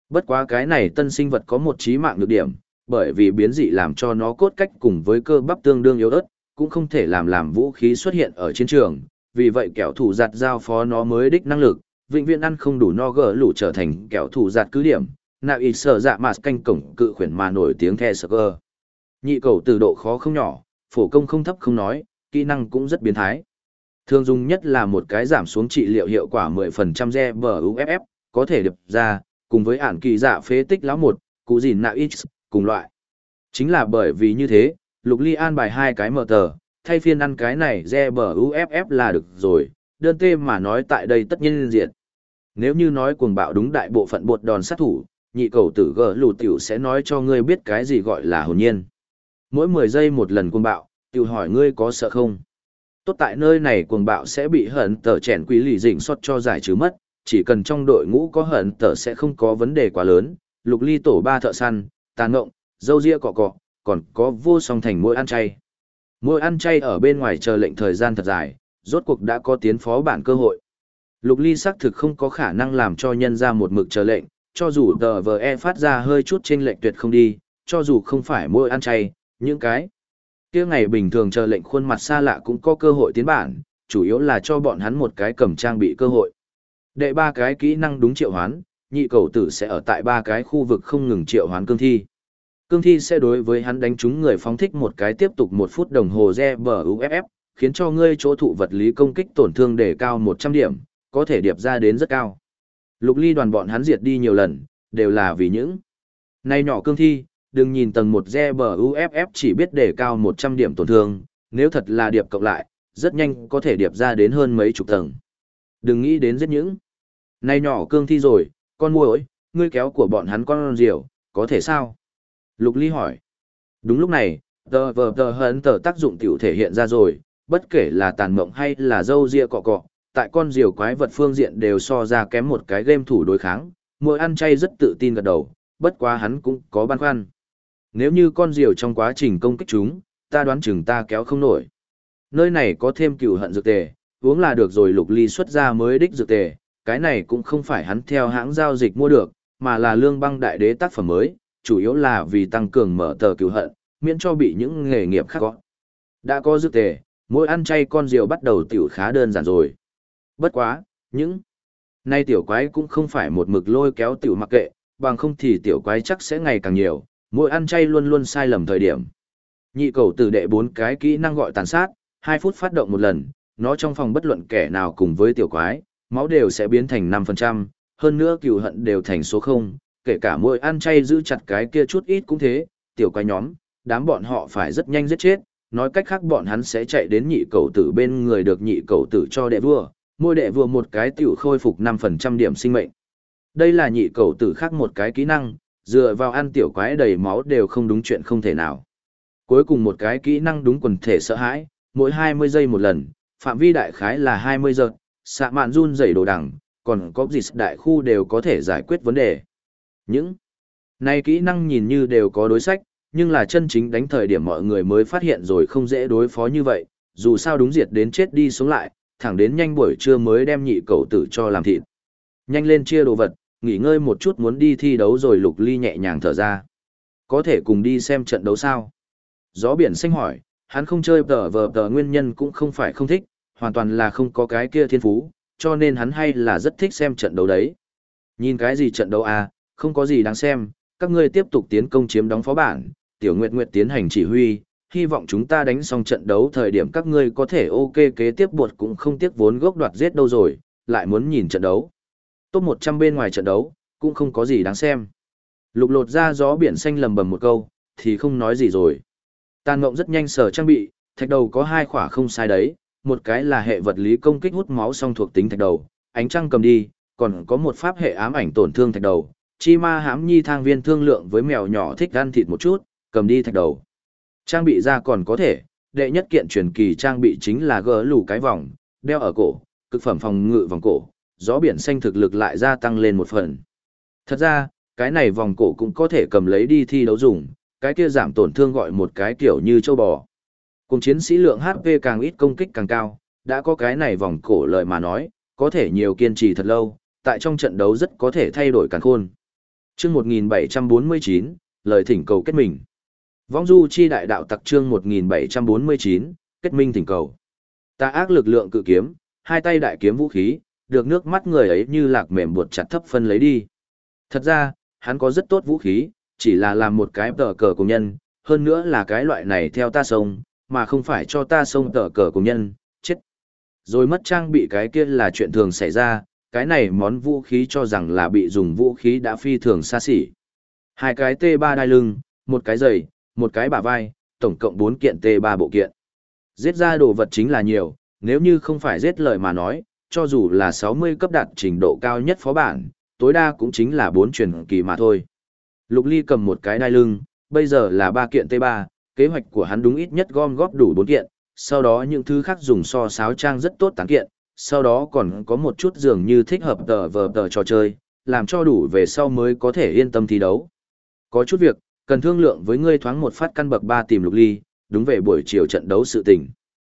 Bất quá cái này tân sinh vật có một chí mạng nhược điểm, bởi vì biến dị làm cho nó cốt cách cùng với cơ bắp tương đương yếu ớt, cũng không thể làm vũ khí xuất hiện ở chiến trường, vì vậy kẻo thủ giặt giao phó nó mới đích năng lực, vĩnh viễn ăn không đủ no gỡ lũ trở thành kẻo thủ giặt cứ điểm, nào ít sở dạ mà canh cổng cự khuyển mà nổi tiếng the sơ cơ. Nhị cầu từ độ khó không nhỏ, phổ công không thấp không nói, kỹ năng cũng rất biến thái. Thường dùng nhất là một cái giảm xuống trị liệu hiệu quả 10% GBUFF, có thể điệp ra, cùng với ản kỳ dạ phế tích lão một, cụ gìn nạ X, cùng loại. Chính là bởi vì như thế, Lục Ly an bài hai cái mở tờ, thay phiên ăn cái này GBUFF là được rồi, đơn tê mà nói tại đây tất nhiên diện. Nếu như nói cuồng bạo đúng đại bộ phận bột đòn sát thủ, nhị cầu tử gỡ lù tiểu sẽ nói cho ngươi biết cái gì gọi là hồn nhiên. Mỗi 10 giây một lần cuồng bạo, tiểu hỏi ngươi có sợ không? Tốt tại nơi này cuồng bạo sẽ bị hận tờ chèn quý lì dịnh xót cho giải trừ mất, chỉ cần trong đội ngũ có hận tờ sẽ không có vấn đề quá lớn. Lục Ly tổ 3 thợ săn, tàn ngộng, dâu ria cọ cọ, còn có vô song thành môi ăn chay. Môi ăn chay ở bên ngoài chờ lệnh thời gian thật dài, rốt cuộc đã có tiến phó bản cơ hội. Lục Ly xác thực không có khả năng làm cho nhân ra một mực chờ lệnh, cho dù DVE phát ra hơi chút chênh lệnh tuyệt không đi, cho dù không phải môi ăn chay, những cái kia ngày bình thường chờ lệnh khuôn mặt xa lạ cũng có cơ hội tiến bản, chủ yếu là cho bọn hắn một cái cầm trang bị cơ hội. Đệ 3 cái kỹ năng đúng triệu hoán, nhị cầu tử sẽ ở tại 3 cái khu vực không ngừng triệu hoán cương thi. Cương thi sẽ đối với hắn đánh trúng người phóng thích một cái tiếp tục 1 phút đồng hồ GBUFF, khiến cho ngươi chỗ thụ vật lý công kích tổn thương đề cao 100 điểm, có thể điệp ra đến rất cao. Lục Ly đoàn bọn hắn diệt đi nhiều lần, đều là vì những này nhỏ cương thi, đừng nhìn tầng 1 GBUFF chỉ biết đề cao 100 điểm tổn thương, nếu thật là điệp cộng lại, rất nhanh có thể điệp ra đến hơn mấy chục tầng. Đừng nghĩ đến giết những này nhỏ cương thi rồi, con muỗi, ngươi kéo của bọn hắn con diều, có thể sao? Lục Ly hỏi. Đúng lúc này, tờ hấn tờ tác dụng tiểu thể hiện ra rồi, bất kể là tàn mộng hay là dâu ria cọ cọ, tại con diều quái vật phương diện đều so ra kém một cái game thủ đối kháng, muỗi ăn chay rất tự tin gật đầu, bất quá hắn cũng có băn khoăn. Nếu như con diều trong quá trình công kích chúng, ta đoán chừng ta kéo không nổi. Nơi này có thêm cừu hận dược tề, uống là được rồi. Lục Ly xuất ra mới đích dược tề, cái này cũng không phải hắn theo hãng giao dịch mua được, mà là Lương Băng Đại Đế tác phẩm mới, chủ yếu là vì tăng cường mở tờ cừu hận, miễn cho bị những nghề nghiệp khác gõ. Đã có dược tề, mỗi ăn chay con diều bắt đầu tiểu khá đơn giản rồi. Bất quá, những nay tiểu quái cũng không phải một mực lôi kéo tiểu mặc kệ, bằng không thì tiểu quái chắc sẽ ngày càng nhiều, mỗi ăn chay luôn luôn sai lầm thời điểm. Nhị cầu tử đệ 4 cái kỹ năng gọi tàn sát, 2 phút phát động một lần, nó trong phòng bất luận kẻ nào cùng với tiểu quái, máu đều sẽ biến thành 5%, hơn nữa cừu hận đều thành số 0, kể cả mỗi ăn chay giữ chặt cái kia chút ít cũng thế, tiểu quái nhóm, đám bọn họ phải rất nhanh giết chết, nói cách khác bọn hắn sẽ chạy đến nhị cầu tử bên người được nhị cầu tử cho đệ vua, mỗi đệ vua một cái tiểu khôi phục 5% điểm sinh mệnh. Đây là nhị cầu tử khác một cái kỹ năng, dựa vào ăn tiểu quái đầy máu đều không đúng chuyện không thể nào. Cuối cùng một cái kỹ năng đúng quần thể sợ hãi, mỗi 20 giây một lần, phạm vi đại khái là 20 giờ, xạ mạn run dày đồ đằng, còn có gì đại khu đều có thể giải quyết vấn đề. Những này kỹ năng nhìn như đều có đối sách, nhưng là chân chính đánh thời điểm mọi người mới phát hiện rồi không dễ đối phó như vậy, dù sao đúng diệt đến chết đi sống lại, thẳng đến nhanh buổi trưa mới đem nhị cầu tử cho làm thịt. Nhanh lên chia đồ vật, nghỉ ngơi một chút muốn đi thi đấu rồi. Lục Ly nhẹ nhàng thở ra. Có thể cùng đi xem trận đấu sao? Gió biển xanh hỏi, hắn không chơi tờ nguyên nhân cũng không phải không thích, hoàn toàn là không có cái kia thiên phú, cho nên hắn hay là rất thích xem trận đấu đấy. Nhìn cái gì trận đấu à, không có gì đáng xem, các ngươi tiếp tục tiến công chiếm đóng phó bản, Tiểu Nguyệt Nguyệt tiến hành chỉ huy, hy vọng chúng ta đánh xong trận đấu thời điểm các ngươi có thể ok kế tiếp buộc cũng không tiếc vốn gốc đoạt giết đâu rồi, lại muốn nhìn trận đấu. Top 100 bên ngoài trận đấu, cũng không có gì đáng xem. Lục lột ra gió biển xanh lầm bầm một câu, thì không nói gì rồi. Tàn Ngộng rất nhanh sở trang bị, thạch đầu có 2 khỏa không sai đấy, một cái là hệ vật lý công kích hút máu song thuộc tính thạch đầu, ánh trăng cầm đi, còn có một pháp hệ ám ảnh tổn thương thạch đầu, chi ma hãm nhi thang viên thương lượng với mèo nhỏ thích ăn thịt một chút, cầm đi thạch đầu. Trang bị ra còn có thể, đệ nhất kiện truyền kỳ trang bị chính là gỡ lù cái vòng, đeo ở cổ, cực phẩm phòng ngự vòng cổ, gió biển xanh thực lực lại gia tăng lên một phần. Thật ra, cái này vòng cổ cũng có thể cầm lấy đi thi đấu dùng, cái kia giảm tổn thương gọi một cái kiểu như châu bò. Cùng chiến sĩ lượng HP càng ít công kích càng cao, đã có cái này vòng cổ lợi mà nói, có thể nhiều kiên trì thật lâu, tại trong trận đấu rất có thể thay đổi càn khôn. Chương 1749, lời thỉnh cầu kết mình. Vong du chi đại đạo tặc chương 1749, kết minh thỉnh cầu. Tà ác lực lượng cự kiếm, hai tay đại kiếm vũ khí, được nước mắt người ấy như lạc mềm buộc chặt thấp phân lấy đi. Thật ra, hắn có rất tốt vũ khí, chỉ là làm một cái tờ cờ cùng nhân, hơn nữa là cái loại này theo ta sông, mà không phải cho ta sông tờ cờ cùng nhân, chết. Rồi mất trang bị cái kia là chuyện thường xảy ra, cái này món vũ khí cho rằng là bị dùng vũ khí đã phi thường xa xỉ. Hai cái T3 đai lưng, một cái giày, một cái bả vai, tổng cộng 4 kiện T3 bộ kiện. Giết ra đồ vật chính là nhiều, nếu như không phải giết lời mà nói, cho dù là 60 cấp đạt trình độ cao nhất phó bản, tối đa cũng chính là 4 truyền kỳ mà thôi. Lục Ly cầm một cái đai lưng, bây giờ là 3 kiện T3, kế hoạch của hắn đúng ít nhất gom góp đủ 4 kiện, sau đó những thứ khác dùng so sáo trang rất tốt tán kiện, sau đó còn có một chút dường như thích hợp tờ trò chơi, làm cho đủ về sau mới có thể yên tâm thi đấu. Có chút việc, cần thương lượng với ngươi thoáng một phát căn bậc 3 tìm Lục Ly, đúng về buổi chiều trận đấu sự tình.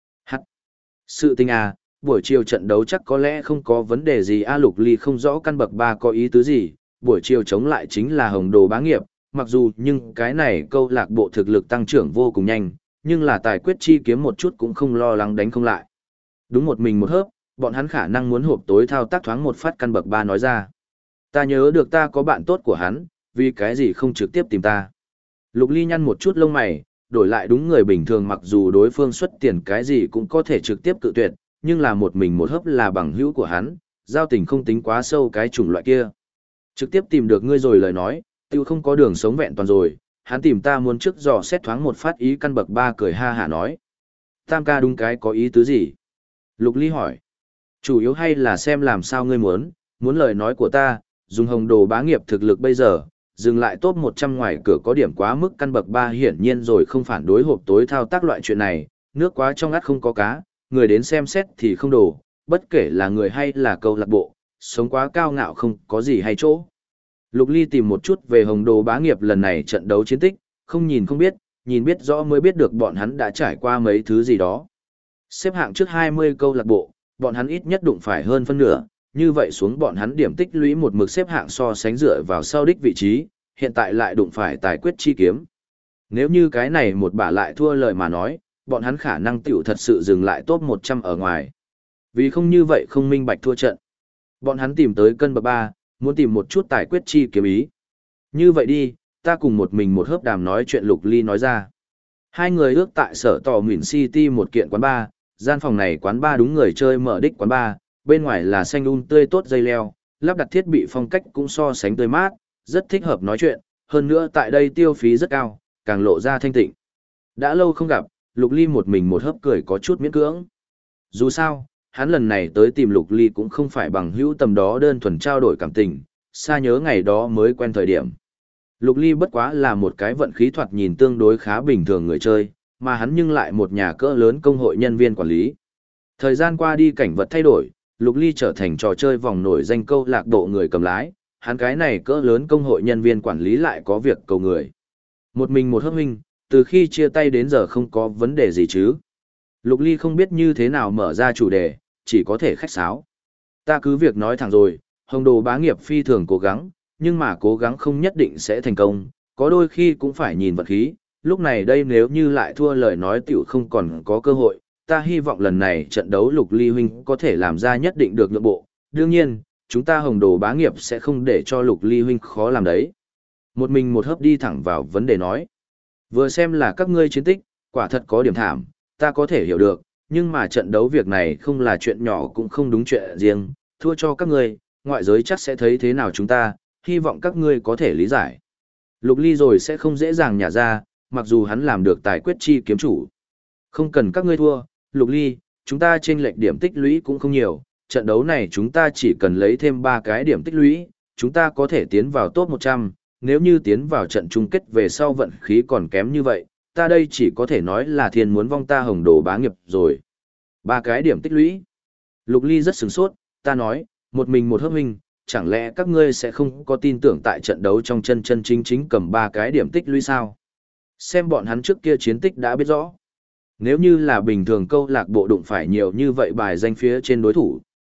Sự tình à, buổi chiều trận đấu chắc có lẽ không có vấn đề gì a. Lục Ly không rõ căn bậc 3 có ý tứ gì, buổi chiều chống lại chính là Hồng Đồ Bá Nghiệp, mặc dù nhưng cái này câu lạc bộ thực lực tăng trưởng vô cùng nhanh, nhưng là tài quyết chi kiếm một chút cũng không lo lắng đánh không lại. Đúng một mình một hớp, bọn hắn khả năng muốn hộp tối thao tác thoáng một phát căn bậc 3 nói ra. Ta nhớ được ta có bạn tốt của hắn, vì cái gì không trực tiếp tìm ta. Lục Ly nhăn một chút lông mày, đổi lại đúng người bình thường mặc dù đối phương xuất tiền cái gì cũng có thể trực tiếp cự tuyệt, nhưng là một mình một hớp là bằng hữu của hắn, giao tình không tính quá sâu cái chủng loại kia. Trực tiếp tìm được ngươi rồi lời nói, tiêu không có đường sống vẹn toàn rồi, hắn tìm ta muốn trước dò xét thoáng một phát ý căn bậc 3 cười ha hả nói. Tam ca đúng cái có ý tứ gì? Lục Ly hỏi. Chủ yếu hay là xem làm sao ngươi muốn lời nói của ta, dùng Hồng Đồ Bá Nghiệp thực lực bây giờ, dừng lại top 100 ngoài cửa có điểm quá mức căn bậc 3 hiển nhiên rồi không phản đối hộp tối thao tác loại chuyện này, nước quá trong ngắt không có cá, người đến xem xét thì không đổ, bất kể là người hay là câu lạc bộ, sống quá cao ngạo không có gì hay chỗ. Lục Ly tìm một chút về Hồng Đồ Bá Nghiệp lần này trận đấu chiến tích, không nhìn không biết, nhìn biết rõ mới biết được bọn hắn đã trải qua mấy thứ gì đó. Xếp hạng trước 20 câu lạc bộ, bọn hắn ít nhất đụng phải hơn phân nửa, như vậy xuống bọn hắn điểm tích lũy một mực xếp hạng so sánh dựa vào sau đích vị trí, hiện tại lại đụng phải tài quyết chi kiếm. Nếu như cái này một bả lại thua lời mà nói, bọn hắn khả năng tiểu thật sự dừng lại top 100 ở ngoài. Vì không như vậy không minh bạch thua trận. Bọn hắn tìm tới cân bậc 3, muốn tìm một chút tài quyết chi kiếm ý. Như vậy đi, ta cùng một mình một hớp đàm nói chuyện. Lục Ly nói ra. Hai người ước tại sở tỏ Nguyễn City một kiện quán bar, gian phòng này quán bar đúng người chơi mở đích quán bar, bên ngoài là xanh tươi tốt dây leo, lắp đặt thiết bị phong cách cũng so sánh tươi mát, rất thích hợp nói chuyện, hơn nữa tại đây tiêu phí rất cao, càng lộ ra thanh tịnh. Đã lâu không gặp, Lục Ly một mình một hớp cười có chút miễn cưỡng. Dù sao, hắn lần này tới tìm Lục Ly cũng không phải bằng hữu tầm đó đơn thuần trao đổi cảm tình, xa nhớ ngày đó mới quen thời điểm. Lục Ly bất quá là một cái vận khí thoạt nhìn tương đối khá bình thường người chơi, mà hắn nhưng lại một nhà cỡ lớn công hội nhân viên quản lý. Thời gian qua đi cảnh vật thay đổi, Lục Ly trở thành trò chơi vòng nổi danh câu lạc bộ người cầm lái, hắn cái này cỡ lớn công hội nhân viên quản lý lại có việc cầu người. Một mình một hớp huynh, từ khi chia tay đến giờ không có vấn đề gì chứ. Lục Ly không biết như thế nào mở ra chủ đề, chỉ có thể khách sáo. Ta cứ việc nói thẳng rồi, Hồng Đồ Bá Nghiệp phi thường cố gắng, nhưng mà cố gắng không nhất định sẽ thành công, có đôi khi cũng phải nhìn vật khí, lúc này đây nếu như lại thua lời nói tiểu không còn có cơ hội, ta hy vọng lần này trận đấu Lục Ly huynh có thể làm ra nhất định được nhượng bộ, đương nhiên, chúng ta Hồng Đồ Bá Nghiệp sẽ không để cho Lục Ly huynh khó làm đấy. Một mình một hớp đi thẳng vào vấn đề nói. Vừa xem là các ngươi chiến tích, quả thật có điểm thảm, ta có thể hiểu được, nhưng mà trận đấu việc này không là chuyện nhỏ cũng không đúng chuyện riêng, thua cho các ngươi, ngoại giới chắc sẽ thấy thế nào chúng ta, hy vọng các ngươi có thể lý giải. Lục Ly rồi sẽ không dễ dàng nhả ra, mặc dù hắn làm được tài quyết chi kiếm chủ. Không cần các ngươi thua, Lục Ly, chúng ta chênh lệch điểm tích lũy cũng không nhiều, trận đấu này chúng ta chỉ cần lấy thêm 3 cái điểm tích lũy, chúng ta có thể tiến vào top 100, nếu như tiến vào trận chung kết về sau vận khí còn kém như vậy, ta đây chỉ có thể nói là thiên muốn vong ta Hồng Đồ Bá Nghiệp rồi. 3 cái điểm tích lũy. Lục Ly rất sửng sốt, ta nói, một mình một hớp huynh, chẳng lẽ các ngươi sẽ không có tin tưởng tại trận đấu trong chân chân chính chính cầm 3 cái điểm tích lũy sao? Xem bọn hắn trước kia chiến tích đã biết rõ. Nếu như là bình thường câu lạc bộ đụng phải nhiều như vậy bài danh phía trên đối thủ,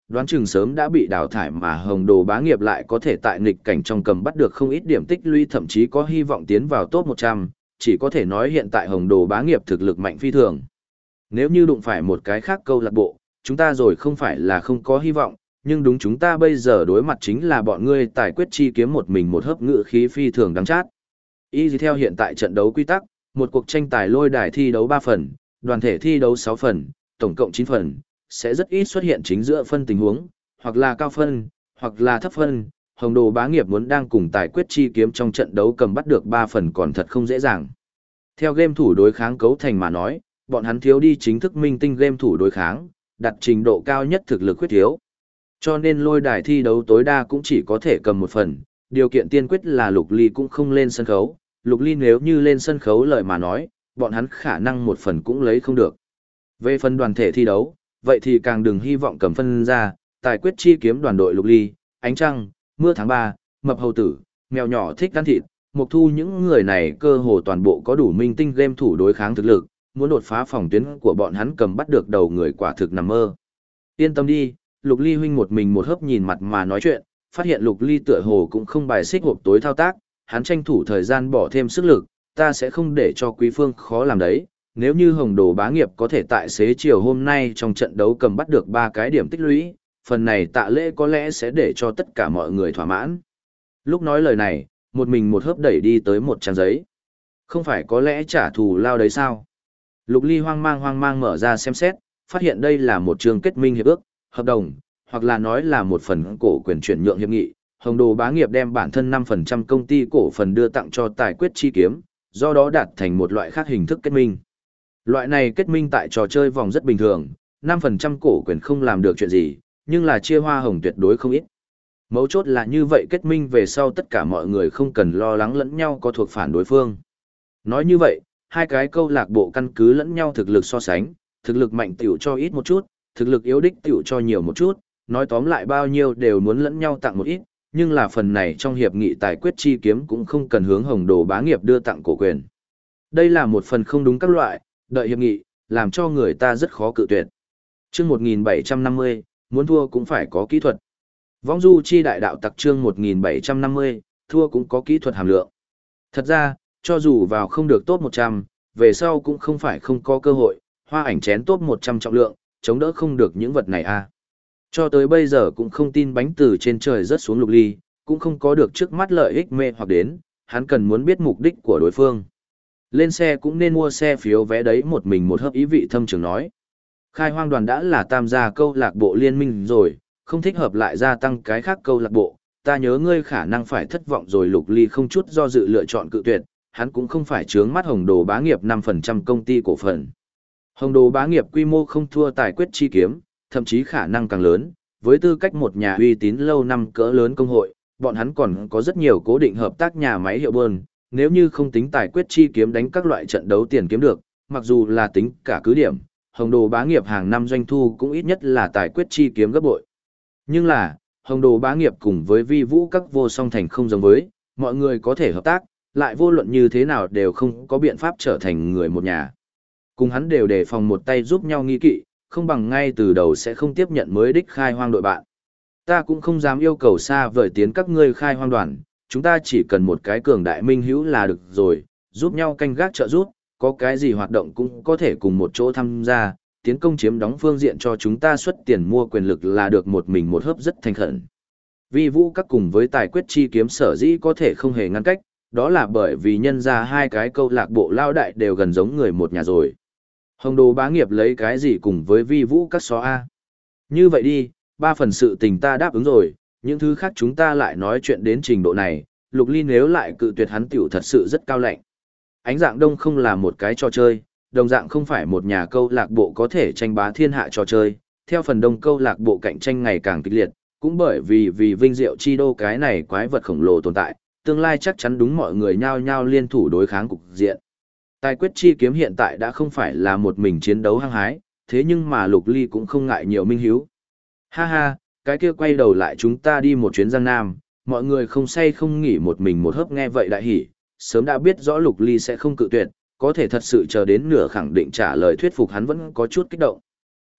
đoán chừng sớm đã bị đào thải mà Hồng Đồ Bá Nghiệp lại có thể tại nghịch cảnh trong cầm bắt được không ít điểm tích lũy, thậm chí có hy vọng tiến vào top 100, chỉ có thể nói hiện tại Hồng Đồ Bá Nghiệp thực lực mạnh phi thường. Nếu như đụng phải một cái khác câu lạc bộ, chúng ta rồi không phải là không có hy vọng, nhưng đúng chúng ta bây giờ đối mặt chính là bọn ngươi tài quyết chi kiếm một mình một hớp ngự khí phi thường đáng chát. Y theo hiện tại trận đấu quy tắc, một cuộc tranh tài lôi đài thi đấu 3 phần, đoàn thể thi đấu 6 phần, tổng cộng 9 phần, sẽ rất ít xuất hiện chính giữa phân tình huống, hoặc là cao phân, hoặc là thấp phân. Hồng Đồ Bá Nghiệp muốn đang cùng tài quyết chi kiếm trong trận đấu cầm bắt được 3 phần còn thật không dễ dàng. Theo game thủ đối kháng cấu thành mà nói, bọn hắn thiếu đi chính thức minh tinh game thủ đối kháng, đặt trình độ cao nhất thực lực khuyết thiếu. Cho nên lôi đài thi đấu tối đa cũng chỉ có thể cầm 1 phần, điều kiện tiên quyết là Lục Ly cũng không lên sân khấu. Lục Ly nếu như lên sân khấu lời mà nói, bọn hắn khả năng 1 phần cũng lấy không được. Về phần đoàn thể thi đấu, vậy thì càng đừng hy vọng cầm phân ra, tài quyết chi kiếm đoàn đội Lục Ly, Ánh Trăng, Mưa tháng 3, Mập Hầu Tử, Mèo Nhỏ Thích Ăn Thịt, Mộc Thu những người này cơ hồ toàn bộ có đủ minh tinh game thủ đối kháng thực lực, muốn đột phá phòng tuyến của bọn hắn cầm bắt được đầu người quả thực nằm mơ. Yên tâm đi, Lục Ly huynh một mình một hớp nhìn mặt mà nói chuyện, phát hiện Lục Ly tựa hồ cũng không bài xích hộp tối thao tác, hắn tranh thủ thời gian bỏ thêm sức lực, ta sẽ không để cho Quý Phương khó làm đấy. Nếu như Hồng Đồ Bá Nghiệp có thể tại xế chiều hôm nay trong trận đấu cầm bắt được 3 cái điểm tích lũy, phần này tạ lễ có lẽ sẽ để cho tất cả mọi người thỏa mãn. Lúc nói lời này, một mình một hớp đẩy đi tới một trang giấy. Không phải có lẽ trả thù lao đấy sao? Lục Ly hoang mang mở ra xem xét, phát hiện đây là một chương kết minh hiệp ước, hợp đồng, hoặc là nói là một phần cổ quyền chuyển nhượng hiệp nghị. Hồng Đồ Bá Nghiệp đem bản thân 5% công ty cổ phần đưa tặng cho tài quyết chi kiếm, do đó đạt thành một loại khác hình thức kết minh. Loại này kết minh tại trò chơi vòng rất bình thường, 5% cổ quyền không làm được chuyện gì, nhưng là chia hoa hồng tuyệt đối không ít. Mấu chốt là như vậy kết minh về sau tất cả mọi người không cần lo lắng lẫn nhau có thuộc phản đối phương. Nói như vậy, hai cái câu lạc bộ căn cứ lẫn nhau thực lực so sánh, thực lực mạnh tiểu cho ít một chút, thực lực yếu đích tiểu cho nhiều một chút, nói tóm lại bao nhiêu đều muốn lẫn nhau tặng một ít, nhưng là phần này trong hiệp nghị tài quyết chi kiếm cũng không cần hướng Hồng Đồ Bá Nghiệp đưa tặng cổ quyền. Đây là một phần không đúng các loại, đợi hiệp nghị, làm cho người ta rất khó cự tuyệt. Chương 1750, muốn thua cũng phải có kỹ thuật. Vong du chi đại đạo tặc chương 1750, thua cũng có kỹ thuật hàm lượng. Thật ra, cho dù vào không được top 100, về sau cũng không phải không có cơ hội, hoa ảnh chén top 100 trọng lượng, chống đỡ không được những vật này à. Cho tới bây giờ cũng không tin bánh từ trên trời rớt xuống Lục Ly, cũng không có được trước mắt lợi ích mê hoặc đến, hắn cần muốn biết mục đích của đối phương. Lên xe cũng nên mua xe phiếu vé đấy, một mình một hớp ý vị thâm trường nói. Khai hoang đoàn đã là tam gia câu lạc bộ liên minh rồi, không thích hợp lại gia tăng cái khác câu lạc bộ, ta nhớ ngươi khả năng phải thất vọng rồi. Lục Ly không chút do dự lựa chọn cự tuyệt, hắn cũng không phải chướng mắt Hồng Đồ Bá Nghiệp 5% công ty cổ phần. Hồng Đồ Bá Nghiệp quy mô không thua tài quyết chi kiếm, thậm chí khả năng càng lớn, với tư cách một nhà uy tín lâu năm cỡ lớn công hội, bọn hắn còn có rất nhiều cố định hợp tác nhà máy hiệu buôn, nếu như không tính tài quyết chi kiếm đánh các loại trận đấu tiền kiếm được, mặc dù là tính cả cứ điểm, Hồng Đồ Bá Nghiệp hàng năm doanh thu cũng ít nhất là tài quyết chi kiếm gấp bội. Nhưng là, Hồng Đồ Bá Nghiệp cùng với Vi Vũ các vô song thành không giống với, mọi người có thể hợp tác, lại vô luận như thế nào đều không có biện pháp trở thành người một nhà. Cùng hắn đều đề phòng một tay giúp nhau nghi kỵ, không bằng ngay từ đầu sẽ không tiếp nhận mới đích khai hoang đội bạn. Ta cũng không dám yêu cầu xa vời tiến các ngươi khai hoang đoàn, chúng ta chỉ cần một cái cường đại minh hữu là được rồi, giúp nhau canh gác trợ giúp, có cái gì hoạt động cũng có thể cùng một chỗ tham gia, tiến công chiếm đóng phương diện cho chúng ta xuất tiền mua quyền lực là được, một mình một hớp rất thành khẩn. Vi Vũ các cùng với tài quyết chi kiếm sở dĩ có thể không hề ngăn cách, đó là bởi vì nhân ra hai cái câu lạc bộ lao đại đều gần giống người một nhà rồi. Hồng Đồ Bá Nghiệp lấy cái gì cùng với Vi Vũ các xó A. Như vậy đi, 3 phần sự tình ta đáp ứng rồi, những thứ khác chúng ta lại nói chuyện đến trình độ này, Lục Ly nếu lại cự tuyệt hắn tiểu thật sự rất cao lạnh. Ánh dạng đông không là một cái trò chơi, đồng dạng không phải một nhà câu lạc bộ có thể tranh bá thiên hạ trò chơi, theo phần đông câu lạc bộ cạnh tranh ngày càng kịch liệt, cũng bởi vì vinh diệu chi đô cái này quái vật khổng lồ tồn tại, tương lai chắc chắn đúng mọi người nhao nhao liên thủ đối kháng cục diện. Tài quyết chi kiếm hiện tại đã không phải là một mình chiến đấu hăng hái, thế nhưng mà Lục Ly cũng không ngại nhiều minh hiếu. Ha ha, cái kia quay đầu lại chúng ta đi một chuyến Giang Nam, mọi người không say không nghỉ một mình một hớp nghe vậy đại hỉ, sớm đã biết rõ Lục Ly sẽ không cự tuyệt, có thể thật sự chờ đến nửa khẳng định trả lời thuyết phục hắn vẫn có chút kích động.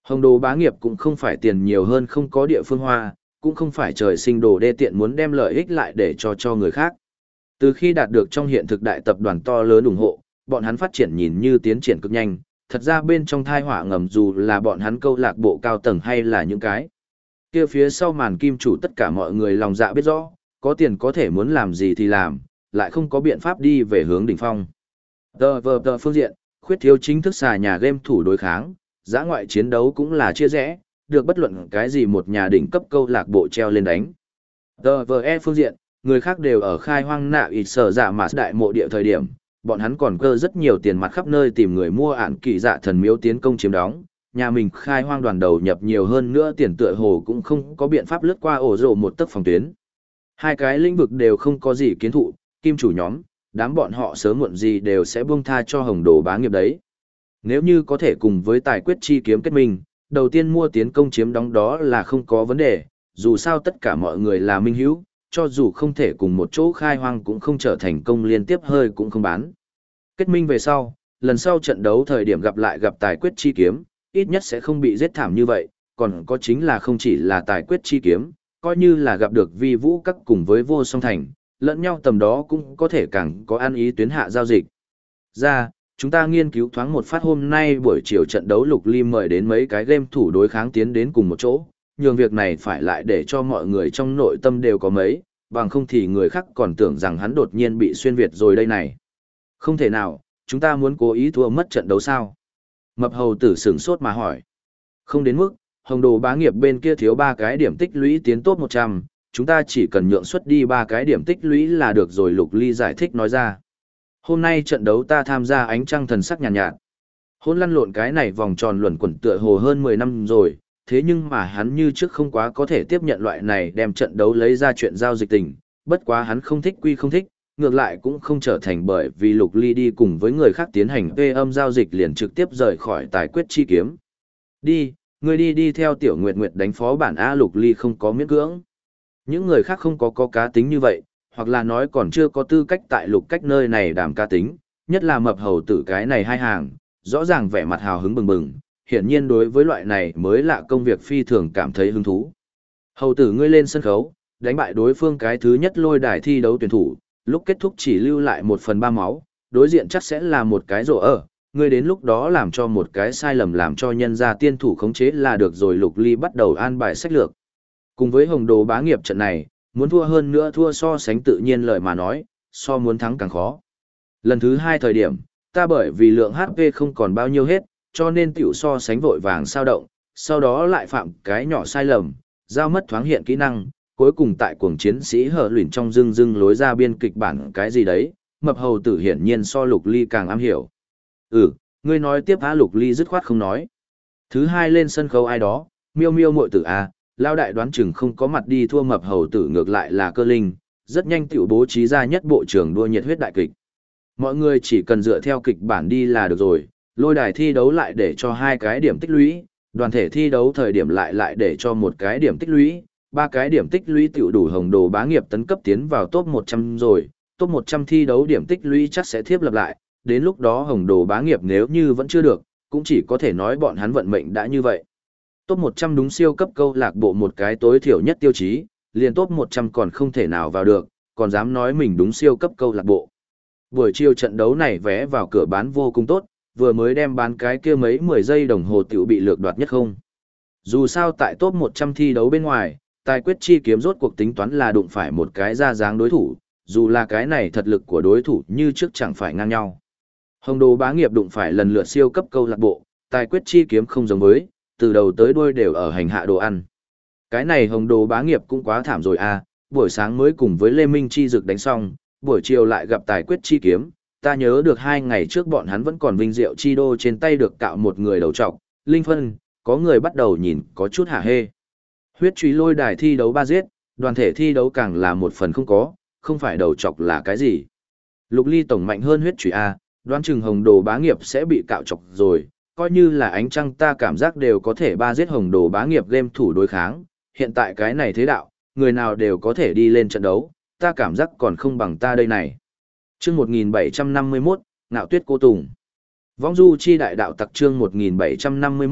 Hồng đồ bá nghiệp cũng không phải tiền nhiều hơn không có địa phương hoa, cũng không phải trời sinh đồ đê tiện muốn đem lợi ích lại để cho người khác. Từ khi đạt được trong hiện thực đại tập đoàn to lớn ủng hộ, bọn hắn phát triển nhìn như tiến triển cực nhanh, thật ra bên trong thai họa ngầm dù là bọn hắn câu lạc bộ cao tầng hay là những cái kia phía sau màn kim chủ tất cả mọi người lòng dạ biết rõ, có tiền có thể muốn làm gì thì làm, lại không có biện pháp đi về hướng đỉnh phong. Tờ phương diện, khuyết thiếu chính thức xà nhà game thủ đối kháng, giã ngoại chiến đấu cũng là chia rẽ, được bất luận cái gì một nhà đỉnh cấp câu lạc bộ treo lên đánh. TVE phương diện, người khác đều ở khai hoang nạ ít sở dạ mà đại mộ địa thời điểm, bọn hắn còn cơ rất nhiều tiền mặt khắp nơi tìm người mua ản kỳ dạ thần miếu tiến công chiếm đóng, nhà mình khai hoang đoàn đầu nhập nhiều hơn nữa tiền tựa hồ cũng không có biện pháp lướt qua ổ rộ một tấc phòng tuyến. Hai cái lĩnh vực đều không có gì kiến thụ, kim chủ nhóm, đám bọn họ sớm muộn gì đều sẽ buông tha cho hồng đồ bá nghiệp đấy. Nếu như có thể cùng với tài quyết chi kiếm kết minh, đầu tiên mua tiến công chiếm đóng đó là không có vấn đề, dù sao tất cả mọi người là minh hữu, cho dù không thể cùng một chỗ khai hoang cũng không trở thành công liên tiếp hơi cũng không bán. Kết minh về sau, lần sau trận đấu thời điểm gặp lại gặp tài quyết chi kiếm, ít nhất sẽ không bị giết thảm như vậy, còn có chính là không chỉ là tài quyết chi kiếm, coi như là gặp được vi vũ các cùng với vô song thành, lẫn nhau tầm đó cũng có thể càng có ăn ý tuyến hạ giao dịch. Ra, chúng ta nghiên cứu thoáng một phát hôm nay buổi chiều trận đấu Lục Ly mời đến mấy cái game thủ đối kháng tiến đến cùng một chỗ, nhường việc này phải lại để cho mọi người trong nội tâm đều có mấy, bằng không thì người khác còn tưởng rằng hắn đột nhiên bị xuyên Việt rồi đây này. Không thể nào, chúng ta muốn cố ý thua mất trận đấu sao? Mập hầu tử sửng sốt mà hỏi. Không đến mức, hồng đồ bá nghiệp bên kia thiếu 3 cái điểm tích lũy tiến top 100, chúng ta chỉ cần nhượng suất đi 3 cái điểm tích lũy là được rồi, Lục Ly giải thích nói ra. Hôm nay trận đấu ta tham gia ánh trăng thần sắc nhàn nhạt. Hôn lăn lộn cái này vòng tròn luẩn quẩn tựa hồ hơn 10 năm rồi, thế nhưng mà hắn như trước không quá có thể tiếp nhận loại này đem trận đấu lấy ra chuyện giao dịch tình, bất quá hắn không thích quy không thích, ngược lại cũng không trở thành bởi vì Lục Ly đi cùng với người khác tiến hành phê âm giao dịch liền trực tiếp rời khỏi tài quyết chi kiếm. Đi, người đi theo Tiểu Nguyệt Nguyệt đánh phó bản A. Lục Ly không có miễn cưỡng. Những người khác không có cá tính như vậy, hoặc là nói còn chưa có tư cách tại Lục cách nơi này đảm cá tính, nhất là mập hầu tử cái này hai hàng, rõ ràng vẻ mặt hào hứng bừng bừng, hiển nhiên đối với loại này mới lạ công việc phi thường cảm thấy hứng thú. Hầu tử ngươi lên sân khấu, đánh bại đối phương cái thứ nhất lôi đài thi đấu tuyển thủ, lúc kết thúc chỉ lưu lại 1/3 máu, đối diện chắc sẽ là một cái rổ ở, ngươi đến lúc đó làm cho một cái sai lầm làm cho nhân gia tiên thủ khống chế là được rồi. Lục Ly bắt đầu an bài sách lược. Cùng với hồng đồ bá nghiệp trận này, muốn thua hơn nữa thua so sánh tự nhiên lời mà nói, so muốn thắng càng khó. Lần thứ 2 thời điểm, ta bởi vì lượng HP không còn bao nhiêu hết, cho nên tiểu so sánh vội vàng sao động, sau đó lại phạm cái nhỏ sai lầm, giao mất thoáng hiện kỹ năng, cuối cùng tại cuồng chiến sĩ hở luyện trong dưng lối ra biên kịch bản cái gì đấy, mập hầu tử hiển nhiên so Lục Ly càng am hiểu. Ngươi nói tiếp á. Lục Ly dứt khoát không nói. Thứ 2 lên sân khấu ai đó, miêu miêu muội tử a, lao đại đoán chừng không có mặt đi thua, mập hầu tử ngược lại là cơ linh, rất nhanh tiểu bố trí ra nhất bộ trường đua nhiệt huyết đại kịch. Mọi người chỉ cần dựa theo kịch bản đi là được rồi, lôi đài thi đấu lại để cho 2 cái điểm tích lũy, đoàn thể thi đấu thời điểm lại để cho 1 cái điểm tích lũy, 3 cái điểm tích lũy tiểu đủ hồng đồ bá nghiệp tấn cấp tiến vào top 100 rồi, top 100 thi đấu điểm tích lũy chắc sẽ thiếp lập lại, đến lúc đó hồng đồ bá nghiệp nếu như vẫn chưa được, cũng chỉ có thể nói bọn hắn vận mệnh đã như vậy. Top 100 đúng siêu cấp câu lạc bộ một cái tối thiểu nhất tiêu chí, liền top 100 còn không thể nào vào được, còn dám nói mình đúng siêu cấp câu lạc bộ. Buổi chiều trận đấu này vé vào cửa bán vô cùng tốt, vừa mới đem bán cái kia mấy 10 giây đồng hồ tiểu bị lược đoạt nhất không. Dù sao tại top 100 thi đấu bên ngoài, tài quyết chi kiếm rốt cuộc tính toán là đụng phải một cái ra dáng đối thủ, dù là cái này thật lực của đối thủ như trước chẳng phải ngang nhau. Hồng đồ bá nghiệp đụng phải lần lượt siêu cấp câu lạc bộ, tài quyết chi kiếm không giống với, từ đầu tới đuôi đều ở hành hạ đồ ăn. Cái này hồng đồ bá nghiệp cũng quá thảm rồi à, buổi sáng mới cùng với Lê Minh Chi Dực đánh xong, buổi chiều lại gặp tài quyết chi kiếm, ta nhớ được 2 ngày trước bọn hắn vẫn còn vinh diệu chi đô trên tay được cạo một người đầu trọc, linh phân, có người bắt đầu nhìn có chút hả hê. Huyết truy lôi đài thi đấu 3 giết, đoàn thể thi đấu càng là 1 phần không có, không phải đầu trọc là cái gì. Lục Ly tổng mạnh hơn huyết truy A, đoán chừng hồng đồ bá nghiệp sẽ bị cạo trọc rồi, coi như là ánh trăng ta cảm giác đều có thể 3 giết hồng đồ bá nghiệp game thủ đối kháng, hiện tại cái này thế đạo, người nào đều có thể đi lên trận đấu, ta cảm giác còn không bằng ta đây này. Chương 1751, Ngạo Tuyết Cô Tùng. Vong Du chi đại đạo tặc chương 1751,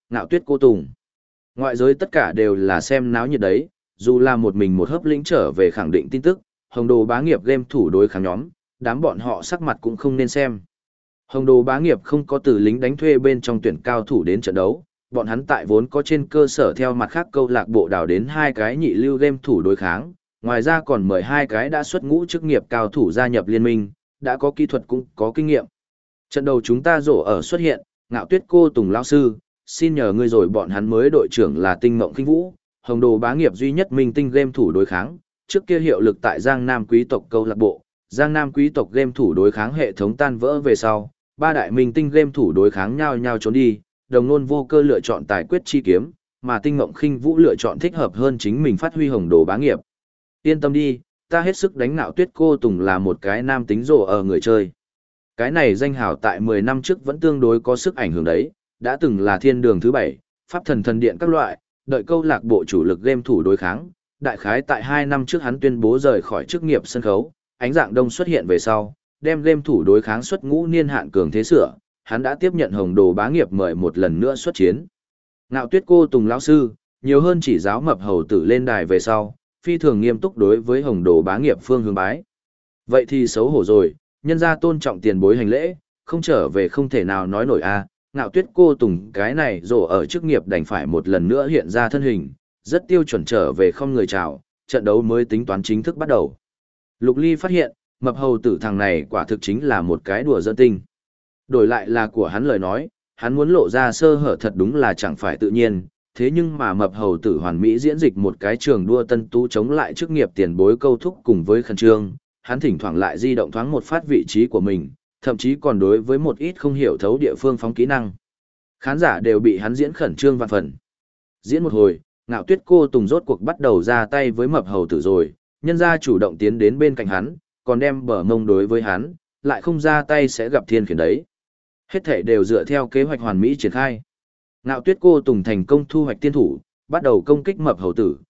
Ngạo Tuyết Cô Tùng. Ngoại giới tất cả đều là xem náo nhiệt đấy, dù là một mình một hớp lĩnh trở về khẳng định tin tức, Hồng Đồ Bá Nghiệp game thủ đối kháng nhóm, đám bọn họ sắc mặt cũng không nên xem. Hồng Đồ Bá Nghiệp không có từ lính đánh thuê bên trong tuyển cao thủ đến trận đấu, bọn hắn tại vốn có trên cơ sở theo mặt khác câu lạc bộ đào đến 2 cái nhị lưu game thủ đối kháng, ngoài ra còn mời 2 cái đã xuất ngũ chức nghiệp cao thủ gia nhập liên minh, đã có kỹ thuật cũng có kinh nghiệm. Trận đầu chúng ta rổ ở xuất hiện, Ngạo Tuyết Cô Tùng lão sư, xin nhờ ngươi rồi bọn hắn mới đội trưởng là Tinh Mộng Khinh Vũ, Hồng Đồ Bá Nghiệp duy nhất minh tinh game thủ đối kháng, trước kia hiệu lực tại Giang Nam quý tộc câu lạc bộ, Giang Nam quý tộc game thủ đối kháng hệ thống tan vỡ về sau, 3 đại minh tinh game thủ đối kháng nhau nhau trốn đi, Đồng Nôn Vô Cơ lựa chọn tài quyết chi kiếm, mà Tinh Mộng Khinh Vũ lựa chọn thích hợp hơn chính mình phát huy Hồng Đồ Bá Nghiệp. Yên tâm đi, ta hết sức đánh Ngạo Tuyết Cô Tùng là một cái nam tính rồ ở người chơi. Cái này danh hào tại 10 năm trước vẫn tương đối có sức ảnh hưởng đấy, đã từng là thiên đường thứ 7, pháp thần thần điện các loại, đợi câu lạc bộ chủ lực game thủ đối kháng. Đại khái tại 2 năm trước hắn tuyên bố rời khỏi chức nghiệp sân khấu, ánh dạng đông xuất hiện về sau, đem game thủ đối kháng xuất ngũ niên hạn cường thế sửa, hắn đã tiếp nhận Hồng Đồ Bá Nghiệp mời một lần nữa xuất chiến. Ngạo Tuyết Cô Tùng lão sư, nhiều hơn chỉ giáo mập hầu tử lên đài về sau, phi thường nghiêm túc đối với Hồng Đồ Bá Nghiệp phương hướng bái. Vậy thì xấu hổ rồi, nhân gia tôn trọng tiền bối hành lễ, không trở về không thể nào nói nổi a. Ngạo Tuyết Cô Tùng cái này rổ ở chức nghiệp đành phải một lần nữa hiện ra thân hình, rất tiêu chuẩn trở về không người chào, trận đấu mới tính toán chính thức bắt đầu. Lục Ly phát hiện, mập hầu tử thằng này quả thực chính là một cái đùa giỡn tinh. Đổi lại là của hắn lời nói, hắn muốn lộ ra sơ hở thật đúng là chẳng phải tự nhiên, thế nhưng mà mập hầu tử hoàn mỹ diễn dịch một cái trường đua tân tú chống lại chức nghiệp tiền bối câu thúc cùng với khẩn trương, hắn thỉnh thoảng lại di động thoáng một phát vị trí của mình, thậm chí còn đối với một ít không hiểu thấu địa phương phóng kỹ năng. Khán giả đều bị hắn diễn khẩn trương vạn phần. Diễn một hồi, Ngạo Tuyết Cô Tùng rốt cuộc bắt đầu ra tay với mập hầu tử rồi, nhân ra chủ động tiến đến bên cạnh hắn, còn đem bờ mông đối với hắn, lại không ra tay sẽ gặp thiên khiển đấy. Hết thể đều dựa theo kế hoạch hoàn mỹ triển khai. Ngạo Tuyết Cô Tùng thành công thu hoạch tiên thủ, bắt đầu công kích mập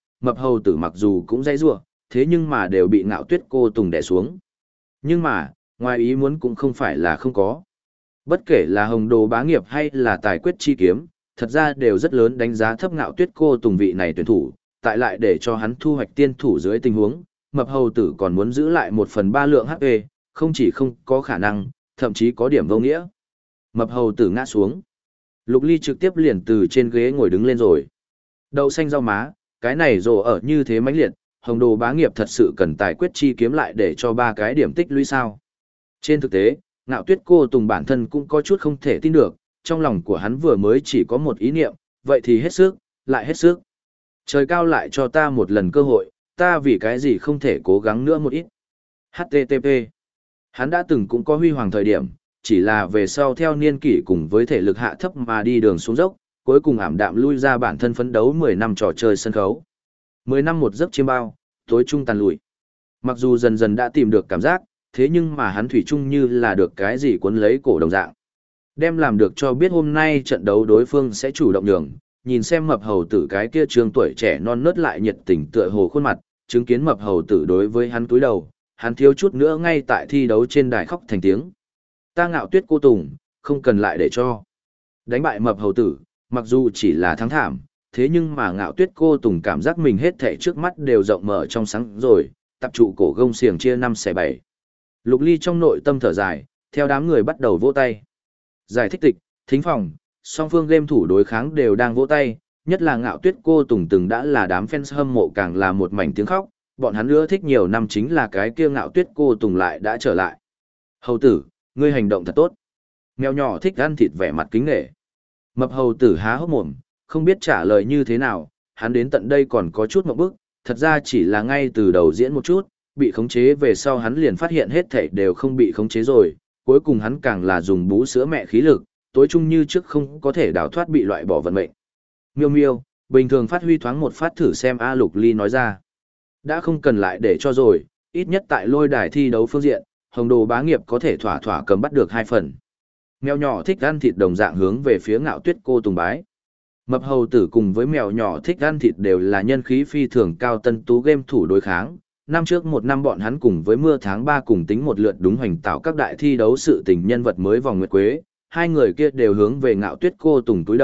hầu tử mặc dù cũng dãy rủa, thế nhưng mà đều bị Ngạo Tuyết Cô Tùng đè xuống. Nhưng mà, ngoài ý muốn cũng không phải là không có. Bất kể là Hồng Đồ Bá Nghiệp hay là tài quyết chi kiếm, thật ra đều rất lớn đánh giá thấp Ngạo Tuyết Cô Tùng vị này tuyển thủ, tại lại để cho hắn thu hoạch tiên thủ dưới tình huống, mập hầu tử còn muốn giữ lại 1/3 lượng HP, không chỉ không có khả năng, thậm chí có điểm vô nghĩa. Mập hầu tử ngã xuống. Lục Ly trực tiếp liền từ trên ghế ngồi đứng lên rồi. Đậu xanh rau má, cái này rồ ở như thế mãnh liệt, Hồng Đồ Bá Nghiệp thật sự cần tài quyết chi kiếm lại để cho 3 cái điểm tích lũy sao. Trên thực tế, Ngạo Tuyết Cô Tùng bản thân cũng có chút không thể tin được, trong lòng của hắn vừa mới chỉ có một ý niệm, vậy thì hết sức, lại hết sức. Trời cao lại cho ta một lần cơ hội, ta vì cái gì không thể cố gắng nữa một ít. HTTP. Hắn đã từng cũng có huy hoàng thời điểm, chỉ là về sau theo niên kỷ cùng với thể lực hạ thấp mà đi đường xuống dốc, cuối cùng ảm đạm lui ra bản thân phấn đấu 10 năm trò chơi sân khấu. 10 năm một giấc chiêm bao, tối trung tàn lụi. Mặc dù dần dần đã tìm được cảm giác, thế nhưng mà hắn thủy chung như là được cái gì cuốn lấy cổ đồng dạng. Đem làm được cho biết hôm nay trận đấu đối phương sẽ chủ động nhường, nhìn xem mập hầu tử cái kia trường tuổi trẻ non nớt lại nhiệt tình tựa hồ khuôn mặt, chứng kiến mập hầu tử đối với hắn túi đầu, hắn thiếu chút nữa ngay tại thi đấu trên đài khóc thành tiếng. Ta Ngạo Tuyết Cô Tùng, không cần lại để cho. Đánh bại mập hầu tử, mặc dù chỉ là thắng thảm, thế nhưng mà Ngạo Tuyết Cô Tùng cảm giác mình hết thảy trước mắt đều rộng mở trong sáng rồi, tập trụ cổ gông xiềng chia 5/7. Lục Ly trong nội tâm thở dài, theo đám người bắt đầu vỗ tay. Giải thích tịch, thính phòng, song phương game thủ đối kháng đều đang vỗ tay, nhất là Ngạo Tuyết Cô Tùng từng đã là đám fans hâm mộ càng là một mảnh tiếng khóc, bọn hắn ưa thích nhiều năm chính là cái kia Ngạo Tuyết Cô Tùng lại đã trở lại. Hầu tử, ngươi hành động thật tốt. Mèo nhỏ thích ăn thịt vẻ mặt kính nể. Mập hầu tử há hốc mồm, không biết trả lời như thế nào, hắn đến tận đây còn có chút ngượng bức, thật ra chỉ là ngay từ đầu diễn một chút, bị khống chế về sau hắn liền phát hiện hết thảy đều không bị khống chế rồi, cuối cùng hắn càng là dùng bú sữa mẹ khí lực, tối chung như trước không có thể đào thoát bị loại bỏ vận mệnh. Miêu miêu, bình thường phát huy thoáng một phát thử xem A Lục Ly nói ra. Đã không cần lại để cho rồi, ít nhất tại lôi đài thi đấu phương diện, Hồng Đồ Bá Nghiệp có thể thỏa thỏa cầm bắt được 2 phần. Mèo nhỏ thích ăn thịt đồng dạng hướng về phía Ngạo Tuyết Cô Tùng bái. Mập hầu tử cùng với mèo nhỏ thích ăn thịt đều là nhân khí phi thường cao tân tú game thủ đối kháng. Năm trước một năm bọn hắn cùng với mưa tháng 3 cùng tính một lượt đúng hoành tạo các đại thi đấu sự tình nhân vật mới vòng nguyệt quế, hai người kia đều hướng về Ngạo Tuyết Cô Tùng túi đầu,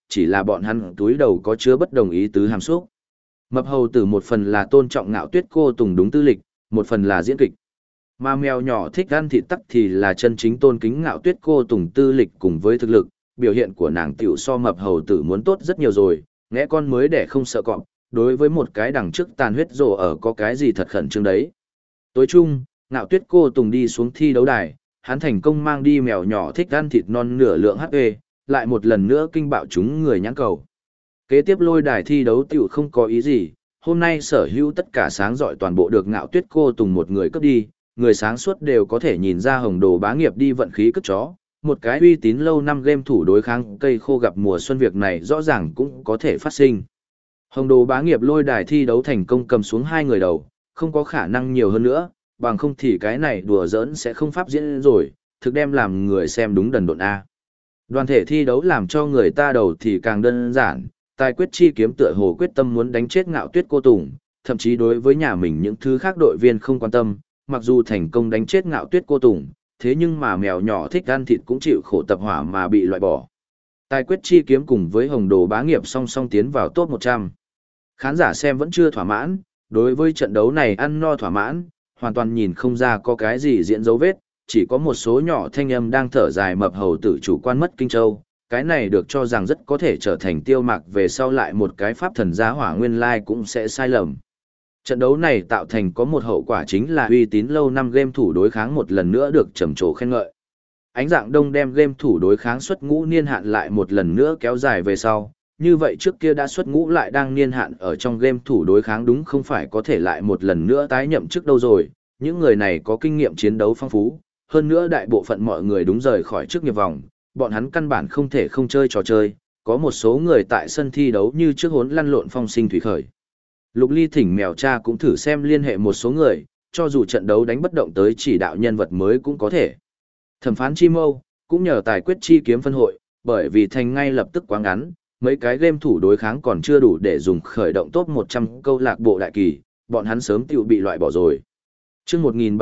chỉ là bọn hắn túi đầu có chứa bất đồng ý tứ hàm xúc. Mập hầu tử một phần là tôn trọng Ngạo Tuyết cô Tùng đúng tư lịch, một phần là diễn kịch. Mà mèo nhỏ thích ăn thịt tắc thì là chân chính tôn kính Ngạo Tuyết cô Tùng tư lịch cùng với thực lực, biểu hiện của nàng tiểu so mập hầu tử muốn tốt rất nhiều rồi, nghe con mới để không sợ cọp, đối với một cái đằng trước tàn huyết rồ ở có cái gì thật khẩn trương đấy. Tối chung, Ngạo Tuyết cô Tùng đi xuống thi đấu đài, hắn thành công mang đi mèo nhỏ thích ăn thịt non nửa lượng HP, lại một lần nữa kinh bạo chúng người nhãn cầu. Kế tiếp lôi đài thi đấu tiểu không có ý gì, hôm nay sở hữu tất cả sáng rọi toàn bộ được Ngạo Tuyết cô Tùng một người cướp đi, người sáng suốt đều có thể nhìn ra Hồng Đồ Bá Nghiệp đi vận khí cướp chó, một cái uy tín lâu năm game thủ đối kháng cây khô gặp mùa xuân, việc này rõ ràng cũng có thể phát sinh. Hồng Đồ Bá Nghiệp lôi đài thi đấu thành công cầm xuống 2 người đầu, không có khả năng nhiều hơn nữa, bằng không thì cái này đùa giỡn sẽ không pháp diễn rồi, thực đem làm người xem đúng đần độn A. Đoàn thể thi đấu làm cho người ta đầu thì càng đơn giản, Tài Quyết Chi Kiếm tựa hồ quyết tâm muốn đánh chết Ngạo Tuyết cô Tùng, thậm chí đối với nhà mình những thứ khác đội viên không quan tâm, mặc dù thành công đánh chết Ngạo Tuyết cô Tùng, thế nhưng mà mèo nhỏ thích ăn thịt cũng chịu khổ tập hỏa mà bị loại bỏ. Tài Quyết Chi Kiếm cùng với Hồng Đồ Bá Nghiệp song song tiến vào top 100. Khán giả xem vẫn chưa thỏa mãn, đối với trận đấu này ăn no thỏa mãn, hoàn toàn nhìn không ra có cái gì diễn dấu vết, chỉ có một số nhỏ thanh âm đang thở dài mập hầu tử chủ quan mất Kinh Châu, cái này được cho rằng rất có thể trở thành tiêu mạc về sau lại một cái pháp thần giá hỏa nguyên lai cũng sẽ sai lầm. Trận đấu này tạo thành có một hậu quả chính là uy tín lâu năm game thủ đối kháng một lần nữa được trầm trồ khen ngợi. Ánh dạng đông đem game thủ đối kháng xuất ngũ niên hạn lại một lần nữa kéo dài về sau, như vậy trước kia đã xuất ngũ lại đang niên hạn ở trong game thủ đối kháng đúng không phải có thể lại một lần nữa tái nhậm chức đâu rồi, những người này có kinh nghiệm chiến đấu phong phú, hơn nữa đại bộ phận mọi người đúng rời khỏi chức nghiệp vòng, bọn hắn căn bản không thể không chơi trò chơi, có một số người tại sân thi đấu như trước hốn lăn lộn phong sinh thủy khởi. Lục Ly thỉnh mèo cha cũng thử xem liên hệ một số người, cho dù trận đấu đánh bất động tới chỉ đạo nhân vật mới cũng có thể. Thẩm phán Chi Mâu cũng nhờ Tài Quyết Chi Kiếm phân hội, bởi vì thành ngay lập tức quá ngắn, mấy cái game thủ đối kháng còn chưa đủ để dùng khởi động top 100 câu lạc bộ đại kỳ, bọn hắn sớm tiểu bị loại bỏ rồi. Chương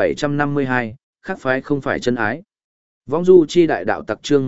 1752, khác phái không phải chân ái. Vong Du Chi Đại Đạo Tặc chương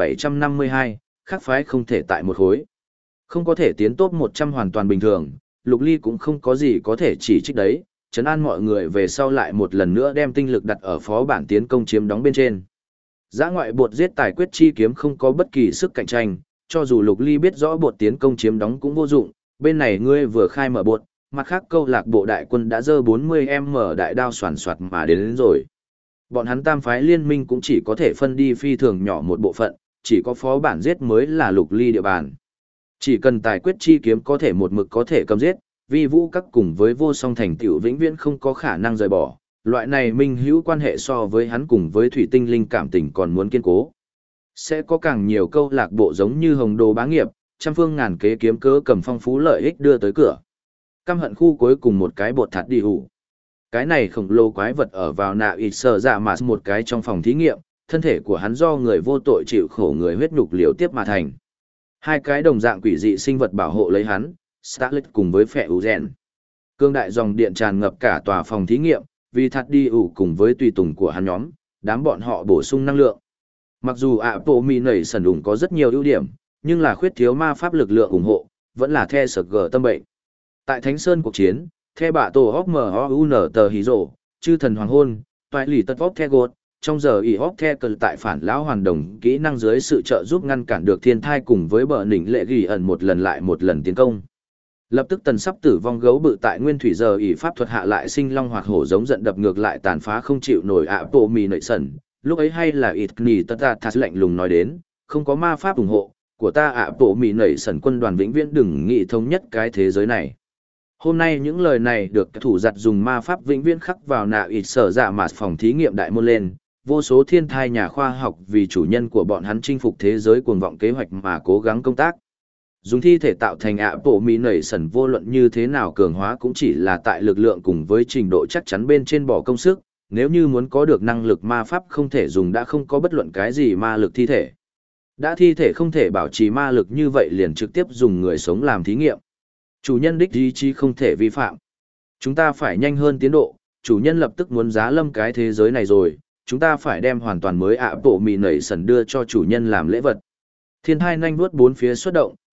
1752, khác phái không thể tại một khối. Không có thể tiến top 100 hoàn toàn bình thường, Lục Ly cũng không có gì có thể chỉ trích đấy, trấn an mọi người về sau lại một lần nữa đem tinh lực đặt ở phó bản tiến công chiếm đóng bên trên. Dã ngoại bột giết Tài Quyết Chi Kiếm không có bất kỳ sức cạnh tranh, cho dù Lục Ly biết rõ bột tiến công chiếm đóng cũng vô dụng, bên này ngươi vừa khai mở bột, mặt khác câu lạc bộ đại quân đã dơ 40M đại đao soàn soạt mà đến rồi. Bọn hắn tam phái liên minh cũng chỉ có thể phân đi phi thường nhỏ một bộ phận, chỉ có phó bản giết mới là Lục Ly địa bàn. Chỉ cần Tài Quyết Chi Kiếm có thể một mực có thể cầm giết, vi vũ các cùng với vô song thành tựu vĩnh viễn không có khả năng rời bỏ, loại này minh hữu quan hệ so với hắn cùng với thủy tinh linh cảm tình còn muốn kiên cố. Sẽ có càng nhiều câu lạc bộ giống như Hồng Đồ Bá Nghiệp, trăm phương ngàn kế kiếm cớ cầm phong phú lợi ích đưa tới cửa. Căm hận khu cuối cùng một cái bột thạt đi hủ. Cái này khổng lồ quái vật ở vào nạ ịt sở dạ mà một cái trong phòng thí nghiệm, thân thể của hắn do người vô tội chịu khổ người huyết nhục liều tiếp mà thành. Hai cái đồng dạng quỷ dị sinh vật bảo hộ lấy hắn, Starlet cùng với phệ ủ rèn. Cương đại dòng điện tràn ngập cả tòa phòng thí nghiệm, vì thạt đi ủ cùng với tùy tùng của hắn nhóm, đám bọn họ bổ sung năng lượng. Mặc dù Apple Mi nảy sần đủng có rất nhiều ưu điểm, nhưng là khuyết thiếu ma pháp lực lượng ủng hộ, vẫn là the sợt gờ tâm bệnh. Tại Thánh Sơn cuộc chiến, the bạ tổ hóc M.O.U.N. tờ hí rổ, chư thần hoàng hôn, toại lì tật hóc the gột, trong giờ y hóc the cờ tại phản lão hoàn đồng kỹ năng dưới sự trợ giúp ngăn cản được thiên thai cùng với bờ nỉnh lệ ghi ẩn một lần lại một lần tiến công. Lập tức tần sắp tử vong gấu bự tại nguyên thủy giờ y pháp thuật hạ lại sinh long hoặc hổ giống giận đập ngược lại tàn phá không chịu nổi Apple Mi nảy sần. Lúc ấy hay là ít nì tất ta thắt lạnh lùng nói đến, không có ma pháp ủng hộ, của ta Apple Mi nảy sần quân đoàn vĩnh viễn đừng nghĩ thống nhất cái thế giới này. Hôm nay những lời này được thủ giặt dùng ma pháp vĩnh viễn khắc vào nạ ịt sở dạ mà phòng thí nghiệm đại môn lên, vô số thiên thai nhà khoa học vì chủ nhân của bọn hắn chinh phục thế giới cuồng vọng kế hoạch mà cố gắng công tác. Dùng thi thể tạo thành Apple Mi nảy sần vô luận như thế nào cường hóa cũng chỉ là tại lực lượng cùng với trình độ chắc chắn bên trên bỏ công sức, nếu như muốn có được năng lực ma pháp không thể dùng đã không có bất luận cái gì ma lực thi thể. Đã thi thể không thể bảo trì ma lực như vậy liền trực tiếp dùng người sống làm thí nghiệm. Chủ nhân đích ý chí không thể vi phạm. Chúng ta phải nhanh hơn tiến độ, chủ nhân lập tức muốn giá lâm cái thế giới này rồi, chúng ta phải đem hoàn toàn mới Apple Mi nảy sần đưa cho chủ nhân làm lễ vật. Thiên thai nhanh vuốt bốn phía xuất động,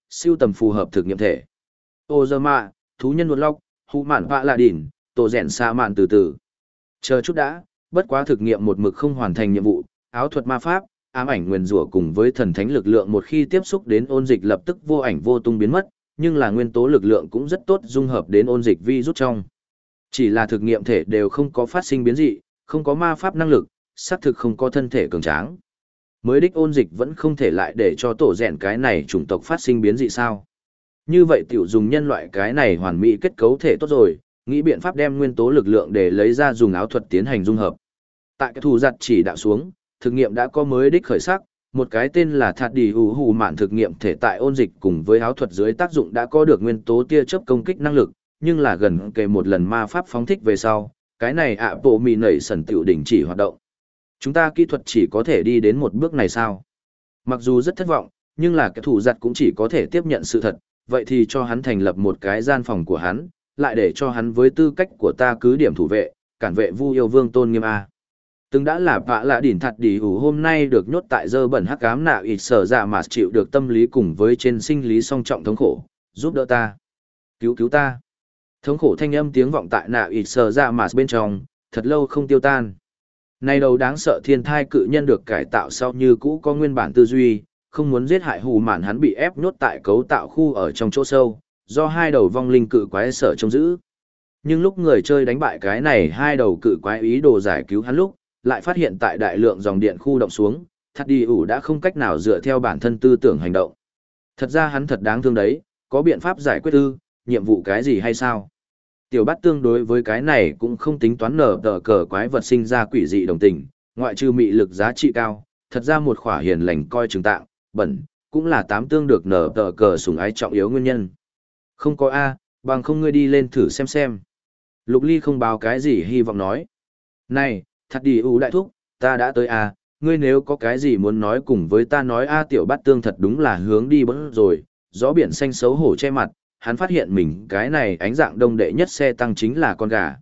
siêu tầm phù hợp thực nghiệm thể. Ô giờ mạ, thú nhân một lóc, hụ mạn vạ lạ đỉn, tổ rèn xa mạn từ từ. Chờ chút đã, bất quá thực nghiệm một mực không hoàn thành nhiệm vụ, áo thuật ma pháp, ám ảnh nguyền rủa cùng với thần thánh lực lượng một khi tiếp xúc đến ôn dịch lập tức vô ảnh vô tung biến mất, nhưng là nguyên tố lực lượng cũng rất tốt dung hợp đến ôn dịch vi rút trong. Chỉ là thực nghiệm thể đều không có phát sinh biến dị, không có ma pháp năng lực, xác thực không có thân thể cường tráng. Mới đích ôn dịch vẫn không thể lại để cho tổ rèn cái này chủng tộc phát sinh biến dị sao. Như vậy tiểu dùng nhân loại cái này hoàn mỹ kết cấu thể tốt rồi, nghĩ biện pháp đem nguyên tố lực lượng để lấy ra dùng áo thuật tiến hành dung hợp. Tại cái thủ giặt chỉ đạo xuống, thực nghiệm đã có mới đích khởi sắc, một cái tên là Thạt Đi Hù Hù Mạn thực nghiệm thể tại ôn dịch cùng với áo thuật dưới tác dụng đã có được nguyên tố tia chớp công kích năng lực, nhưng là gần kề một lần ma pháp phóng thích về sau, cái này ạ bộ mì nảy sần tiểu đình chỉ hoạt động. Chúng ta kỹ thuật chỉ có thể đi đến một bước này sao? Mặc dù rất thất vọng, nhưng là cái thủ giặt cũng chỉ có thể tiếp nhận sự thật, vậy thì cho hắn thành lập một cái gian phòng của hắn, lại để cho hắn với tư cách của ta cứ điểm thủ vệ, cản vệ Vu yêu vương tôn nghiêm a. Từng đã là vạ lạ đỉn Thạt Đi Hù hôm nay được nhốt tại dơ bẩn hắc ám nạo ít sở dạ mà chịu được tâm lý cùng với trên sinh lý song trọng thống khổ, giúp đỡ ta. Cứu ta. Thống khổ thanh âm tiếng vọng tại nạo ít sở dạ mà bên trong, thật lâu không tiêu tan. Này đầu đáng sợ thiên thai cự nhân được cải tạo sau như cũ có nguyên bản tư duy, không muốn giết hại hù mạn hắn bị ép nhốt tại cấu tạo khu ở trong chỗ sâu, do hai đầu vong linh cự quái sở trông giữ. Nhưng lúc người chơi đánh bại cái này hai đầu cự quái ý đồ giải cứu hắn lúc, lại phát hiện tại đại lượng dòng điện khu động xuống, Thạt Đi Hù đã không cách nào dựa theo bản thân tư tưởng hành động. Thật ra hắn thật đáng thương đấy, có biện pháp giải quyết nhiệm vụ cái gì hay sao? Tiểu Bát tương đối với cái này cũng không tính toán nở tờ cờ quái vật sinh ra quỷ dị đồng tình, ngoại trừ mị lực giá trị cao, thật ra một khỏa hiền lành coi chừng tạng, bẩn, cũng là tám tương được nở tờ cờ sủng ái trọng yếu nguyên nhân. Không có A, bằng không ngươi đi lên thử xem. Lục Ly không báo cái gì hy vọng nói. Này, Thạt Đi Hù đại thúc, ta đã tới A, ngươi nếu có cái gì muốn nói cùng với ta nói A. Tiểu Bát tương thật đúng là hướng đi bớt rồi, gió biển xanh xấu hổ che mặt, hắn phát hiện mình cái này ánh dạng đông đệ nhất xe tăng chính là con gà.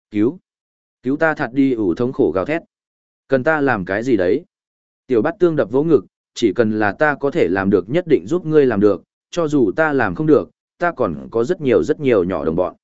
Cứu ta Thạt Đi Hù thống khổ gào thét. Cần ta làm cái gì đấy? Tiểu Bát tương đập vỗ ngực, chỉ cần là ta có thể làm được nhất định giúp ngươi làm được, cho dù ta làm không được, ta còn có rất nhiều nhỏ đồng bọn.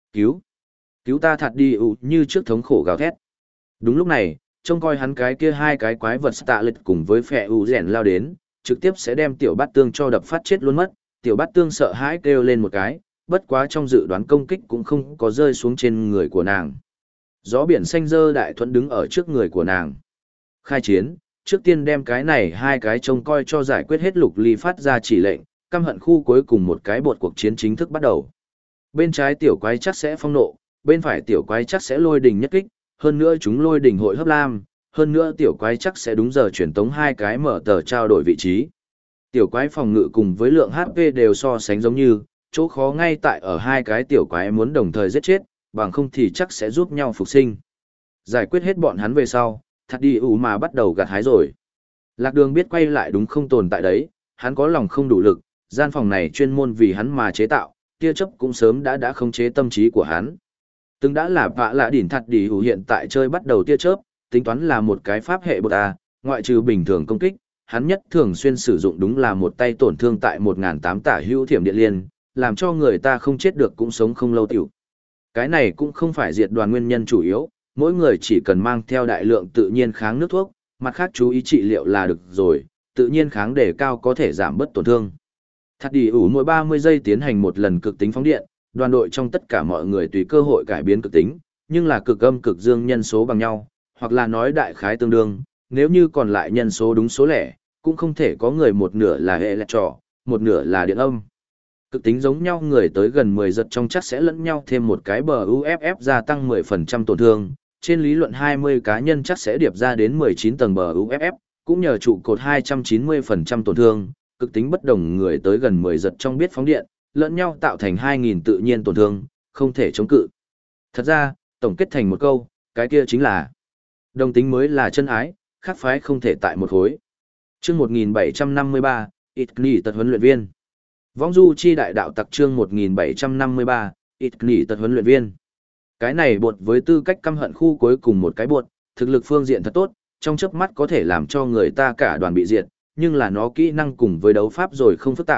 Cứu ta Thạt Đi Hù như trước thống khổ gào thét. Đúng lúc này, trông coi hắn cái kia hai cái quái vật tạ lịch cùng với phệ ủ rèn lao đến, trực tiếp sẽ đem tiểu bát tương cho đập phát chết luôn mất. Tiểu bát tương sợ hãi kêu lên một cái, bất quá trong dự đoán công kích cũng không có rơi xuống trên người của nàng. Gió biển xanh dơ đại thuẫn đứng ở trước người của nàng. Khai chiến, trước tiên đem cái này hai cái trông coi cho giải quyết hết. Lục Ly phát ra chỉ lệnh, căm hận khu cuối cùng một cái bột cuộc chiến chính thức bắt đầu. Bên trái tiểu quái chắc sẽ phong nộ, bên phải tiểu quái chắc sẽ lôi đình nhất kích, hơn nữa chúng lôi đình hội hấp lam, hơn nữa tiểu quái chắc sẽ đúng giờ chuyển tống hai cái mở tờ trao đổi vị trí. Tiểu quái phòng ngự cùng với lượng HP đều so sánh giống như, chỗ khó ngay tại ở hai cái tiểu quái muốn đồng thời giết chết, bằng không thì chắc sẽ giúp nhau phục sinh. Giải quyết hết bọn hắn về sau, Thạt Đi Hù mà bắt đầu gặt hái rồi. Lạc Đường biết quay lại đúng không tồn tại đấy, hắn có lòng không đủ lực, gian phòng này chuyên môn vì hắn mà chế tạo, tia chớp cũng sớm đã khống chế tâm trí của hắn. Từng đã là vạ lạ đỉn Thạt Đi Hù hiện tại chơi bắt đầu tia chớp, tính toán là một cái pháp hệ bột A, ngoại trừ bình thường công kích, hắn nhất thường xuyên sử dụng đúng là một tay tổn thương tại 1.800 tả hữu thiểm điện liên, làm cho người ta không chết được cũng sống không lâu tiểu. Cái này cũng không phải diệt đoàn nguyên nhân chủ yếu, mỗi người chỉ cần mang theo đại lượng tự nhiên kháng nước thuốc, mặt khác chú ý trị liệu là được rồi, tự nhiên kháng đề cao có thể giảm bớt tổn thương. Thạt Đi Hù mỗi 30 giây tiến hành một lần cực tính phóng điện, đoàn đội trong tất cả mọi người tùy cơ hội cải biến cực tính, nhưng là cực âm cực dương nhân số bằng nhau, hoặc là nói đại khái tương đương, nếu như còn lại nhân số đúng số lẻ, cũng không thể có người một nửa là hệ lẹt trò, một nửa là điện âm. Cực tính giống nhau người tới gần 10 giật trong chắc sẽ lẫn nhau thêm một cái bờ UFF gia tăng 10% tổn thương, trên lý luận 20 cá nhân chắc sẽ điệp ra đến 19 tầng bờ UFF, cũng nhờ trụ cột 290% tổn thương, cực tính bất đồng người tới gần 10 giật trong biết phóng điện, lẫn nhau tạo thành 2.000 tự nhiên tổn thương, không thể chống cự. Thật ra, tổng kết thành một câu, cái kia chính là đồng tính mới là chân ái, khác phái không thể tại một khối. Chương 1753, ít nghỉ tật huấn luyện viên. Vong du chi đại đạo tặc chương 1753, ít nghỉ tật huấn luyện viên. Cái này bột với tư cách căm hận khu cuối cùng một cái bột, thực lực phương diện thật tốt, trong chớp mắt có thể làm cho người ta cả đoàn bị diệt, nhưng là nó kỹ năng cùng với đấu pháp rồi không phức tạp,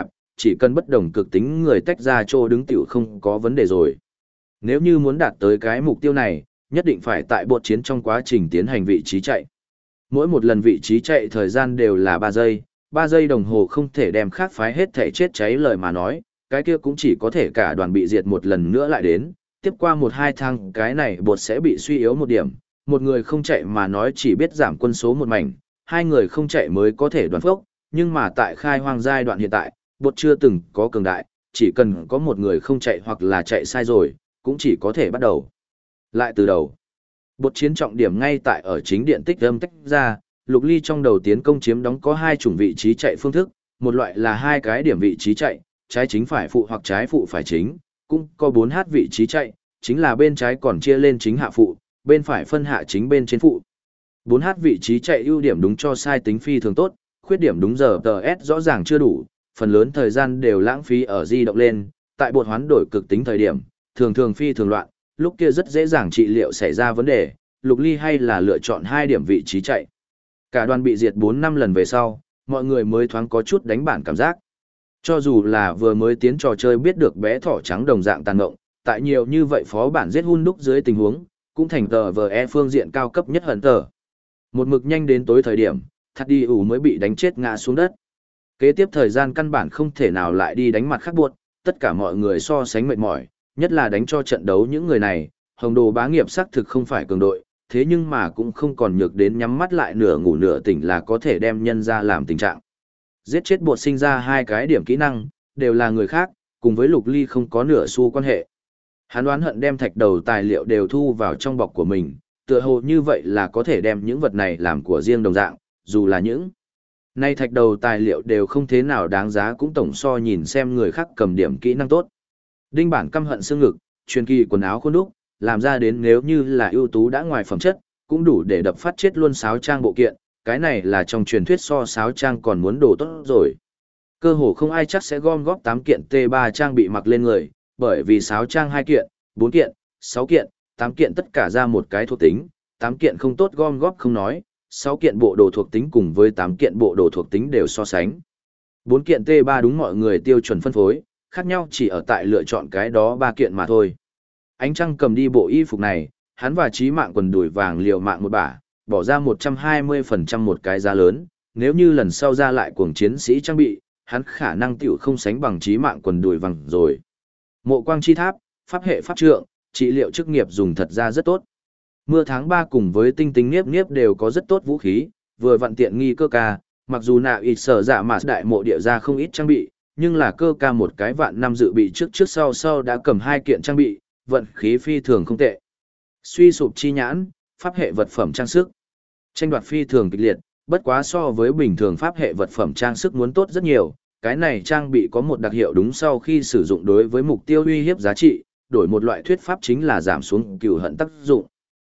chỉ cần bất đồng cực tính người tách ra chỗ đứng tiểu không có vấn đề rồi. Nếu như muốn đạt tới cái mục tiêu này, nhất định phải tại bột chiến trong quá trình tiến hành vị trí chạy. Mỗi một lần vị trí chạy thời gian đều là 3 giây, 3 giây đồng hồ không thể đem khác phái hết thể chết cháy lời mà nói, cái kia cũng chỉ có thể cả đoàn bị diệt một lần nữa lại đến, tiếp qua 1-2 tháng cái này bột sẽ bị suy yếu một điểm, một người không chạy mà nói chỉ biết giảm quân số một mảnh, hai người không chạy mới có thể đoàn phốc, nhưng mà tại khai hoang giai đoạn hiện tại, bột chưa từng có cường đại, chỉ cần có một người không chạy hoặc là chạy sai rồi, cũng chỉ có thể bắt đầu lại từ đầu. Bột chiến trọng điểm ngay tại ở chính điện tích âm tách ra, Lục Ly trong đầu tiến công chiếm đóng có hai chủng vị trí chạy phương thức, một loại là hai cái điểm vị trí chạy, trái chính phải phụ hoặc trái phụ phải chính, cũng có 4H vị trí chạy, chính là bên trái còn chia lên chính hạ phụ, bên phải phân hạ chính bên trên phụ. 4H vị trí chạy ưu điểm đúng cho sai tính phi thường tốt, khuyết điểm đúng giờ TS rõ ràng chưa đủ, phần lớn thời gian đều lãng phí ở di động lên, tại bột hoán đổi cực tính thời điểm, thường thường phi thường loạn, lúc kia rất dễ dàng trị liệu xảy ra vấn đề, Lục Ly hay là lựa chọn 2 điểm vị trí chạy. Cả đoàn bị diệt 4-5 lần về sau, mọi người mới thoáng có chút đánh bản cảm giác. Cho dù là vừa mới tiến trò chơi biết được bé thỏ trắng đồng dạng tàn ngộng, tại nhiều như vậy phó bản giết hun đúc dưới tình huống, cũng thành tờ VE phương diện cao cấp nhất hận tờ. Một mực nhanh đến tối thời điểm, Thắt đi ủ mới bị đánh chết ngã xuống đất. Kế tiếp thời gian căn bản không thể nào lại đi đánh mặt khác buộc, tất cả mọi người so sánh mệt mỏi, nhất là đánh cho trận đấu những người này, Hồng Đồ bá nghiệp xác thực không phải cường đội, thế nhưng mà cũng không còn nhược đến nhắm mắt lại nửa ngủ nửa tỉnh là có thể đem nhân ra làm tình trạng. Giết chết bột sinh ra 2 cái điểm kỹ năng, đều là người khác, cùng với Lục Ly không có nửa xu quan hệ. Hắn đoán hận đem thạch đầu tài liệu đều thu vào trong bọc của mình, tựa hồ như vậy là có thể đem những vật này làm của riêng đồng dạng, dù là những nay thạch đầu tài liệu đều không thế nào đáng giá cũng tổng so nhìn xem người khác cầm điểm kỹ năng tốt. Đinh bản căm hận xương ngực, truyền kỳ quần áo khuôn đúc, làm ra đến nếu như là ưu tú đã ngoài phẩm chất, cũng đủ để đập phát chết luôn sáo trang bộ kiện, cái này là trong truyền thuyết so sáo trang còn muốn đồ tốt rồi. Cơ hồ không ai chắc sẽ gom góp 8 kiện T3 trang bị mặc lên người, bởi vì sáo trang 2 kiện, 4 kiện, 6 kiện, 8 kiện tất cả ra một cái thuộc tính, 8 kiện không tốt gom góp không nói, 6 kiện bộ đồ thuộc tính cùng với 8 kiện bộ đồ thuộc tính đều so sánh. 4 kiện T3 đúng mọi người tiêu chuẩn phân phối, khác nhau chỉ ở tại lựa chọn cái đó 3 kiện mà thôi. Ánh Trăng cầm đi bộ y phục này, hắn và Chí Mạng quần đùi vàng liều mạng một bả, bỏ ra 120% một cái giá lớn, nếu như lần sau ra lại cuồng chiến sĩ trang bị, hắn khả năng tiểu không sánh bằng Chí Mạng quần đùi vàng rồi. Mộ quang chi tháp, pháp hệ pháp trượng, trị liệu chức nghiệp dùng thật ra rất tốt. Mưa tháng 3 cùng với tinh tinh niếp niếp đều có rất tốt vũ khí, vừa vặn tiện nghi cơ ca, mặc dù nạ ít sở dạ mà đại mộ địa ra không ít trang bị, nhưng là cơ ca một cái vạn năm dự bị trước sau đã cầm 2 kiện trang bị, vận khí phi thường không tệ. Suy sụp chi nhãn, pháp hệ vật phẩm trang sức. Tranh đoạt phi thường kịch liệt, bất quá so với bình thường pháp hệ vật phẩm trang sức muốn tốt rất nhiều, cái này trang bị có một đặc hiệu đúng sau khi sử dụng đối với mục tiêu uy hiếp giá trị, đổi một loại thuyết pháp chính là giảm xuống cừu hận tác dụng.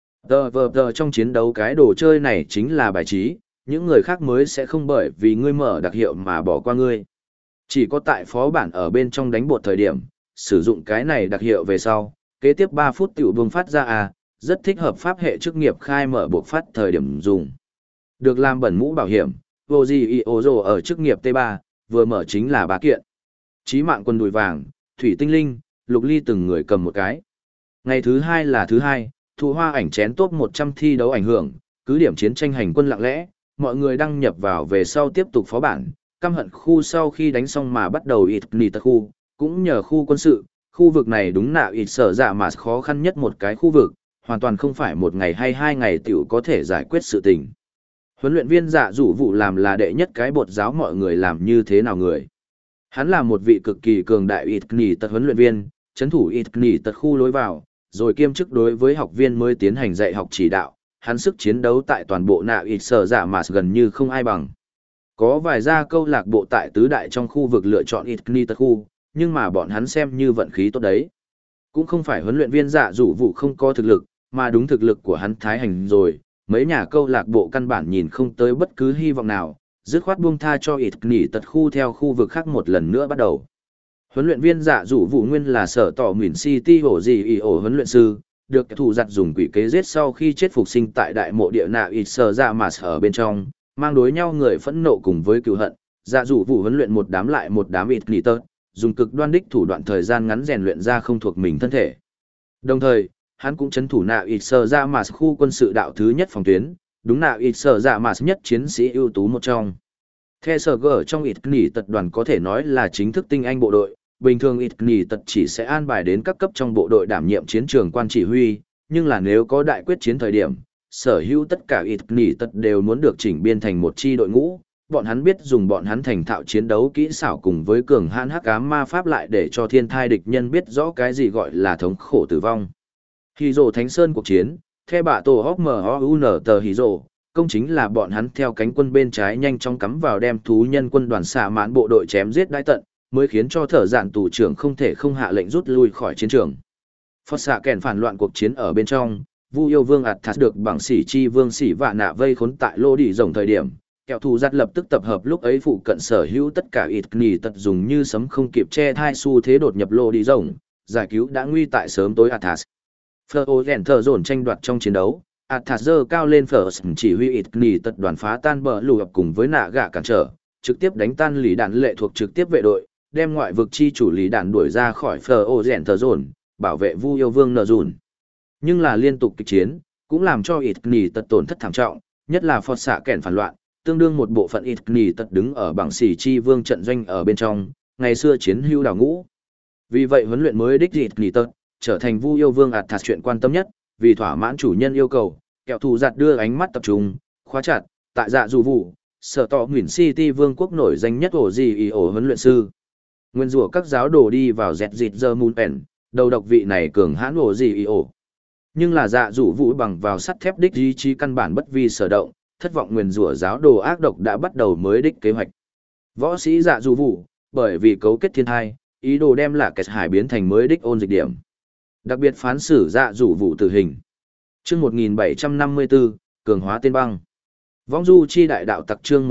Tờ trong chiến đấu cái đồ chơi này chính là bài trí, những người khác mới sẽ không bởi vì ngươi mở đặc hiệu mà bỏ qua ngươi. Chỉ có tại phó bản ở bên trong đánh bột thời điểm, sử dụng cái này đặc hiệu về sau, kế tiếp 3 phút tiểu bùng phát ra rất thích hợp pháp hệ chức nghiệp khai mở buộc phát thời điểm dùng. Được làm bẩn mũ bảo hiểm, vô gì y ô rồ ở chức nghiệp T3, vừa mở chính là 3 kiện. Chí Mạng quần đùi vàng, thủy tinh linh, Lục Ly từng người cầm một cái. Ngày thứ 2 là thứ 2, thụ hoa ảnh chén top 100 thi đấu ảnh hưởng, cứ điểm chiến tranh hành quân lặng lẽ, mọi người đăng nhập vào về sau tiếp tục phó bản, căm hận khu sau khi đánh xong mà bắt đầu ít nì tật khu, cũng nhờ khu quân sự, khu vực này đúng nạo ít sở dạ mà khó khăn nhất một cái khu vực, hoàn toàn không phải một ngày hay 2 ngày tiểu có thể giải quyết sự tình. Huấn luyện viên Dạ Dụ vụ làm là đệ nhất cái bột giáo mọi người làm như thế nào người. Hắn là một vị cực kỳ cường đại ít nì tật huấn luyện viên, chấn thủ ít nì tật khu lối vào, rồi kiêm chức đối với học viên mới tiến hành dạy học chỉ đạo, hắn sức chiến đấu tại toàn bộ nạo ít sở dạ mà gần như không ai bằng. Có vài gia câu lạc bộ tại tứ đại trong khu vực lựa chọn ít nì tật khu, nhưng mà bọn hắn xem như vận khí tốt đấy. Cũng không phải huấn luyện viên Dạ Dụ vụ không có thực lực, mà đúng thực lực của hắn thái hành rồi, mấy nhà câu lạc bộ căn bản nhìn không tới bất cứ hy vọng nào, dứt khoát buông tha cho ít nỉ tật khu theo khu vực khác một lần nữa bắt đầu. Huấn luyện viên Dạ Dụ vụ nguyên là sở tỏ Mìn City hổ gì y ổ huấn luyện sư, được thủ giặt dùng quỷ kế giết sau khi chết phục sinh tại đại mộ địa nạ ít sở dạ mà ở bên trong, mang đối nhau người phẫn nộ cùng với cựu hận, Dạ dụ vụ huấn luyện một đám lại một đám ít nghỉ tớt, dùng cực đoan đích thủ đoạn thời gian ngắn rèn luyện ra không thuộc mình thân thể. Đồng thời, hắn cũng chấn thủ nạo ít sở ra mà khu quân sự đạo thứ nhất phòng tuyến, đúng nạo ít sở ra mà nhất chiến sĩ ưu tú một trong. Theo sở gở trong ít nghỉ tật đoàn có thể nói là chính thức tinh anh bộ đội, bình thường ít nghỉ tật chỉ sẽ an bài đến các cấp trong bộ đội đảm nhiệm chiến trường quan chỉ huy, nhưng là nếu có đại quyết chiến thời điểm, sở hữu tất cả ít nghỉ tật đều muốn được chỉnh biên thành một chi đội ngũ, bọn hắn biết dùng bọn hắn thành thạo chiến đấu kỹ xảo cùng với cường hãn hắc ám ma pháp lại để cho thiên thai địch nhân biết rõ cái gì gọi là thống khổ tử vong. Hydro Thánh Sơn cuộc chiến, theo bạ tổ hóc MOUN tờ Hydro, công chính là bọn hắn theo cánh quân bên trái nhanh chóng cắm vào đem thú nhân quân đoàn xạ mãn bộ đội chém giết đái tận, mới khiến cho thở dạn tù trưởng không thể không hạ lệnh rút lui khỏi chiến trường. Phật xạ kèn phản loạn cuộc chiến ở bên trong, Vu yêu vương Athas được bằng sỉ chi vương sỉ vạ nạ vây khốn tại lô đỉ rồng thời điểm, kẹo thù giặt lập tức tập hợp lúc ấy phụ cận sở hữu tất cả ít nghỉ tật dùng như sấm không kịp che thai xu thế đột nhập lô đỉ rồng, giải cứu đã nguy tại sớm tối Athas. Phở rèn thở dồn tranh đoạt trong chiến đấu, Athas dơ cao lên phở chỉ huy ít nghỉ tật đoàn phá tan bờ lù ập cùng với nạ gạ cản trở, trực tiếp đánh tan lý đạn lệ thuộc trực tiếp vệ đội, đem ngoại vực chi chủ lý đạn đuổi ra khỏi phở rèn thở dồn, bảo vệ Vu yêu vương nở dùn. Nhưng là liên tục kịch chiến, cũng làm cho ít nghỉ tật tổn thất thảm trọng, nhất là Phật xạ kèn phản loạn, tương đương một bộ phận ít nghỉ tật đứng ở bảng sỉ chi vương trận doanh ở bên trong, ngày xưa chiến hưu đào ngũ. Vì vậy huấn luyện mới đích ít nghỉ tật, trở thành Vu yêu vương Athas chuyện quan tâm nhất, vì thỏa mãn chủ nhân yêu cầu, kẹo thù giặt đưa ánh mắt tập trung, khóa chặt, tại dạ dù vụ, sở tọ Nguyễn City vương quốc nổi danh nhất ổ gì ý ổ huấn luyện sư. Nguyên rủa các giáo đồ đi vào dẹt dịt giờ mùn ẻn, đầu độc vị này cường hãn ổ gì ý ổ. Nhưng là dạ dụ vũ bằng vào sắt thép đích ý chí căn bản bất vi sở động, thất vọng nguyền rủa giáo đồ ác độc đã bắt đầu mới đích kế hoạch. Võ sĩ dạ dụ vũ, bởi vì cấu kết thiên thai, ý đồ đem Lạ Kẹt Hải biến thành mới đích ôn dịch điểm. Đặc biệt phán xử dạ dụ vũ tử hình. Chương 1754, cường hóa tên băng. Vong du chi đại đạo tặc chương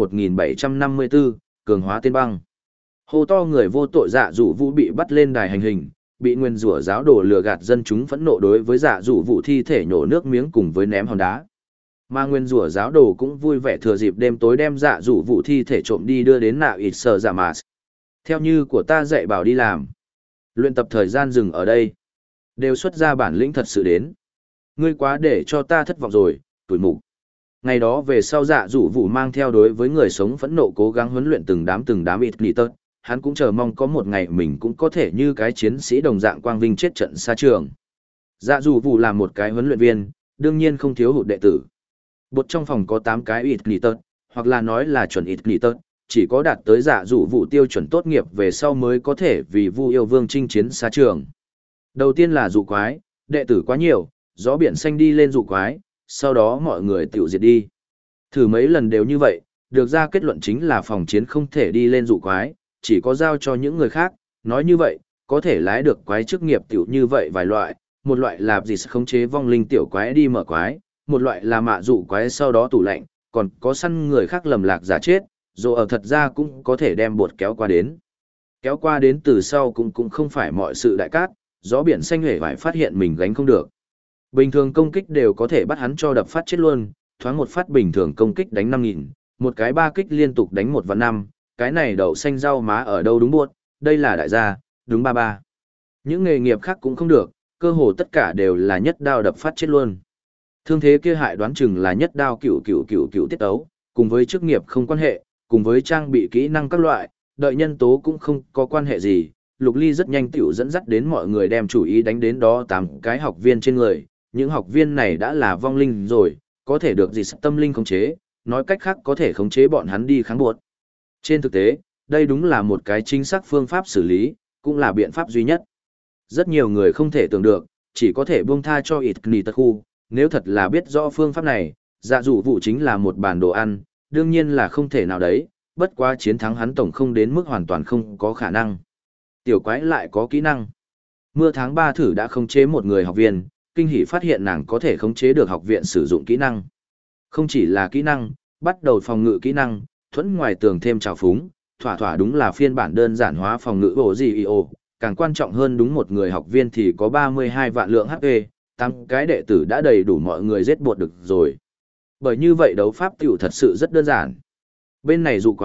1754, cường hóa tên băng. Hô to người vô tội dạ dụ vũ bị bắt lên đài hành hình, bị nguyên rủa giáo đồ lừa gạt dân chúng phẫn nộ đối với dạ dụ vụ thi thể nhổ nước miếng cùng với ném hòn đá. Mà nguyên rủa giáo đồ cũng vui vẻ thừa dịp đêm tối đem dạ dụ vụ thi thể trộm đi đưa đến nạo ít sở dạ mà. Theo như của ta dạy bảo đi làm. Luyện tập thời gian dừng ở đây. Đều xuất ra bản lĩnh thật sự đến. Ngươi quá để cho ta thất vọng rồi, tuổi mục. Ngày đó về sau dạ dụ vụ mang theo đối với người sống phẫn nộ cố gắng huấn luyện từng đám ít nghỉ tớt. Hắn cũng chờ mong có một ngày mình cũng có thể như cái chiến sĩ đồng dạng quang vinh chết trận xa trường. Dạ dù vụ là một cái huấn luyện viên, đương nhiên không thiếu hụt đệ tử. Bột trong phòng có 8 cái ít nghỉ tớt, hoặc là nói là chuẩn ít nghỉ tớt, chỉ có đạt tới dạ dù vụ tiêu chuẩn tốt nghiệp về sau mới có thể vì Vu yêu vương chinh chiến xa trường. Đầu tiên là dụ quái, đệ tử quá nhiều, gió biển xanh đi lên dụ quái, sau đó mọi người tiểu diệt đi. Thử mấy lần đều như vậy, được ra kết luận chính là phòng chiến không thể đi lên dụ quái, chỉ có giao cho những người khác, nói như vậy, có thể lái được quái chức nghiệp tiểu như vậy vài loại, một loại là gì khống chế vong linh tiểu quái đi mở quái, một loại là mạ dụ quái sau đó tủ lạnh, còn có săn người khác lầm lạc giả chết, dù ở thật ra cũng có thể đem bột kéo qua đến. Kéo qua đến từ sau cũng không phải mọi sự đại cát, gió biển xanh hề phải phát hiện mình gánh không được. Bình thường công kích đều có thể bắt hắn cho đập phát chết luôn, thoáng một phát bình thường công kích đánh 5.000, một cái 3 kích liên tục đánh 1 và 5, cái này đậu xanh rau má ở đâu đúng buốt, đây là đại gia, đúng 33. Những nghề nghiệp khác cũng không được, cơ hồ tất cả đều là nhất đao đập phát chết luôn. Thương thế kia hại đoán chừng là nhất đao cựu tiết tấu, cùng với chức nghiệp không quan hệ, cùng với trang bị kỹ năng các loại, đợi nhân tố cũng không có quan hệ gì. Lục Ly rất nhanh tiểu dẫn dắt đến mọi người đem chủ ý đánh đến đó 8 cái học viên trên người, những học viên này đã là vong linh rồi, có thể được gì tâm linh khống chế, nói cách khác có thể khống chế bọn hắn đi kháng buộc. Trên thực tế, đây đúng là một cái chính xác phương pháp xử lý, cũng là biện pháp duy nhất. Rất nhiều người không thể tưởng được, chỉ có thể buông tha cho ít nghỉ tật khu, nếu thật là biết rõ phương pháp này, dạ dụ vụ chính là một bản đồ ăn, đương nhiên là không thể nào đấy, bất quá chiến thắng hắn tổng không đến mức hoàn toàn không có khả năng. Tiểu quái lại có kỹ năng. Mưa tháng 3 thử đã khống chế một người học viên, kinh hỉ phát hiện nàng có thể khống chế được học viện sử dụng kỹ năng. Không chỉ là kỹ năng, bắt đầu phòng ngự kỹ năng, thuẫn ngoài tường thêm trào phúng, thỏa đúng là phiên bản đơn giản hóa phòng ngự bộ GIO, càng quan trọng hơn đúng một người học viên thì có 32 vạn lượng HP, 8 cái đệ tử đã đầy đủ mọi người giết buộc được rồi. Bởi như vậy đấu pháp tiểu thật sự rất đơn giản. Bên này dụ quái,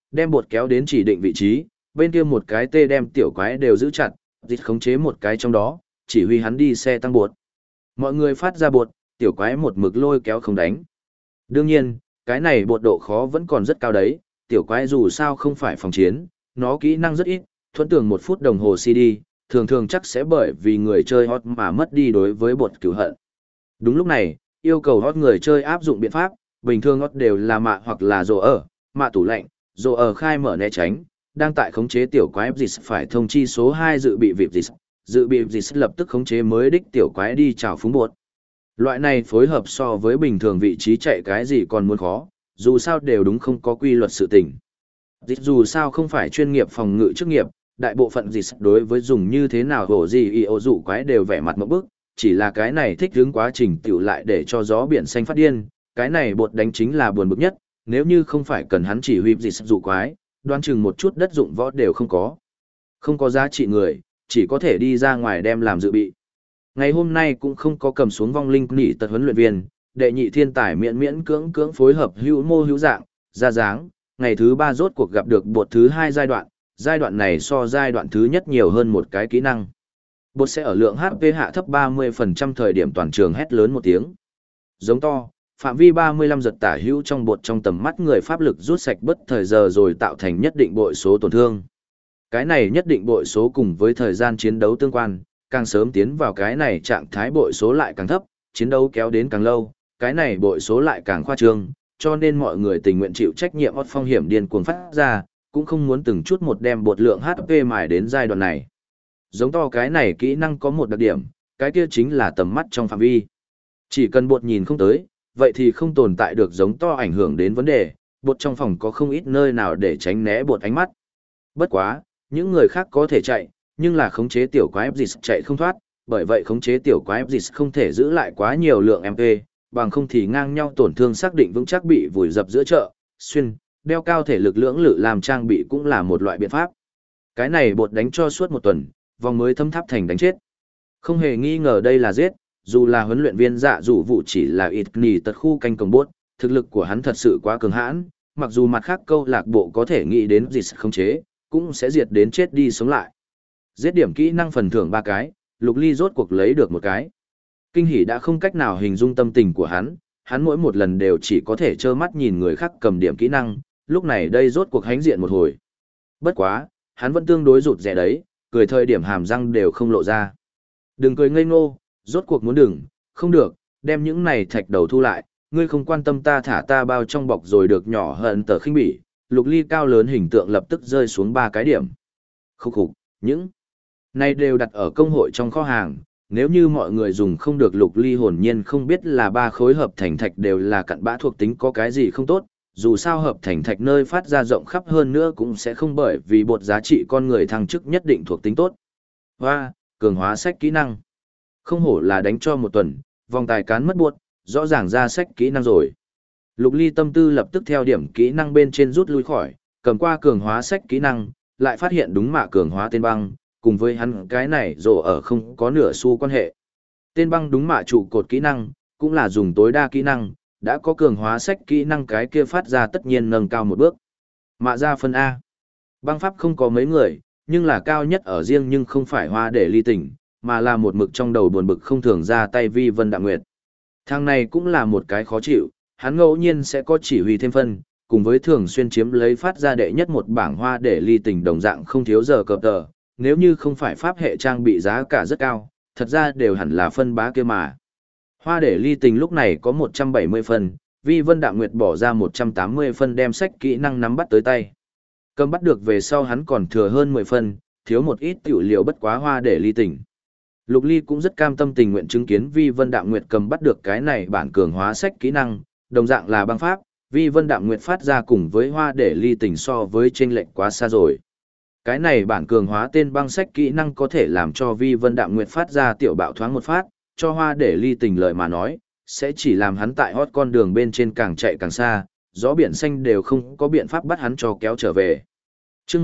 đem bột kéo đến chỉ định vị trí, bên kia một cái tê đem tiểu quái đều giữ chặt, dịch khống chế một cái trong đó, chỉ huy hắn đi xe tăng bột. Mọi người phát ra bột, tiểu quái một mực lôi kéo không đánh. Đương nhiên, cái này bột độ khó vẫn còn rất cao đấy, tiểu quái dù sao không phải phòng chiến, nó kỹ năng rất ít, thuẫn tường 1 phút đồng hồ CD, thường thường chắc sẽ bởi vì người chơi hot mà mất đi đối với bột cửu hận. Đúng lúc này, yêu cầu hot người chơi áp dụng biện pháp, bình thường hot đều là mạ hoặc là rồ ở, mạ tủ lạnh, rồ ở khai mở né tránh, đang tại khống chế tiểu quái dịch phải thông chi số 2 dự bị vịp dịch, dự bị dịch lập tức khống chế mới đích tiểu quái đi chào phúng bột. Loại này phối hợp so với bình thường vị trí chạy cái gì còn muốn khó, dù sao đều đúng không có quy luật sự tình. Dịch dù sao không phải chuyên nghiệp phòng ngự chức nghiệp, đại bộ phận dịch đối với dùng như thế nào hổ gì y ô dụ quái đều vẻ mặt một bức, chỉ là cái này thích hướng quá trình tiểu lại để cho gió biển xanh phát điên, cái này bột đánh chính là buồn bực nhất, nếu như không phải cần hắn chỉ huy dịch dụ quái, đoán chừng một chút đất dụng võ đều không có. Không có giá trị người, chỉ có thể đi ra ngoài đem làm dự bị. Ngày hôm nay cũng không có cầm xuống vong linh nỉ tật huấn luyện viên, đệ nhị thiên tài miễn miễn cưỡng cưỡng phối hợp hữu mô hữu dạng, ra dáng, ngày thứ 3 rốt cuộc gặp được bột thứ 2 giai đoạn này so giai đoạn thứ nhất nhiều hơn một cái kỹ năng. Bột sẽ ở lượng HP hạ thấp 30% thời điểm toàn trường hét lớn một tiếng. Giống to, phạm vi 35 giật tả hữu trong bột trong tầm mắt người pháp lực rút sạch bất thời giờ rồi tạo thành nhất định bội số tổn thương. Cái này nhất định bội số cùng với thời gian chiến đấu tương quan, càng sớm tiến vào cái này trạng thái bội số lại càng thấp, chiến đấu kéo đến càng lâu, cái này bội số lại càng khoa trương, cho nên mọi người tình nguyện chịu trách nhiệm phong hiểm điên cuồng phát ra, cũng không muốn từng chút một đem bột lượng HP mài đến giai đoạn này. Giống to cái này kỹ năng có một đặc điểm, cái kia chính là tầm mắt trong phạm vi. Chỉ cần bột nhìn không tới, vậy thì không tồn tại được giống to ảnh hưởng đến vấn đề, bột trong phòng có không ít nơi nào để tránh né bột ánh mắt. Bất quá, những người khác có thể chạy, nhưng là khống chế tiểu quái dịch chạy không thoát, bởi vậy khống chế tiểu quái dịch không thể giữ lại quá nhiều lượng MP, bằng không thì ngang nhau tổn thương xác định vững chắc bị vùi dập giữa chợ, xuyên, đeo cao thể lực lưỡng lự làm trang bị cũng là một loại biện pháp. Cái này bột đánh cho suốt một tuần, vòng mới thâm tháp thành đánh chết. Không hề nghi ngờ đây là giết, dù là huấn luyện viên dạ dù vụ chỉ là ít nỉ tật khu canh cổng bốt, thực lực của hắn thật sự quá cường hãn, mặc dù mặt khác câu lạc bộ có thể nghĩ đến dịch khống chế, cũng sẽ diệt đến chết đi sống lại. Giết điểm kỹ năng phần thưởng 3 cái, Lục Ly rốt cuộc lấy được một cái. Kinh hỉ đã không cách nào hình dung tâm tình của hắn mỗi một lần đều chỉ có thể trơ mắt nhìn người khác cầm điểm kỹ năng, lúc này đây rốt cuộc hánh diện một hồi. Bất quá, hắn vẫn tương đối rụt rẻ đấy, cười thời điểm hàm răng đều không lộ ra. Đừng cười ngây ngô, rốt cuộc muốn đừng, không được, đem những này thạch đầu thu lại, ngươi không quan tâm ta thả ta bao trong bọc rồi được nhỏ hận tờ khinh bỉ. Lục Ly cao lớn hình tượng lập tức rơi xuống 3 cái điểm. Khúc khục, những này đều đặt ở công hội trong kho hàng, nếu như mọi người dùng không được Lục Ly hồn nhiên không biết là 3 khối hợp thành thạch đều là cặn bã thuộc tính có cái gì không tốt, dù sao hợp thành thạch nơi phát ra rộng khắp hơn nữa cũng sẽ không bởi vì bột giá trị con người thăng chức nhất định thuộc tính tốt. Hoa, cường hóa sách kỹ năng. Không hổ là đánh cho một tuần, vòng tài cán mất buộc, rõ ràng ra sách kỹ năng rồi. Lục Ly tâm tư lập tức theo điểm kỹ năng bên trên rút lui khỏi, cầm qua cường hóa sách kỹ năng, lại phát hiện đúng mạ cường hóa tên băng, cùng với hắn cái này rổ ở không có nửa xu quan hệ. Tên băng đúng mạ trụ cột kỹ năng, cũng là dùng tối đa kỹ năng, đã có cường hóa sách kỹ năng cái kia phát ra tất nhiên nâng cao một bước. Mạ ra phân A. Băng pháp không có mấy người, nhưng là cao nhất ở riêng nhưng không phải hoa để ly tỉnh, mà là một mực trong đầu buồn bực không thường ra tay Vi Vân Đạm Nguyệt. Thằng này cũng là một cái khó chịu, hắn ngẫu nhiên sẽ có chỉ huy thêm phân, cùng với thường xuyên chiếm lấy phát ra đệ nhất một bảng hoa để ly tình đồng dạng không thiếu giờ cập tờ, nếu như không phải pháp hệ trang bị giá cả rất cao, thật ra đều hẳn là phân bá kia mà. Hoa để ly tình lúc này có 170 phân, Vi Vân Đạm Nguyệt bỏ ra 180 phân đem sách kỹ năng nắm bắt tới tay. Cầm bắt được về sau hắn còn thừa hơn 10 phân, thiếu một ít tiểu liệu bất quá hoa để ly tình. Lục Ly cũng rất cam tâm tình nguyện chứng kiến Vi Vân Đạm Nguyệt cầm bắt được cái này bản cường hóa sách kỹ năng, đồng dạng là băng pháp, Vi Vân Đạm Nguyệt phát ra cùng với hoa để ly tình so với chênh lệch quá xa rồi. Cái này bản cường hóa tên băng sách kỹ năng có thể làm cho Vi Vân Đạm Nguyệt phát ra tiểu bạo thoáng một phát, cho hoa để ly tình lời mà nói, sẽ chỉ làm hắn tại hot con đường bên trên càng chạy càng xa, gió biển xanh đều không có biện pháp bắt hắn cho kéo trở về. Chương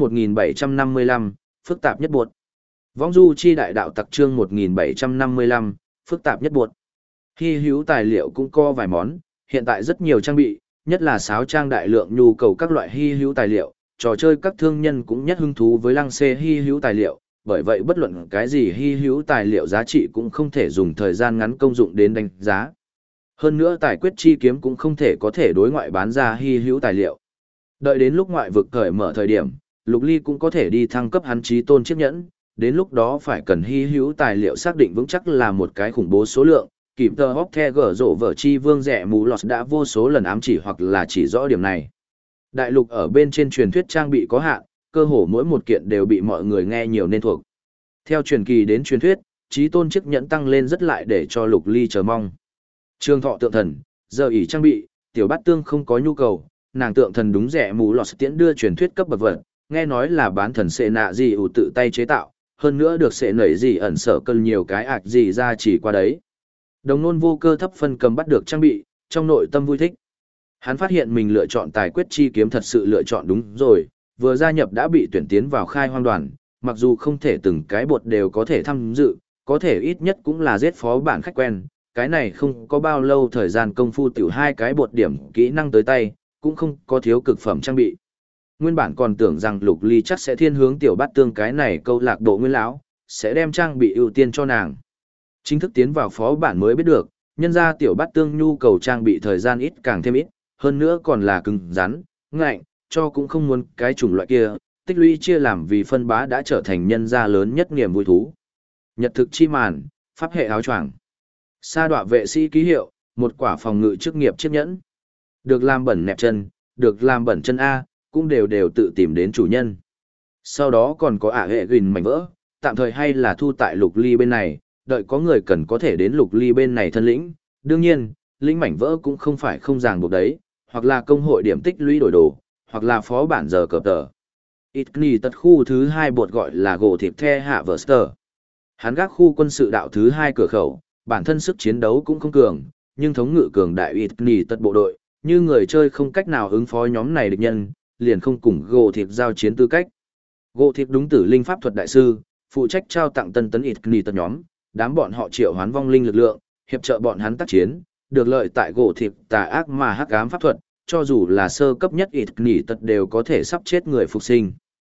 1755, phức tạp nhất buột. Vong du chi đại đạo tặc chương 1755, phức tạp nhất buột. Hy hữu tài liệu cũng có vài món, hiện tại rất nhiều trang bị, nhất là sáo trang đại lượng nhu cầu các loại hy hữu tài liệu, trò chơi các thương nhân cũng nhất hứng thú với lăng xê hy hữu tài liệu, bởi vậy bất luận cái gì hy hữu tài liệu giá trị cũng không thể dùng thời gian ngắn công dụng đến đánh giá. Hơn nữa tài quyết chi kiếm cũng không thể có thể đối ngoại bán ra hy hữu tài liệu. Đợi đến lúc ngoại vực cởi mở thời điểm, Lục Ly cũng có thể đi thăng cấp hắn chí tôn chiếc nhẫn, đến lúc đó phải cần hy hữu tài liệu xác định vững chắc là một cái khủng bố số lượng. Kịp tờ hóc the gở rộ vở chi vương rẻ mù lọt đã vô số lần ám chỉ hoặc là chỉ rõ điểm này. Đại lục ở bên trên truyền thuyết trang bị có hạn, cơ hồ mỗi một kiện đều bị mọi người nghe nhiều nên thuộc. Theo truyền kỳ đến truyền thuyết, chí tôn chiếc nhẫn tăng lên rất lại để cho Lục Ly chờ mong. Trường thọ tượng thần, giờ ỷ trang bị, tiểu bát tương không có nhu cầu, nàng tượng thần đúng rẻ mù lọt tiễn đưa truyền thuyết cấp bậc vật, nghe nói là bán thần sệ nạ gì ủ tự tay chế tạo, hơn nữa được sệ nảy gì ẩn sở cân nhiều cái ạc gì ra chỉ qua đấy. Đồng nôn vô cơ thấp phân cầm bắt được trang bị, trong nội tâm vui thích. Hắn phát hiện mình lựa chọn tài quyết chi kiếm thật sự lựa chọn đúng rồi, vừa gia nhập đã bị tuyển tiến vào khai hoang đoàn, mặc dù không thể từng cái bột đều có thể tham dự, có thể ít nhất cũng là giết phó bản khách quen, cái này không có bao lâu thời gian công phu tiểu hai cái bột điểm kỹ năng tới tay, cũng không có thiếu cực phẩm trang bị. Nguyên bản còn tưởng rằng Lục Ly chắc sẽ thiên hướng tiểu bát tương cái này câu lạc bộ nguyên lão, sẽ đem trang bị ưu tiên cho nàng. Chính thức tiến vào phó bản mới biết được, nhân ra tiểu bát tương nhu cầu trang bị thời gian ít càng thêm ít, hơn nữa còn là cứng rắn, ngạnh, cho cũng không muốn cái chủng loại kia, tích lũy chia làm vì phân bá đã trở thành nhân gia lớn nhất niềm vui thú. Nhật thực chi màn, pháp hệ áo choàng, sa đọa vệ sĩ ký hiệu, một quả phòng ngự chức nghiệp chiếc nhẫn. Được làm bẩn nẹp chân, được làm bẩn chân A, cũng đều đều tự tìm đến chủ nhân. Sau đó còn có hệ gìn mảnh vỡ, tạm thời hay là thu tại Lục Ly bên này, đợi có người cần có thể đến Lục Ly bên này thân lĩnh. Đương nhiên, lĩnh mảnh vỡ cũng không phải không ràng buộc đấy, hoặc là công hội điểm tích lũy đổi đồ, hoặc là phó bản giờ cờ tờ. Itni tật khu thứ 2 bột gọi là gỗ thiệp the hạ Verster. Hắn gác khu quân sự đạo thứ 2 cửa khẩu, bản thân sức chiến đấu cũng không cường, nhưng thống ngự cường đại Itni tật bộ đội, như người chơi không cách nào ứng phó nhóm này địch nhân, liền không cùng gỗ thiệp giao chiến tư cách. Gỗ thiệp đúng tử linh pháp thuật đại sư, phụ trách trao tặng tân tấn Itni tật nhóm, đám bọn họ triệu hoán vong linh lực lượng, hiệp trợ bọn hắn tác chiến, được lợi tại gỗ thiệp tà ác mà hắc ám pháp thuật, cho dù là sơ cấp nhất Itni tật đều có thể sắp chết người phục sinh.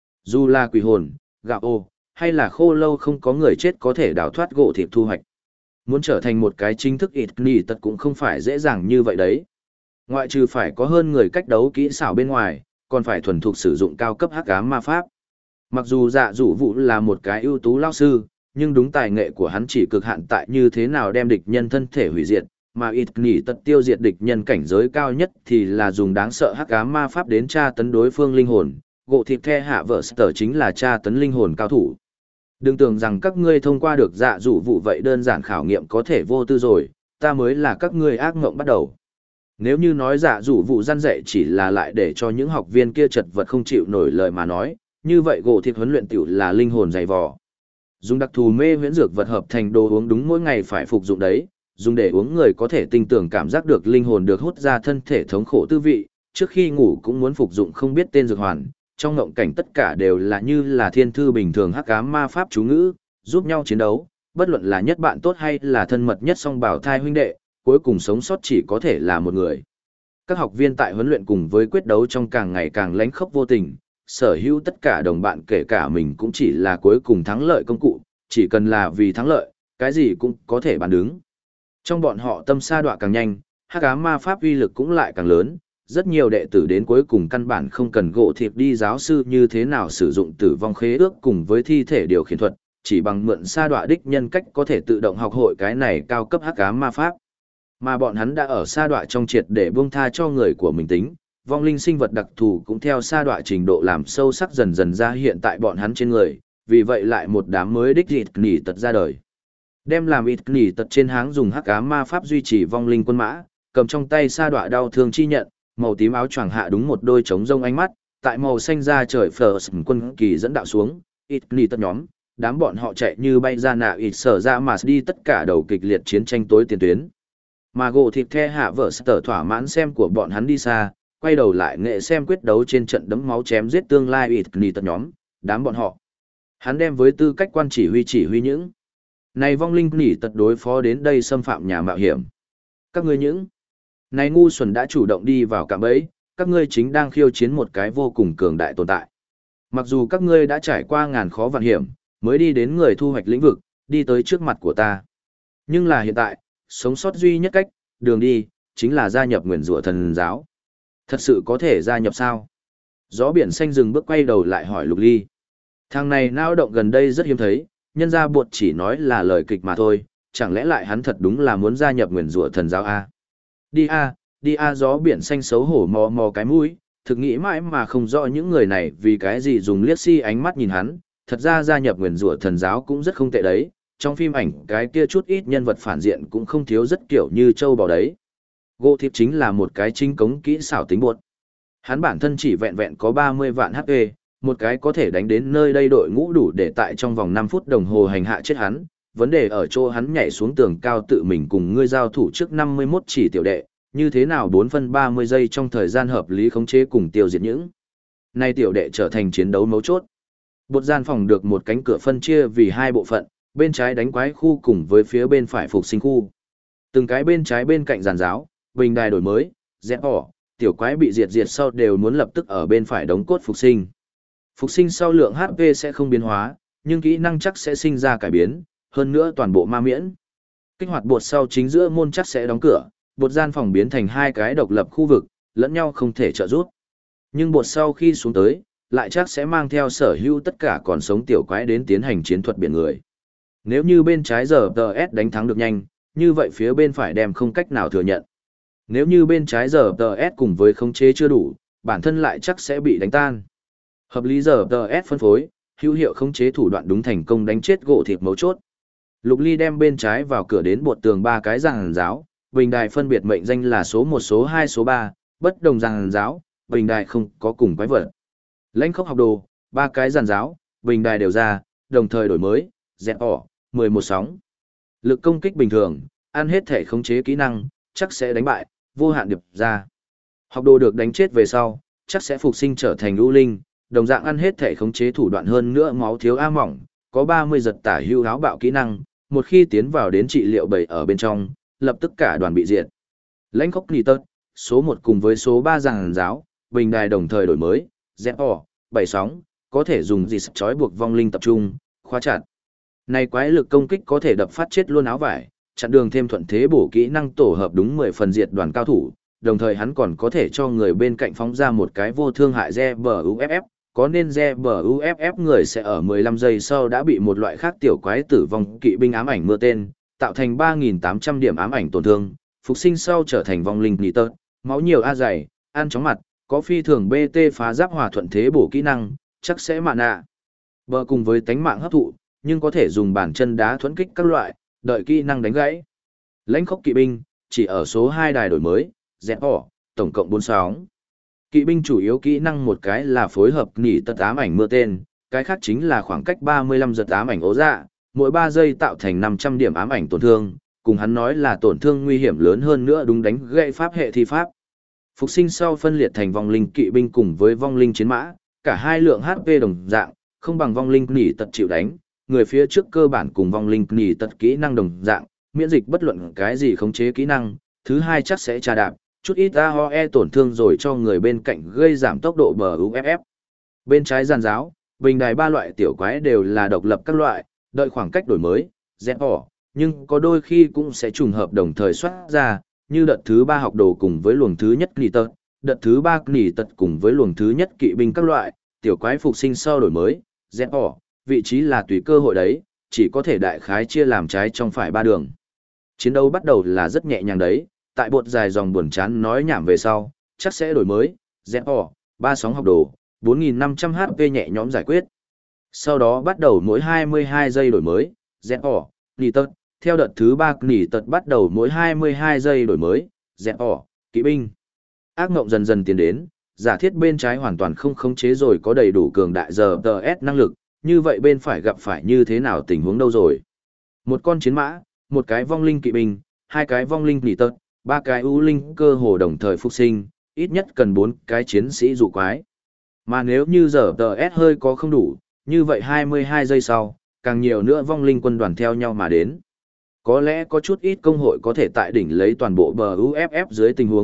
Dù là quỷ hồn, gạo ô, hay là khô lâu không có người chết có thể đào thoát gỗ thiệp thu hoạch. Muốn trở thành một cái chính thức Itni tật cũng không phải dễ dàng như vậy đấy. Ngoại trừ phải có hơn người cách đấu kỹ xảo bên ngoài, còn phải thuần thục sử dụng cao cấp hắc ám ma pháp. Mặc dù dạ dụ vụ là một cái ưu tú lao sư, nhưng đúng tài nghệ của hắn chỉ cực hạn tại như thế nào đem địch nhân thân thể hủy diệt, mà Itni tật tiêu diệt địch nhân cảnh giới cao nhất thì là dùng đáng sợ hắc ám ma pháp đến tra tấn đối phương linh hồn. Gỗ thịt the hạ vợ sở chính là tra tấn linh hồn cao thủ. Đừng tưởng rằng các ngươi thông qua được dạ dụ vụ vậy đơn giản khảo nghiệm có thể vô tư rồi, ta mới là các ngươi ác ngộng bắt đầu. Nếu như nói dạ dụ vụ gian dạy chỉ là lại để cho những học viên kia chật vật không chịu nổi lời mà nói, như vậy gỗ thịt huấn luyện tiểu là linh hồn dày vò. Dùng đặc thù mê huyễn dược vật hợp thành đồ uống đúng mỗi ngày phải phục dụng đấy, dùng để uống người có thể tinh tưởng cảm giác được linh hồn được hút ra thân thể thống khổ tư vị, trước khi ngủ cũng muốn phục dụng không biết tên dược hoàn. Trong ngộng cảnh tất cả đều là như là thiên thư bình thường hắc ám ma pháp chú ngữ, giúp nhau chiến đấu, bất luận là nhất bạn tốt hay là thân mật nhất song bảo thai huynh đệ, cuối cùng sống sót chỉ có thể là một người. Các học viên tại huấn luyện cùng với quyết đấu trong càng ngày càng lánh khốc vô tình, sở hữu tất cả đồng bạn kể cả mình cũng chỉ là cuối cùng thắng lợi công cụ, chỉ cần là vì thắng lợi, cái gì cũng có thể bàn đứng. Trong bọn họ tâm sa đọa càng nhanh, hắc ám ma pháp uy lực cũng lại càng lớn. Rất nhiều đệ tử đến cuối cùng căn bản không cần gỗ thiệp đi giáo sư như thế nào sử dụng tử vong khế ước cùng với thi thể điều khiển thuật, chỉ bằng mượn sa đọa đích nhân cách có thể tự động học hội cái này cao cấp hắc ám ma pháp. Mà bọn hắn đã ở sa đọa trong triệt để buông tha cho người của mình tính, vong linh sinh vật đặc thù cũng theo sa đọa trình độ làm sâu sắc dần dần ra hiện tại bọn hắn trên người, vì vậy lại một đám mới đích Itni tật ra đời. Đem làm Itni tật trên háng dùng hắc ám ma pháp duy trì vong linh quân mã, cầm trong tay sa đọa đau thương chi nhận, màu tím áo choàng hạ đúng một đôi trống rông ánh mắt, tại màu xanh da trời First quân kỳ dẫn đạo xuống, Itni tật nhóm, đám bọn họ chạy như bay ra nạ ít sở ra mà đi tất cả đầu kịch liệt chiến tranh tối tiền tuyến. Mà gỗ thịt the hạ vợ sở thỏa mãn xem của bọn hắn đi xa, quay đầu lại nghệ xem quyết đấu trên trận đấm máu chém giết tương lai Itni tật nhóm, đám bọn họ. Hắn đem với tư cách quan chỉ huy những này vong linh nỉ tật đối phó đến đây xâm phạm nhà mạo hiểm. Các ngươi những này ngu xuẩn đã chủ động đi vào cạm bẫy, các ngươi chính đang khiêu chiến một cái vô cùng cường đại tồn tại. Mặc dù các ngươi đã trải qua ngàn khó vạn hiểm, mới đi đến người thu hoạch lĩnh vực, đi tới trước mặt của ta. Nhưng là hiện tại, sống sót duy nhất cách, đường đi, chính là gia nhập nguyền rủa thần giáo. Thật sự có thể gia nhập sao? Gió biển xanh dừng bước quay đầu lại hỏi Lục Ly. Thằng này nao động gần đây rất hiếm thấy, nhân ra buộc chỉ nói là lời kịch mà thôi, chẳng lẽ lại hắn thật đúng là muốn gia nhập nguyền rủa thần giáo a? Đi a, gió biển xanh xấu hổ mò mò cái mũi, thực nghĩ mãi mà không rõ những người này vì cái gì dùng liếc si ánh mắt nhìn hắn, thật ra gia nhập nguyền rủa thần giáo cũng rất không tệ đấy, trong phim ảnh cái kia chút ít nhân vật phản diện cũng không thiếu rất kiểu như châu bò đấy. Gỗ thịt chính là một cái chính cống kỹ xảo tính buộc. Hắn bản thân chỉ vẹn vẹn có 30 vạn HP, một cái có thể đánh đến nơi đây đội ngũ đủ để tại trong vòng 5 phút đồng hồ hành hạ chết hắn. Vấn đề ở chỗ hắn nhảy xuống tường cao tự mình cùng ngươi giao thủ trước 51 chỉ tiểu đệ, như thế nào 4 phân 30 giây trong thời gian hợp lý khống chế cùng tiêu diệt những. Nay tiểu đệ trở thành chiến đấu mấu chốt. Bột gian phòng được một cánh cửa phân chia vì hai bộ phận, bên trái đánh quái khu cùng với phía bên phải phục sinh khu. Từng cái bên trái bên cạnh giàn giáo, bình đài đổi mới, dẹp bỏ, tiểu quái bị diệt sau đều muốn lập tức ở bên phải đống cốt phục sinh. Phục sinh sau lượng HP sẽ không biến hóa, nhưng kỹ năng chắc sẽ sinh ra cải biến, hơn nữa toàn bộ ma miễn. Kích hoạt bột sau chính giữa môn chắc sẽ đóng cửa, bột gian phòng biến thành hai cái độc lập khu vực, lẫn nhau không thể trợ giúp. Nhưng bột sau khi xuống tới, lại chắc sẽ mang theo sở hữu tất cả còn sống tiểu quái đến tiến hành chiến thuật biển người. Nếu như bên trái giờ TS đánh thắng được nhanh, như vậy phía bên phải đem không cách nào thừa nhận. Nếu như bên trái giờ TS cùng với khống chế chưa đủ, bản thân lại chắc sẽ bị đánh tan. Hợp lý giờ TS phân phối, hữu hiệu khống chế thủ đoạn đúng thành công đánh chết gỗ thịt mấu chốt. Lục Ly đem bên trái vào cửa đến bột tường ba cái giàn giáo, bình đài phân biệt mệnh danh là số 1, số 2, số 3, bất đồng giàn giáo, bình đài không có cùng quái vật. Lãnh khốc học đồ, ba cái giàn giáo, bình đài đều ra, đồng thời đổi mới, dẹp ỏ, 11 sóng. Lực công kích bình thường, ăn hết thể khống chế kỹ năng, chắc sẽ đánh bại, vô hạn điệp ra. Học đồ được đánh chết về sau, chắc sẽ phục sinh trở thành ưu linh, đồng dạng ăn hết thể khống chế thủ đoạn hơn nữa máu thiếu A mỏng, có 30 giật tả hưu háo bạo kỹ năng, một khi tiến vào đến trị liệu bầy ở bên trong, lập tức cả đoàn bị diệt. Lãnh khốc nì tớt, số 1 cùng với số 3 giàn giáo, bình đài đồng thời đổi mới, dẹp ỏ, 7 sóng, có thể dùng gì trói buộc vong linh tập trung, khóa chặt. Này quái lực công kích có thể đập phát chết luôn áo vải, chặn đường thêm thuận thế bổ kỹ năng tổ hợp đúng 10 phần diệt đoàn cao thủ, đồng thời hắn còn có thể cho người bên cạnh phóng ra một cái vô thương hại GBUFF, có nên GBUFF người sẽ ở 15 giây sau đã bị một loại khác tiểu quái tử vong kỵ binh ám ảnh mưa tên, tạo thành 3.800 điểm ám ảnh tổn thương, phục sinh sau trở thành vong linh nỉ tớt, máu nhiều A dày, ăn chóng mặt, có phi thường BT phá giáp hòa thuận thế bổ kỹ năng, chắc sẽ mạn nạ. Bờ cùng với tánh mạng hấp thụ, nhưng có thể dùng bàn chân đá thuẫn kích các loại, đợi kỹ năng đánh gãy. Lãnh khốc kỵ binh, chỉ ở số 2 đài đổi mới, dẹp bỏ, tổng cộng 4 sóng. Kỵ binh chủ yếu kỹ năng một cái là phối hợp nỉ tật ám ảnh mưa tên, cái khác chính là khoảng cách 35 giật ám ảnh ố dạ, mỗi 3 giây tạo thành 500 điểm ám ảnh tổn thương, cùng hắn nói là tổn thương nguy hiểm lớn hơn nữa đúng đánh gãy pháp hệ thi pháp. Phục sinh sau phân liệt thành vong linh kỵ binh cùng với vong linh chiến mã, cả hai lượng HP đồng dạng, không bằng vong linh nỉ tật chịu đánh, người phía trước cơ bản cùng vong linh nỉ tật kỹ năng đồng dạng, miễn dịch bất luận cái gì khống chế kỹ năng, thứ hai chắc sẽ trà đạp, chút ít AOE tổn thương rồi cho người bên cạnh gây giảm tốc độ bờ UFF. Bên trái giàn giáo, bình đài ba loại tiểu quái đều là độc lập các loại, đợi khoảng cách đổi mới, dẹp bỏ, nhưng có đôi khi cũng sẽ trùng hợp đồng thời xuất ra, như đợt thứ 3 học đồ cùng với luồng thứ nhất nỉ tật, đợt thứ 3 nỉ tật cùng với luồng thứ nhất kỵ binh các loại, tiểu quái phục sinh sau đổi mới, dẹp bỏ, vị trí là tùy cơ hội đấy, chỉ có thể đại khái chia làm trái trong phải 3 đường. Chiến đấu bắt đầu là rất nhẹ nhàng đấy, tại bột dài dòng buồn chán nói nhảm về sau, chắc sẽ đổi mới, dẹp bỏ, 3 sóng học đồ, 4.500 HP nhẹ nhõm giải quyết. Sau đó bắt đầu mỗi 22 giây đổi mới, dẹp bỏ, nỉ tật, theo đợt thứ 3 nỉ tật bắt đầu mỗi 22 giây đổi mới, dẹp bỏ, kỵ binh. Ác ngộng dần dần tiến đến, giả thiết bên trái hoàn toàn không khống chế rồi có đầy đủ cường đại giờ TS năng lực, như vậy bên phải gặp phải như thế nào tình huống đâu rồi. Một con chiến mã, một cái vong linh kỵ binh, hai cái vong linh nỉ tật, ba cái ưu linh cơ hồ đồng thời phục sinh, ít nhất cần 4 cái chiến sĩ dụ quái. Mà nếu như giờ TS hơi có không đủ, như vậy 22 giây sau, càng nhiều nữa vong linh quân đoàn theo nhau mà đến. Có lẽ có chút ít công hội có thể tại đỉnh lấy toàn bộ bờ UFF dưới tình huống,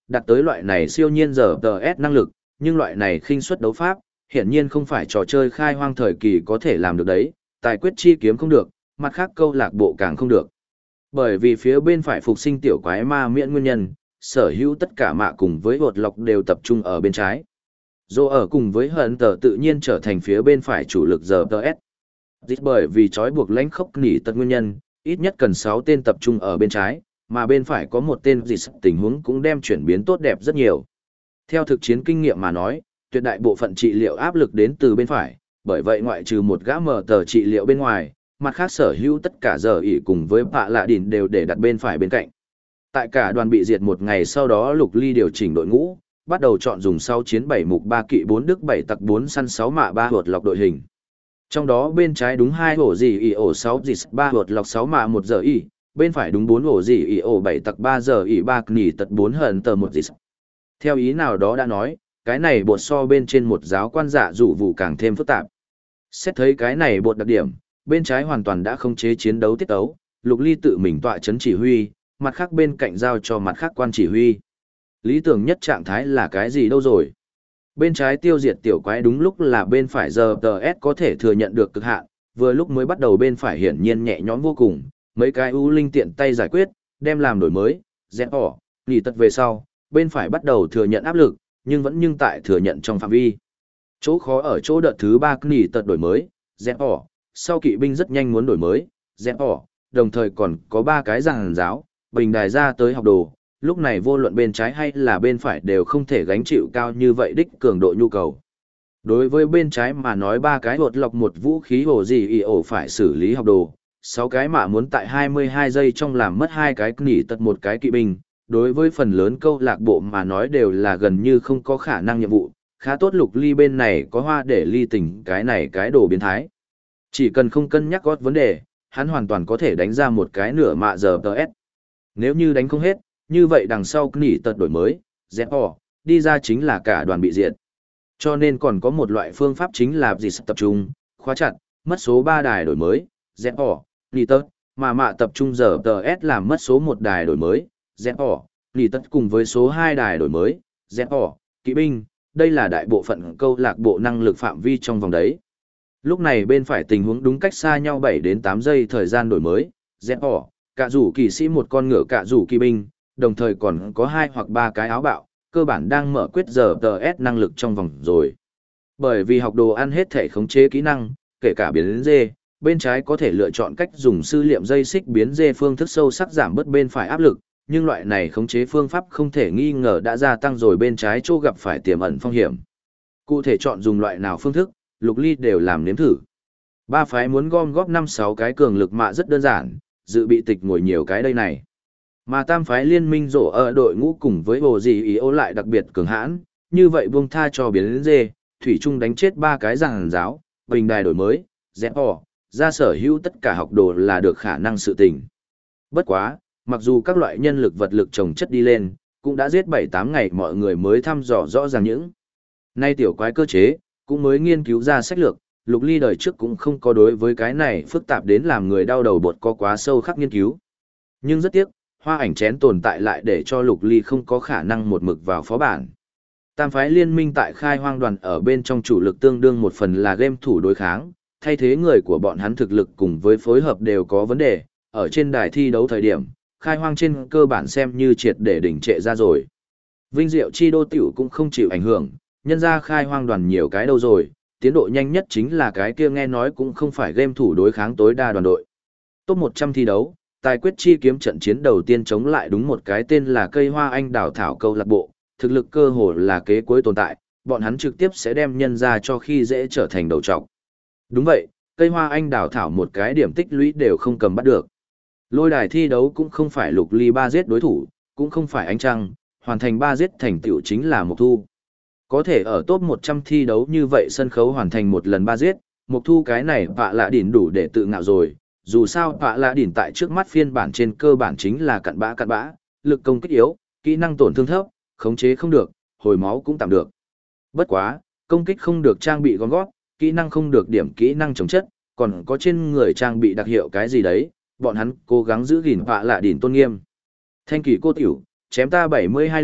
đạt tới loại này siêu nhiên giờ TS năng lực, nhưng loại này khinh suất đấu pháp, hiển nhiên không phải trò chơi khai hoang thời kỳ có thể làm được đấy, tài quyết chi kiếm không được, mặt khác câu lạc bộ càng không được. Bởi vì phía bên phải phục sinh tiểu quái ma miễn nguyên nhân, sở hữu tất cả mạ cùng với bột lọc đều tập trung ở bên trái. Dô ở cùng với hận tờ tự nhiên trở thành phía bên phải chủ lực giờ TS. Dịch bởi vì trói buộc lãnh khốc nỉ tật nguyên nhân, ít nhất cần 6 tên tập trung ở bên trái, mà bên phải có một tên dịch tình huống cũng đem chuyển biến tốt đẹp rất nhiều. Theo thực chiến kinh nghiệm mà nói, tuyệt đại bộ phận trị liệu áp lực đến từ bên phải, bởi vậy ngoại trừ một gã mở tờ trị liệu bên ngoài, mặt khác sở hữu tất cả giờ ỉ cùng với bạ lạ đỉn đều để đặt bên phải bên cạnh. Tại cả đoàn bị diệt một ngày sau đó Lục Ly điều chỉnh đội ngũ, bắt đầu chọn dùng 6 chiến 7 mục 3 kỵ 4 đức 7 tặc 4 săn 6 mạ 3 hột lọc đội hình. Trong đó bên trái đúng 2 ổ gì ỉ ổ 6 dịch 3 hột lọc 6 mạ 1 giờ ỉ, bên phải đúng 4 ổ gì ỉ ổ 7 tặc 3 giờ ỉ 3 nỉ tật 4 hận tờ 1 dịch. Theo ý nào đó đã nói, cái này bột so bên trên một giáo quan giả dụ vụ càng thêm phức tạp. Xét thấy cái này bột đặc điểm, bên trái hoàn toàn đã không chế chiến đấu tiết ấu, Lục Ly tự mình tọa chấn chỉ huy, mặt khác bên cạnh giao cho mặt khác quan chỉ huy. Lý tưởng nhất trạng thái là cái gì đâu rồi? Bên trái tiêu diệt tiểu quái đúng lúc là bên phải giờ TS có thể thừa nhận được cực hạn, vừa lúc mới bắt đầu bên phải hiển nhiên nhẹ nhõm vô cùng, mấy cái ưu linh tiện tay giải quyết, đem làm đổi mới, dẹp bỏ, nghỉ tật về sau, bên phải bắt đầu thừa nhận áp lực, nhưng tại thừa nhận trong phạm vi. Chỗ khó ở chỗ đợt thứ 3 nghỉ tật đổi mới, dẹp bỏ, sau kỵ binh rất nhanh muốn đổi mới, dẹp bỏ, đồng thời còn có 3 cái giàn giáo, bình đài ra tới học đồ, lúc này vô luận bên trái hay là bên phải đều không thể gánh chịu cao như vậy đích cường độ nhu cầu. Đối với bên trái mà nói 3 cái hột lọc một vũ khí hồ gì y ổ phải xử lý học đồ, 6 cái mà muốn tại 22 giây trong làm mất 2 cái nghỉ tật một cái kỵ binh, đối với phần lớn câu lạc bộ mà nói đều là gần như không có khả năng nhiệm vụ, khá tốt Lục Ly bên này có hoa để ly tình cái này cái đồ biến thái. Chỉ cần không cân nhắc gót vấn đề, hắn hoàn toàn có thể đánh ra một cái nửa mạ giờ TS. Nếu như đánh không hết, như vậy đằng sau nghỉ tật đổi mới, dẹp bỏ, đi ra chính là cả đoàn bị diệt. Cho nên còn có một loại phương pháp chính là gì tập trung, khóa chặt, mất số 3 đài đổi mới, dẹp bỏ, nghỉ tật, mà mạ tập trung giờ TS làm mất số 1 đài đổi mới, dẹp bỏ, nghỉ tật cùng với số 2 đài đổi mới, dẹp bỏ, kỵ binh, đây là đại bộ phận câu lạc bộ năng lực phạm vi trong vòng đấy. Lúc này bên phải tình huống đúng cách xa nhau 7 đến 8 giây thời gian đổi mới, dẹp bỏ, cả rủ kỵ sĩ một con ngựa cả rủ kỵ binh, đồng thời còn có 2 hoặc 3 cái áo bạo, cơ bản đang mở quyết giờ TS năng lực trong vòng rồi. Bởi vì học đồ ăn hết thể khống chế kỹ năng, kể cả biến dê, bên trái có thể lựa chọn cách dùng sư liệm dây xích biến dê phương thức sâu sắc giảm bớt bên phải áp lực, nhưng loại này khống chế phương pháp không thể nghi ngờ đã gia tăng rồi bên trái chỗ gặp phải tiềm ẩn phong hiểm. Cụ thể chọn dùng loại nào phương thức, Lục Ly đều làm nếm thử. Ba phái muốn gom góp 5-6 cái cường lực mạ rất đơn giản, dự bị tịch ngồi nhiều cái đây này. Mà tam phái liên minh rổ ở đội ngũ cùng với hồ gì ý ô lại đặc biệt cường hãn, như vậy buông tha cho biến dê, thủy trung đánh chết 3 cái giàn giáo, bình đài đổi mới, dẹp bỏ, ra sở hữu tất cả học đồ là được khả năng sự tình. Bất quá, mặc dù các loại nhân lực vật lực trồng chất đi lên, cũng đã giết 7-8 ngày mọi người mới thăm dò rõ ràng những. Nay tiểu quái cơ chế, cũng mới nghiên cứu ra sách lược, Lục Ly đời trước cũng không có đối với cái này phức tạp đến làm người đau đầu bột có quá sâu khắc nghiên cứu. Nhưng rất tiếc, hoa ảnh chén tồn tại lại để cho Lục Ly không có khả năng một mực vào phó bản. Tam phái liên minh tại khai hoang đoàn ở bên trong chủ lực tương đương một phần là game thủ đối kháng, thay thế người của bọn hắn thực lực cùng với phối hợp đều có vấn đề, ở trên đài thi đấu thời điểm, khai hoang trên cơ bản xem như triệt để đỉnh trệ ra rồi. Vinh Diệu Chi Đô Tiểu cũng không chịu ảnh hưởng, nhân ra khai hoang đoàn nhiều cái đâu rồi, tiến độ nhanh nhất chính là cái kia nghe nói cũng không phải game thủ đối kháng tối đa đoàn đội. Top 100 thi đấu, tài quyết chi kiếm trận chiến đầu tiên chống lại đúng một cái tên là cây hoa anh đào thảo câu lạc bộ, thực lực cơ hồ là kế cuối tồn tại, bọn hắn trực tiếp sẽ đem nhân ra cho khi dễ trở thành đầu trọc. Đúng vậy, cây hoa anh đào thảo một cái điểm tích lũy đều không cầm bắt được. Lôi đài thi đấu cũng không phải Lục Ly 3 giết đối thủ, cũng không phải ánh trăng, hoàn thành 3 giết thành tựu chính là Mộc Thu. Có thể ở top 100 thi đấu như vậy sân khấu hoàn thành một lần 3 giết, Mộc Thu cái này vạ lạ đỉnh đủ để tự ngạo rồi, dù sao vạ lạ đỉnh tại trước mắt phiên bản trên cơ bản chính là cặn bã, lực công kích yếu, kỹ năng tổn thương thấp, khống chế không được, hồi máu cũng tạm được. Bất quá, công kích không được trang bị gom gót, kỹ năng không được điểm kỹ năng chống chất, còn có trên người trang bị đặc hiệu cái gì đấy, bọn hắn cố gắng giữ gìn vạ lạ đỉnh tôn nghiêm. Thanh kỳ cô tiểu, chém ta 72 lượn,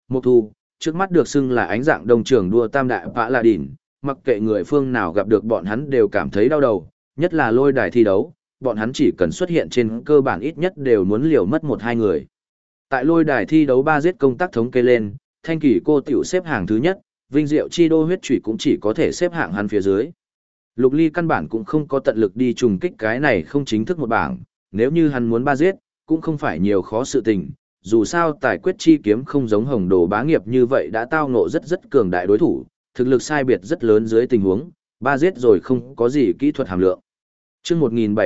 Mộc Thu, trước mắt được xưng là ánh dạng đồng trường đua tam đại vã là đỉnh, mặc kệ người phương nào gặp được bọn hắn đều cảm thấy đau đầu, nhất là lôi đài thi đấu, bọn hắn chỉ cần xuất hiện trên cơ bản ít nhất đều muốn liều mất một hai người. Tại lôi đài thi đấu ba giết công tác thống kê lên, Thanh Kỳ cô tiểu xếp hạng thứ nhất, Vinh Diệu Chi Đô huyết chủy cũng chỉ có thể xếp hạng hắn phía dưới. Lục Ly căn bản cũng không có tận lực đi trùng kích cái này không chính thức một bảng, nếu như hắn muốn ba giết, cũng không phải nhiều khó sự tình, dù sao tài quyết chi kiếm không giống Hồng Đồ Bá Nghiệp như vậy đã tao ngộ rất cường đại đối thủ, thực lực sai biệt rất lớn dưới tình huống, ba giết rồi không có gì kỹ thuật hàm lượng. Chương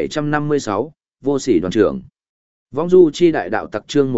1756, Vô Sỉ đoàn trưởng. Vong Du chi đại đạo tặc chương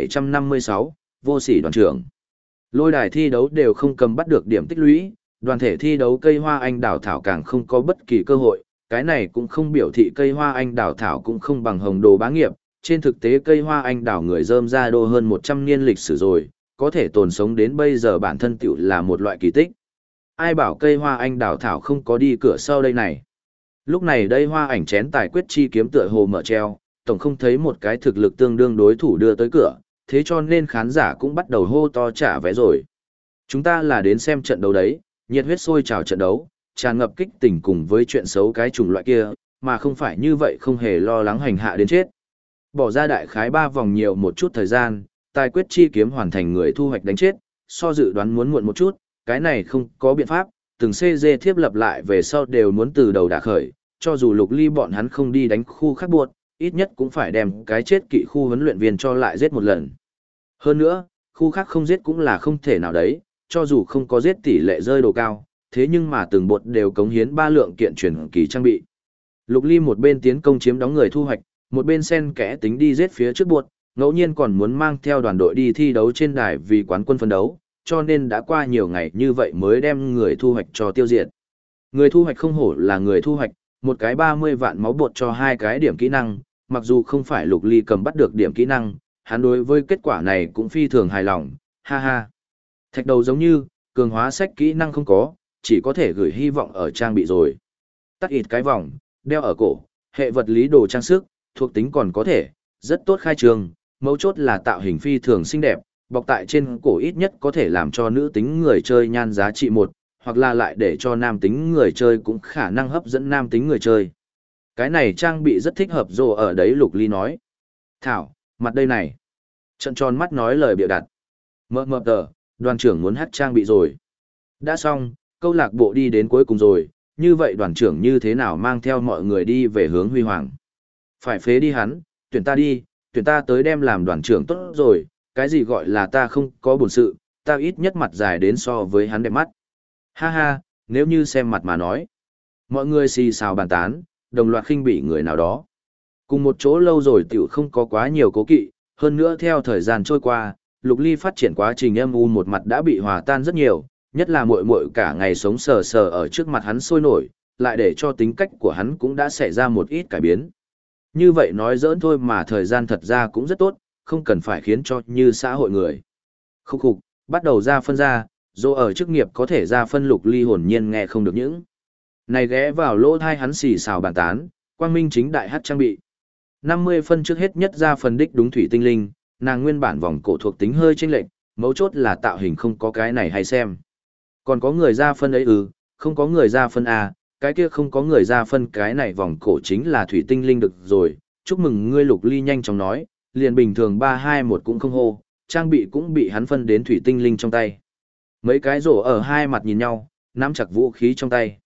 1756, Vô Sỉ đoàn trưởng. Lôi đài thi đấu đều không cầm bắt được điểm tích lũy, đoàn thể thi đấu cây hoa anh đào thảo càng không có bất kỳ cơ hội, cái này cũng không biểu thị cây hoa anh đào thảo cũng không bằng Hồng Đồ Bá Nghiệp, trên thực tế cây hoa anh đào người rơm ra đô hơn 100 niên lịch sử rồi, có thể tồn sống đến bây giờ bản thân tiểu là một loại kỳ tích. Ai bảo cây hoa anh đào thảo không có đi cửa sau đây này. Lúc này đây hoa ảnh chén tài quyết chi kiếm tựa hồ mở treo, tổng không thấy một cái thực lực tương đương đối thủ đưa tới cửa, thế cho nên khán giả cũng bắt đầu hô to trả vé rồi. Chúng ta là đến xem trận đấu đấy, nhiệt huyết sôi trào trận đấu, tràn ngập kích tình cùng với chuyện xấu cái chủng loại kia, mà không phải như vậy không hề lo lắng hành hạ đến chết. Bỏ ra đại khái 3 vòng nhiều một chút thời gian, tài quyết chi kiếm hoàn thành người thu hoạch đánh chết, so dự đoán muốn muộn một chút, cái này không có biện pháp, từng CG thiếp lập lại về sau đều muốn từ đầu đả khởi, cho dù Lục Ly bọn hắn không đi đánh khu khác buộc, ít nhất cũng phải đem cái chết kỵ khu huấn luyện viên cho lại giết một lần. Hơn nữa, khu khác không giết cũng là không thể nào đấy, cho dù không có giết tỷ lệ rơi đồ cao, thế nhưng mà từng bột đều cống hiến 3 lượng kiện chuyển kỳ trang bị. Lục Ly một bên tiến công chiếm đóng người thu hoạch, một bên xen kẽ tính đi giết phía trước bột, ngẫu nhiên còn muốn mang theo đoàn đội đi thi đấu trên đài vì quán quân phân đấu, cho nên đã qua nhiều ngày như vậy mới đem người thu hoạch cho tiêu diệt. Người thu hoạch không hổ là người thu hoạch, một cái 30 vạn máu bột cho 2 cái điểm kỹ năng, mặc dù không phải Lục Ly cầm bắt được điểm kỹ năng, hắn đối với kết quả này cũng phi thường hài lòng, ha ha. Thạch đầu giống như, cường hóa sách kỹ năng không có, chỉ có thể gửi hy vọng ở trang bị rồi. Tắt ịt cái vòng, đeo ở cổ, hệ vật lý đồ trang sức, thuộc tính còn có thể, rất tốt khai trường, mấu chốt là tạo hình phi thường xinh đẹp, bọc tại trên cổ ít nhất có thể làm cho nữ tính người chơi nhan giá trị 1, hoặc là lại để cho nam tính người chơi cũng khả năng hấp dẫn nam tính người chơi. Cái này trang bị rất thích hợp rồi ở đấy Lục Ly nói. Thảo, mặt đây này. Trận tròn mắt nói lời bịa đặt. Mờ tờ, đoàn trưởng muốn hát trang bị rồi. Đã xong, câu lạc bộ đi đến cuối cùng rồi, như vậy đoàn trưởng như thế nào mang theo mọi người đi về hướng huy hoàng. Phải phế đi hắn, tuyển ta đi, tuyển ta tới đem làm đoàn trưởng tốt rồi, cái gì gọi là ta không có bổn sự, ta ít nhất mặt dài đến so với hắn đẹp mắt. Ha ha, nếu như xem mặt mà nói. Mọi người xì xào bàn tán, đồng loạt khinh bỉ người nào đó. Cùng một chỗ lâu rồi tiểu không có quá nhiều cố kỵ, hơn nữa theo thời gian trôi qua, Lục Ly phát triển quá trình âm u một mặt đã bị hòa tan rất nhiều, nhất là muội muội cả ngày sống sờ sờ ở trước mặt hắn sôi nổi, lại để cho tính cách của hắn cũng đã xảy ra một ít cải biến. Như vậy nói giỡn thôi mà thời gian thật ra cũng rất tốt, không cần phải khiến cho như xã hội người. Khúc khục, bắt đầu ra phân ra, dù ở chức nghiệp có thể ra phân Lục Ly hồn nhiên nghe không được những. Này ghé vào lỗ thai hắn xì xào bàn tán, quang minh chính đại hát trang bị. 50 phân trước hết nhất ra phần đích đúng thủy tinh linh, nàng nguyên bản vòng cổ thuộc tính hơi chênh lệch, mấu chốt là tạo hình không có cái này hay xem. Còn có người ra phân ấy không có người ra phân A, cái kia không có người ra phân cái này vòng cổ chính là thủy tinh linh được rồi, chúc mừng ngươi Lục Ly nhanh chóng nói, liền bình thường 3-2-1 cũng không hô, trang bị cũng bị hắn phân đến thủy tinh linh trong tay. Mấy cái rổ ở hai mặt nhìn nhau, nắm chặt vũ khí trong tay.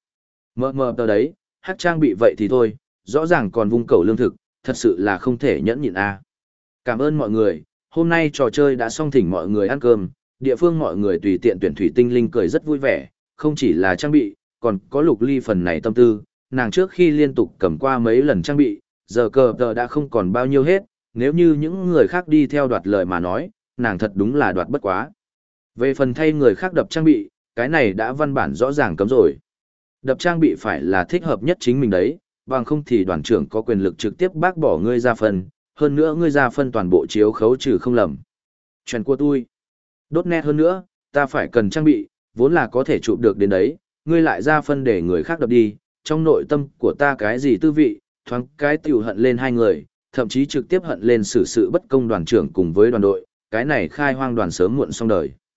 Mờ tờ đấy, hát trang bị vậy thì thôi, rõ ràng còn vung cầu lương thực, thật sự là không thể nhẫn nhịn A. Cảm ơn mọi người, hôm nay trò chơi đã xong thỉnh mọi người ăn cơm, địa phương mọi người tùy tiện tuyển thủy tinh linh cười rất vui vẻ, không chỉ là trang bị, còn có Lục Ly phần này tâm tư, nàng trước khi liên tục cầm qua mấy lần trang bị, giờ cờ tờ đã không còn bao nhiêu hết, nếu như những người khác đi theo đoạt lời mà nói, nàng thật đúng là đoạt bất quá. Về phần thay người khác đập trang bị, cái này đã văn bản rõ ràng cấm rồi. Đập trang bị phải là thích hợp nhất chính mình đấy, bằng không thì đoàn trưởng có quyền lực trực tiếp bác bỏ ngươi ra phân, hơn nữa ngươi ra phân toàn bộ chiếu khấu trừ không lầm. Chuyện của tôi. Đốt nét hơn nữa, ta phải cần trang bị, vốn là có thể chụp được đến đấy, ngươi lại ra phân để người khác đập đi, trong nội tâm của ta cái gì tư vị, thoáng cái tiểu hận lên hai người, thậm chí trực tiếp hận lên xử sự bất công đoàn trưởng cùng với đoàn đội, cái này khai hoang đoàn sớm muộn xong đời.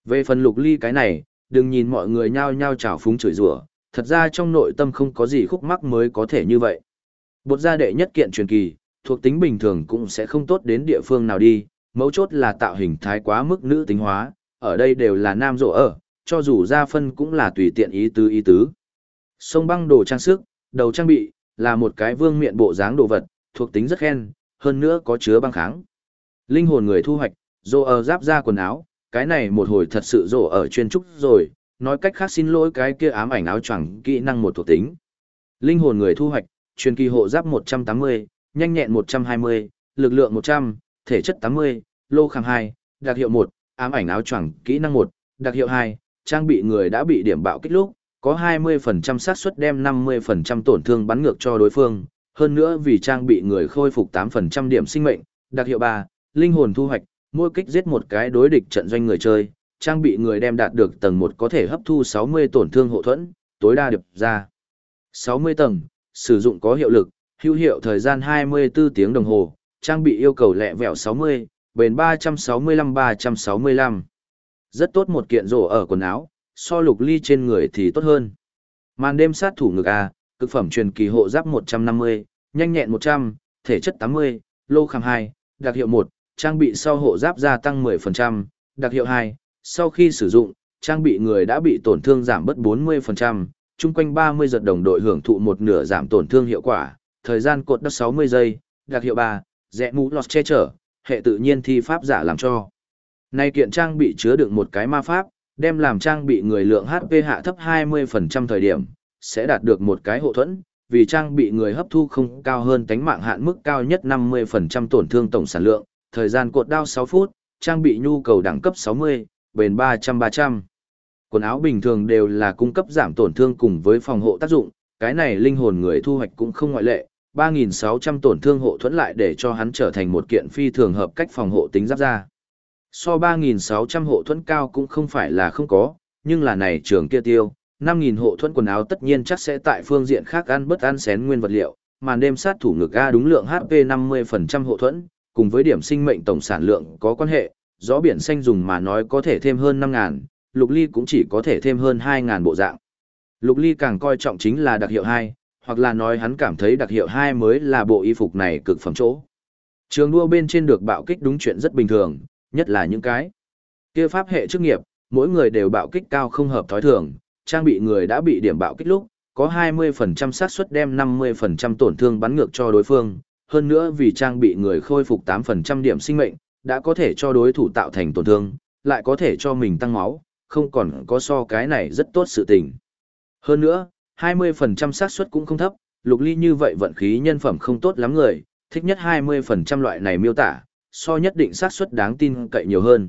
Về phần Lục Ly cái này, đừng nhìn mọi người nhao nhao trào phúng chửi rủa, thật ra trong nội tâm không có gì khúc mắc mới có thể như vậy. Bột gia đệ nhất kiện truyền kỳ, thuộc tính bình thường cũng sẽ không tốt đến địa phương nào đi, mấu chốt là tạo hình thái quá mức nữ tính hóa, ở đây đều là nam rộ ở, cho dù ra phân cũng là tùy tiện ý tứ. Sông băng đồ trang sức, đầu trang bị, là một cái vương miện bộ dáng đồ vật, thuộc tính rất khen, hơn nữa có chứa băng kháng. Linh hồn người thu hoạch, rộ ở giáp da quần áo, cái này một hồi thật sự rộ ở chuyên trúc rồi, nói cách khác xin lỗi cái kia ám ảnh áo choàng kỹ năng một thuộc tính. Linh hồn người thu hoạch, truyền kỳ hộ giáp 180, nhanh nhẹn 120, lực lượng 100, thể chất 80, lô kháng 2, đặc hiệu 1, ám ảnh áo choàng kỹ năng 1, đặc hiệu 2, trang bị người đã bị điểm bạo kích lúc, có 20% xác suất đem 50% tổn thương bắn ngược cho đối phương, hơn nữa vì trang bị người khôi phục 8% điểm sinh mệnh, đặc hiệu 3, linh hồn thu hoạch, mỗi kích giết một cái đối địch trận doanh người chơi, trang bị người đem đạt được tầng 1 có thể hấp thu 60 tổn thương hộ thuẫn, tối đa điệp ra 60 tầng, sử dụng có hiệu lực, hữu hiệu thời gian 24 tiếng đồng hồ, trang bị yêu cầu lẹ vẹo 60, bền 365. Rất tốt một kiện rổ ở quần áo, so Lục Ly trên người thì tốt hơn. Màn đêm sát thủ ngực A, cực phẩm truyền kỳ hộ giáp 150, nhanh nhẹn 100, thể chất 80, lô kháng 2, đặc hiệu 1, trang bị sau hộ giáp gia tăng 10%, đặc hiệu 2, sau khi sử dụng, trang bị người đã bị tổn thương giảm bớt 40%, chung quanh 30 giật đồng đội hưởng thụ một nửa giảm tổn thương hiệu quả, thời gian cột đất 60 giây, đặc hiệu 3, rẽ mũ lọt che chở, hệ tự nhiên thi pháp giả làm cho. Này kiện trang bị chứa đựng một cái ma pháp, đem làm trang bị người lượng HP hạ thấp 20% thời điểm, sẽ đạt được một cái hộ thuẫn, vì trang bị người hấp thu không cao hơn tánh mạng hạn mức cao nhất 50% tổn thương tổng sản lượng, thời gian cột đao 6 phút, trang bị nhu cầu đẳng cấp 60, bền 300. Quần áo bình thường đều là cung cấp giảm tổn thương cùng với phòng hộ tác dụng, cái này linh hồn người thu hoạch cũng không ngoại lệ, 3.600 tổn thương hộ thuẫn lại để cho hắn trở thành một kiện phi thường hợp cách phòng hộ tính giáp ra. So 3.600 hộ thuẫn cao cũng không phải là không có, nhưng là này trường kia tiêu, 5.000 hộ thuẫn quần áo tất nhiên chắc sẽ tại phương diện khác ăn bớt ăn xén nguyên vật liệu, màn đêm sát thủ ngực A đúng lượng HP 50% hộ thuẫn, cùng với điểm sinh mệnh tổng sản lượng có quan hệ, gió biển xanh dùng mà nói có thể thêm hơn 5.000, Lục Ly cũng chỉ có thể thêm hơn 2.000 bộ dạng. Lục Ly càng coi trọng chính là đặc hiệu 2, hoặc là nói hắn cảm thấy đặc hiệu 2 mới là bộ y phục này cực phẩm chỗ. Trường đua bên trên được bạo kích đúng chuyện rất bình thường, nhất là những cái kia pháp hệ chức nghiệp, mỗi người đều bạo kích cao không hợp thói thường, trang bị người đã bị điểm bạo kích lúc, có 20% xác suất đem 50% tổn thương bắn ngược cho đối phương, hơn nữa vì trang bị người khôi phục 8% điểm sinh mệnh, đã có thể cho đối thủ tạo thành tổn thương, lại có thể cho mình tăng máu, không còn có so cái này rất tốt sự tình. Hơn nữa, 20% xác suất cũng không thấp, Lục Ly như vậy vận khí nhân phẩm không tốt lắm người, thích nhất 20% loại này miêu tả, so nhất định xác suất đáng tin cậy nhiều hơn.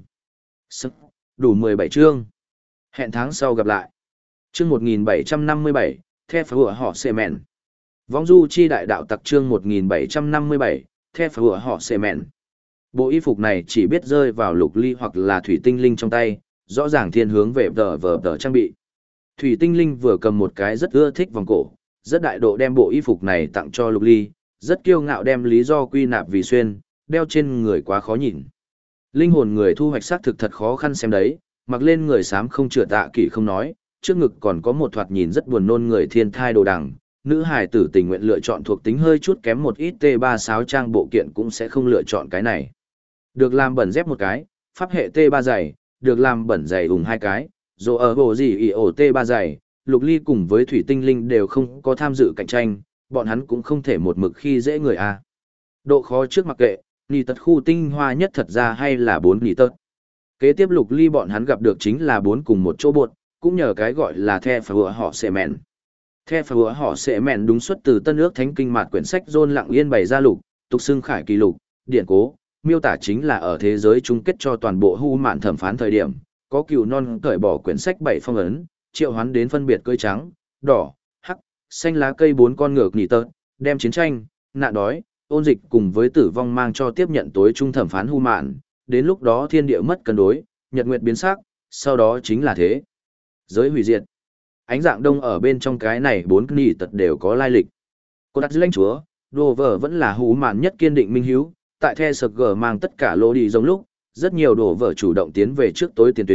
Đủ 17 chương. Hẹn tháng sau gặp lại. Chương 1757, The Phở Họ Xê Mẹn. Vong du chi đại đạo tặc chương 1757, The Phở Họ Xê Mẹn. Bộ y phục này chỉ biết rơi vào Lục Ly hoặc là thủy tinh linh trong tay, rõ ràng thiên hướng về vờ trang bị. Thủy tinh linh vừa cầm một cái rất ưa thích vòng cổ, rất đại độ đem bộ y phục này tặng cho Lục Ly, rất kiêu ngạo đem lý do quy nạp vì xuyên, đeo trên người quá khó nhìn. Linh hồn người thu hoạch xác thực thật khó khăn xem đấy, mặc lên người xám không chữa tạ kỷ không nói, trước ngực còn có một thoạt nhìn rất buồn nôn người thiên thai đồ đằng, nữ hài tử tình nguyện lựa chọn thuộc tính hơi chút kém một ít T36 trang bộ kiện cũng sẽ không lựa chọn cái này. Được làm bẩn dép một cái, pháp hệ T3 giày, được làm bẩn giày ủng 2 cái, dù ở bộ gì ý ổ T3 giày, Lục Ly cùng với Thủy Tinh Linh đều không có tham dự cạnh tranh, bọn hắn cũng không thể một mực khi dễ người a. Độ khó trước mặc kệ, nì tật khu tinh hoa nhất thật ra hay là 4 nì tật. Kế tiếp Lục Ly bọn hắn gặp được chính là 4 cùng một chỗ bột, cũng nhờ cái gọi là The Phở Họ Xê Mẹn. The Phở Họ Xê Mẹn đúng xuất từ Tân Ước Thánh Kinh mạt quyển sách John lặng yên bày ra lục, tục xưng khải kỳ lục, điển cố, miêu tả chính là ở thế giới chung kết cho toàn bộ hu mạn thẩm phán thời điểm, có cừu non cởi bỏ quyển sách 7 phong ấn, triệu hoán đến phân biệt cây trắng, đỏ, hắc, xanh lá cây 4 con ngược nỉ tật, đem chiến tranh, nạn đói, ôn dịch cùng với tử vong mang cho tiếp nhận tối trung thẩm phán hu mạn, đến lúc đó thiên địa mất cân đối, nhật nguyệt biến sắc, sau đó chính là thế giới hủy diệt. Ánh dạng đông ở bên trong cái này 4 nỉ tật đều có lai lịch. Cô đặt lãnh chúa, đồ vợ vẫn là hu mạn nhất kiên định minh hiếu, tại The Sg mang tất cả lô đi giống lúc, rất nhiều đồ vợ chủ động tiến về trước tối tiền tuyến,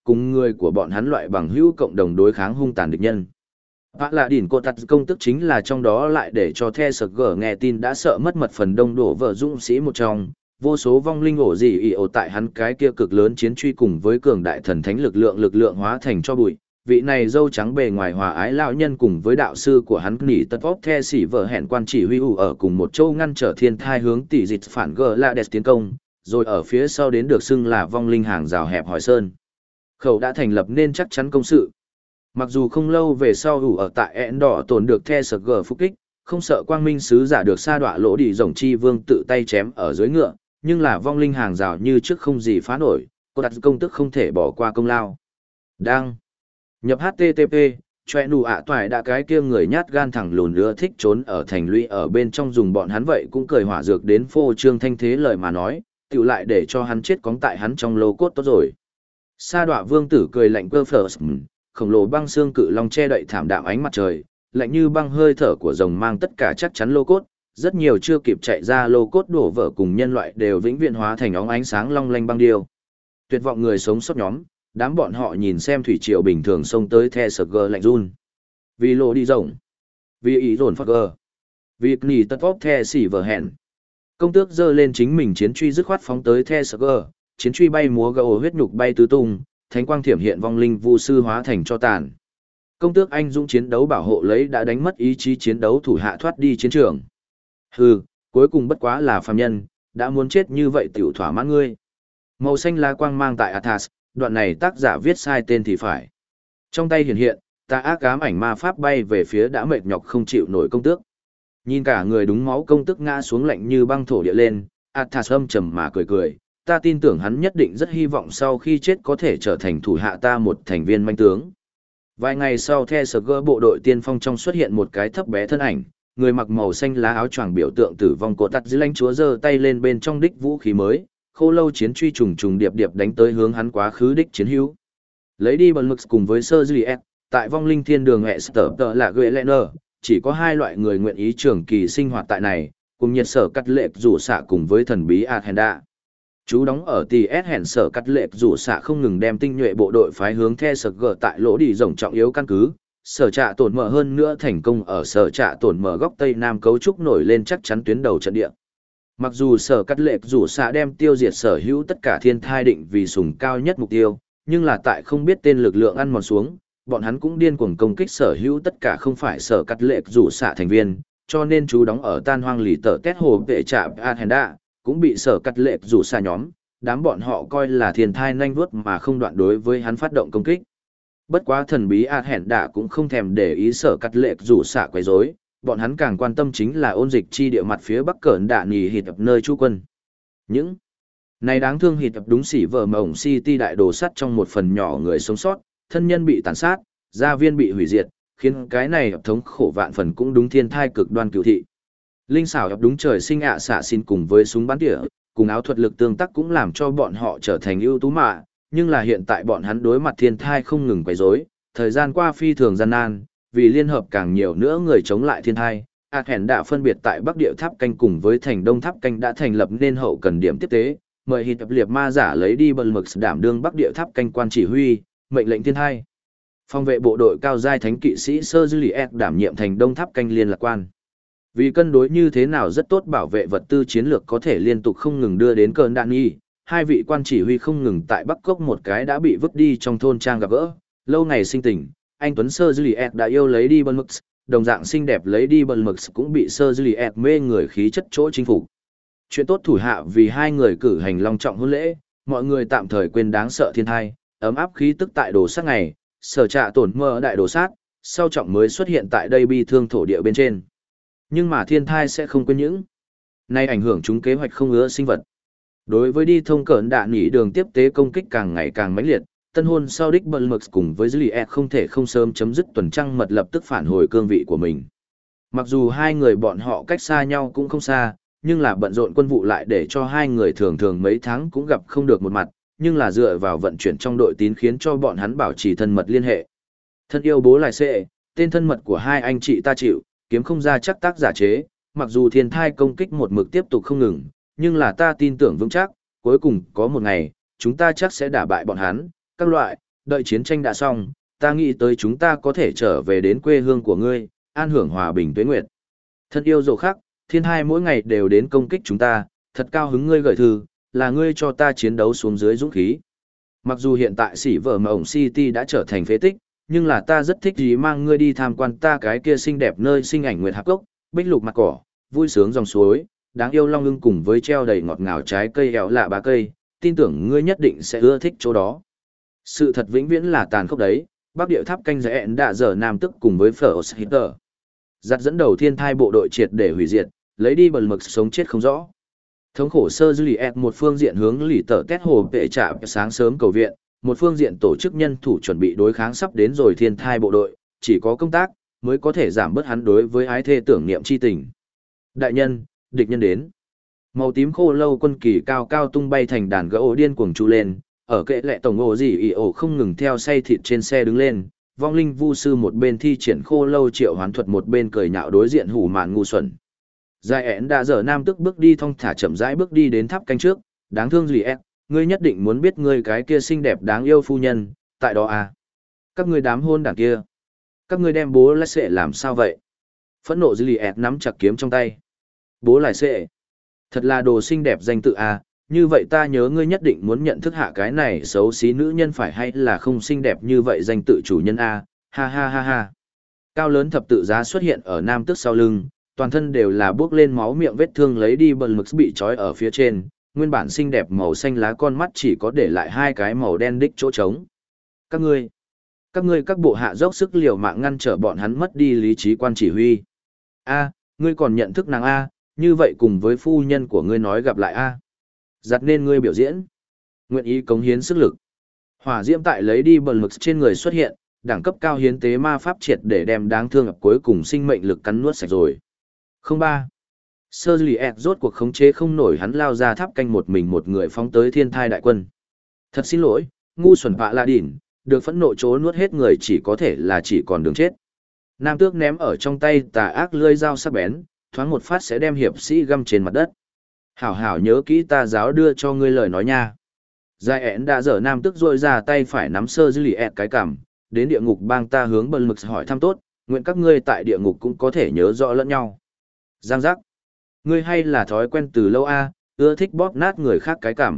cùng người của bọn hắn loại bằng hữu cộng đồng đối kháng hung tàn địch nhân. Vã là đỉnh cô tặt công tức chính là trong đó lại để cho The Sg nghe tin đã sợ mất mật phần đông đổ vợ dũng sĩ một trong, vô số vong linh ổ gì ỉ ổ tại hắn cái kia cực lớn chiến truy cùng với cường đại thần thánh lực lượng hóa thành cho bụi. Vị này dâu trắng bề ngoài hòa ái lão nhân cùng với đạo sư của hắn nỉ tật vóc The xỉ vợ hẹn quan chỉ huy ở cùng một châu ngăn trở thiên thai hướng tỷ dịch phản gờ la đẹp tiến công, rồi ở phía sau đến được xưng là vong linh hàng rào hẹp hỏi sơn. Khẩu đã thành lập nên chắc chắn công sự. Mặc dù không lâu về sau ở tại ẹn đỏ tổn được The Sg phục kích, không sợ quang minh sứ giả được sa đọa lỗ đi rồng chi vương tự tay chém ở dưới ngựa, nhưng là vong linh hàng rào như trước không gì phá nổi, cô đặt công tức không thể bỏ qua công lao. Đang nhập HTTP, choe nụ ạ toài đã cái kia người nhát gan thẳng lùn lứa thích trốn ở thành lũy ở bên trong dùng bọn hắn vậy cũng cười hỏa dược đến phô trương thanh thế lời mà nói, tiểu lại để cho hắn chết cóng tại hắn trong lô cốt tốt rồi. Sa đọa vương tử cười lạnh cơ phở, khổng lồ băng xương cự long che đậy thảm đạm ánh mặt trời, lạnh như băng hơi thở của rồng mang tất cả chắc chắn lô cốt, rất nhiều chưa kịp chạy ra lô cốt đổ vỡ cùng nhân loại đều vĩnh viễn hóa thành óng ánh sáng long lanh băng điêu. Tuyệt vọng người sống sót nhóm, đám bọn họ nhìn xem thủy triều bình thường xông tới The Sg lạnh run. Vì lộ đi rồng, vì ý dồn phát gờ, vì nỉ tất vóc The xỉ vờ hẹn. Công tước giơ lên chính mình chiến truy dứt khoát phóng tới The Sg, chiến truy bay múa gầu huyết nhục bay tứ tung, thánh quang thiểm hiện vong linh vu sư hóa thành cho tàn. Công tước anh dũng chiến đấu bảo hộ lấy đã đánh mất ý chí chiến đấu thủ hạ thoát đi chiến trường. Hừ, cuối cùng bất quá là phàm nhân, đã muốn chết như vậy tiểu thỏa mãn ngươi. Màu xanh lá quang mang tại Athas, đoạn này tác giả viết sai tên thì phải. Trong tay hiện, tà ác ám ảnh ma pháp bay về phía đã mệt nhọc không chịu nổi công tước. Nhìn cả người đúng máu công tước ngã xuống lạnh như băng thổ địa lên, Athas âm trầm mà cười, ta tin tưởng hắn nhất định rất hy vọng sau khi chết có thể trở thành thủ hạ ta một thành viên manh tướng. Vài ngày sau The Sg bộ đội tiên phong trong xuất hiện một cái thấp bé thân ảnh, người mặc màu xanh lá áo choàng biểu tượng tử vong cổ tắt dưới lãnh chúa giơ tay lên bên trong đích vũ khí mới, khô lâu chiến truy trùng trùng điệp điệp đánh tới hướng hắn quá khứ đích chiến hữu. Lấy đi bần mực cùng với Sơ Juliet, tại vong linh thiên đường Hester là Guelener, chỉ có hai loại người nguyện ý trường kỳ sinh hoạt tại này, cùng nhiệt sở cắt lệ rủ xạ cùng với thần bí Athenda. Chú đóng ở TS hẹn sở cắt lệ rủ xạ không ngừng đem tinh nhuệ bộ đội phái hướng The Sg tại lỗ đi rồng trọng yếu căn cứ, sở trạ tổn mở hơn nữa thành công ở sở trạ tổn mở góc tây nam cấu trúc nổi lên chắc chắn tuyến đầu trận địa. Mặc dù sở cắt lệ rủ xạ đem tiêu diệt sở hữu tất cả thiên thai định vì sùng cao nhất mục tiêu, nhưng là tại không biết tên lực lượng ăn mòn xuống, bọn hắn cũng điên cuồng công kích sở hữu tất cả không phải sở cắt lệ rủ xạ thành viên, cho nên chú đóng ở tan hoang lì tờ tét hồ vệ trạ Athenda cũng bị sở cắt lệ rủ xạ nhóm, đám bọn họ coi là thiên thai nhanh vuốt mà không đoạn đối với hắn phát động công kích. Bất quá thần bí Athenda cũng không thèm để ý sở cắt lệ rủ xạ quấy rối, bọn hắn càng quan tâm chính là ôn dịch chi địa mặt phía bắc cẩn đạ nì hịt ập nơi trú quân. Những này đáng thương hịt ập đúng xỉ vờ mộng City đại đồ sắt trong một phần nhỏ người sống sót, thân nhân bị tàn sát, gia viên bị hủy diệt, khiến cái này hợp thống khổ vạn phần cũng đúng thiên thai cực đoan cửu thị. Linh xảo ập đúng trời sinh ạ xạ xin cùng với súng bắn tỉa, cùng áo thuật lực tương tác cũng làm cho bọn họ trở thành ưu tú mạ, nhưng là hiện tại bọn hắn đối mặt thiên thai không ngừng quấy rối, thời gian qua phi thường gian nan, vì liên hợp càng nhiều nữa người chống lại thiên thai, hẹn đã phân biệt tại Bắc Địa Tháp Canh cùng với thành Đông Tháp Canh đã thành lập nên hậu cần điểm tiếp tế, mời hịt tập liệt ma giả lấy đi bần mực đảm đương Bắc Địa Tháp Canh quan chỉ huy, mệnh lệnh thiên thai. Phòng vệ bộ đội cao giai thánh kỵ sĩ Sơ Juliet đảm nhiệm thành Đông Tháp Canh liên lạc quan. Vì cân đối như thế nào rất tốt bảo vệ vật tư chiến lược có thể liên tục không ngừng đưa đến cơn đạn nghi, hai vị quan chỉ huy không ngừng tại Bắc Cốc một cái đã bị vứt đi trong thôn trang gặp gỡ, lâu ngày sinh tình, anh Tuấn Sơ Juliet đã yêu lấy đi bần mực, đồng dạng xinh đẹp lấy đi bần mực cũng bị Sơ Juliet mê người khí chất chỗ chính phủ. Chuyện tốt thủ hạ vì hai người cử hành long trọng hôn lễ, mọi người tạm thời quên đáng sợ thiên thai, ấm áp khí tức tại đồ sát ngày, sở trạ tổn mơ đại đồ sát, sau trọng mới xuất hiện tại đây bi thương thổ địa bên trên. Nhưng mà thiên thai sẽ không quên những nay ảnh hưởng chúng kế hoạch không ưa sinh vật. Đối với đi thông cẩn đạn nghỉ đường tiếp tế công kích càng ngày càng mãnh liệt, tân hôn sau đích bần mực cùng với Juliet không thể không sớm chấm dứt tuần trăng mật lập tức phản hồi cương vị của mình. Mặc dù hai người bọn họ cách xa nhau cũng không xa, nhưng là bận rộn quân vụ lại để cho hai người thường thường mấy tháng cũng gặp không được một mặt, nhưng là dựa vào vận chuyển trong đội tín khiến cho bọn hắn bảo trì thân mật liên hệ. Thân yêu bố lại xệ, tên thân mật của hai anh chị ta chịu, kiếm không ra chắc tác giả chế, mặc dù thiên thai công kích một mực tiếp tục không ngừng, nhưng là ta tin tưởng vững chắc, cuối cùng có một ngày, chúng ta chắc sẽ đả bại bọn hắn, các loại, đợi chiến tranh đã xong, ta nghĩ tới chúng ta có thể trở về đến quê hương của ngươi, an hưởng hòa bình tuế nguyệt. Thân yêu dồ khắc, thiên hai mỗi ngày đều đến công kích chúng ta, thật cao hứng ngươi gửi thư, là ngươi cho ta chiến đấu xuống dưới dũng khí. Mặc dù hiện tại sỉ vở mà ổng City đã trở thành phế tích, nhưng là ta rất thích gì mang ngươi đi tham quan ta cái kia xinh đẹp nơi sinh ảnh nguyệt hạp cốc, bích lục mặt cỏ, vui sướng dòng suối, đáng yêu long ưng cùng với treo đầy ngọt ngào trái cây hẻo lạ bá cây, tin tưởng ngươi nhất định sẽ ưa thích chỗ đó. Sự thật vĩnh viễn là tàn khốc đấy, Bắc Địa Tháp canh rẽ đã giờ Nam tức cùng với First Hitter. Giặt dẫn đầu thiên thai bộ đội triệt để hủy diệt, lấy đi bần mực sống chết không rõ. Thống khổ sơ dư lì một phương diện hướng lì tờ tét hồ vệ trạm sáng sớm cầu viện, một phương diện tổ chức nhân thủ chuẩn bị đối kháng sắp đến rồi thiên thai bộ đội, chỉ có công tác mới có thể giảm bớt hắn đối với ái thê tưởng niệm chi tình. Đại nhân, địch nhân đến. Màu tím khô lâu quân kỳ cao cao tung bay thành đàn gỗ điên cuồng chu lên, ở kệ lệ tổng ổ gì ỉ ổ không ngừng theo say thịt trên xe đứng lên, vong linh vu sư một bên thi triển khô lâu triệu hoán thuật một bên cười nhạo đối diện hủ mạn ngu xuẩn. Giải ẻn đã giờ nam tức bước đi thong thả chậm rãi bước đi đến tháp canh trước, đáng thương gì ép, ngươi nhất định muốn biết ngươi cái kia xinh đẹp đáng yêu phu nhân, tại đó à. Các ngươi đám hôn đảng kia. Các ngươi đem bố lại sẽ làm sao vậy? Phẫn nộ dư lì ép nắm chặt kiếm trong tay. Bố lại sẽ. Thật là đồ xinh đẹp danh tự à, như vậy ta nhớ ngươi nhất định muốn nhận thức hạ cái này xấu xí nữ nhân phải hay là không xinh đẹp như vậy danh tự chủ nhân à, ha ha ha ha. Cao lớn thập tự giá xuất hiện ở nam tức sau lưng, toàn thân đều là bước lên máu miệng vết thương lấy đi bần mực bị trói ở phía trên, nguyên bản xinh đẹp màu xanh lá con mắt chỉ có để lại hai cái màu đen đích chỗ trống. Các ngươi các bộ hạ dốc sức liều mạng ngăn trở bọn hắn mất đi lý trí quan chỉ huy. A, ngươi còn nhận thức nàng A, như vậy cùng với phu nhân của ngươi nói gặp lại A. Giặt nên ngươi biểu diễn. Nguyện ý cống hiến sức lực. Hỏa diễm tại lấy đi bần mực trên người xuất hiện, đẳng cấp cao hiến tế ma pháp triệt để đem đáng thương ập cuối cùng sinh mệnh lực cắn nuốt sạch rồi. 03. Sơ lì ẹt rốt cuộc khống chế không nổi hắn lao ra tháp canh một mình một người phóng tới thiên thai đại quân. Thật xin lỗi, ngu xuẩn vạ la đỉn, được phẫn nộ chố nuốt hết người chỉ có thể là chỉ còn đường chết. Nam tước ném ở trong tay tà ác lưỡi dao sắc bén, thoáng một phát sẽ đem hiệp sĩ găm trên mặt đất. Hảo hảo nhớ kỹ ta giáo đưa cho ngươi lời nói nha. Giải ẻn đã dở nam tước rôi ra tay phải nắm sơ dư lì ẹt cái cằm, đến địa ngục bang ta hướng bần mực hỏi thăm tốt, nguyện các ngươi tại địa ngục cũng có thể nhớ rõ lẫn nhau. Giang giác. Ngươi hay là thói quen từ lâu a, ưa thích bóp nát người khác cái cằm.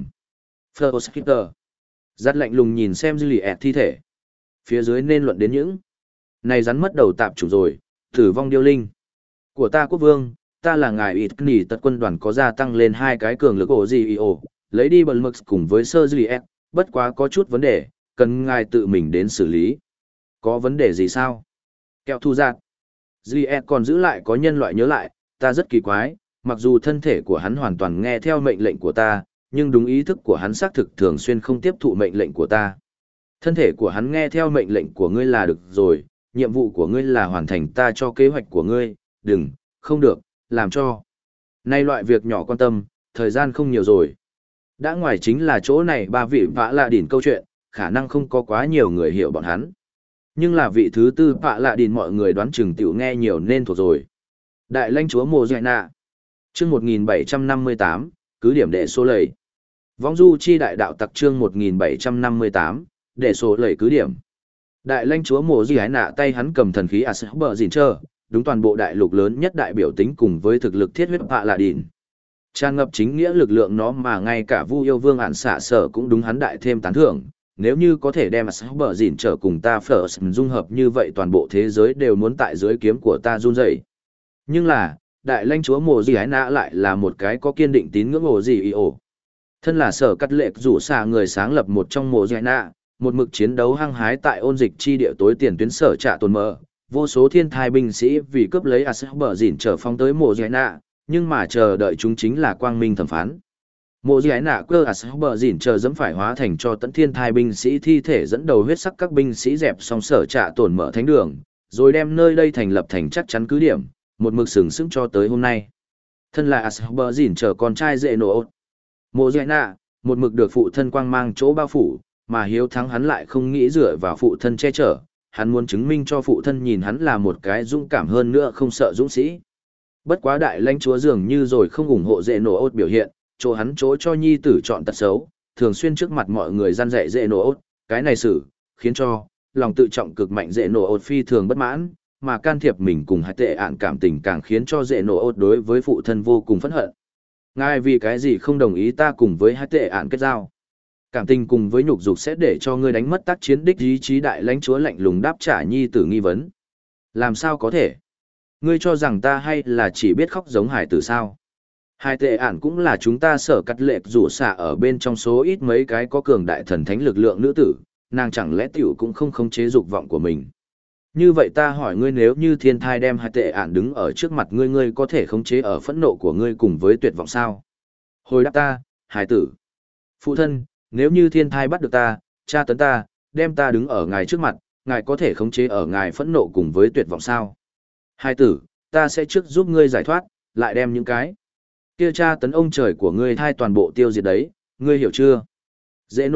First. Giắt lạnh lùng nhìn xem dư lì ẹt thi thể. Phía dưới nên luận đến những. Này rắn mất đầu tạp chủ rồi, tử vong điêu linh. Của ta quốc vương, ta là ngài ít nỉ tật quân đoàn có gia tăng lên hai cái cường lực ổ gì ổ, lấy đi bần mực cùng với sơ dư lì ẹt, bất quá có chút vấn đề, cần ngài tự mình đến xử lý. Có vấn đề gì sao? Kẹo thu giạt. Dư lì ẹt còn giữ lại có nhân loại nhớ lại, ta rất kỳ quái, mặc dù thân thể của hắn hoàn toàn nghe theo mệnh lệnh của ta, nhưng đúng ý thức của hắn xác thực thường xuyên không tiếp thụ mệnh lệnh của ta. Thân thể của hắn nghe theo mệnh lệnh của ngươi là được rồi, nhiệm vụ của ngươi là hoàn thành ta cho kế hoạch của ngươi, đừng, không được, làm cho. Nay loại việc nhỏ quan tâm, thời gian không nhiều rồi. Đã ngoài chính là chỗ này ba vị vã lạ đỉn câu chuyện, khả năng không có quá nhiều người hiểu bọn hắn. Nhưng là vị thứ tư vã lạ đỉn mọi người đoán chừng tiểu nghe nhiều nên thuộc rồi. Đại lãnh chúa Mộ Dạy Nạ. Chương 1758, cứ điểm đệ số lầy. Vong du chi đại đạo tặc chương 1758, đệ số lầy cứ điểm. Đại lãnh chúa Mộ Dạy Nạ tay hắn cầm thần khí Asper Dìn Trơ, đúng toàn bộ đại lục lớn nhất đại biểu tính cùng với thực lực thiết huyết vạ lạ đỉn. Tràn ngập chính nghĩa lực lượng nó mà ngay cả Vu Yêu Vương ản xạ sở cũng đúng hắn đại thêm tán thưởng. Nếu như có thể đem Asper Dìn Trơ cùng ta First dung hợp như vậy toàn bộ thế giới đều muốn tại dưới kiếm của ta run rẩy. Nhưng là, đại lãnh chúa Mộ Dĩ Ái Nã lại là một cái có kiên định tín ngưỡng ổ gì ý ổ. Thân là sở cắt lệ rủ xà người sáng lập một trong Mộ Dĩ Ái Nã, một mực chiến đấu hăng hái tại ôn dịch chi địa tối tiền tuyến sở trạ tồn mờ, vô số thiên thai binh sĩ vì cướp lấy Asper Dìn trở phong tới Mộ Dĩ Ái Nã, nhưng mà chờ đợi chúng chính là quang minh thẩm phán. Mộ Dĩ Ái Nã cơ Asper Dìn chờ dẫm phải hóa thành cho tận thiên thai binh sĩ thi thể dẫn đầu huyết sắc các binh sĩ dẹp xong sở trạ tồn mở thánh đường, rồi đem nơi đây thành lập thành chắc chắn cứ điểm. Một mực sừng sững cho tới hôm nay. Thân là Asper Dìn chờ con trai dễ nổ. Mộ Dạy Nạ, một mực được phụ thân quang mang chỗ bao phủ, mà hiếu thắng hắn lại không nghĩ dựa vào phụ thân che chở. Hắn muốn chứng minh cho phụ thân nhìn hắn là một cái dũng cảm hơn nữa không sợ dũng sĩ. Bất quá đại lãnh chúa dường như rồi không ủng hộ dễ nổ biểu hiện, chỗ hắn chỗ cho nhi tử chọn tật xấu, thường xuyên trước mặt mọi người gian dạy dễ nổ cái này xử, khiến cho lòng tự trọng cực mạnh dễ nổ ột phi thường bất mãn, mà can thiệp mình cùng hai tệ ạn cảm tình càng khiến cho dễ nổ ột đối với phụ thân vô cùng phẫn hận. Ngài vì cái gì không đồng ý ta cùng với hai tệ ạn kết giao? Cảm tình cùng với nhục dục sẽ để cho ngươi đánh mất tác chiến đích ý chí, đại lãnh chúa lạnh lùng đáp trả nhi tử nghi vấn. Làm sao có thể? Ngươi cho rằng ta hay là chỉ biết khóc giống hải tử sao? Hai tệ ản cũng là chúng ta sở cắt lệch rủ xạ ở bên trong số ít mấy cái có cường đại thần thánh lực lượng nữ tử, nàng chẳng lẽ tiểu cũng không khống chế dục vọng của mình. Như vậy ta hỏi ngươi, nếu như thiên thai đem hai tệ ản đứng ở trước mặt ngươi, ngươi có thể khống chế ở phẫn nộ của ngươi cùng với tuyệt vọng sao? Hồi đáp ta, hải tử. Phụ thân, nếu như thiên thai bắt được ta, tra tấn ta, đem ta đứng ở ngài trước mặt, ngài có thể khống chế ở ngài phẫn nộ cùng với tuyệt vọng sao? Hải tử, ta sẽ trước giúp ngươi giải thoát, lại đem những cái kia tra tấn ông trời của ngươi thai toàn bộ tiêu diệt đấy, ngươi hiểu chưa? Dễ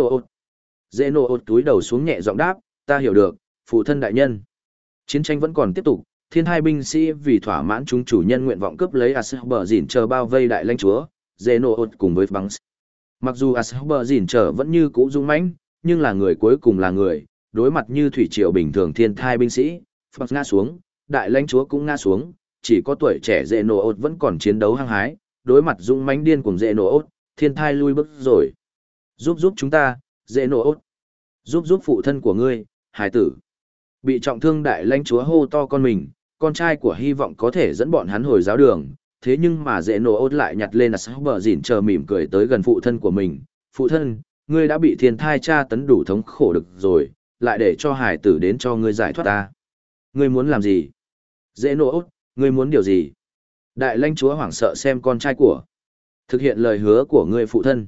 nổ ột túi đầu xuống nhẹ giọng đáp, ta hiểu được, phụ thân đại nhân. Chiến tranh vẫn còn tiếp tục, thiên hai binh sĩ vì thỏa mãn chúng chủ nhân nguyện vọng cướp lấy Asper dỉn chờ bao vây đại lãnh chúa, dễ nổ ột cùng với Banks. Mặc dù Asper dỉn chờ vẫn như cũ dũng mãnh, nhưng là người cuối cùng là người, đối mặt như thủy triều bình thường thiên thai binh sĩ, Banks ngã xuống, đại lãnh chúa cũng ngã xuống, chỉ có tuổi trẻ dễ nổ ột vẫn còn chiến đấu hăng hái, đối mặt dũng mãnh điên cuồng dễ nổ ột, thiên thai lui bước rồi. Giúp chúng ta, dễ nổ ột. Giúp phụ thân của ngươi, hải tử. Bị trọng thương đại lãnh chúa hô to con mình, con trai của hy vọng có thể dẫn bọn hắn hồi giáo đường, thế nhưng mà dễ nổ ốt lại nhặt lên Asper dỉn chờ mỉm cười tới gần phụ thân của mình. Phụ thân, ngươi đã bị thiên thai tra tấn đủ thống khổ được rồi, lại để cho hải tử đến cho ngươi giải thoát ta. Ngươi muốn làm gì? Dễ nổ ốt, ngươi muốn điều gì? Đại lãnh chúa hoảng sợ xem con trai của. Thực hiện lời hứa của ngươi phụ thân.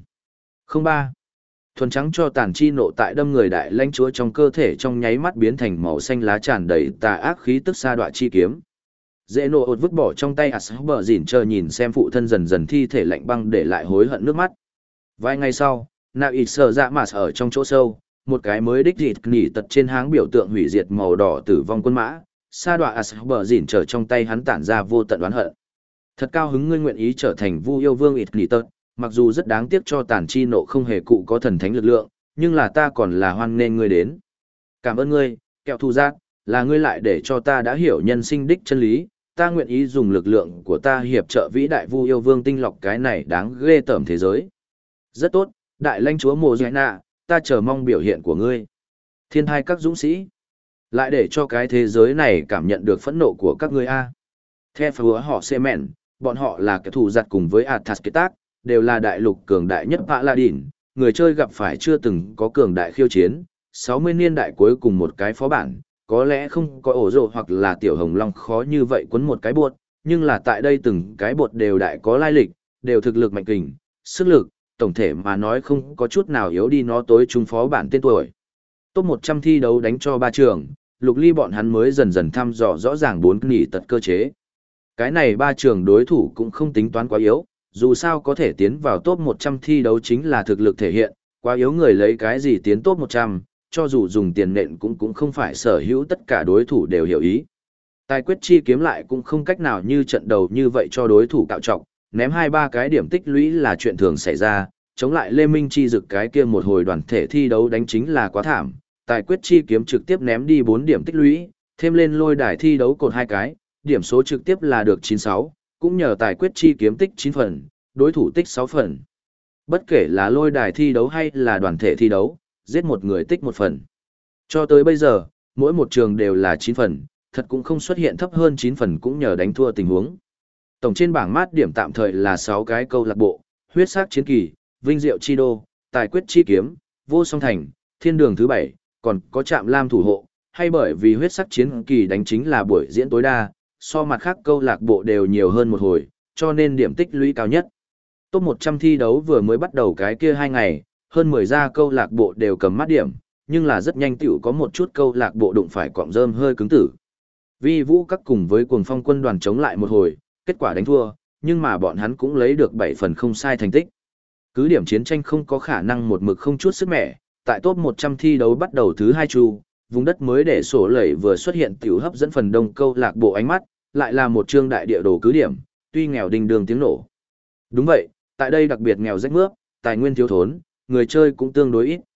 03. Thuần trắng cho tàn chi nộ tại đâm người đại lãnh chúa trong cơ thể trong nháy mắt biến thành màu xanh lá tràn đầy tà ác khí tức sa đoạ chi kiếm. Dễ nổ ột vứt bỏ trong tay Asper dỉn chờ nhìn xem phụ thân dần dần thi thể lạnh băng để lại hối hận nước mắt. Vài ngày sau, nạo ịt sợ dạ mà ở trong chỗ sâu, một cái mới đích dịt nỉ tật trên háng biểu tượng hủy diệt màu đỏ tử vong quân mã, sa đoạ Asper dỉn chờ trong tay hắn tản ra vô tận oán hận. Thật cao hứng ngươi nguyện ý trở thành Vu yêu vương ịt nỉ tật. Mặc dù rất đáng tiếc cho tàn chi nộ không hề cụ có thần thánh lực lượng, nhưng là ta còn là hoan nên ngươi đến. Cảm ơn ngươi, kẹo thù giác, là ngươi lại để cho ta đã hiểu nhân sinh đích chân lý, ta nguyện ý dùng lực lượng của ta hiệp trợ vĩ đại Vu yêu vương tinh lọc cái này đáng ghê tởm thế giới. Rất tốt, đại lãnh chúa Mộ Giai Nạ, ta chờ mong biểu hiện của ngươi. Thiên thai các dũng sĩ, lại để cho cái thế giới này cảm nhận được phẫn nộ của các ngươi a. Theo phứa họ Semen, bọn họ là kẻ thù giặt cùng với Athasketak, đều là đại lục cường đại nhất Paladin, người chơi gặp phải chưa từng có cường đại khiêu chiến, 60 niên đại cuối cùng một cái phó bản, có lẽ không có ổ rộ hoặc là tiểu hồng long khó như vậy quấn một cái bột, nhưng là tại đây từng cái bột đều đại có lai lịch, đều thực lực mạnh kình, sức lực, tổng thể mà nói không có chút nào yếu đi nó tối trung phó bản tên tuổi. Top 100 thi đấu đánh cho 3 trường, Lục Ly bọn hắn mới dần dần thăm dò rõ ràng 4 nghỉ tật cơ chế. Cái này 3 trường đối thủ cũng không tính toán quá yếu, dù sao có thể tiến vào top 100 thi đấu chính là thực lực thể hiện, quá yếu người lấy cái gì tiến top 100, cho dù dùng tiền nện cũng không phải sở hữu tất cả đối thủ đều hiểu ý. Tài quyết chi kiếm lại cũng không cách nào như trận đầu như vậy cho đối thủ cạo trọng, ném 2-3 cái điểm tích lũy là chuyện thường xảy ra, chống lại Lê Minh Chi Dực cái kia một hồi đoàn thể thi đấu đánh chính là quá thảm, tài quyết chi kiếm trực tiếp ném đi 4 điểm tích lũy, thêm lên lôi đài thi đấu cột 2 cái, điểm số trực tiếp là được 96. Cũng nhờ tài quyết chi kiếm tích 9 phần, đối thủ tích 6 phần. Bất kể là lôi đài thi đấu hay là đoàn thể thi đấu, giết một người tích 1 phần. Cho tới bây giờ, mỗi một trường đều là 9 phần, thật cũng không xuất hiện thấp hơn 9 phần cũng nhờ đánh thua tình huống. Tổng trên bảng mát điểm tạm thời là 6 cái câu lạc bộ, huyết sắc chiến kỳ, vinh diệu chi đô, tài quyết chi kiếm, vô song thành, thiên đường thứ 7, còn có trạm lam thủ hộ, hay bởi vì huyết sắc chiến kỳ đánh chính là buổi diễn tối đa, so mặt khác câu lạc bộ đều nhiều hơn một hồi, cho nên điểm tích lũy cao nhất. Top 100 thi đấu vừa mới bắt đầu cái kia 2 ngày, hơn 10 gia câu lạc bộ đều cầm mát điểm, nhưng là rất nhanh tiểu có một chút câu lạc bộ đụng phải cọng rơm hơi cứng tử. Vi Vũ các cùng với Cuồng Phong quân đoàn chống lại một hồi, kết quả đánh thua, nhưng mà bọn hắn cũng lấy được 7 phần không sai thành tích. Cứ điểm chiến tranh không có khả năng một mực không chút sức mẻ, tại top 100 thi đấu bắt đầu thứ 2 chu, vùng đất mới để sổ lẩy vừa xuất hiện tiểu hấp dẫn phần đông câu lạc bộ ánh mắt, lại là một trương đại địa đồ cứ điểm, tuy nghèo đình đường tiếng nổ. Đúng vậy, tại đây đặc biệt nghèo rách mướp, tài nguyên thiếu thốn, người chơi cũng tương đối ít.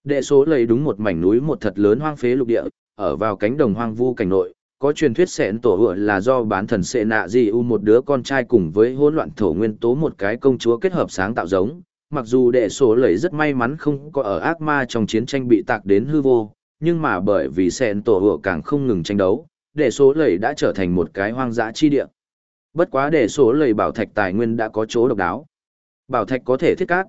Đệ số lấy đúng một mảnh núi một thật lớn hoang phế lục địa, ở vào cánh đồng hoang vu cảnh nội, có truyền thuyết sẹn tổ hựa là do bán thần sệ nạ di u một đứa con trai cùng với hỗn loạn thổ nguyên tố một cái công chúa kết hợp sáng tạo giống. Mặc dù đệ số lấy rất may mắn không có ở ác ma trong chiến tranh bị tạc đến hư vô, nhưng mà bởi vì sẹn tổ hựa càng không ngừng tranh đấu, đệ số lấy đã trở thành một cái hoang dã chi địa. Bất quá đệ số lấy bảo thạch tài nguyên đã có chỗ độc đáo. Bảo thạch có thể thiết cắt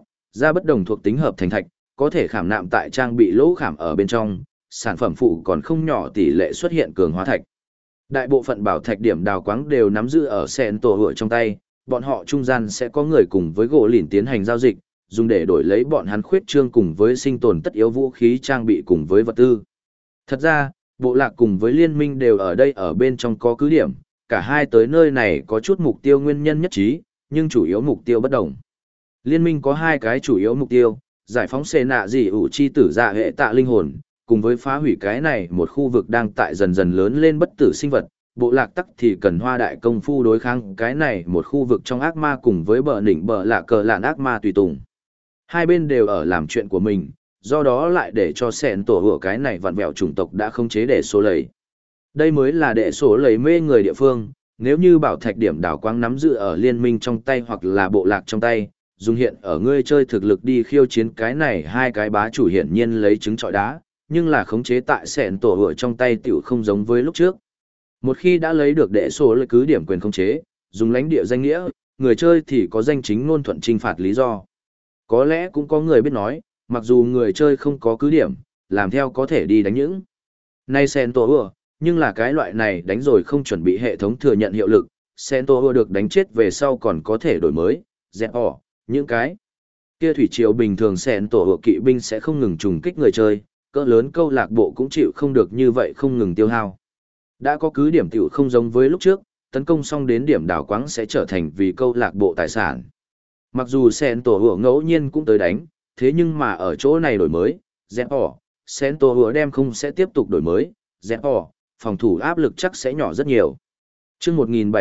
ra bất đồng thuộc tính hợp thành thạch, có thể khảm nạm tại trang bị lỗ khảm ở bên trong, sản phẩm phụ còn không nhỏ tỷ lệ xuất hiện cường hóa thạch. Đại bộ phận bảo thạch điểm đào quáng đều nắm giữ ở sẹn tổ hựa trong tay, bọn họ trung gian sẽ có người cùng với gỗ lìn tiến hành giao dịch, dùng để đổi lấy bọn hắn khuyết trương cùng với sinh tồn tất yếu vũ khí trang bị cùng với vật tư. Thật ra, bộ lạc cùng với liên minh đều ở đây ở bên trong có cứ điểm, cả hai tới nơi này có chút mục tiêu nguyên nhân nhất trí, nhưng chủ yếu mục tiêu bất đồng. Liên minh có hai cái chủ yếu mục tiêu, giải phóng xê nạ dị ủ chi tử dạ hệ tạ linh hồn, cùng với phá hủy cái này một khu vực đang tại dần dần lớn lên bất tử sinh vật. Bộ lạc tắc thì cần hoa đại công phu đối kháng cái này một khu vực trong ác ma cùng với bờ đỉnh bờ lạ cờ lạn ác ma tùy tùng. Hai bên đều ở làm chuyện của mình, do đó lại để cho sẹn tổ hựa cái này vặn vẹo chủng tộc đã không chế đệ số lầy. Đây mới là đệ số lầy mê người địa phương, nếu như bảo thạch điểm đảo quang nắm giữ ở liên minh trong tay hoặc là bộ lạc trong tay, dùng hiện ở ngươi chơi thực lực đi khiêu chiến cái này hai cái bá chủ hiển nhiên lấy trứng trọi đá, nhưng là khống chế tại sẹn tổ hựa trong tay tiểu không giống với lúc trước. Một khi đã lấy được đệ số lợi cứ điểm quyền khống chế, dùng lãnh địa danh nghĩa, người chơi thì có danh chính ngôn thuận trinh phạt lý do. Có lẽ cũng có người biết nói, mặc dù người chơi không có cứ điểm, làm theo có thể đi đánh những. Nay sẹn tổ hựa, nhưng là cái loại này đánh rồi không chuẩn bị hệ thống thừa nhận hiệu lực, sẹn tổ hựa được đánh chết về sau còn có thể đổi mới, dẹp ỏ, những cái. Kia thủy triều bình thường sẹn tổ hựa kỵ binh sẽ không ngừng trùng kích người chơi, cỡ lớn câu lạc bộ cũng chịu không được như vậy không ngừng tiêu hao. Đã có cứ điểm tiểu không giống với lúc trước, tấn công xong đến điểm đảo quáng sẽ trở thành vì câu lạc bộ tài sản. Mặc dù sẹn tổ hựa ngẫu nhiên cũng tới đánh, thế nhưng mà ở chỗ này đổi mới, dẹp ỏ, sẹn tổ hựa đem không sẽ tiếp tục đổi mới, dẹp ỏ, phòng thủ áp lực chắc sẽ nhỏ rất nhiều. Chương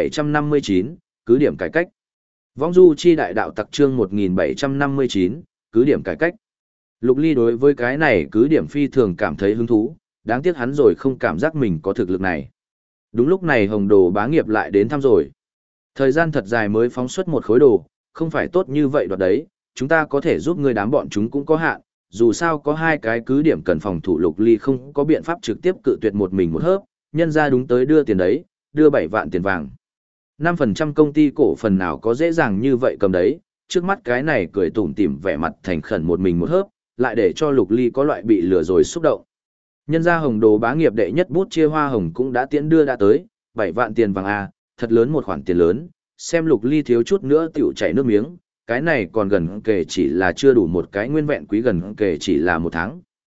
1759, cứ điểm cải cách. Vong du chi đại đạo tặc chương 1759, cứ điểm cải cách. Lục Ly đối với cái này cứ điểm phi thường cảm thấy hứng thú, đáng tiếc hắn rồi không cảm giác mình có thực lực này. Đúng lúc này Hồng Đồ bá nghiệp lại đến thăm rồi. Thời gian thật dài mới phóng xuất một khối đồ, không phải tốt như vậy đoạt đấy, chúng ta có thể giúp ngươi đám bọn chúng cũng có hạn, dù sao có hai cái cứ điểm cần phòng thủ. Lục Ly không có biện pháp trực tiếp cự tuyệt một mình một hớp, nhân ra đúng tới đưa tiền đấy, đưa 7 vạn tiền vàng. 5% công ty cổ phần nào có dễ dàng như vậy cầm đấy, trước mắt cái này cười tủm tỉm vẻ mặt thành khẩn một mình một hớp, lại để cho Lục Ly có loại bị lừa rồi xúc động. Nhân ra Hồng Đồ bá nghiệp đệ nhất bút chia hoa hồng cũng đã tiễn đưa đã tới, 7 vạn tiền vàng A, thật lớn một khoản tiền lớn, xem Lục Ly thiếu chút nữa tiểu chảy nước miếng, cái này còn gần kể chỉ là chưa đủ một cái nguyên vẹn quý gần kể chỉ là một tháng.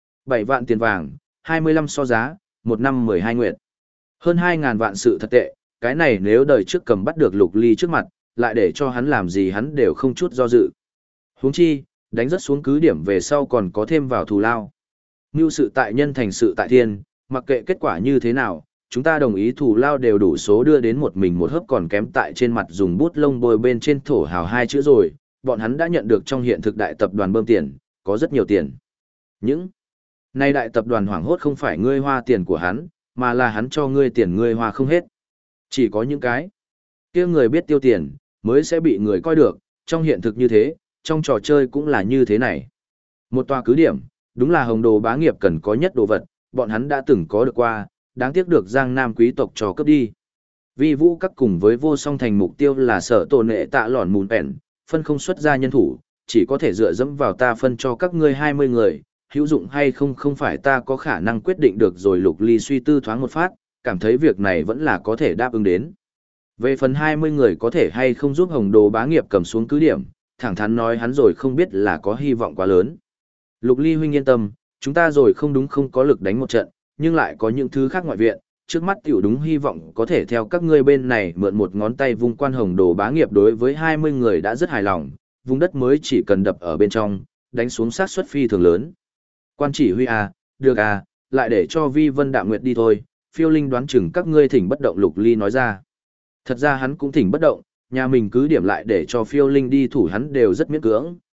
7 vạn tiền vàng, 25 so giá, 1 năm 12 nguyệt. Hơn 2.000 vạn sự thật tệ, cái này nếu đời trước cầm bắt được Lục Ly trước mặt, lại để cho hắn làm gì hắn đều không chút do dự. Huống chi, đánh rất xuống cứ điểm về sau còn có thêm vào thù lao. Mưu sự tại nhân thành sự tại thiên, mặc kệ kết quả như thế nào, chúng ta đồng ý thù lao đều đủ số đưa đến một mình một hớp còn kém tại trên mặt dùng bút lông bôi bên trên thổ hào 2 chữ rồi, bọn hắn đã nhận được trong hiện thực đại tập đoàn bơm tiền, có rất nhiều tiền. Những nay đại tập đoàn hoảng hốt không phải ngươi hoa tiền của hắn, mà là hắn cho ngươi tiền ngươi hoa không hết. Chỉ có những cái kia người biết tiêu tiền, mới sẽ bị người coi được, trong hiện thực như thế, trong trò chơi cũng là như thế này. Một tòa cứ điểm, đúng là Hồng Đồ bá nghiệp cần có nhất đồ vật, bọn hắn đã từng có được qua, đáng tiếc được Giang Nam quý tộc cho cướp đi. Vi Vũ các cùng với Vô Song Thành mục tiêu là sở tổ nệ tạ lỏn mùn bèn, phân không xuất ra nhân thủ, chỉ có thể dựa dẫm vào ta phân cho các ngươi 20 người, hữu dụng hay không không phải ta có khả năng quyết định được rồi. Lục Ly suy tư thoáng một phát, cảm thấy việc này vẫn là có thể đáp ứng đến. Về phần 20 người có thể hay không giúp Hồng Đồ bá nghiệp cầm xuống cứ điểm, thẳng thắn nói hắn rồi không biết là có hy vọng quá lớn. Lục Ly huynh yên tâm, chúng ta rồi không đúng không có lực đánh một trận, nhưng lại có những thứ khác ngoại viện, trước mắt tiểu đúng hy vọng có thể theo các ngươi bên này mượn một ngón tay vung quan Hồng Đồ bá nghiệp đối với 20 người đã rất hài lòng, vùng đất mới chỉ cần đập ở bên trong, đánh xuống sát suất phi thường lớn. Quan chỉ huy à, được à, lại để cho Vi Vân Đạm Nguyệt đi thôi, Phiêu Linh đoán chừng các ngươi thỉnh bất động. Lục Ly nói ra. Thật ra hắn cũng thỉnh bất động, nhà mình cứ điểm lại để cho Phiêu Linh đi thủ hắn đều rất miễn cưỡng,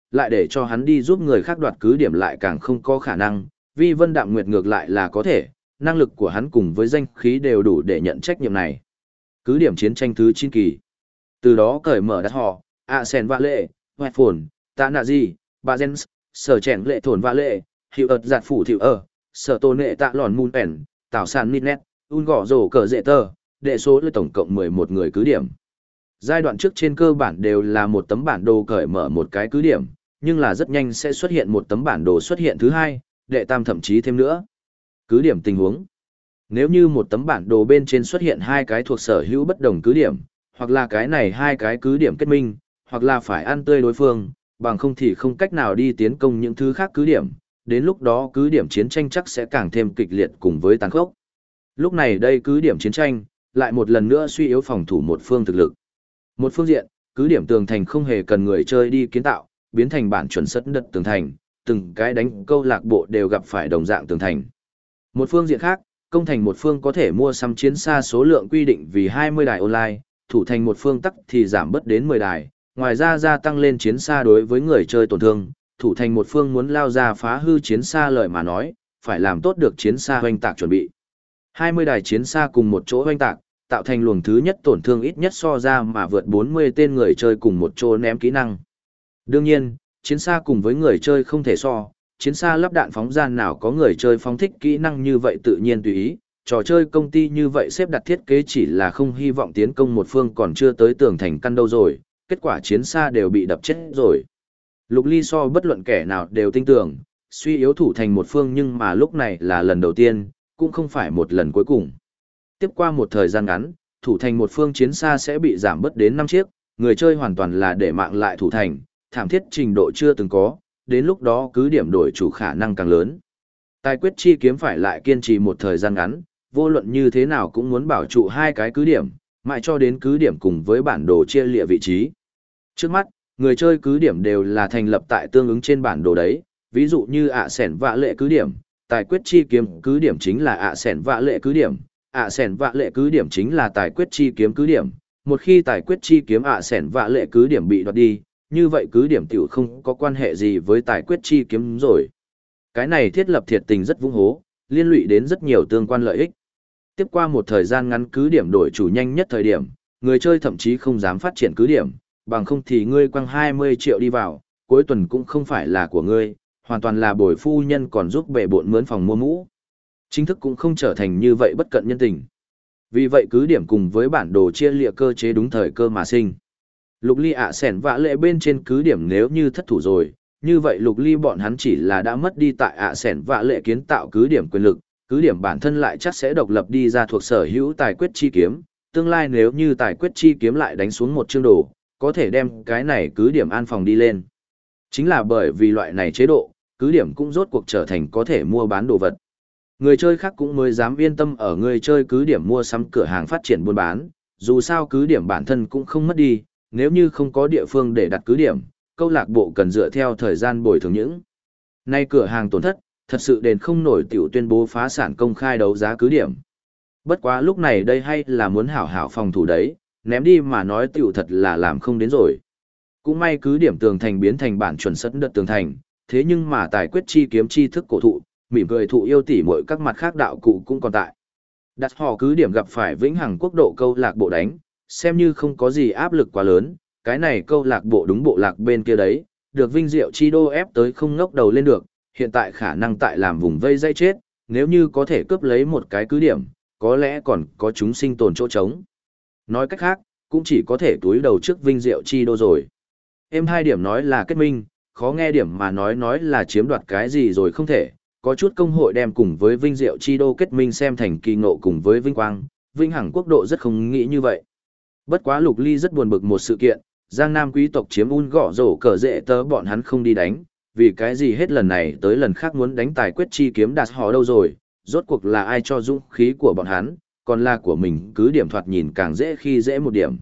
lại để cho hắn đi giúp người khác đoạt cứ điểm lại càng không có khả năng, Vi Vân Đạm Nguyệt ngược lại là có thể, năng lực của hắn cùng với danh khí đều đủ để nhận trách nhiệm này. Cứ điểm chiến tranh thứ 9 kỳ. Từ đó cởi mở đắt họ, Sen Vạ Lệ, Hoẹt Phồn, Tạ Nạ Di, Bà Jens, Sở Chèn Lệ Thồn Vạ Lệ, Hiệu ợt Giạt Phủ Thiệu Sở Tôn Nệ Tạ Lòn Mùn Pèn, Tảo Sàn Nít Nét, Un Gõ Rổ Cờ Dệ Tơ, đệ số là tổng cộng 11 người cứ điểm. Giai đoạn trước trên cơ bản đều là một tấm bản đồ cởi mở một cái cứ điểm, nhưng là rất nhanh sẽ xuất hiện một tấm bản đồ xuất hiện thứ hai, đệ tam thậm chí thêm nữa. Cứ điểm tình huống. Nếu như một tấm bản đồ bên trên xuất hiện hai cái thuộc sở hữu bất đồng cứ điểm, hoặc là cái này hai cái cứ điểm kết minh, hoặc là phải ăn tươi đối phương, bằng không thì không cách nào đi tiến công những thứ khác cứ điểm, đến lúc đó cứ điểm chiến tranh chắc sẽ càng thêm kịch liệt cùng với tàn khốc. Lúc này đây cứ điểm chiến tranh, lại một lần nữa suy yếu phòng thủ một phương thực lực. Một phương diện, cứ điểm tường thành không hề cần người chơi đi kiến tạo, biến thành bản chuẩn sất đất tường thành, từng cái đánh câu lạc bộ đều gặp phải đồng dạng tường thành. Một phương diện khác, công thành một phương có thể mua sắm chiến xa số lượng quy định vì 20 đài online, thủ thành một phương tắc thì giảm bớt đến 10 đài, ngoài ra gia tăng lên chiến xa đối với người chơi tổn thương, thủ thành một phương muốn lao ra phá hư chiến xa lời mà nói, phải làm tốt được chiến xa hoành tạc chuẩn bị. 20 đài chiến xa cùng một chỗ hoành tạc, tạo thành luồng thứ nhất tổn thương ít nhất so ra mà vượt 40 tên người chơi cùng một chỗ ném kỹ năng. Đương nhiên, chiến xa cùng với người chơi không thể so, chiến xa lắp đạn phóng ra nào có người chơi phóng thích kỹ năng như vậy tự nhiên tùy ý, trò chơi công ty như vậy xếp đặt thiết kế chỉ là không hy vọng tiến công một phương còn chưa tới tường thành căn đâu rồi, kết quả chiến xa đều bị đập chết rồi. Lục Ly so bất luận kẻ nào đều tin tưởng, suy yếu thủ thành một phương nhưng mà lúc này là lần đầu tiên, cũng không phải một lần cuối cùng. Tiếp qua một thời gian ngắn, thủ thành một phương chiến xa sẽ bị giảm bớt đến 5 chiếc, người chơi hoàn toàn là để mạng lại thủ thành, thảm thiết trình độ chưa từng có, đến lúc đó cứ điểm đổi chủ khả năng càng lớn. Tài quyết chi kiếm phải lại kiên trì một thời gian ngắn, vô luận như thế nào cũng muốn bảo trụ hai cái cứ điểm, mãi cho đến cứ điểm cùng với bản đồ chia lịa vị trí. Trước mắt, người chơi cứ điểm đều là thành lập tại tương ứng trên bản đồ đấy, ví dụ như Sẻn Vạ Lệ cứ điểm, tài quyết chi kiếm cứ điểm chính là Sẻn Vạ Lệ cứ điểm, Sẻn Vạ Lệ cứ điểm chính là tài quyết chi kiếm cứ điểm. Một khi tài quyết chi kiếm Sẻn Vạ Lệ cứ điểm bị đoạt đi, như vậy cứ điểm tiểu không có quan hệ gì với tài quyết chi kiếm rồi. Cái này thiết lập thiệt tình rất vung hố, liên lụy đến rất nhiều tương quan lợi ích. Tiếp qua một thời gian ngắn cứ điểm đổi chủ nhanh nhất thời điểm, người chơi thậm chí không dám phát triển cứ điểm, bằng không thì ngươi quăng 20 triệu đi vào, cuối tuần cũng không phải là của ngươi, hoàn toàn là bồi phu nhân còn giúp bệ bộn mướn phòng mua mũ. Chính thức cũng không trở thành như vậy bất cận nhân tình. Vì vậy cứ điểm cùng với bản đồ chia lịa cơ chế đúng thời cơ mà sinh. Lục Ly Sẻn Vạ Lệ bên trên cứ điểm nếu như thất thủ rồi, như vậy Lục Ly bọn hắn chỉ là đã mất đi tại Sẻn Vạ Lệ kiến tạo cứ điểm quyền lực, cứ điểm bản thân lại chắc sẽ độc lập đi ra thuộc sở hữu tài quyết chi kiếm, tương lai nếu như tài quyết chi kiếm lại đánh xuống một chương đồ, có thể đem cái này cứ điểm an phòng đi lên. Chính là bởi vì loại này chế độ, cứ điểm cũng rốt cuộc trở thành có thể mua bán đồ vật. Người chơi khác cũng mới dám yên tâm ở người chơi cứ điểm mua sắm cửa hàng phát triển buôn bán, dù sao cứ điểm bản thân cũng không mất đi, nếu như không có địa phương để đặt cứ điểm, câu lạc bộ cần dựa theo thời gian bồi thường những. Nay cửa hàng tổn thất, thật sự đền không nổi tiểu tuyên bố phá sản công khai đấu giá cứ điểm. Bất quá lúc này đây hay là muốn hảo hảo phòng thủ đấy, ném đi mà nói tiểu thật là làm không đến rồi. Cũng may cứ điểm tường thành biến thành bản chuẩn sất đất tường thành, thế nhưng mà tài quyết chi kiếm chi thức cổ thụ, mỉm cười thụ yêu tỉ mọi các mặt khác đạo cụ cũng còn tại. Đặt họ cứ điểm gặp phải vĩnh hằng quốc độ câu lạc bộ đánh, xem như không có gì áp lực quá lớn, cái này câu lạc bộ đúng bộ lạc bên kia đấy, được Vinh Diệu Chi Đô ép tới không ngóc đầu lên được, hiện tại khả năng tại làm vùng vây dây chết, nếu như có thể cướp lấy một cái cứ điểm, có lẽ còn có chúng sinh tồn chỗ trống. Nói cách khác, cũng chỉ có thể túi đầu trước Vinh Diệu Chi Đô rồi. Em hai điểm nói là kết minh, khó nghe điểm mà nói là chiếm đoạt cái gì rồi không thể, có chút công hội đem cùng với Vinh Diệu Chi Đô kết minh xem thành kỳ ngộ cùng với Vinh Quang, Vinh Hằng quốc độ rất không nghĩ như vậy. Bất quá Lục Ly rất buồn bực một sự kiện, Giang Nam quý tộc chiếm Un Gõ Rổ Cờ Dệ Tơ bọn hắn không đi đánh, vì cái gì hết lần này tới lần khác muốn đánh tài quyết chi kiếm đạt họ đâu rồi, rốt cuộc là ai cho dũng khí của bọn hắn, còn là của mình cứ điểm thoạt nhìn càng dễ khi dễ một điểm.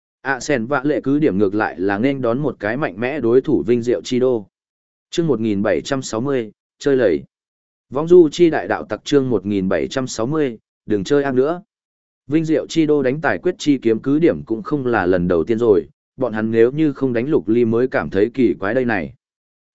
Sẻn Vạ Lệ cứ điểm ngược lại là nên đón một cái mạnh mẽ đối thủ Vinh Diệu Chi Đô. Chương 1760, chơi lầy. Vong du chi đại đạo tặc chương 1760, đừng chơi ác nữa. Vinh Diệu Chi Đô đánh tài quyết chi kiếm cứ điểm cũng không là lần đầu tiên rồi, bọn hắn nếu như không đánh Lục Ly mới cảm thấy kỳ quái đây này.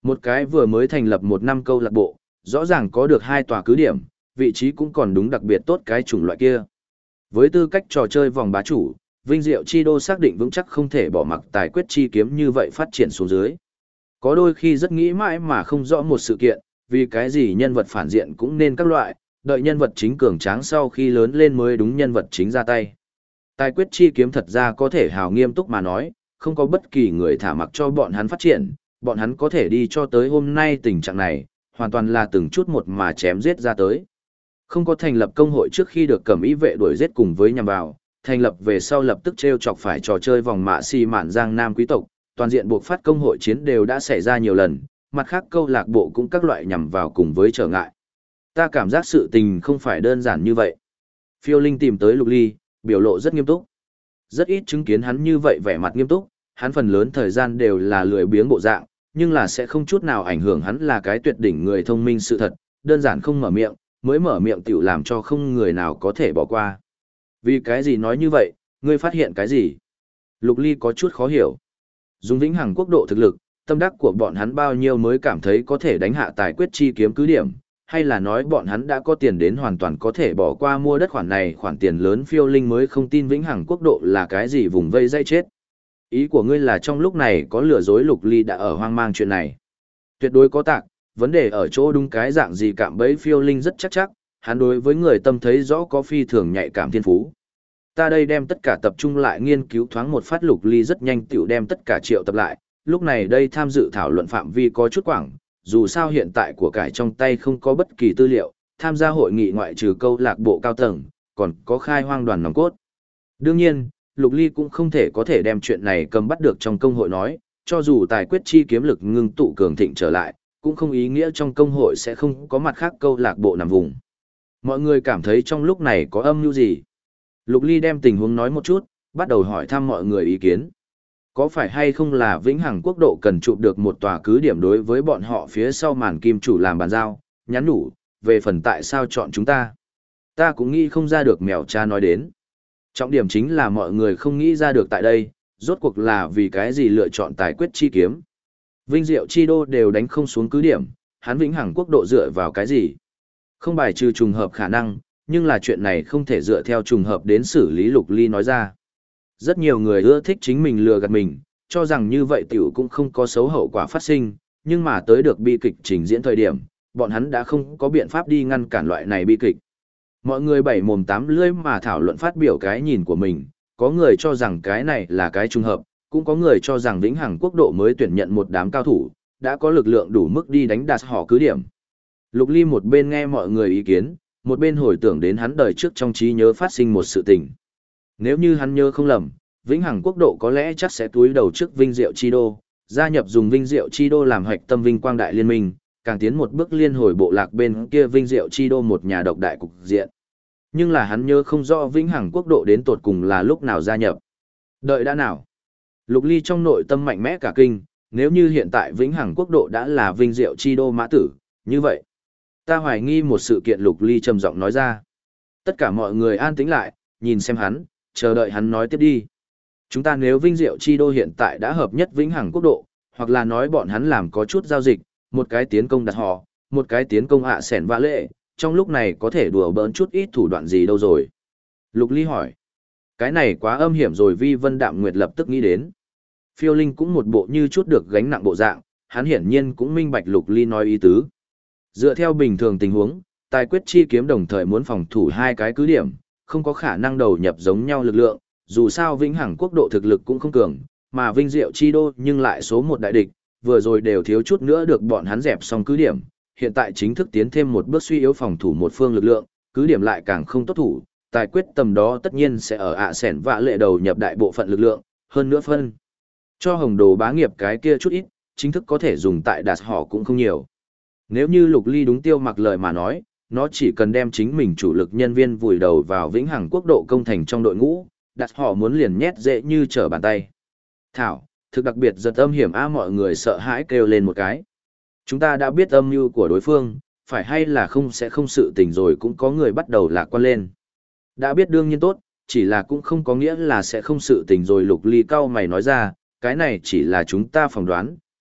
Một cái vừa mới thành lập 1 năm câu lạc bộ, rõ ràng có được 2 tòa cứ điểm, vị trí cũng còn đúng đặc biệt tốt cái chủng loại kia. Với tư cách trò chơi vòng bá chủ, Vinh Diệu Chi Đô xác định vững chắc không thể bỏ mặc tài quyết chi kiếm như vậy phát triển xuống dưới. Có đôi khi rất nghĩ mãi mà không rõ một sự kiện, vì cái gì nhân vật phản diện cũng nên các loại, đợi nhân vật chính cường tráng sau khi lớn lên mới đúng nhân vật chính ra tay. Tài quyết chi kiếm thật ra có thể hào nghiêm túc mà nói, không có bất kỳ người thả mặc cho bọn hắn phát triển, bọn hắn có thể đi cho tới hôm nay tình trạng này, hoàn toàn là từng chút một mà chém giết ra tới. Không có thành lập công hội trước khi được Cẩm Ý vệ đuổi giết cùng với nhằm vào, thành lập về sau lập tức treo chọc phải trò chơi vòng mạ xì mạn giang nam quý tộc, toàn diện buộc phát công hội chiến đều đã xảy ra nhiều lần, mặt khác câu lạc bộ cũng các loại nhằm vào cùng với trở ngại. Ta cảm giác sự tình không phải đơn giản như vậy. Phiêu Linh tìm tới Lục Ly, biểu lộ rất nghiêm túc. Rất ít chứng kiến hắn như vậy vẻ mặt nghiêm túc, hắn phần lớn thời gian đều là lười biếng bộ dạng, nhưng là sẽ không chút nào ảnh hưởng hắn là cái tuyệt đỉnh người thông minh sự thật, đơn giản không mở miệng, mới mở miệng tiểu làm cho không người nào có thể bỏ qua. Vì cái gì nói như vậy, ngươi phát hiện cái gì? Lục Ly có chút khó hiểu. Dùng vĩnh hằng quốc độ thực lực, tâm đắc của bọn hắn bao nhiêu mới cảm thấy có thể đánh hạ tài quyết chi kiếm cứ điểm, hay là nói bọn hắn đã có tiền đến hoàn toàn có thể bỏ qua mua đất khoản này khoản tiền lớn Phiêu Linh mới không tin vĩnh hằng quốc độ là cái gì vùng vây dây chết. Ý của ngươi là trong lúc này có lừa dối Lục Ly đã ở hoang mang chuyện này. Tuyệt đối có tạc, vấn đề ở chỗ đúng cái dạng gì cạm bẫy Phiêu Linh rất chắc, hắn đối với người tâm thấy rõ có phi thường nhạy cảm thiên phú. Ta đây đem tất cả tập trung lại nghiên cứu thoáng một phát. Lục Ly rất nhanh tiểu đem tất cả triệu tập lại, lúc này đây tham dự thảo luận phạm vi có chút quảng, dù sao hiện tại của cải trong tay không có bất kỳ tư liệu, tham gia hội nghị ngoại trừ câu lạc bộ cao tầng, còn có khai hoang đoàn nòng cốt. Đương nhiên, Lục Ly cũng không thể có thể đem chuyện này cầm bắt được trong công hội nói, cho dù tài quyết chi kiếm lực ngưng tụ cường thịnh trở lại, cũng không ý nghĩa trong công hội sẽ không có mặt khác câu lạc bộ nằm vùng. Mọi người cảm thấy trong lúc này có âm mưu gì? Lục Ly đem tình huống nói một chút, bắt đầu hỏi thăm mọi người ý kiến. Có phải hay không là vĩnh hằng quốc độ cần chụp được một tòa cứ điểm đối với bọn họ phía sau màn kim chủ làm bàn giao, nhắn nhủ, về phần tại sao chọn chúng ta? Ta cũng nghĩ không ra được mèo cha nói đến. Trọng điểm chính là mọi người không nghĩ ra được tại đây, rốt cuộc là vì cái gì lựa chọn tài quyết chi kiếm. Vinh Diệu Chi Đô đều đánh không xuống cứ điểm, hắn vĩnh hằng quốc độ dựa vào cái gì? Không bài trừ trùng hợp khả năng, nhưng là chuyện này không thể dựa theo trùng hợp đến xử lý. Lục Ly nói ra. Rất nhiều người ưa thích chính mình lừa gạt mình, cho rằng như vậy tiểu cũng không có xấu hậu quả phát sinh, nhưng mà tới được bi kịch trình diễn thời điểm, bọn hắn đã không có biện pháp đi ngăn cản loại này bi kịch. Mọi người bảy mồm tám lưỡi mà thảo luận phát biểu cái nhìn của mình, có người cho rằng cái này là cái trùng hợp, cũng có người cho rằng vĩnh hằng quốc độ mới tuyển nhận một đám cao thủ, đã có lực lượng đủ mức đi đánh đạt họ cứ điểm. Lục Ly một bên nghe mọi người ý kiến, một bên hồi tưởng đến hắn đời trước trong trí nhớ phát sinh một sự tình. Nếu như hắn nhớ không lầm, vĩnh hằng quốc độ có lẽ chắc sẽ túi đầu trước Vinh Diệu Chi Đô, gia nhập dùng Vinh Diệu Chi Đô làm hoạch tâm vinh quang đại liên minh, càng tiến một bước liên hồi bộ lạc bên kia Vinh Diệu Chi Đô một nhà độc đại cục diện. Nhưng là hắn nhớ không rõ vĩnh hằng quốc độ đến tột cùng là lúc nào gia nhập. Đợi đã nào? Lục Ly trong nội tâm mạnh mẽ cả kinh, nếu như hiện tại vĩnh hằng quốc độ đã là Vinh Diệu Chi Đô mã tử, như vậy. Ta hoài nghi một sự kiện. Lục Ly trầm giọng nói ra. Tất cả mọi người an tĩnh lại, nhìn xem hắn, chờ đợi hắn nói tiếp đi. Chúng ta nếu Vinh Diệu Chi Đô hiện tại đã hợp nhất vĩnh hằng quốc độ, hoặc là nói bọn hắn làm có chút giao dịch, một cái tiến công đặt họ, một cái tiến công ạ sẻn vã lệ, trong lúc này có thể đùa bỡn chút ít thủ đoạn gì đâu rồi. Lục Ly hỏi. Cái này quá âm hiểm rồi. Vi Vân Đạm Nguyệt lập tức nghĩ đến. Phiêu Linh cũng một bộ như chút được gánh nặng bộ dạng, hắn hiển nhiên cũng minh bạch Lục Ly nói ý tứ. Dựa theo bình thường tình huống, tài quyết chi kiếm đồng thời muốn phòng thủ hai cái cứ điểm, không có khả năng đầu nhập giống nhau lực lượng, dù sao vĩnh hằng quốc độ thực lực cũng không cường, mà Vinh Diệu Chi Đô nhưng lại số một đại địch, vừa rồi đều thiếu chút nữa được bọn hắn dẹp xong cứ điểm, hiện tại chính thức tiến thêm một bước suy yếu phòng thủ một phương lực lượng, cứ điểm lại càng không tốt thủ, tài quyết tầm đó tất nhiên sẽ ở ạ sẻn vạ lệ đầu nhập đại bộ phận lực lượng, hơn nữa phân cho Hồng Đồ bá nghiệp cái kia chút ít, chính thức có thể dùng tại đạt họ cũng không nhiều. Nếu như Lục Ly đúng Tiêu Mặc lời mà nói, nó chỉ cần đem chính mình chủ lực nhân viên vùi đầu vào vĩnh hằng quốc độ công thành trong đội ngũ, đặt họ muốn liền nhét dễ như trở bàn tay. Thảo, thực đặc biệt giật âm hiểm mọi người sợ hãi kêu lên một cái. Chúng ta đã biết âm mưu của đối phương, phải hay là không sẽ không sự tình rồi. Cũng có người bắt đầu lạc quan lên. Đã biết đương nhiên tốt, chỉ là cũng không có nghĩa là sẽ không sự tình rồi. Lục Ly cau mày nói ra, cái này chỉ là chúng ta phỏng đoán,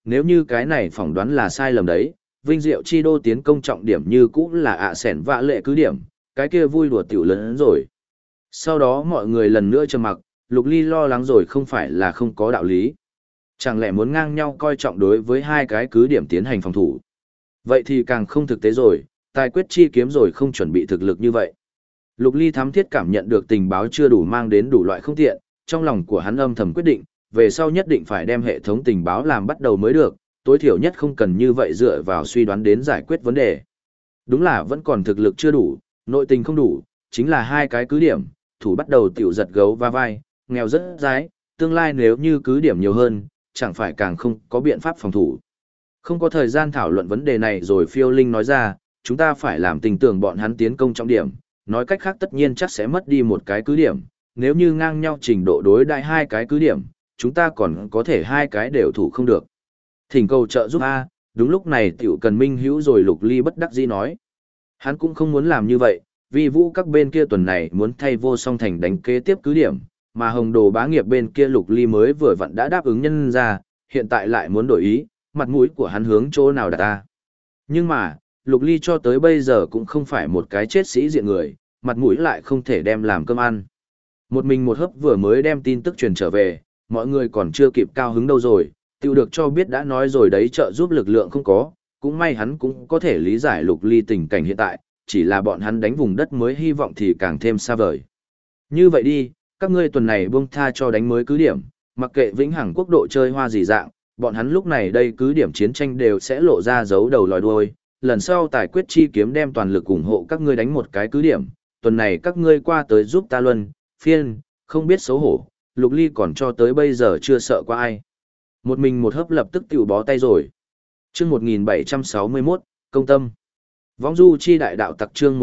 nếu như cái này phỏng đoán là sai lầm đấy, Vinh Diệu Chi Đô tiến công trọng điểm như cũ là ạ sẻn vạ lệ cứ điểm, cái kia vui đùa tiểu lớn rồi. Sau đó mọi người lần nữa trầm mặc, Lục Ly lo lắng rồi không phải là không có đạo lý. Chẳng lẽ muốn ngang nhau coi trọng đối với hai cái cứ điểm tiến hành phòng thủ. Vậy thì càng không thực tế rồi, tài quyết chi kiếm rồi không chuẩn bị thực lực như vậy. Lục Ly thám thiết cảm nhận được tình báo chưa đủ mang đến đủ loại không tiện, trong lòng của hắn âm thầm quyết định, về sau nhất định phải đem hệ thống tình báo làm bắt đầu mới được, tối thiểu nhất không cần như vậy dựa vào suy đoán đến giải quyết vấn đề. Đúng là vẫn còn thực lực chưa đủ, nội tình không đủ, chính là hai cái cứ điểm, thủ bắt đầu tiểu giật gấu va vai, nghèo rất dái, tương lai nếu như cứ điểm nhiều hơn, chẳng phải càng không có biện pháp phòng thủ. Không có thời gian thảo luận vấn đề này rồi Phiêu Linh nói ra, chúng ta phải làm tình tưởng bọn hắn tiến công trọng điểm, nói cách khác tất nhiên chắc sẽ mất đi một cái cứ điểm, nếu như ngang nhau trình độ đối đại hai cái cứ điểm, chúng ta còn có thể hai cái đều thủ không được. Thỉnh cầu trợ giúp A, đúng lúc này tiểu cần Minh Hữu rồi Lục Ly bất đắc dĩ nói. Hắn cũng không muốn làm như vậy, vì vũ các bên kia tuần này muốn thay Vô Song Thành đánh kế tiếp cứ điểm, mà Hồng Đồ Bá Nghiệp bên kia Lục Ly mới vừa vặn đã đáp ứng nhân ra, hiện tại lại muốn đổi ý, mặt mũi của hắn hướng chỗ nào đặt ta. Nhưng mà, Lục Ly cho tới bây giờ cũng không phải một cái chết sĩ diện người, mặt mũi lại không thể đem làm cơm ăn. Một mình một hớp vừa mới đem tin tức truyền trở về, mọi người còn chưa kịp cao hứng đâu rồi, tiêu được cho biết đã nói rồi đấy trợ giúp lực lượng không có, cũng may hắn cũng có thể lý giải Lục Ly tình cảnh hiện tại, chỉ là bọn hắn đánh vùng đất mới hy vọng thì càng thêm xa vời. Như vậy đi, các ngươi tuần này buông tha cho đánh mới cứ điểm, mặc kệ vĩnh hằng quốc độ chơi hoa gì dạng, bọn hắn lúc này đây cứ điểm chiến tranh đều sẽ lộ ra dấu đầu lòi đuôi, lần sau tài quyết chi kiếm đem toàn lực ủng hộ các ngươi đánh một cái cứ điểm, tuần này các ngươi qua tới giúp ta luân, phiên, không biết xấu hổ, Lục Ly còn cho tới bây giờ chưa sợ qua ai. Một mình một hớp lập tức tiểu bó tay rồi. Chương 1761, công tâm. Võng du chi đại đạo tặc chương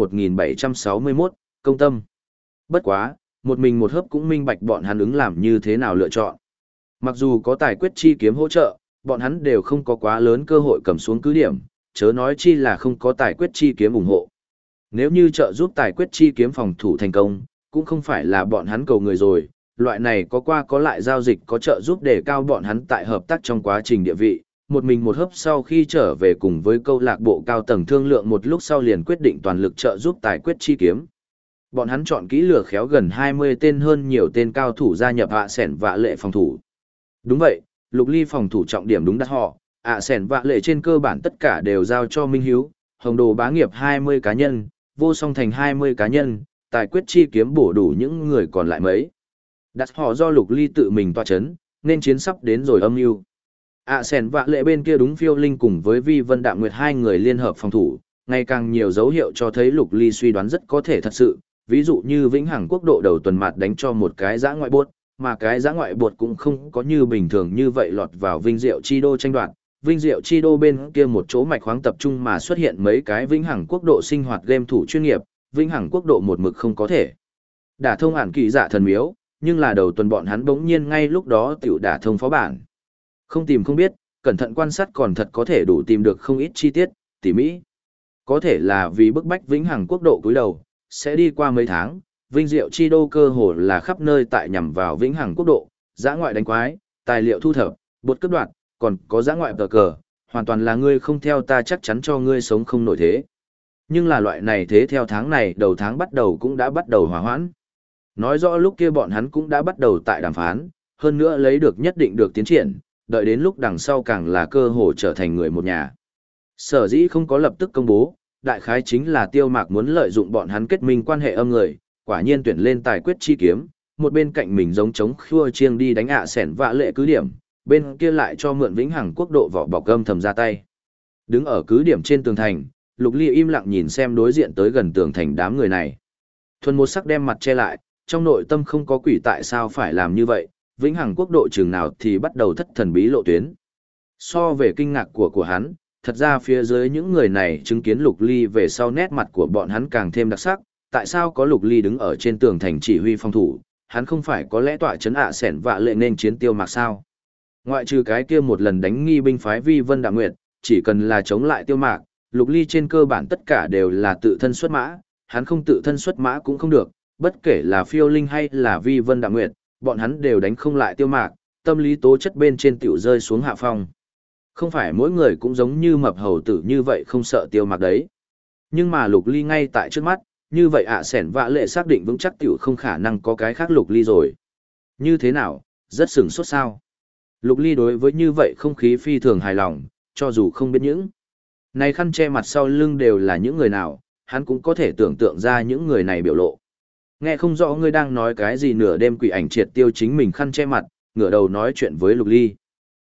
1761, công tâm. Bất quá, một mình một hớp cũng minh bạch bọn hắn ứng làm như thế nào lựa chọn. Mặc dù có tài quyết chi kiếm hỗ trợ, bọn hắn đều không có quá lớn cơ hội cầm xuống cứ điểm, chớ nói chi là không có tài quyết chi kiếm ủng hộ. Nếu như trợ giúp tài quyết chi kiếm phòng thủ thành công, cũng không phải là bọn hắn cầu người rồi, loại này có qua có lại giao dịch có trợ giúp để cao bọn hắn tại hợp tác trong quá trình địa vị. Một mình một hớp sau khi trở về cùng với câu lạc bộ cao tầng thương lượng một lúc sau liền quyết định toàn lực trợ giúp tài quyết chi kiếm. Bọn hắn chọn kỹ lửa khéo gần 20 tên hơn nhiều tên cao thủ gia nhập hạ sẻn vạ lệ phòng thủ. Đúng vậy, Lục Ly phòng thủ trọng điểm đúng đắn họ, hạ sẻn vạ lệ trên cơ bản tất cả đều giao cho Minh Hiếu, Hồng Đồ Bá Nghiệp 20 cá nhân, Vô Song Thành 20 cá nhân, tài quyết chi kiếm bổ đủ những người còn lại mấy. Đặt họ do Lục Ly tự mình tọa chấn, nên chiến sắp đến rồi âm mưu. Sẻn vạ lệ bên kia đúng Phiêu Linh cùng với Vi Vân Đạm Nguyệt hai người liên hợp phòng thủ, ngày càng nhiều dấu hiệu cho thấy Lục Ly suy đoán rất có thể thật sự, ví dụ như Vĩnh Hằng Quốc độ đầu tuần mặt đánh cho một cái giã ngoại bột, mà cái giã ngoại bột cũng không có như bình thường như vậy lọt vào Vinh Diệu Chi Đô tranh đoạt. Vinh Diệu Chi Đô bên kia một chỗ mạch khoáng tập trung mà xuất hiện mấy cái Vĩnh Hằng Quốc độ sinh hoạt game thủ chuyên nghiệp, Vĩnh Hằng Quốc độ một mực không có thể đả thông ản kỳ dạ thần miếu, nhưng là đầu tuần bọn hắn bỗng nhiên ngay lúc đó tiểu đả thông phó bản. Không tìm không biết, cẩn thận quan sát còn thật có thể đủ tìm được không ít chi tiết, tỉ mỹ. Có thể là vì bức bách Vĩnh Hằng Quốc độ cúi đầu, sẽ đi qua mấy tháng, Vinh Diệu Chi Đô cơ hồ là khắp nơi tại nhằm vào Vĩnh Hằng Quốc độ, dã ngoại đánh quái, tài liệu thu thập, bột cướp đoạt, còn có dã ngoại tờ cờ, hoàn toàn là ngươi không theo ta chắc chắn cho ngươi sống không nổi thế. Nhưng là loại này thế theo tháng này đầu tháng bắt đầu cũng đã bắt đầu hòa hoãn. Nói rõ lúc kia bọn hắn cũng đã bắt đầu tại đàm phán, hơn nữa lấy được nhất định được tiến triển, đợi đến lúc đằng sau càng là cơ hội trở thành người một nhà. Sở dĩ không có lập tức công bố, đại khái chính là Tiêu Mạc muốn lợi dụng bọn hắn kết minh quan hệ âm người, quả nhiên tuyển lên tài quyết chi kiếm, một bên cạnh mình giống chống khua chiêng đi đánh sẻn vạ lệ cứ điểm, bên kia lại cho mượn Vĩnh Hằng Quốc độ vỏ bọc âm thầm ra tay. Đứng ở cứ điểm trên tường thành, Lục Ly im lặng nhìn xem đối diện tới gần tường thành đám người này. Thuần một sắc đem mặt che lại, trong nội tâm không có quỷ tại sao phải làm như vậy, Vĩnh Hằng Quốc độ chừng nào thì bắt đầu thất thần bí lộ tuyến. So về kinh ngạc của hắn, thật ra phía dưới những người này chứng kiến Lục Ly về sau nét mặt của bọn hắn càng thêm đặc sắc, tại sao có Lục Ly đứng ở trên tường thành chỉ huy phòng thủ, hắn không phải có lẽ tọa chấn sẻn vạ lệ nên chiến Tiêu Mạc sao? Ngoại trừ cái kia một lần đánh nghi binh phái Vi Vân Đạm Nguyệt, chỉ cần là chống lại Tiêu Mạc, Lục Ly trên cơ bản tất cả đều là tự thân xuất mã, hắn không tự thân xuất mã cũng không được, bất kể là Phiêu Linh hay là Vi Vân Đạm Nguyệt, bọn hắn đều đánh không lại Tiêu Mạc, tâm lý tố chất bên trên tiểu rơi xuống hạ phong. Không phải mỗi người cũng giống như mập hầu tử như vậy không sợ Tiêu Mạc đấy. Nhưng mà Lục Ly ngay tại trước mắt, như vậy ạ sẻn vạ lệ xác định vững chắc tiểu không khả năng có cái khác Lục Ly rồi. Như thế nào, rất sửng sốt sao? Lục Ly đối với như vậy không khí phi thường hài lòng, cho dù không biết những này khăn che mặt sau lưng đều là những người nào, hắn cũng có thể tưởng tượng ra những người này biểu lộ. Nghe không rõ ngươi đang nói cái gì, nửa đêm quỷ ảnh triệt tiêu chính mình khăn che mặt, ngửa đầu nói chuyện với Lục Ly.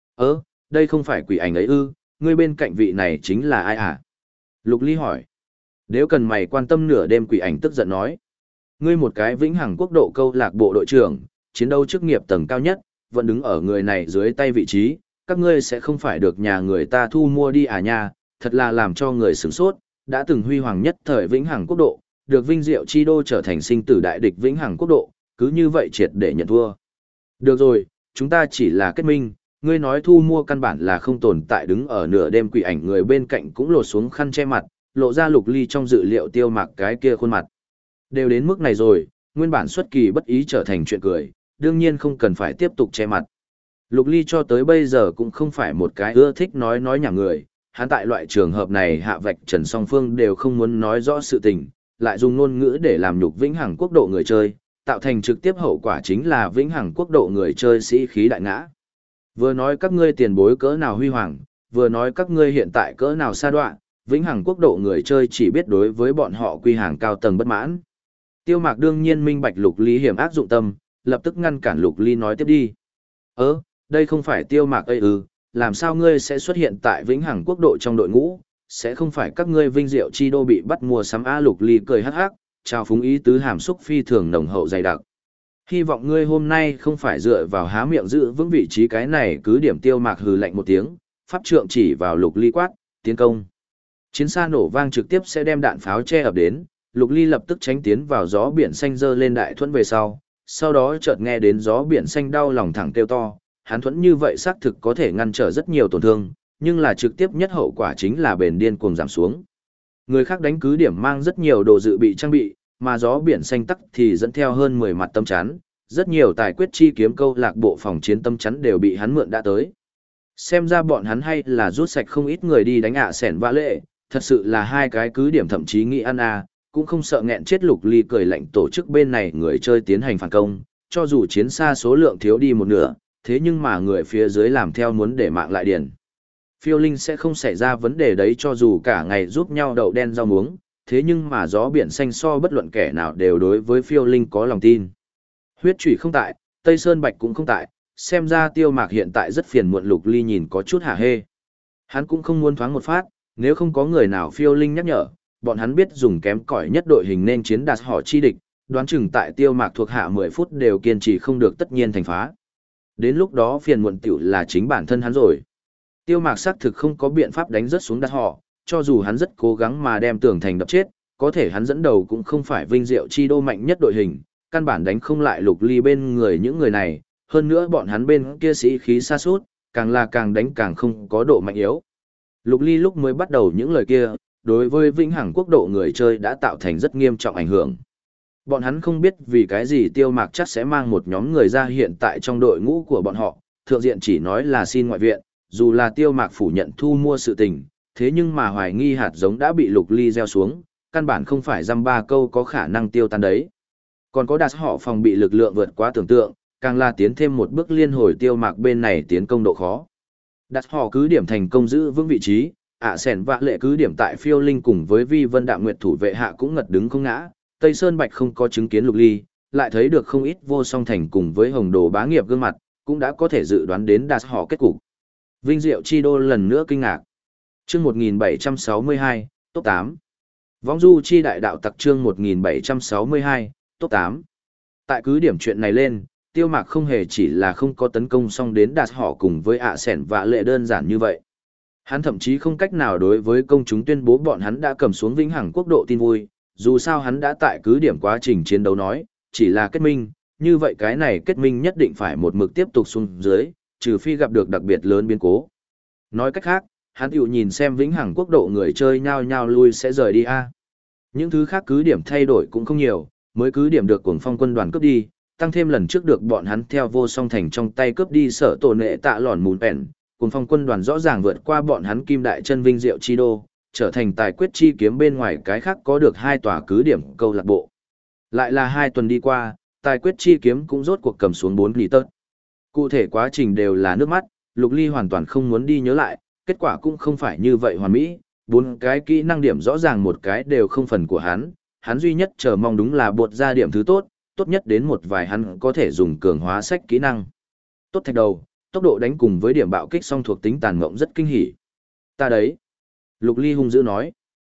Đây không phải quỷ ảnh ấy ư, ngươi bên cạnh vị này chính là ai à? Lục Ly hỏi. Nếu cần mày quan tâm, nửa đêm quỷ ảnh tức giận nói. Ngươi một cái vĩnh hằng quốc độ câu lạc bộ đội trưởng, chiến đấu chức nghiệp tầng cao nhất, vẫn đứng ở người này dưới tay vị trí, các ngươi sẽ không phải được nhà người ta thu mua đi à nha, thật là làm cho người sửng sốt, đã từng huy hoàng nhất thời vĩnh hằng quốc độ, được vinh diệu chi đô trở thành sinh tử đại địch vĩnh hằng quốc độ, cứ như vậy triệt để nhận thua. Được rồi, chúng ta chỉ là kết minh, ngươi nói thu mua căn bản là không tồn tại. Đứng ở nửa đêm quỷ ảnh người bên cạnh cũng lột xuống khăn che mặt, lộ ra Lục Ly trong dự liệu Tiêu Mạc cái kia khuôn mặt. Đều đến mức này rồi, nguyên bản xuất kỳ bất ý trở thành chuyện cười, đương nhiên không cần phải tiếp tục che mặt. Lục Ly cho tới bây giờ cũng không phải một cái ưa thích nói nhảm người, hắn tại loại trường hợp này hạ vạch trần song phương đều không muốn nói rõ sự tình, lại dùng ngôn ngữ để làm nhục vĩnh hằng quốc độ người chơi, tạo thành trực tiếp hậu quả chính là vĩnh hằng quốc độ người chơi sĩ khí đại ngã. Vừa nói các ngươi tiền bối cỡ nào huy hoàng, vừa nói các ngươi hiện tại cỡ nào sa đoạn, vĩnh hằng quốc độ người chơi chỉ biết đối với bọn họ quy hàng cao tầng bất mãn. Tiêu Mạc đương nhiên minh bạch Lục Ly hiểm ác dụng tâm, lập tức ngăn cản Lục Ly nói tiếp đi. Đây không phải Tiêu Mạc ấy ư, làm sao ngươi sẽ xuất hiện tại vĩnh hằng quốc độ trong đội ngũ, sẽ không phải các ngươi vinh diệu chi đô bị bắt mua sắm a? Lục Ly cười hắc hắc, trao phúng ý tứ hàm xúc phi thường nồng hậu dày đặc. Hy vọng ngươi hôm nay không phải dựa vào há miệng giữ vững vị trí cái này cứ điểm. Tiêu Mạc hừ lạnh một tiếng, pháp trượng chỉ vào Lục Ly quát, tiến công. Chiến xa nổ vang trực tiếp sẽ đem đạn pháo che ập đến, Lục Ly lập tức tránh tiến vào gió biển xanh dơ lên đại thuẫn về sau đó chợt nghe đến gió biển xanh đau lòng thẳng kêu to, hắn thuẫn như vậy xác thực có thể ngăn trở rất nhiều tổn thương, nhưng là trực tiếp nhất hậu quả chính là bền điên cuồng giảm xuống. Người khác đánh cứ điểm mang rất nhiều đồ dự bị trang bị, mà gió biển xanh tắc thì dẫn theo hơn 10 mặt tâm chắn, rất nhiều tài quyết chi kiếm câu lạc bộ phòng chiến tâm chắn đều bị hắn mượn đã tới. Xem ra bọn hắn hay là rút sạch không ít người đi đánh sẻn vạ lệ, thật sự là hai cái cứ điểm thậm chí nghĩ ăn cũng không sợ nghẹn chết. Lục Ly cười lạnh tổ chức bên này người chơi tiến hành phản công, cho dù chiến xa số lượng thiếu đi một nửa, thế nhưng mà người phía dưới làm theo muốn để mạng lại điền. Phiêu Linh sẽ không xảy ra vấn đề đấy, cho dù cả ngày giúp nhau đậu đen rau muống, thế nhưng mà gió biển xanh so bất luận kẻ nào đều đối với Phiêu Linh có lòng tin. Huyết Chủy không tại, Tây Sơn Bạch cũng không tại, xem ra Tiêu Mạc hiện tại rất phiền muộn. Lục Ly nhìn có chút hả hê. Hắn cũng không muốn thoáng một phát, nếu không có người nào Phiêu Linh nhắc nhở, bọn hắn biết dùng kém cỏi nhất đội hình nên chiến đạt họ chi địch, đoán chừng tại Tiêu Mạc thuộc hạ 10 phút đều kiên trì không được, tất nhiên thành phá. Đến lúc đó phiền muộn tiểu là chính bản thân hắn rồi. Tiêu Mạc xác thực không có biện pháp đánh rớt xuống đạt họ, cho dù hắn rất cố gắng mà đem tường thành đập chết, có thể hắn dẫn đầu cũng không phải vinh diệu chi đô mạnh nhất đội hình, căn bản đánh không lại Lục Ly bên người những người này, hơn nữa bọn hắn bên kia sĩ khí sa sút, càng là càng đánh càng không có độ mạnh yếu. Lục Ly lúc mới bắt đầu những lời kia, đối với vĩnh hằng quốc độ người chơi đã tạo thành rất nghiêm trọng ảnh hưởng. Bọn hắn không biết vì cái gì Tiêu Mạc chắc sẽ mang một nhóm người ra hiện tại trong đội ngũ của bọn họ, thượng diện chỉ nói là xin ngoại viện, dù là Tiêu Mạc phủ nhận thu mua sự tình, thế nhưng mà hoài nghi hạt giống đã bị Lục Ly gieo xuống, căn bản không phải dăm ba câu có khả năng tiêu tan đấy. Còn có đạt họ phòng bị lực lượng vượt quá tưởng tượng, càng là tiến thêm một bước liên hồi Tiêu Mạc bên này tiến công độ khó. Đạt họ cứ điểm thành công giữ vững vị trí, sẻn vạ lệ cứ điểm tại Phiêu Linh cùng với Vi Vân Đạm Nguyệt thủ vệ hạ cũng ngật đứng không ngã. Tây Sơn Bạch không có chứng kiến Lục Ly, lại thấy được không ít vô song thành cùng với hồng đồ bá nghiệp gương mặt, cũng đã có thể dự đoán đến đạt họ kết cục. Vinh diệu chi đô lần nữa kinh ngạc. Chương 1762, top 8. Vong du chi đại đạo tặc chương 1762, top 8. Tại cứ điểm chuyện này lên, Tiêu Mạc không hề chỉ là không có tấn công xong đến đạt họ cùng với sẻn vạ lệ đơn giản như vậy. Hắn thậm chí không cách nào đối với công chúng tuyên bố bọn hắn đã cầm xuống vĩnh hằng quốc độ tin vui, dù sao hắn đã tại cứ điểm quá trình chiến đấu nói, chỉ là kết minh, như vậy cái này kết minh nhất định phải một mực tiếp tục xuống dưới, trừ phi gặp được đặc biệt lớn biến cố. Nói cách khác, hắn tiểu nhìn xem vĩnh hằng quốc độ người chơi nhao nhao lui sẽ rời đi Những thứ khác cứ điểm thay đổi cũng không nhiều, mới cứ điểm được Cuồng Phong quân đoàn cướp đi, tăng thêm lần trước được bọn hắn theo vô song thành trong tay cướp đi sở tổ nệ tạ lòn mùn pèn, Cuồng Phong quân đoàn rõ ràng vượt qua bọn hắn Kim Đại Chân Vinh Diệu chi đô, trở thành tài quyết chi kiếm bên ngoài cái khác có được 2 tòa cứ điểm câu lạc bộ. Lại là 2 tuần đi qua, tài quyết chi kiếm cũng rốt cuộc cầm xuống 4 lì tớt. Cụ thể quá trình đều là nước mắt, Lục Ly hoàn toàn không muốn đi nhớ lại, kết quả cũng không phải như vậy hoàn mỹ, 4 cái kỹ năng điểm rõ ràng một cái đều không phần của hắn duy nhất chờ mong đúng là bột ra điểm thứ tốt, tốt nhất đến một vài hắn có thể dùng cường hóa sách kỹ năng. Tốt thạch đầu, tốc độ đánh cùng với điểm bạo kích song thuộc tính tàn mộng rất kinh hỉ. Ta đấy. Lục Ly hung dữ nói.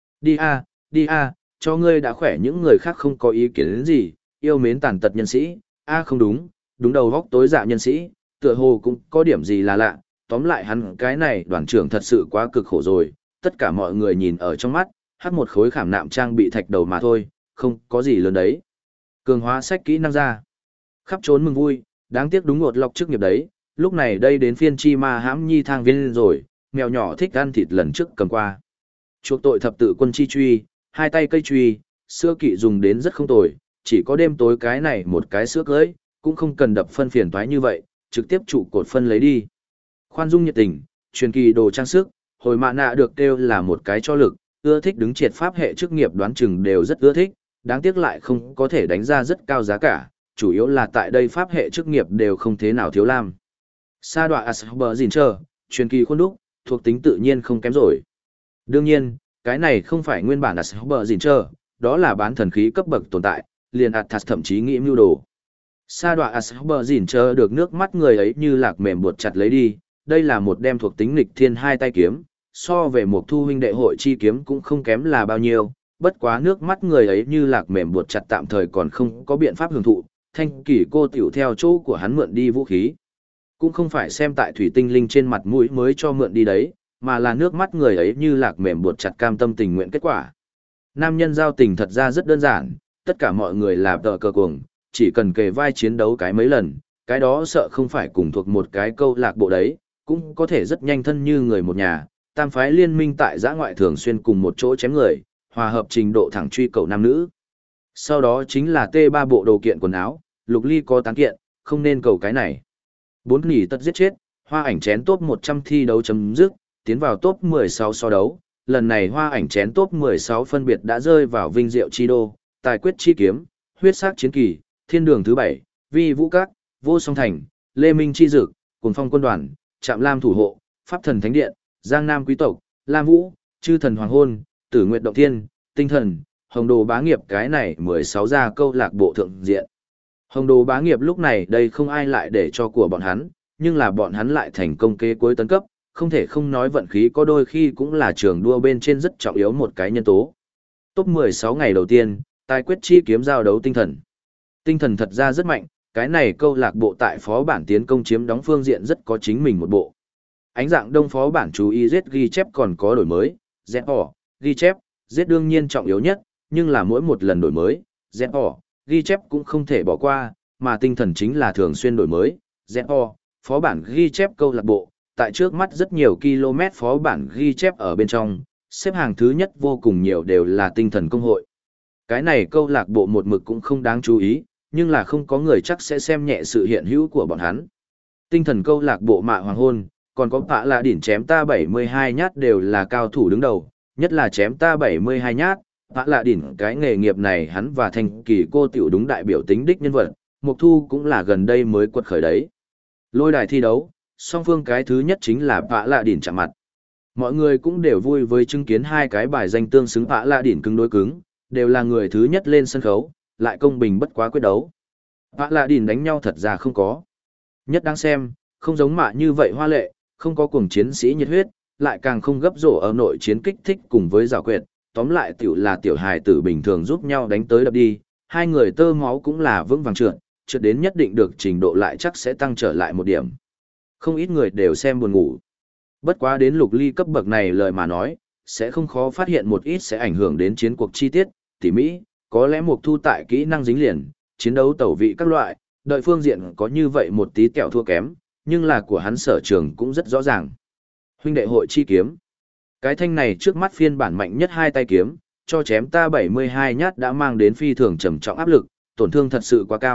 Đi a, cho ngươi đã khỏe những người khác không có ý kiến đến gì, yêu mến tàn tật nhân sĩ, không đúng, đúng đầu góc tối dạ nhân sĩ, tựa hồ cũng có điểm gì là lạ, tóm lại hắn cái này đoàn trưởng thật sự quá cực khổ rồi, tất cả mọi người nhìn ở trong mắt, hát một khối khảm nạm trang bị thạch đầu mà thôi, không có gì lớn đấy. Cường hóa sách kỹ năng ra. Khắp trốn mừng vui, đáng tiếc đúng ngột lọc chức nghiệp đấy, lúc này đây đến phiên chi ma hãm nhi thang viên rồi, mèo nhỏ thích ăn thịt lần trước cầm qua. Chuộc tội thập tự quân chi truy, 2 tay cây truy, sữa kỵ dùng đến rất không tồi, chỉ có đêm tối cái này một cái sữa cưới, cũng không cần đập phân phiền toái như vậy, trực tiếp trụ cột phân lấy đi. Khoan dung nhiệt tình, truyền kỳ đồ trang sức, hồi mạ nạ được kêu là một cái cho lực, ưa thích đứng triệt pháp hệ chức nghiệp đoán chừng đều rất ưa thích, đáng tiếc lại không có thể đánh ra rất cao giá cả, chủ yếu là tại đây pháp hệ chức nghiệp đều không thế nào thiếu lam. Sa đoạ Asper Zincher, truyền kỳ khuôn đúc, thuộc tính tự nhiên không kém rồi. Đương nhiên, cái này không phải nguyên bản Asper Zincher, đó là bán thần khí cấp bậc tồn tại, liền Athas thậm chí nghĩ mưu đồ. Sa đoạ Asper Zincher được nước mắt người ấy như lạc mềm buộc chặt lấy đi, đây là một đem thuộc tính nghịch thiên 2 tay kiếm, so về một thu huynh đệ hội chi kiếm cũng không kém là bao nhiêu, bất quá nước mắt người ấy như lạc mềm buộc chặt tạm thời còn không có biện pháp hưởng thụ, thanh kỷ cô tiểu theo chỗ của hắn mượn đi vũ khí. Cũng không phải xem tại thủy tinh linh trên mặt mũi mới cho mượn đi đấy, mà là nước mắt người ấy như lạc mềm buộc chặt cam tâm tình nguyện kết quả. Nam nhân giao tình thật ra rất đơn giản, tất cả mọi người là tờ cờ cuồng, chỉ cần kề vai chiến đấu cái mấy lần, cái đó sợ không phải cùng thuộc một cái câu lạc bộ đấy, cũng có thể rất nhanh thân như người một nhà. Tam phái liên minh tại giã ngoại thường xuyên cùng một chỗ chém người, hòa hợp trình độ thẳng truy cầu nam nữ. Sau đó chính là T3 bộ đồ kiện quần áo, Lục Ly có tán kiện, không nên cầu cái này. 4 nỉ tật giết chết, hoa ảnh chén top 100 thi đấu chấm dứt, tiến vào top 16 so đấu. Lần này hoa ảnh chén top 16 phân biệt đã rơi vào Vinh Diệu Chi Đô, Tài Quyết Chi Kiếm, Huyết Sắc Chiến Kỳ, Thiên Đường thứ 7, Vi Vũ Các, Vô Song Thành, Lê Minh Chi Dực, Cuồng Phong Quân đoàn, Trạm Lam Thủ Hộ, Pháp Thần Thánh Điện, Giang Nam Quý Tộc, Lam Vũ, Chư Thần Hoàng Hôn, Tử Nguyệt Động Thiên, Tinh Thần, Hồng Đồ Bá Nghiệp cái này 16 gia câu lạc bộ thượng diện. Hồng Đồ Bá Nghiệp lúc này đây không ai lại để cho của bọn hắn, nhưng là bọn hắn lại thành công kế cuối tấn cấp, không thể không nói vận khí có đôi khi cũng là trường đua bên trên rất trọng yếu một cái nhân tố. Top 16 ngày đầu tiên, Tài Quyết Chi Kiếm giao đấu Tinh Thần. Tinh Thần thật ra rất mạnh, cái này câu lạc bộ tại phó bản tiến công chiếm đóng phương diện rất có chính mình một bộ. Ánh dạng đông phó bản chú ý giết ghi chép còn có đổi mới, dẹp bỏ, ghi chép, giết đương nhiên trọng yếu nhất, nhưng là mỗi một lần đổi mới, dẹp bỏ, ghi chép cũng không thể bỏ qua, mà Tinh Thần chính là thường xuyên đổi mới, dẹp bỏ, phó bản ghi chép câu lạc bộ, tại trước mắt rất nhiều km phó bản ghi chép ở bên trong, xếp hàng thứ nhất vô cùng nhiều đều là Tinh Thần công hội. Cái này câu lạc bộ một mực cũng không đáng chú ý, nhưng là không có người chắc sẽ xem nhẹ sự hiện hữu của bọn hắn. Tinh Thần câu lạc bộ Mạ Hoàng Hôn, còn có Pạ Lạ Đỉnh chém ta 72 nhát đều là cao thủ đứng đầu, nhất là chém ta 72 nhát, Pạ Lạ Đỉnh cái nghề nghiệp này hắn và Thanh Kỳ cô tiểu đúng đại biểu tính đích nhân vật, Mục Thu cũng là gần đây mới quật khởi đấy. Lôi đài thi đấu, song phương cái thứ nhất chính là Pạ Lạ Đỉnh chạm mặt. Mọi người cũng đều vui với chứng kiến hai cái bài danh tương xứng Pạ Lạ Đỉnh cứng đối cứng, đều là người thứ nhất lên sân khấu, lại công bình bất quá quyết đấu. Pạ Lạ Đỉnh đánh nhau thật ra không có. Nhất đáng xem, không giống Mạ như vậy hoa lệ, không có cuồng chiến sĩ nhiệt huyết, lại càng không gấp rổ ở nội chiến kích thích cùng với giảo quyệt, tóm lại tiểu là tiểu hài tử bình thường giúp nhau đánh tới đập đi, hai người tơ máu cũng là vững vàng trượt đến nhất định được trình độ lại chắc sẽ tăng trở lại một điểm. Không ít người đều xem buồn ngủ. Bất quá đến Lục Ly cấp bậc này lời mà nói, sẽ không khó phát hiện một ít sẽ ảnh hưởng đến chiến cuộc chi tiết, tỉ mỹ, có lẽ Mục Thu tại kỹ năng dính liền, chiến đấu tẩu vị các loại, đợi phương diện có như vậy một tí kẹo thua kém, nhưng là của hắn sở trường cũng rất rõ ràng. Huynh đệ hội chi kiếm. Cái thanh này trước mắt phiên bản mạnh nhất hai tay kiếm, cho chém ta 72 nhát đã mang đến phi thường trầm trọng áp lực, tổn thương thật sự quá cao,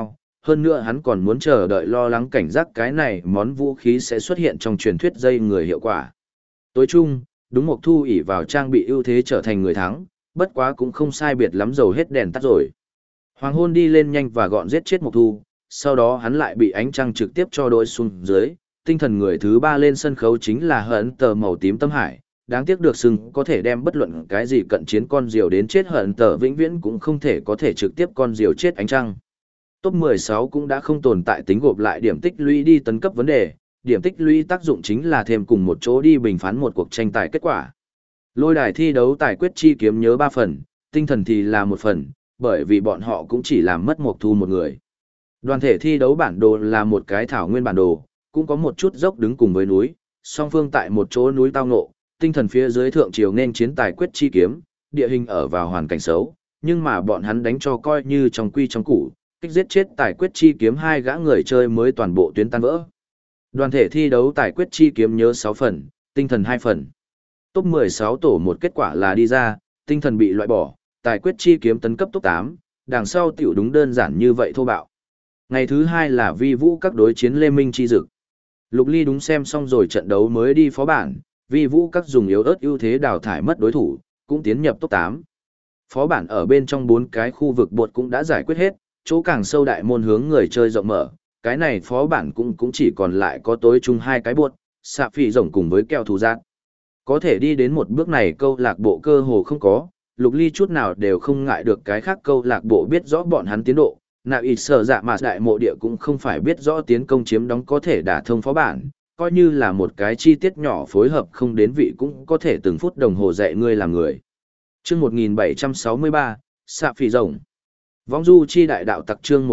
hơn nữa hắn còn muốn chờ đợi lo lắng cảnh giác cái này món vũ khí sẽ xuất hiện trong truyền thuyết dây người hiệu quả. Tối chung, đúng Mộc Thu ỷ vào trang bị ưu thế trở thành người thắng, bất quá cũng không sai biệt lắm dầu hết đèn tắt rồi. Hoàng hôn đi lên nhanh và gọn giết chết Mộc Thu, sau đó hắn lại bị ánh trăng trực tiếp cho đôi xuống dưới, tinh thần người thứ ba lên sân khấu chính là hận tờ màu tím tâm hải, đáng tiếc được xưng có thể đem bất luận cái gì cận chiến con diều đến chết hận tờ vĩnh viễn cũng không thể có thể trực tiếp con diều chết ánh trăng. Top 16 cũng đã không tồn tại tính gộp lại điểm tích lũy đi tấn cấp vấn đề, điểm tích lũy tác dụng chính là thêm cùng một chỗ đi bình phán một cuộc tranh tài kết quả. Lôi đài thi đấu tài quyết chi kiếm nhớ 3 phần, tinh thần thì là 1 phần, bởi vì bọn họ cũng chỉ làm mất Mộc Thu một người. Đoàn thể thi đấu bản đồ là một cái thảo nguyên bản đồ, cũng có một chút dốc đứng cùng với núi, song phương tại một chỗ núi tao ngộ, tinh thần phía dưới thượng triều nên chiến tài quyết chi kiếm, địa hình ở vào hoàn cảnh xấu, nhưng mà bọn hắn đánh cho coi như trong quy trong củ, kích giết chết tài quyết chi kiếm 2 gã người chơi mới toàn bộ tuyến tan vỡ. Đoàn thể thi đấu tài quyết chi kiếm nhớ 6 phần, tinh thần 2 phần. Top 16 tổ một kết quả là đi ra, tinh thần bị loại bỏ, tài quyết chi kiếm tấn cấp top 8, đằng sau tiểu đúng đơn giản như vậy thô bạo. Ngày thứ 2 là vi vũ các đối chiến Lê Minh chi dực. Lục Ly đúng xem xong rồi trận đấu mới đi phó bản, vi vũ các dùng yếu ớt ưu thế đào thải mất đối thủ, cũng tiến nhập top 8. Phó bản ở bên trong 4 cái khu vực bột cũng đã giải quyết hết, chỗ càng sâu đại môn hướng người chơi rộng mở, cái này phó bản cũng chỉ còn lại có tối chung 2 cái bột, xạ phỉ rồng cùng với keo thù giác. Có thể đi đến một bước này câu lạc bộ cơ hồ không có, Lục Ly chút nào đều không ngại được cái khác câu lạc bộ biết rõ bọn hắn tiến độ, nào ít sở dạ mà đại mộ địa cũng không phải biết rõ tiến công chiếm đóng có thể đả thông phó bản, coi như là một cái chi tiết nhỏ phối hợp không đến vị cũng có thể từng phút đồng hồ dạy ngươi làm người. Chương 1763, xạ phỉ rồng. Vong du chi đại đạo tặc chương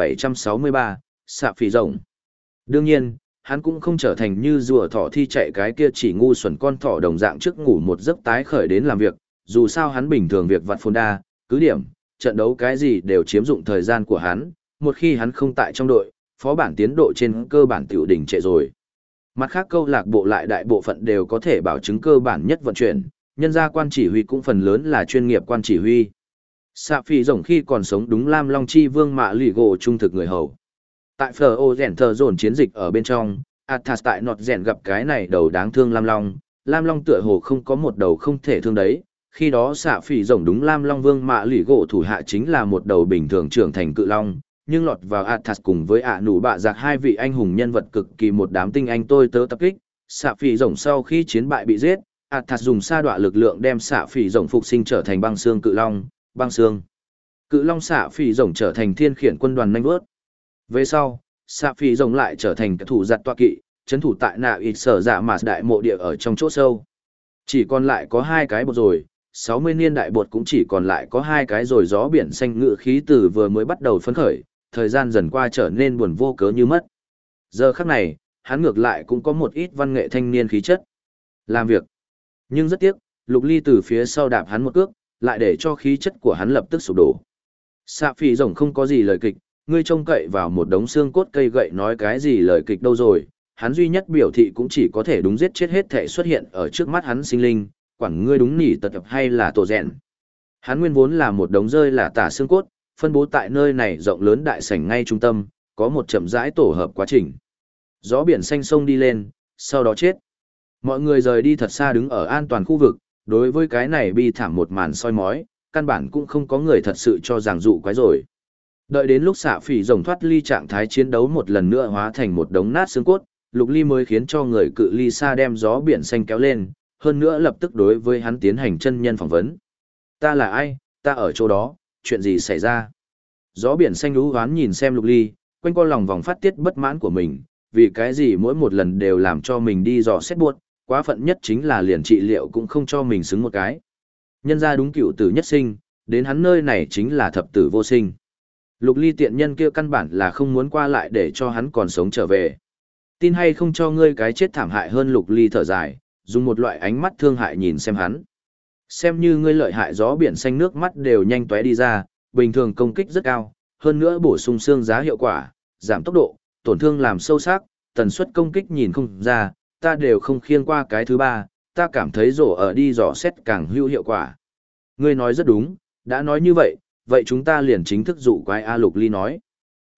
1763, xạ phỉ rồng. Đương nhiên, hắn cũng không trở thành như rùa thỏ thi chạy cái kia chỉ ngu xuẩn con thỏ đồng dạng trước ngủ một giấc tái khởi đến làm việc, dù sao hắn bình thường việc vặt phồn đa, cứ điểm, trận đấu cái gì đều chiếm dụng thời gian của hắn, một khi hắn không tại trong đội, phó bản tiến độ trên cơ bản tiểu đỉnh trệ rồi. Mặt khác câu lạc bộ lại đại bộ phận đều có thể bảo chứng cơ bản nhất vận chuyển, nhân ra quan chỉ huy cũng phần lớn là chuyên nghiệp quan chỉ huy. Xạ phỉ rồng khi còn sống đúng Lam Long Chi Vương Mạ Lì Gỗ trung thực người hầu. Tại Phở Ô Rèn Thờ Dồn chiến dịch ở bên trong, Athas tại Nọt Rèn gặp cái này đầu đáng thương Lam Long tựa hồ không có một đầu không thể thương đấy, khi đó xạ phỉ rồng đúng Lam Long Vương Mạ Lì Gỗ thủ hạ chính là một đầu bình thường trưởng thành cự long, nhưng lọt vào Athas cùng với nụ bạ giặc 2 vị anh hùng nhân vật cực kỳ một đám tinh anh tôi tớ tập kích, xạ phỉ rồng sau khi chiến bại bị giết, Athas dùng sa đọa lực lượng đem xạ phỉ rồng phục sinh trở thành băng xương cự long, băng xương. Cự long xạ phỉ rồng trở thành thiên khiển quân đoàn nhanh vớt. Về sau, xạ phỉ rồng lại trở thành thủ giặt tọa kỵ, chấn thủ tại nạ ít sở dạ mà đại mộ địa ở trong chỗ sâu. Chỉ còn lại có 2 cái bột rồi, 60 niên đại bột cũng chỉ còn lại có 2 cái rồi gió biển xanh ngự khí từ vừa mới bắt đầu phấn khởi, thời gian dần qua trở nên buồn vô cớ như mất. Giờ khắc này, hắn ngược lại cũng có một ít văn nghệ thanh niên khí chất. Làm việc. Nhưng rất tiếc, Lục Ly từ phía sau đạp hắn một cước, lại để cho khí chất của hắn lập tức sụp đổ. Xạ phỉ rồng không có gì lời kịch, ngươi trông cậy vào một đống xương cốt cây gậy nói cái gì lời kịch đâu rồi, hắn duy nhất biểu thị cũng chỉ có thể đúng giết chết hết thể xuất hiện ở trước mắt hắn sinh linh, quản ngươi đúng nỉ tật hay là tổ rèn. Hắn nguyên vốn là một đống rơi là tả xương cốt, phân bố tại nơi này rộng lớn đại sảnh ngay trung tâm, có một chậm rãi tổ hợp quá trình. Gió biển xanh sông đi lên, sau đó chết. Mọi người rời đi thật xa đứng ở an toàn khu vực, đối với cái này bi thảm một màn soi mói, căn bản cũng không có người thật sự cho rằng dụ quái rồi. Đợi đến lúc xạ phỉ rồng thoát ly trạng thái chiến đấu một lần nữa hóa thành một đống nát xương cốt, Lục Ly mới khiến cho người cự ly xa đem gió biển xanh kéo lên, hơn nữa lập tức đối với hắn tiến hành chân nhân phỏng vấn. Ta là ai, ta ở chỗ đó, chuyện gì xảy ra? Gió biển xanh lú hoán nhìn xem Lục Ly, quanh co lòng vòng phát tiết bất mãn của mình, vì cái gì mỗi một lần đều làm cho mình đi dò xét buộc, quá phận nhất chính là liền trị liệu cũng không cho mình xứng một cái. Nhân ra đúng cựu tử nhất sinh, đến hắn nơi này chính là thập tử vô sinh. Lục Ly tiện nhân kia căn bản là không muốn qua lại để cho hắn còn sống trở về. Tin hay không cho ngươi cái chết thảm hại hơn. Lục Ly thở dài, dùng một loại ánh mắt thương hại nhìn xem hắn. Xem như ngươi lợi hại, gió biển xanh nước mắt đều nhanh tóe đi ra, bình thường công kích rất cao, hơn nữa bổ sung xương giá hiệu quả, giảm tốc độ, tổn thương làm sâu sắc, tần suất công kích nhìn không ra, ta đều không khiêng qua cái thứ 3, ta cảm thấy rổ ở đi dò xét càng hữu hiệu quả. Ngươi nói rất đúng, đã nói như vậy, vậy chúng ta liền chính thức dụ quái A. Lục Ly nói.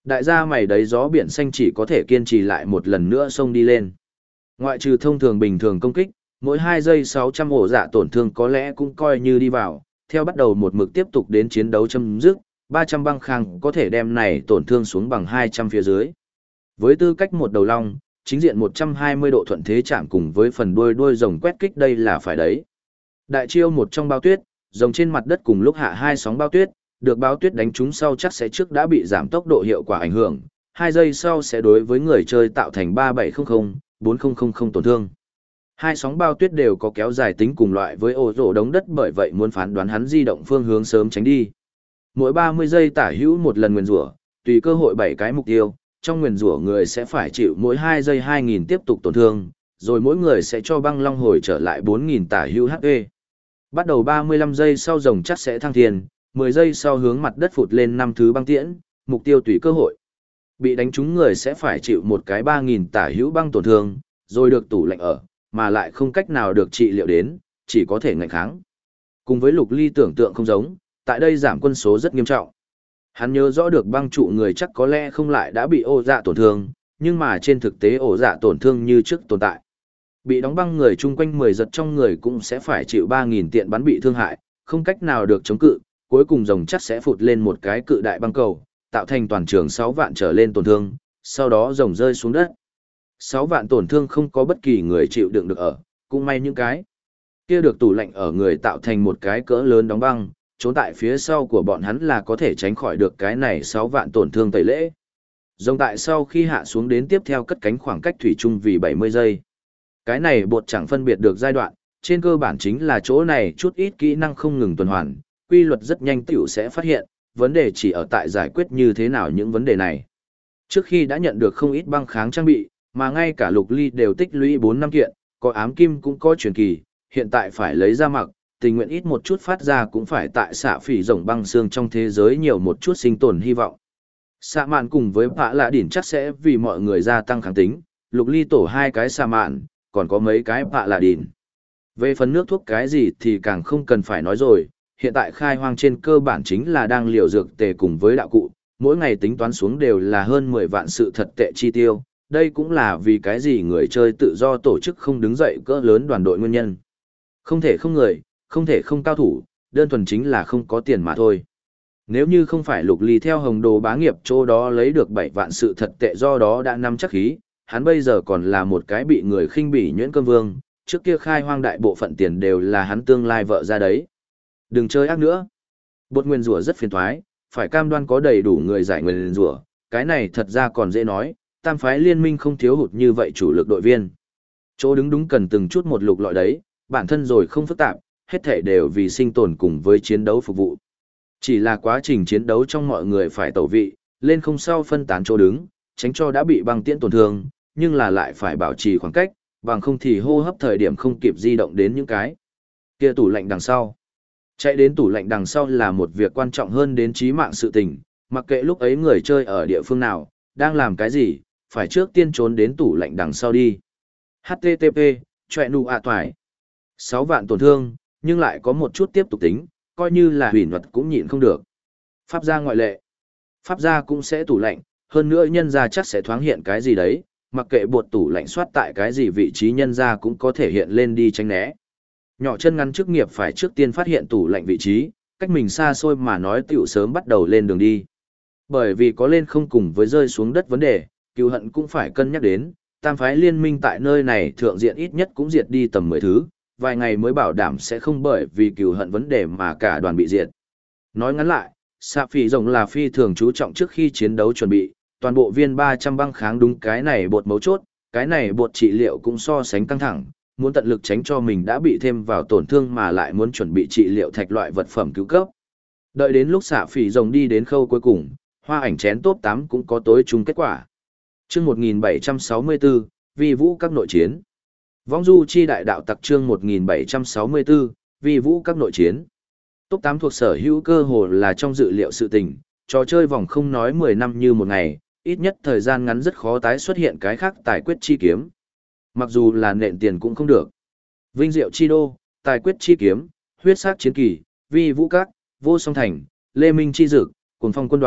Đại gia mày đấy gió biển xanh chỉ có thể kiên trì lại một lần nữa xông đi lên. Ngoại trừ thông thường bình thường công kích, mỗi 2 giây 600 ổ dạ tổn thương có lẽ cũng coi như đi vào, theo bắt đầu một mực tiếp tục đến chiến đấu chấm dứt, 300 băng khang có thể đem này tổn thương xuống bằng 200 phía dưới. Với tư cách một đầu long, chính diện 120 độ thuận thế chạm cùng với phần đuôi rồng quét kích đây là phải đấy. Đại chiêu một trong bao tuyết, rồng trên mặt đất cùng lúc hạ hai sóng bao tuyết, được bao tuyết đánh trúng sau chắc sẽ trước đã bị giảm tốc độ hiệu quả ảnh hưởng, 2 giây sau sẽ đối với người chơi tạo thành 3700, 4000 tổn thương. Hai sóng bao tuyết đều có kéo dài tính cùng loại với ổ rổ đống đất bởi vậy muốn phán đoán hắn di động phương hướng sớm tránh đi. Mỗi 30 giây tả hữu một lần nguyền rủa, tùy cơ hội 7 cái mục tiêu, trong nguyền rủa người sẽ phải chịu mỗi 2 giây 2000 tiếp tục tổn thương, rồi mỗi người sẽ cho băng long hồi trở lại 4000 tả hữu HP. Bắt đầu 35 giây sau rồng chắc sẽ thăng thiên, 10 giây sau hướng mặt đất phụt lên 5 thứ băng tiễn, mục tiêu tùy cơ hội. Bị đánh trúng người sẽ phải chịu một cái 3000 tả hữu băng tổn thương, rồi được tủ lạnh ở, mà lại không cách nào được trị liệu đến, chỉ có thể ngạnh kháng. Cùng với Lục Ly tưởng tượng không giống, tại đây giảm quân số rất nghiêm trọng. Hắn nhớ rõ được băng trụ người chắc có lẽ không lại đã bị ổ dạ tổn thương, nhưng mà trên thực tế ổ dạ tổn thương như trước tồn tại. Bị đóng băng người chung quanh 10 giật trong người cũng sẽ phải chịu 3000 tiện bắn bị thương hại, không cách nào được chống cự, cuối cùng rồng chắc sẽ phụt lên một cái cự đại băng cầu, tạo thành toàn trường 6 vạn trở lên tổn thương, sau đó rồng rơi xuống đất. 6 vạn tổn thương không có bất kỳ người chịu đựng được ở, cũng may những cái kia được tủ lạnh ở người tạo thành một cái cỡ lớn đóng băng, trốn tại phía sau của bọn hắn là có thể tránh khỏi được cái này 6 vạn tổn thương tẩy lễ. Rồng tại sau khi hạ xuống đến tiếp theo cất cánh khoảng cách thủy chung vì 70 giây. Cái này bột chẳng phân biệt được giai đoạn, trên cơ bản chính là chỗ này chút ít kỹ năng không ngừng tuần hoàn, quy luật rất nhanh tiểu sẽ phát hiện, vấn đề chỉ ở tại giải quyết như thế nào những vấn đề này. Trước khi đã nhận được không ít băng kháng trang bị, mà ngay cả Lục Ly đều tích lũy 4 năm kiện, có ám kim cũng có truyền kỳ, hiện tại phải lấy ra mặc, tình nguyện ít một chút phát ra cũng phải tại xạ phỉ rồng băng xương trong thế giới nhiều một chút sinh tồn hy vọng. Xạ mạn cùng với bạ lạ đỉnh chắc sẽ vì mọi người gia tăng kháng tính, Lục Ly tổ 2 cái xạ mạn, còn có mấy cái bạ lạ đỉnh. Về phần nước thuốc cái gì thì càng không cần phải nói rồi, hiện tại khai hoang trên cơ bản chính là đang liều dược tề cùng với đạo cụ, mỗi ngày tính toán xuống đều là hơn 10 vạn sự thật tệ chi tiêu, đây cũng là vì cái gì người chơi tự do tổ chức không đứng dậy cỡ lớn đoàn đội nguyên nhân. Không thể không người, không thể không cao thủ, đơn thuần chính là không có tiền mà thôi. Nếu như không phải Lục Ly theo hồng đồ bá nghiệp chỗ đó lấy được 7 vạn sự thật tệ do đó đã nắm chắc khí, hắn bây giờ còn là một cái bị người khinh bỉ nhuyễn cơm vương, trước kia khai hoang đại bộ phận tiền đều là hắn tương lai vợ ra đấy. Đừng chơi ác nữa. Bột nguyên rủa rất phiền toái, phải cam đoan có đầy đủ người giải nguyên rủa, cái này thật ra còn dễ nói, tam phái liên minh không thiếu hụt như vậy chủ lực đội viên. Chỗ đứng đúng cần từng chút một lục lọi đấy, bản thân rồi không phức tạp, hết thể đều vì sinh tồn cùng với chiến đấu phục vụ. Chỉ là quá trình chiến đấu trong mọi người phải tẩu vị, lên không sau phân tán chỗ đứng, tránh cho đã bị băng tiễn tổn thương, nhưng là lại phải bảo trì khoảng cách, bằng không thì hô hấp thời điểm không kịp di động đến những cái kia tủ lạnh đằng sau. Chạy đến tủ lạnh đằng sau là một việc quan trọng hơn đến chí mạng sự tình, mặc kệ lúc ấy người chơi ở địa phương nào, đang làm cái gì, phải trước tiên trốn đến tủ lạnh đằng sau đi. HTTP, chọe nụ ạ toài. 6 vạn tổn thương, nhưng lại có một chút tiếp tục tính, coi như là hủy luật cũng nhịn không được. Pháp gia ngoại lệ. Pháp gia cũng sẽ tủ lạnh, hơn nữa nhân gia chắc sẽ thoáng hiện cái gì đấy, mặc kệ bột tủ lạnh soát tại cái gì vị trí nhân gia cũng có thể hiện lên đi tránh né. Nhỏ chân ngắn chức nghiệp phải trước tiên phát hiện tủ lạnh vị trí, cách mình xa xôi mà nói tiểu sớm bắt đầu lên đường đi. Bởi vì có lên không cùng với rơi xuống đất vấn đề, cừu hận cũng phải cân nhắc đến, tam phái liên minh tại nơi này thượng diện ít nhất cũng diệt đi tầm 10 thứ, vài ngày mới bảo đảm sẽ không bởi vì cừu hận vấn đề mà cả đoàn bị diệt. Nói ngắn lại, xạ phỉ rồng là phi thường chú trọng trước khi chiến đấu chuẩn bị, toàn bộ viên 300 băng kháng đúng cái này bột mấu chốt, cái này bột trị liệu cũng so sánh căng thẳng, muốn tận lực tránh cho mình đã bị thêm vào tổn thương mà lại muốn chuẩn bị trị liệu thạch loại vật phẩm cứu cấp. Đợi đến lúc xạ phỉ rồng đi đến khâu cuối cùng, hoa ảnh chén top 8 cũng có tối chung kết quả. Chương 1764, Vi vũ các nội chiến. Vong du chi đại đạo tặc chương 1764, Vi vũ các nội chiến. Top 8 thuộc sở hữu cơ hồ là trong dự liệu sự tình, trò chơi vòng không nói 10 năm như một ngày, ít nhất thời gian ngắn rất khó tái xuất hiện cái khác tài quyết chi kiếm. Mặc dù là nện tiền cũng không được. Vinh diệu chi đô, tài quyết chi kiếm, huyết sắc chiến kỳ, vi vũ các, vô song thành, lê minh chi dực, cuồng phong quân đoàn,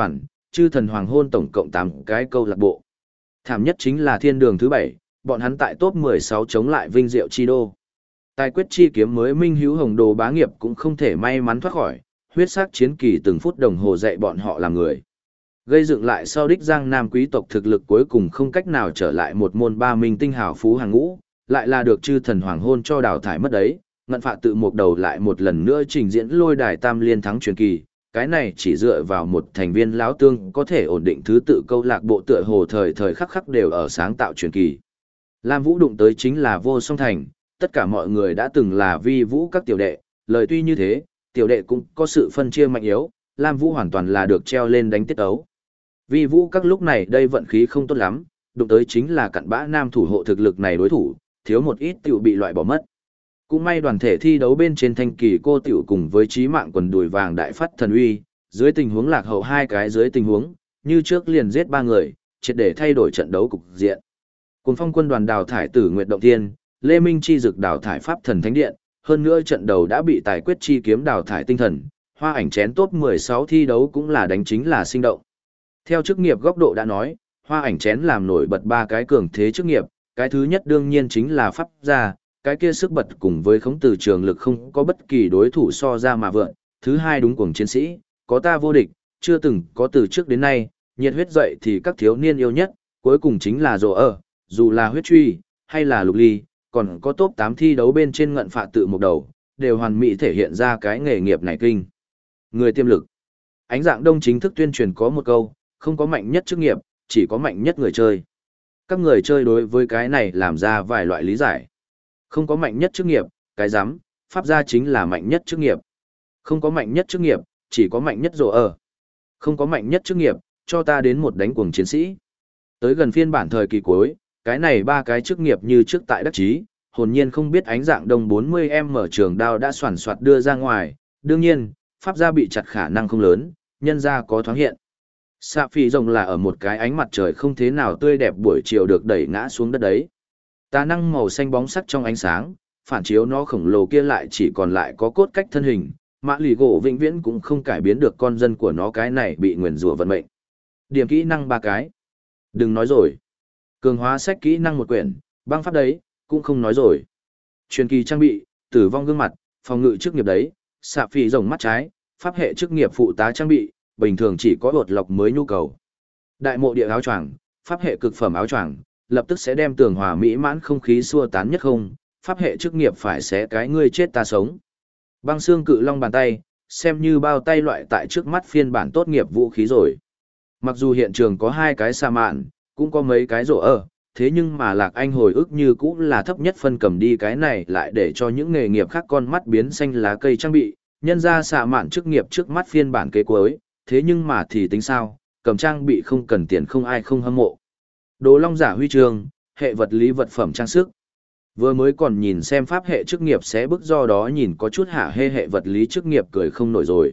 chư thần hoàng hôn tổng cộng 8 cái câu lạc bộ. Thảm nhất chính là thiên đường thứ 7, bọn hắn tại top 16 chống lại Vinh Diệu Chi Đô. Tài quyết chi kiếm mới minh hữu hồng đồ bá nghiệp cũng không thể may mắn thoát khỏi, huyết sắc chiến kỳ từng phút đồng hồ dạy bọn họ làm người. Gây dựng lại sau đích Giang Nam quý tộc thực lực cuối cùng không cách nào trở lại một môn ba minh tinh hào phú hàng ngũ, lại là được chư thần hoàng hôn cho đào thải mất đấy. Ngân Phạ tự một đầu lại một lần nữa trình diễn lôi đài tam liên thắng truyền kỳ, cái này chỉ dựa vào một thành viên lão tương có thể ổn định thứ tự câu lạc bộ tựa hồ thời thời khắc khắc đều ở sáng tạo truyền kỳ. Lam Vũ đụng tới chính là Vô Song Thành, tất cả mọi người đã từng là vi vũ các tiểu đệ, lời tuy như thế, tiểu đệ cũng có sự phân chia mạnh yếu, Lam Vũ hoàn toàn là được treo lên đánh tiết ấu. Vi vũ các lúc này đây vận khí không tốt lắm, đụng tới chính là cặn bã nam thủ hộ thực lực này đối thủ, thiếu một ít tiểu bị loại bỏ mất. Cũng may đoàn thể thi đấu bên trên thanh kỳ cô tiểu cùng với trí mạng quần đùi vàng đại phát thần uy, dưới tình huống lạc hậu hai cái dưới tình huống, như trước liền giết ba người, triệt để thay đổi trận đấu cục diện. Cùng phong quân đoàn đào thải Tử Nguyệt Động Thiên, Lê Minh Chi dực đào thải Pháp Thần Thánh Điện, hơn nữa trận đầu đã bị Tài Quyết Chi kiếm đào thải Tinh Thần, Hoa Ảnh chén top 16 thi đấu cũng là đánh chính là sinh động. Theo chức nghiệp góc độ đã nói, Hoa Ảnh chén làm nổi bật ba cái cường thế chức nghiệp, cái thứ nhất đương nhiên chính là pháp gia, cái kia sức bật cùng với khống từ trường lực không có bất kỳ đối thủ so ra mà vượn, thứ hai đúng cuồng chiến sĩ, có ta vô địch, chưa từng có từ trước đến nay, nhiệt huyết dậy thì các thiếu niên yêu nhất, cuối cùng chính là Rồ ở, dù là huyết truy, hay là lục ly, còn có top 8 thi đấu bên trên Ngân Phạ tự một đầu, đều hoàn mỹ thể hiện ra cái nghề nghiệp này kinh. Người tiềm lực. Ánh Dạng Đông chính thức tuyên truyền có một câu, không có mạnh nhất chức nghiệp, chỉ có mạnh nhất người chơi. Các người chơi đối với cái này làm ra vài loại lý giải. Không có mạnh nhất chức nghiệp, cái rắm pháp gia chính là mạnh nhất chức nghiệp. Không có mạnh nhất chức nghiệp, chỉ có mạnh nhất Rồ ở. Không có mạnh nhất chức nghiệp, cho ta đến một đánh cuồng chiến sĩ. Tới gần phiên bản thời kỳ cuối, cái này ba cái chức nghiệp như trước tại đắc chí, hồn nhiên không biết Ánh Dạng Đông 40M mở trường đao đã soàn soạt đưa ra ngoài, đương nhiên, pháp gia bị chặt khả năng không lớn, nhân ra có thoáng hiện. Xạ phỉ rồng là ở một cái ánh mặt trời không thế nào tươi đẹp buổi chiều được đẩy ngã xuống đất đấy. Tà năng màu xanh bóng sắc trong ánh sáng, phản chiếu nó khổng lồ kia lại chỉ còn lại có cốt cách thân hình, mã lì gỗ vĩnh viễn cũng không cải biến được con dân của nó cái này bị nguyền rủa vận mệnh. Điểm kỹ năng ba cái. Đừng nói rồi. Cường hóa sách kỹ năng một quyển, băng pháp đấy, cũng không nói rồi. Truyền kỳ trang bị, tử vong gương mặt, phòng ngự chức nghiệp đấy, xạ phỉ rồng mắt trái, pháp hệ chức nghiệp phụ tá trang bị, bình thường chỉ có bột lọc mới nhu cầu. Đại mộ địa áo choàng, pháp hệ cực phẩm áo choàng, lập tức sẽ đem tường hòa mỹ mãn không khí xua tán nhất không, pháp hệ chức nghiệp phải xé cái ngươi chết ta sống. Băng xương cự long bàn tay, xem như bao tay loại tại trước mắt phiên bản tốt nghiệp vũ khí rồi. Mặc dù hiện trường có hai cái sa mạn, cũng có mấy cái rổ ở, thế nhưng mà Lạc Anh hồi ức như cũ là thấp nhất phân cầm đi cái này lại để cho những nghề nghiệp khác con mắt biến xanh lá cây trang bị, nhân ra sa mạn chức nghiệp trước mắt phiên bản kế cuối, thế nhưng mà thì tính sao, cầm trang bị không cần tiền không ai không hâm mộ. Đồ long giả huy chương, hệ vật lý vật phẩm trang sức. Vừa mới còn nhìn xem pháp hệ chức nghiệp sẽ bức do đó nhìn có chút hạ hê hệ vật lý chức nghiệp cười không nổi rồi.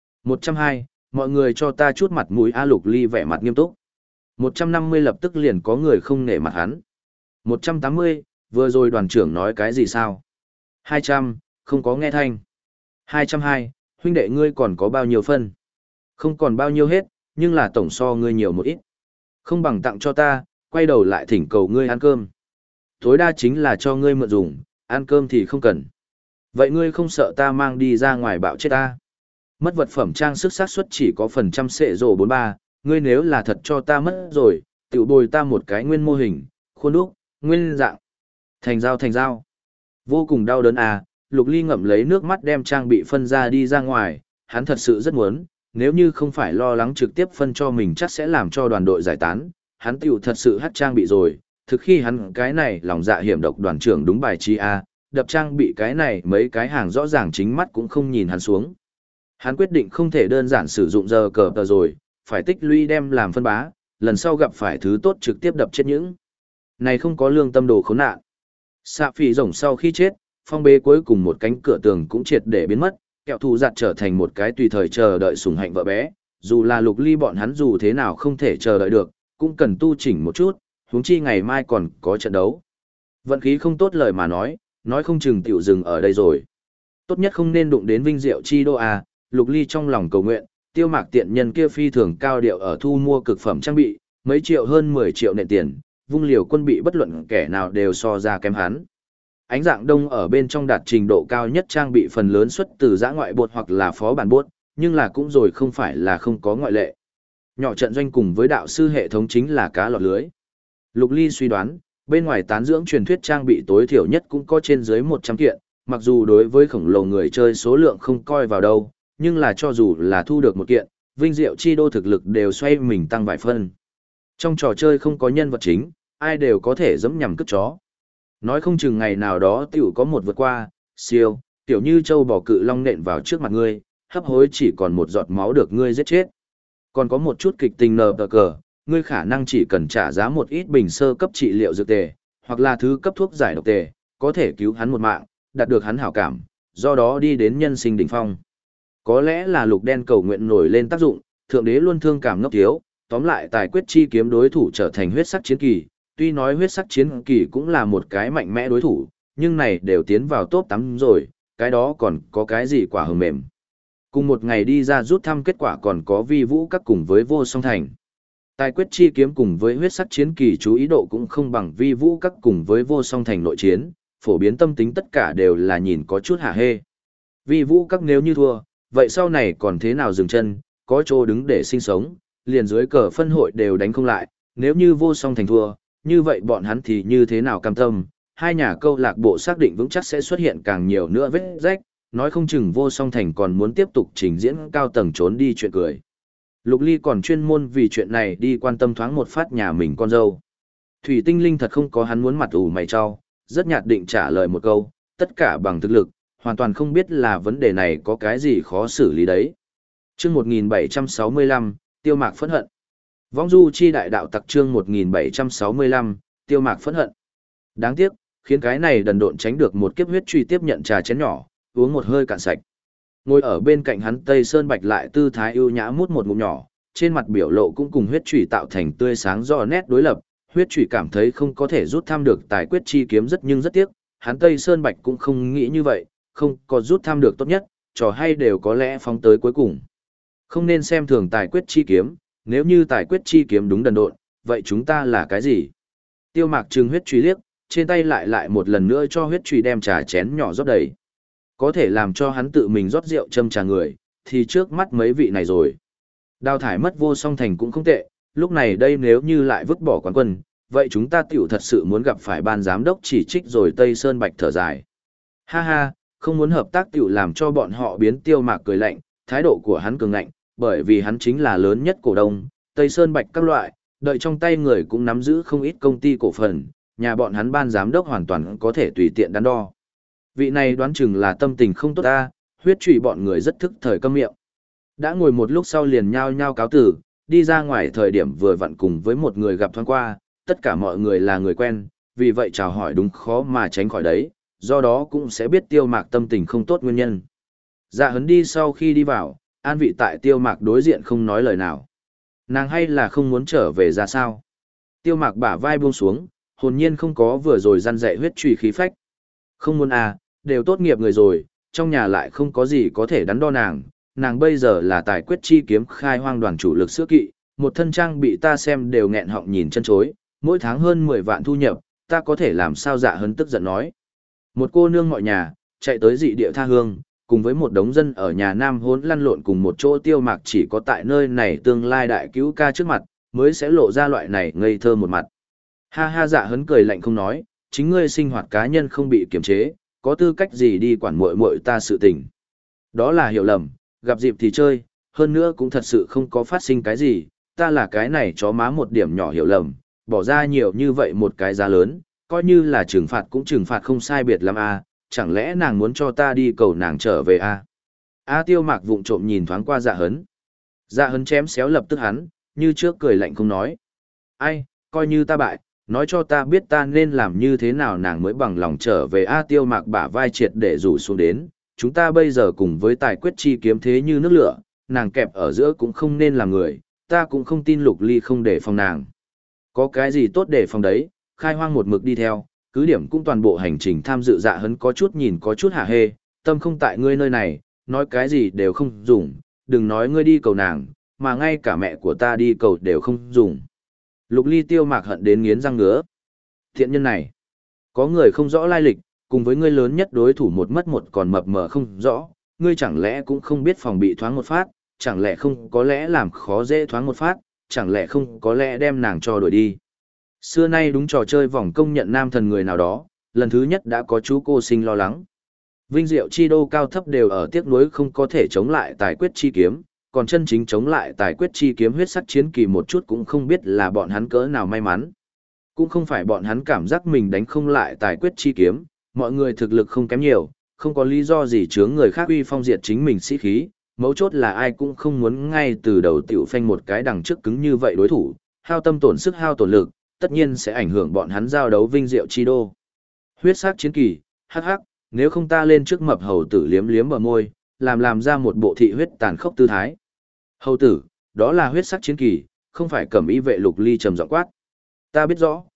120, mọi người cho ta chút mặt mũi A Lục Ly vẻ mặt nghiêm túc. 150 lập tức liền có người không nể mặt hắn. 180, vừa rồi đoàn trưởng nói cái gì sao? 200, không có nghe thanh. 202, huynh đệ ngươi còn có bao nhiêu phân? Không còn bao nhiêu hết, nhưng là tổng so ngươi nhiều một ít. Không bằng tặng cho ta, quay đầu lại thỉnh cầu ngươi ăn cơm. Tối đa chính là cho ngươi mượn dùng, ăn cơm thì không cần. Vậy ngươi không sợ ta mang đi ra ngoài bạo chết ta? Mất vật phẩm trang sức xác suất chỉ có phần trăm xệ rổ 43, ngươi nếu là thật cho ta mất rồi, tự bồi ta một cái nguyên mô hình, khuôn đúc, nguyên dạng. Thành giao. Vô cùng đau đớn à, Lục Ly ngậm lấy nước mắt đem trang bị phân ra đi ra ngoài, hắn thật sự rất muốn, nếu như không phải lo lắng trực tiếp phân cho mình chắc sẽ làm cho đoàn đội giải tán, hắn tiểu thật sự hát trang bị rồi, thực khi hắn cái này lòng dạ hiểm độc đoàn trưởng đúng bài chi a, đập trang bị cái này mấy cái hàng rõ ràng chính mắt cũng không nhìn hắn xuống. Hắn quyết định không thể đơn giản sử dụng giờ cờ tờ rồi, phải tích lũy đem làm phân bá, lần sau gặp phải thứ tốt trực tiếp đập chết những. Này không có lương tâm đồ khốn nạn. Xạ phỉ rồng sau khi chết, phong bế cuối cùng một cánh cửa tường cũng triệt để biến mất, kẹo thù giặt trở thành một cái tùy thời chờ đợi sủng hạnh vợ bé, dù là Lục Ly bọn hắn dù thế nào không thể chờ đợi được, cũng cần tu chỉnh một chút, huống chi ngày mai còn có trận đấu. Vận khí không tốt lời mà nói không chừng tiểu dừng ở đây rồi. Tốt nhất không nên đụng đến Vinh Diệu Chi Đô à, Lục Ly trong lòng cầu nguyện, Tiêu Mạc tiện nhân kia phi thường cao điệu ở thu mua cực phẩm trang bị, mấy triệu hơn 10 triệu nện tiền, vung liều quân bị bất luận kẻ nào đều so ra kém hắn. Ánh dạng đông ở bên trong đạt trình độ cao nhất trang bị phần lớn xuất từ giã ngoại bột hoặc là phó bản bột, nhưng là cũng rồi không phải là không có ngoại lệ. Nhỏ trận doanh cùng với đạo sư hệ thống chính là cá lọt lưới. Lục Ly suy đoán, bên ngoài tán dưỡng truyền thuyết trang bị tối thiểu nhất cũng có trên dưới 100 kiện, mặc dù đối với khổng lồ người chơi số lượng không coi vào đâu, nhưng là cho dù là thu được một kiện, Vinh Diệu Chi Đô thực lực đều xoay mình tăng vài phân. Trong trò chơi không có nhân vật chính, ai đều có thể giẫm nhằm cướp chó. Nói không chừng ngày nào đó tiểu có một vượt qua, siêu, tiểu như châu bò cự long nện vào trước mặt ngươi, hấp hối chỉ còn một giọt máu được ngươi giết chết. Còn có một chút kịch tình nờ cờ, ngươi khả năng chỉ cần trả giá một ít bình sơ cấp trị liệu dược tề, hoặc là thứ cấp thuốc giải độc tề, có thể cứu hắn một mạng, đạt được hắn hảo cảm, do đó đi đến nhân sinh đỉnh phong. Có lẽ là lục đen cầu nguyện nổi lên tác dụng, thượng đế luôn thương cảm ngốc thiếu, tóm lại tài quyết chi kiếm đối thủ trở thành huyết sắc chiến kỳ, tuy nói huyết sắc chiến kỳ cũng là một cái mạnh mẽ đối thủ, nhưng này đều tiến vào top 8 rồi, cái đó còn có cái gì quả hờ mềm. Cùng một ngày đi ra rút thăm kết quả còn có vi vũ các cùng với vô song thành. Tài quyết chi kiếm cùng với huyết sắc chiến kỳ chú ý độ cũng không bằng vi vũ các cùng với vô song thành nội chiến, phổ biến tâm tính tất cả đều là nhìn có chút hả hê. Vi vũ các nếu như thua, vậy sau này còn thế nào dừng chân, có chỗ đứng để sinh sống, liền dưới cờ phân hội đều đánh không lại, nếu như vô song thành thua, như vậy bọn hắn thì như thế nào cam tâm, hai nhà câu lạc bộ xác định vững chắc sẽ xuất hiện càng nhiều nữa vết rách, nói không chừng vô song thành còn muốn tiếp tục trình diễn cao tầng trốn đi chuyện cười. Lục Ly còn chuyên môn vì chuyện này đi quan tâm thoáng một phát nhà mình con dâu. Thủy Tinh Linh thật không có hắn muốn mặt ủ mày cho, rất nhạt định trả lời một câu, tất cả bằng thực lực, hoàn toàn không biết là vấn đề này có cái gì khó xử lý đấy. Chương 1765, Tiêu Mạc phẫn hận. Vong du chi đại đạo tặc chương 1765, Tiêu Mạc phẫn hận. Đáng tiếc, khiến cái này đần độn tránh được một kiếp huyết truy tiếp nhận trà chén nhỏ, uống một hơi cạn sạch. Ngồi ở bên cạnh hắn Tây Sơn Bạch lại tư thái ưu nhã mút một ngụm nhỏ, trên mặt biểu lộ cũng cùng huyết truy tạo thành tươi sáng rõ nét đối lập, huyết truy cảm thấy không có thể rút thăm được tài quyết chi kiếm rất nhưng rất tiếc, hắn Tây Sơn Bạch cũng không nghĩ như vậy, không có rút thăm được tốt nhất, trò hay đều có lẽ phóng tới cuối cùng. Không nên xem thường tài quyết chi kiếm, nếu như tài quyết chi kiếm đúng đần độn, vậy chúng ta là cái gì? Tiêu Mạc trừng huyết truy liếc, trên tay lại một lần nữa cho huyết truy đem trà chén nhỏ rót đầy. Có thể làm cho hắn tự mình rót rượu châm trà người, thì trước mắt mấy vị này rồi. Đào thải mất vô song thành cũng không tệ, lúc này đây nếu như lại vứt bỏ quán quân, vậy chúng ta tiểu thật sự muốn gặp phải ban giám đốc chỉ trích rồi Tây Sơn Bạch thở dài. Ha ha, không muốn hợp tác tiểu làm cho bọn họ biến Tiêu Mạc cười lạnh, thái độ của hắn cường ngạnh, bởi vì hắn chính là lớn nhất cổ đông, Tây Sơn Bạch các loại, đợi trong tay người cũng nắm giữ không ít công ty cổ phần, nhà bọn hắn ban giám đốc hoàn toàn có thể tùy tiện đắn đo. Vị này đoán chừng là tâm tình không tốt ta, huyết trụy bọn người rất thức thời câm miệng. Đã ngồi một lúc sau liền nhao nhao cáo tử, đi ra ngoài thời điểm vừa vặn cùng với một người gặp thoáng qua, tất cả mọi người là người quen, vì vậy chào hỏi đúng khó mà tránh khỏi đấy, do đó cũng sẽ biết Tiêu Mạc tâm tình không tốt nguyên nhân. Dạ Hấn đi sau khi đi vào, an vị tại Tiêu Mạc đối diện không nói lời nào. Nàng hay là không muốn trở về ra sao? Tiêu Mạc bả vai buông xuống, hồn nhiên không có vừa rồi răn dạy huyết trùy khí phách. Không muốn à, đều tốt nghiệp người rồi, trong nhà lại không có gì có thể đắn đo nàng. Nàng bây giờ là tài quyết chi kiếm khai hoang đoàn chủ lực sữa kỵ, một thân trang bị ta xem đều nghẹn họng nhìn chân chối, mỗi tháng hơn 10 vạn thu nhập, ta có thể làm sao Dạ Hấn tức giận nói. Một cô nương mọi nhà, chạy tới dị địa tha hương, cùng với một đống dân ở nhà Nam hốn lăn lộn cùng một chỗ Tiêu Mạc chỉ có tại nơi này tương lai đại cứu ca trước mặt, mới sẽ lộ ra loại này ngây thơ một mặt. Ha ha Dạ Hấn cười lạnh không nói, chính ngươi sinh hoạt cá nhân không bị kiềm chế, có tư cách gì đi quản muội muội ta sự tình. Đó là hiểu lầm, gặp dịp thì chơi, hơn nữa cũng thật sự không có phát sinh cái gì, ta là cái này chó má một điểm nhỏ hiểu lầm, bỏ ra nhiều như vậy một cái giá lớn, coi như là trừng phạt cũng trừng phạt không sai biệt lắm à, chẳng lẽ nàng muốn cho ta đi cầu nàng trở về à? Tiêu Mạc vụng trộm nhìn thoáng qua Dạ Hấn. Dạ Hấn chém xéo lập tức hắn, như trước cười lạnh không nói. Ai, coi như ta bại, nói cho ta biết ta nên làm như thế nào nàng mới bằng lòng trở về Tiêu Mạc bả vai triệt để rủ xuống đến, chúng ta bây giờ cùng với tài quyết chi kiếm thế như nước lửa, nàng kẹp ở giữa cũng không nên làm người, ta cũng không tin Lục Ly không để phòng nàng. Có cái gì tốt để phòng đấy, khai hoang một mực đi theo, cứ điểm cũng toàn bộ hành trình tham dự Dạ Hấn có chút nhìn có chút hả hê, tâm không tại ngươi nơi này, nói cái gì đều không dùng, đừng nói ngươi đi cầu nàng, mà ngay cả mẹ của ta đi cầu đều không dùng. Lục Ly Tiêu Mạc hận đến nghiến răng ngứa. Thiện nhân này, có người không rõ lai lịch, cùng với ngươi lớn nhất đối thủ một mất một còn mập mờ không rõ, ngươi chẳng lẽ cũng không biết phòng bị thoáng một phát, chẳng lẽ không có lẽ làm khó dễ thoáng một phát, chẳng lẽ không có lẽ đem nàng cho đuổi đi. Xưa nay đúng trò chơi vòng công nhận nam thần người nào đó, lần thứ nhất đã có chú cô sinh lo lắng. Vinh diệu chi đô cao thấp đều ở tiếc nuối không có thể chống lại tài quyết chi kiếm, còn chân chính chống lại tài quyết chi kiếm huyết sắc chiến kỳ một chút cũng không biết là bọn hắn cỡ nào may mắn. Cũng không phải bọn hắn cảm giác mình đánh không lại tài quyết chi kiếm, mọi người thực lực không kém nhiều, không có lý do gì chướng người khác uy phong diệt chính mình sĩ khí, mấu chốt là ai cũng không muốn ngay từ đầu tiểu phanh một cái đằng trước cứng như vậy đối thủ, hao tâm tổn sức hao tổn lực, tất nhiên sẽ ảnh hưởng bọn hắn giao đấu vinh diệu chi đô. Huyết sắc chiến kỳ, hắc hắc, nếu không ta lên trước mập hầu tử liếm liếm bờ môi, làm ra một bộ thị huyết tàn khốc tư thái. Hầu tử, đó là huyết sắc chiến kỳ, không phải Cẩm Y vệ Lục Ly trầm giọng quát. Ta biết rõ,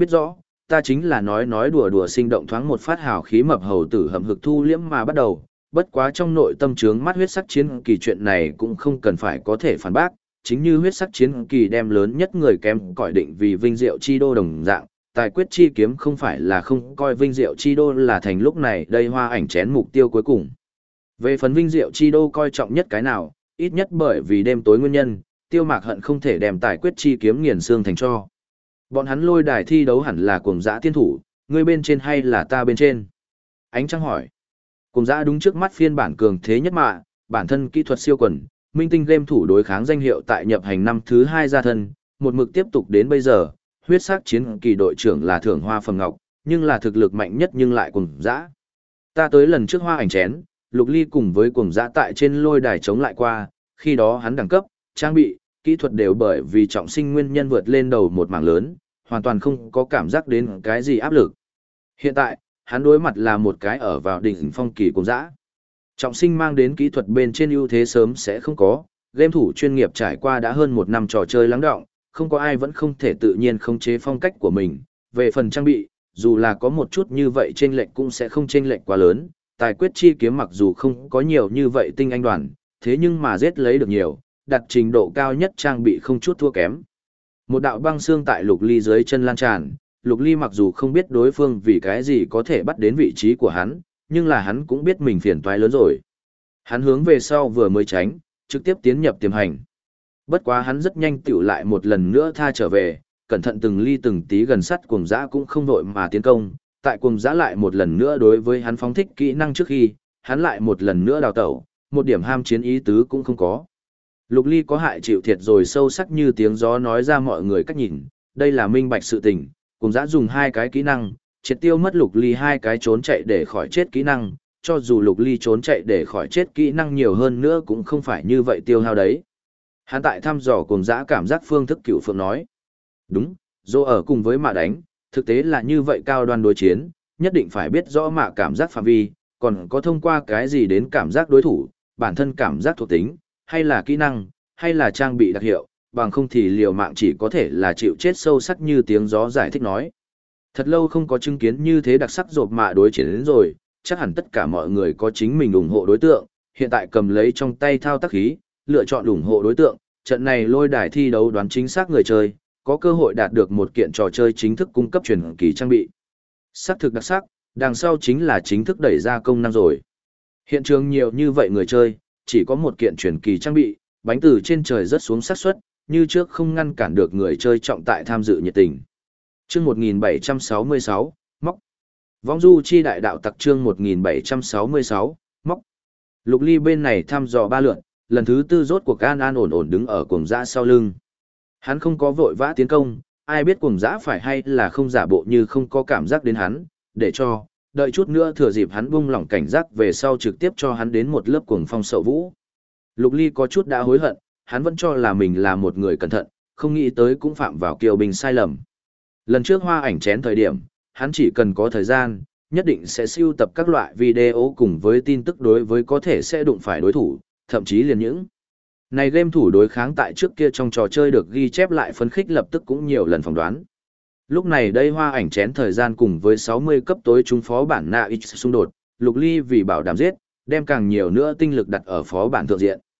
ta chính là nói đùa đùa sinh động thoáng một phát hào khí mập hầu tử hầm hực thu liễm mà bắt đầu, bất quá trong nội tâm trướng mắt huyết sắc chiến kỳ chuyện này cũng không cần phải có thể phản bác, chính như huyết sắc chiến kỳ đem lớn nhất người kém cỏi định vì vinh diệu chi đô đồng dạng, tài quyết chi kiếm không phải là không coi vinh diệu chi đô là thành lúc này đây hoa ảnh chén mục tiêu cuối cùng. Về phần vinh diệu chi đô coi trọng nhất cái nào, ít nhất bởi vì đêm tối nguyên nhân, Tiêu Mạc hận không thể đem tài quyết chi kiếm nghiền xương thành cho. Bọn hắn lôi đài thi đấu hẳn là cuồng dã tiên thủ, ngươi bên trên hay là ta bên trên? Ánh Trăng hỏi. Cuồng dã đúng trước mắt phiên bản cường thế nhất mạ, bản thân kỹ thuật siêu quần, minh tinh game thủ đối kháng danh hiệu tại nhập hành năm thứ 2 ra thân, một mực tiếp tục đến bây giờ, huyết sắc chiến kỳ đội trưởng là Thưởng Hoa Phẩm Ngọc, nhưng là thực lực mạnh nhất nhưng lại cuồng dã. Ta tới lần trước hoa ảnh chén, Lục Ly cùng với cuồng dã tại trên lôi đài chống lại qua, khi đó hắn đẳng cấp, trang bị, kỹ thuật đều bởi vì trọng sinh nguyên nhân vượt lên đầu một mảng lớn, hoàn toàn không có cảm giác đến cái gì áp lực. Hiện tại, hắn đối mặt là một cái ở vào đỉnh phong kỳ cuồng dã. Trọng sinh mang đến kỹ thuật bên trên ưu thế sớm sẽ không có, game thủ chuyên nghiệp trải qua đã hơn một năm trò chơi lắng đọng, không có ai vẫn không thể tự nhiên khống chế phong cách của mình. Về phần trang bị, dù là có một chút như vậy chênh lệch cũng sẽ không chênh lệch quá lớn, tài quyết chi kiếm mặc dù không có nhiều như vậy tinh anh đoàn, thế nhưng mà giết lấy được nhiều, đặt trình độ cao nhất trang bị không chút thua kém. Một đạo băng xương tại Lục Ly dưới chân lan tràn, Lục Ly mặc dù không biết đối phương vì cái gì có thể bắt đến vị trí của hắn, nhưng là hắn cũng biết mình phiền toái lớn rồi. Hắn hướng về sau vừa mới tránh, trực tiếp tiến nhập tiềm hành. Bất quá hắn rất nhanh tựu lại một lần nữa tha trở về, cẩn thận từng ly từng tí gần sát cuồng dã cũng không vội mà tiến công, tại cuồng dã lại một lần nữa đối với hắn phóng thích kỹ năng trước khi, hắn lại một lần nữa đào tẩu, một điểm ham chiến ý tứ cũng không có. Lục Ly có hại chịu thiệt rồi sâu sắc như tiếng gió nói ra mọi người cách nhìn, đây là minh bạch sự tình, cuồng dã dùng hai cái kỹ năng, triệt tiêu mất Lục Ly hai cái trốn chạy để khỏi chết kỹ năng, cho dù Lục Ly trốn chạy để khỏi chết kỹ năng nhiều hơn nữa cũng không phải như vậy tiêu hao đấy. Hắn tại thăm dò cuồng dã cảm giác phương thức cửu phượng nói. Đúng, dô ở cùng với mạ đánh, thực tế là như vậy cao đoan đối chiến, nhất định phải biết rõ mạ cảm giác phạm vi, còn có thông qua cái gì đến cảm giác đối thủ, bản thân cảm giác thuộc tính, hay là kỹ năng, hay là trang bị đặc hiệu, bằng không thì liều mạng chỉ có thể là chịu chết sâu sắc như tiếng gió giải thích nói. Thật lâu không có chứng kiến như thế đặc sắc rộp mạ đối chiến đến rồi, chắc hẳn tất cả mọi người có chính mình ủng hộ đối tượng, hiện tại cầm lấy trong tay thao tác khí, lựa chọn ủng hộ đối tượng, trận này lôi đài thi đấu đoán chính xác người chơi, có cơ hội đạt được một kiện trò chơi chính thức cung cấp truyền kỳ trang bị. Sắc thực đặc sắc, đằng sau chính là chính thức đẩy ra công năng rồi. Hiện trường nhiều như vậy người chơi, chỉ có một kiện truyền kỳ trang bị, bánh từ trên trời rớt xuống xác suất, như trước không ngăn cản được người chơi trọng tại tham dự nhiệt tình. Chương 1766, móc. Vong du chi đại đạo tặc chương 1766, móc. Lục Ly bên này thăm dò 3 lượt, lần thứ 4 rốt cuộc an ổn ổn đứng ở cuồng dã sau lưng. Hắn không có vội vã tiến công, ai biết cuồng dã phải hay là không giả bộ như không có cảm giác đến hắn, để cho, đợi chút nữa thừa dịp hắn buông lỏng cảnh giác về sau trực tiếp cho hắn đến một lớp cuồng phong sậu vũ. Lục Ly có chút đã hối hận, hắn vẫn cho là mình là một người cẩn thận, không nghĩ tới cũng phạm vào kiều bình sai lầm. Lần trước hoa ảnh chén thời điểm, hắn chỉ cần có thời gian, nhất định sẽ sưu tập các loại video cùng với tin tức đối với có thể sẽ đụng phải đối thủ, thậm chí liền những này game thủ đối kháng tại trước kia trong trò chơi được ghi chép lại phấn khích lập tức cũng nhiều lần phỏng đoán. Lúc này đây hoa ảnh chén thời gian cùng với 60 cấp tối trung phó bản Na X xung đột, Lục Ly vì bảo đảm giết, đem càng nhiều nữa tinh lực đặt ở phó bản thượng diện.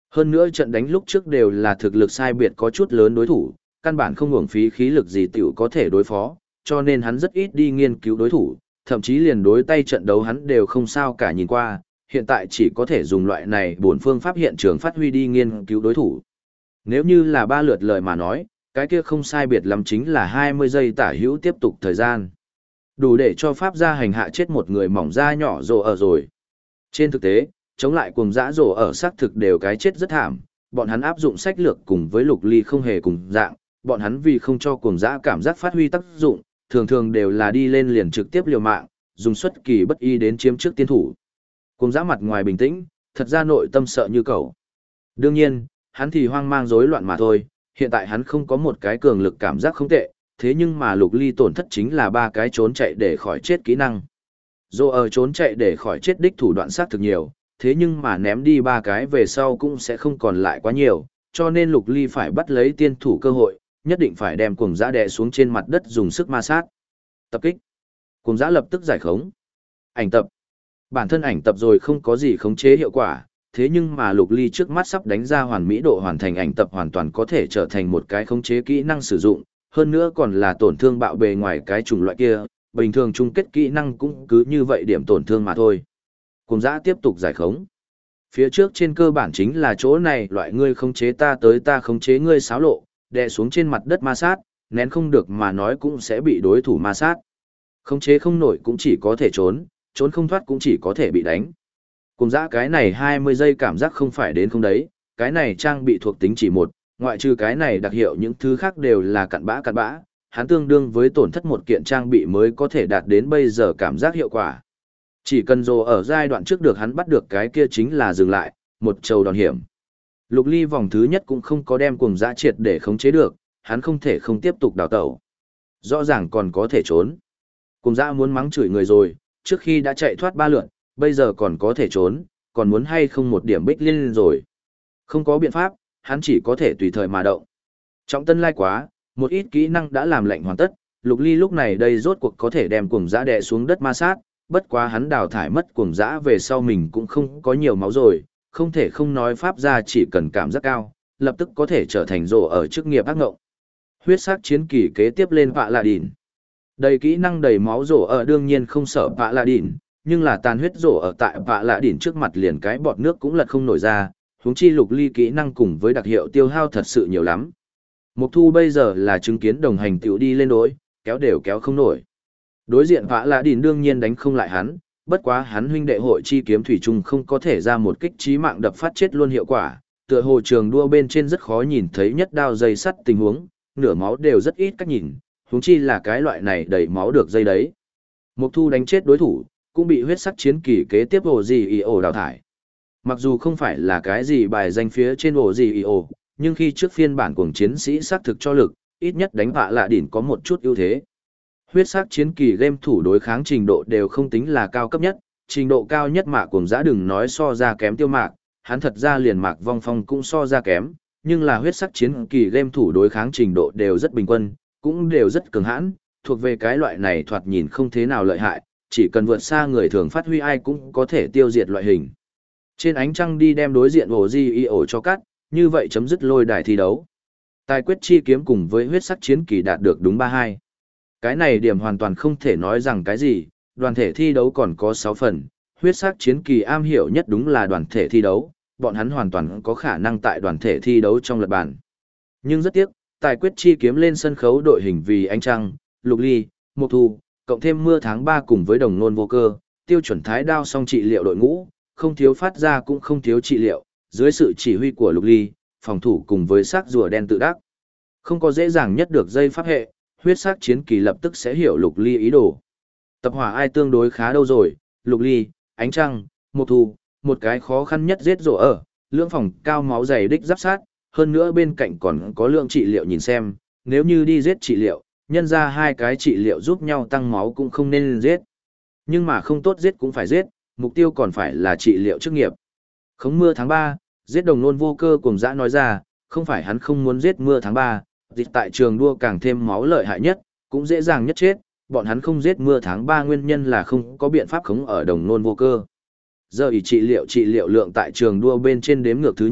Hơn nữa trận đánh lúc trước đều là thực lực sai biệt có chút lớn đối thủ, căn bản không uổng phí khí lực gì tiểu có thể đối phó, cho nên hắn rất ít đi nghiên cứu đối thủ, thậm chí liền đối tay trận đấu hắn đều không sao cả nhìn qua, hiện tại chỉ có thể dùng loại này bổn phương pháp hiện trường phát huy đi nghiên cứu đối thủ. Nếu như là 3 lượt lời mà nói, cái kia không sai biệt lắm chính là 20 giây tả hữu tiếp tục thời gian. Đủ để cho pháp gia hành hạ chết một người mỏng da nhỏ rồ ở rồi. Trên thực tế, chống lại cuồng dã rồ ở xác thực đều cái chết rất thảm, bọn hắn áp dụng sách lược cùng với Lục Ly không hề cùng dạng, bọn hắn vì không cho cuồng dã cảm giác phát huy tác dụng, thường thường đều là đi lên liền trực tiếp liều mạng, dùng xuất kỳ bất ý đến chiếm trước tiên thủ. Cuồng dã mặt ngoài bình tĩnh, thật ra nội tâm sợ như cẩu. Đương nhiên, hắn thì hoang mang rối loạn mà thôi, hiện tại hắn không có một cái cường lực cảm giác không tệ, thế nhưng mà Lục Ly tổn thất chính là 3 cái trốn chạy để khỏi chết kỹ năng. Dù ở trốn chạy để khỏi chết đích thủ đoạn sát thực nhiều, thế nhưng mà ném đi 3 cái về sau cũng sẽ không còn lại quá nhiều, cho nên Lục Ly phải bắt lấy tiên thủ cơ hội, nhất định phải đem cuồng dã đè xuống trên mặt đất dùng sức ma sát. Tập kích. Cuồng dã lập tức giải khống. Ảnh tập. Bản thân ảnh tập rồi không có gì khống chế hiệu quả, thế nhưng mà Lục Ly trước mắt sắp đánh ra hoàn mỹ độ hoàn thành ảnh tập hoàn toàn có thể trở thành một cái khống chế kỹ năng sử dụng, hơn nữa còn là tổn thương bạo bề ngoài cái chủng loại kia, bình thường chung kết kỹ năng cũng cứ như vậy điểm tổn thương mà thôi. Cuồng dã tiếp tục giải khống. Phía trước trên cơ bản chính là chỗ này loại ngươi khống chế ta tới ta khống chế ngươi xáo lộ, đè xuống trên mặt đất ma sát, nén không được mà nói cũng sẽ bị đối thủ ma sát. Khống chế không nổi cũng chỉ có thể trốn, trốn không thoát cũng chỉ có thể bị đánh. Cùng dã cái này 20 giây cảm giác không phải đến không đấy, cái này trang bị thuộc tính chỉ một, ngoại trừ cái này đặc hiệu những thứ khác đều là cặn bã, hắn tương đương với tổn thất một kiện trang bị mới có thể đạt đến bây giờ cảm giác hiệu quả. Chỉ cần rồ ở giai đoạn trước được hắn bắt được cái kia chính là dừng lại, một trầu đòn hiểm. Lục Ly vòng thứ nhất cũng không có đem cuồng dã triệt để khống chế được, hắn không thể không tiếp tục đào tẩu. Rõ ràng còn có thể trốn. Cuồng dã muốn mắng chửi người rồi, trước khi đã chạy thoát 3 lượt, bây giờ còn có thể trốn, còn muốn hay không một điểm bích liên rồi. Không có biện pháp, hắn chỉ có thể tùy thời mà động. Trọng tân lai quá, một ít kỹ năng đã làm lệnh hoàn tất, Lục Ly lúc này đây rốt cuộc có thể đem cuồng dã đè xuống đất ma sát, bất quá hắn đào thải mất cuồng dã về sau mình cũng không có nhiều máu rồi, không thể không nói pháp ra chỉ cần cảm giác cao, lập tức có thể trở thành rồ ở chức nghiệp ác ngộng. Huyết sắc chiến kỳ kế tiếp lên vạ lạ đỉn. Đầy kỹ năng đầy máu rồ ở đương nhiên không sợ vạ lạ đỉn, nhưng là tàn huyết rồ ở tại vạ lạ đỉn trước mặt liền cái bọt nước cũng lật không nổi ra, huống chi Lục Ly kỹ năng cùng với đặc hiệu tiêu hao thật sự nhiều lắm. Mục Thu bây giờ là chứng kiến đồng hành tiểu đi lên đối, kéo đều kéo không nổi. Đối diện vạ lạ đỉn đương nhiên đánh không lại hắn, bất quá hắn huynh đệ hội chi kiếm thủy chung không có thể ra một kích chí mạng đập phát chết luôn hiệu quả, tựa hồ trường đua bên trên rất khó nhìn thấy nhất đao dây sắt tình huống, nửa máu đều rất ít cách nhìn, huống chi là cái loại này đầy máu được dây đấy. Mục Thu đánh chết đối thủ, cũng bị huyết sắc chiến kỳ kế tiếp ổ gì ý ổ đào thải. Mặc dù không phải là cái gì bài danh phía trên ổ gì ý ổ, nhưng khi trước phiên bản cuồng chiến sĩ xác thực cho lực, ít nhất đánh vạ lạ đỉn có một chút ưu thế. Huyết sắc chiến kỳ game thủ đối kháng trình độ đều không tính là cao cấp nhất, trình độ cao nhất mạc cuồng dã đừng nói so ra kém tiêu mạc, hắn thật ra liền mạc vong phong cũng so ra kém, nhưng là huyết sắc chiến kỳ game thủ đối kháng trình độ đều rất bình quân, cũng đều rất cường hãn, thuộc về cái loại này thoạt nhìn không thế nào lợi hại, chỉ cần vượt xa người thường phát huy ai cũng có thể tiêu diệt loại hình. Trên ánh trăng đi đem đối diện ổ di y ổ cho cắt, như vậy chấm dứt lôi đài thi đấu. Tài quyết chi kiếm cùng với huyết sắc chiến kỳ đạt được đúng 3-2. Cái này điểm hoàn toàn không thể nói rằng cái gì, đoàn thể thi đấu còn có 6 phần, huyết sắc chiến kỳ am hiểu nhất đúng là đoàn thể thi đấu, bọn hắn hoàn toàn có khả năng tại đoàn thể thi đấu trong lật bàn. Nhưng rất tiếc, tài quyết chi kiếm lên sân khấu đội hình vì ánh trăng, Lục Ly, Mục Thu, cộng thêm mưa tháng 3 cùng với đồng nôn vô cơ, tiêu chuẩn thái đao song trị liệu đội ngũ, không thiếu phát ra cũng không thiếu trị liệu, dưới sự chỉ huy của Lục Ly, phòng thủ cùng với sắc rùa đen tự đắc. Không có dễ dàng nhất được dây pháp hệ, huyết sắc chiến kỳ lập tức sẽ hiểu Lục Ly ý đồ. Tập hỏa ai tương đối khá đâu rồi, Lục Ly, ánh trăng, Mục Thu, một cái khó khăn nhất giết rổ ở, lưỡng phòng cao máu dày đích giáp sát, hơn nữa bên cạnh còn có lượng trị liệu nhìn xem, nếu như đi giết trị liệu, nhân ra 2 cái trị liệu giúp nhau tăng máu cũng không nên giết. Nhưng mà không tốt giết cũng phải giết, mục tiêu còn phải là trị liệu chức nghiệp. Khống mưa tháng 3, giết đồng nôn vô cơ cùng dã nói ra, không phải hắn không muốn giết mưa tháng 3, dịch tại trường đua càng thêm máu lợi hại nhất, cũng dễ dàng nhất chết, bọn hắn không giết mưa tháng 3 nguyên nhân là không có biện pháp khống ở đồng nôn vô cơ. Giờ ý trị liệu lượng tại trường đua bên trên đếm ngược thứ nhất,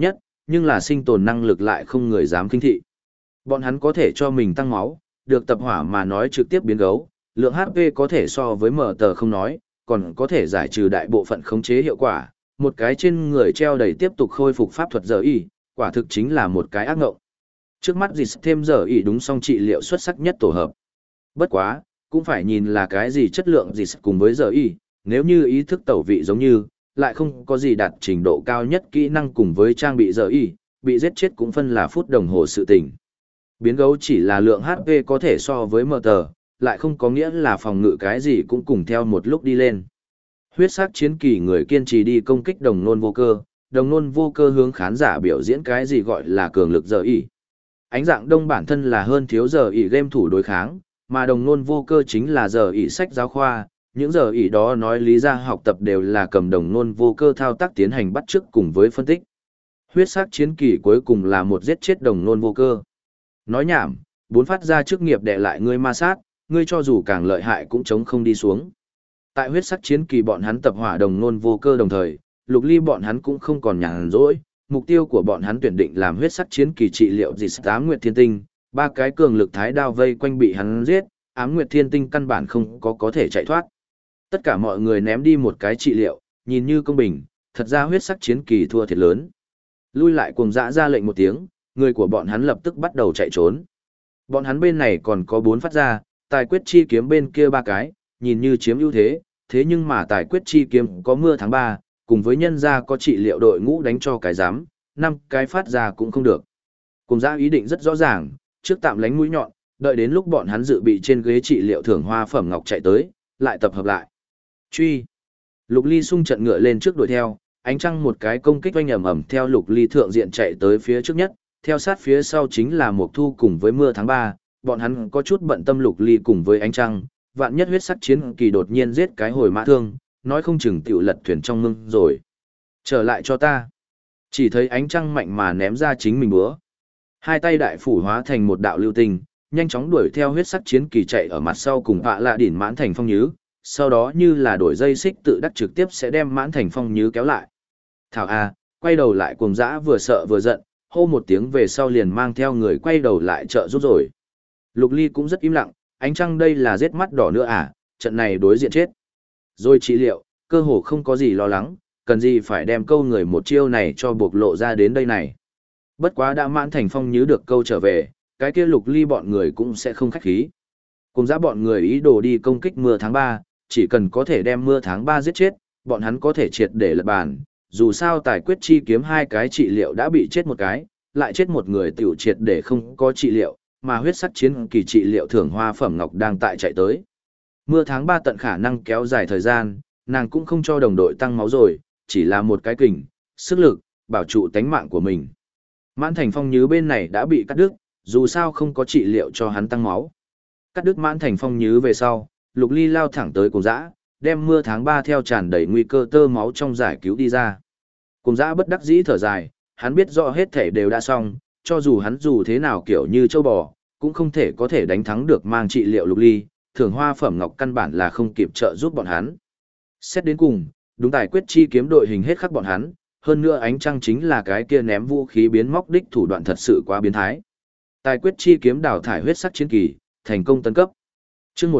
nhưng là sinh tồn năng lực lại không người dám khinh thị. Bọn hắn có thể cho mình tăng máu, được tập hỏa mà nói trực tiếp biến gấu, lượng HP có thể so với mở tờ không nói, còn có thể giải trừ đại bộ phận khống chế hiệu quả, một cái trên người treo đầy tiếp tục khôi phục pháp thuật giờ y, quả thực chính là một cái ác ngộng. Trước mắt dịch thêm giờ y đúng song trị liệu xuất sắc nhất tổ hợp. Bất quá, cũng phải nhìn là cái gì chất lượng dịch cùng với giờ y, nếu như ý thức tẩu vị giống như, lại không có gì đạt trình độ cao nhất kỹ năng cùng với trang bị giờ y, bị giết chết cũng phân là phút đồng hồ sự tình. Biến gấu chỉ là lượng HP có thể so với mờ tờ, lại không có nghĩa là phòng ngự cái gì cũng cùng theo một lúc đi lên. Huyết sắc chiến kỳ người kiên trì đi công kích đồng nôn vô cơ, đồng nôn vô cơ hướng khán giả biểu diễn cái gì gọi là cường lực giờ y. Ánh dạng đông bản thân là hơn thiếu giờ y game thủ đối kháng, mà đồng nôn vô cơ chính là giờ y sách giáo khoa, những giờ y đó nói lý ra học tập đều là cầm đồng nôn vô cơ thao tác tiến hành bắt chước cùng với phân tích. Huyết sắc chiến kỳ cuối cùng là một giết chết đồng nôn vô cơ. Nói nhảm, 4 phát ra chức nghiệp đè lại ngươi ma sát, ngươi cho dù càng lợi hại cũng chống không đi xuống. Tại huyết sắc chiến kỳ bọn hắn tập hỏa đồng nôn vô cơ đồng thời, Lục Ly bọn hắn cũng không còn nhàn rỗi, mục tiêu của bọn hắn tuyển định làm huyết sắc chiến kỳ trị liệu dịch Ám Nguyệt Thiên Tinh, 3 cái cường lực thái đao vây quanh bị hắn giết, Ám Nguyệt Thiên Tinh căn bản không có thể chạy thoát. Tất cả mọi người ném đi một cái trị liệu, nhìn như công bình, thật ra huyết sắc chiến kỳ thua thiệt lớn. Lui lại cuồng dã ra lệnh một tiếng, người của bọn hắn lập tức bắt đầu chạy trốn. Bọn hắn bên này còn có 4 phát ra, tài quyết chi kiếm bên kia 3 cái, nhìn như chiếm ưu thế, thế nhưng mà tài quyết chi kiếm có mưa tháng 3, cùng với nhân gia có trị liệu đội ngũ đánh cho cái giám, 5 cái phát ra cũng không được. Cùng dã ý định rất rõ ràng, trước tạm lánh mũi nhọn, đợi đến lúc bọn hắn dự bị trên ghế trị liệu thưởng hoa phẩm ngọc chạy tới, lại tập hợp lại. Truy. Lục Ly xung trận ngựa lên trước đuổi theo, ánh trăng một cái công kích oanh ầm theo Lục Ly thượng diện chạy tới phía trước nhất, theo sát phía sau chính là Mộc Thu cùng với mưa tháng 3, bọn hắn có chút bận tâm Lục Ly cùng với ánh trăng, vạn nhất huyết sắc chiến kỳ đột nhiên giết cái hồi mã thương, nói không chừng tiểu lật thuyền trong mương rồi. Trở lại cho ta. Chỉ thấy ánh trăng mạnh mà ném ra chính mình búa. Hai tay đại phủ hóa thành một đạo lưu tinh, nhanh chóng đuổi theo huyết sắc chiến kỳ chạy ở mặt sau cùng vạ lạ đỉnh mãn thành phong nhứ, sau đó như là đổi dây xích tự đắc trực tiếp sẽ đem mãn thành phong nhứ kéo lại. Thảo A, quay đầu lại cuồng dã vừa sợ vừa giận, hô một tiếng về sau liền mang theo người quay đầu lại trợ giúp rồi. Lục Ly cũng rất im lặng, ánh trăng đây là giết mắt đỏ nữa à, trận này đối diện chết. Rồi trị liệu, cơ hồ không có gì lo lắng, cần gì phải đem câu người một chiêu này cho buộc lộ ra đến đây này. Bất quá đã mãn thành phong nhứ được câu trở về, cái kia Lục Ly bọn người cũng sẽ không khách khí. Cùng dã bọn người ý đồ đi công kích mưa tháng 3, chỉ cần có thể đem mưa tháng 3 giết chết, bọn hắn có thể triệt để lật bàn. Dù sao tài quyết chi kiếm 2 cái trị liệu đã bị chết một cái, lại chết một người tiểu triệt để không có trị liệu, mà huyết sắc chiến kỳ trị liệu thưởng hoa phẩm ngọc đang tại chạy tới. Mưa tháng 3 tận khả năng kéo dài thời gian, nàng cũng không cho đồng đội tăng máu rồi, chỉ là một cái kình, sức lực, bảo trụ tánh mạng của mình. Mãn thành phong nhứ bên này đã bị cắt đứt, dù sao không có trị liệu cho hắn tăng máu. Cắt đứt mãn thành phong nhứ về sau, Lục Ly lao thẳng tới cùng dã, đem mưa tháng 3 theo tràn đầy nguy cơ tơ máu trong giải cứu đi ra. Cùng dã bất đắc dĩ thở dài, hắn biết rõ hết thể đều đã xong, cho dù hắn dù thế nào kiểu như châu bò, cũng không thể có thể đánh thắng được mang trị liệu Lục Ly, thưởng hoa phẩm ngọc căn bản là không kịp trợ giúp bọn hắn. Xét đến cùng, đúng tài quyết chi kiếm đội hình hết khắc bọn hắn, hơn nữa ánh trăng chính là cái kia ném vũ khí biến móc đích thủ đoạn thật sự quá biến thái. Tài quyết chi kiếm đào thải huyết sắc chiến kỳ, thành công tấn cấp. Chương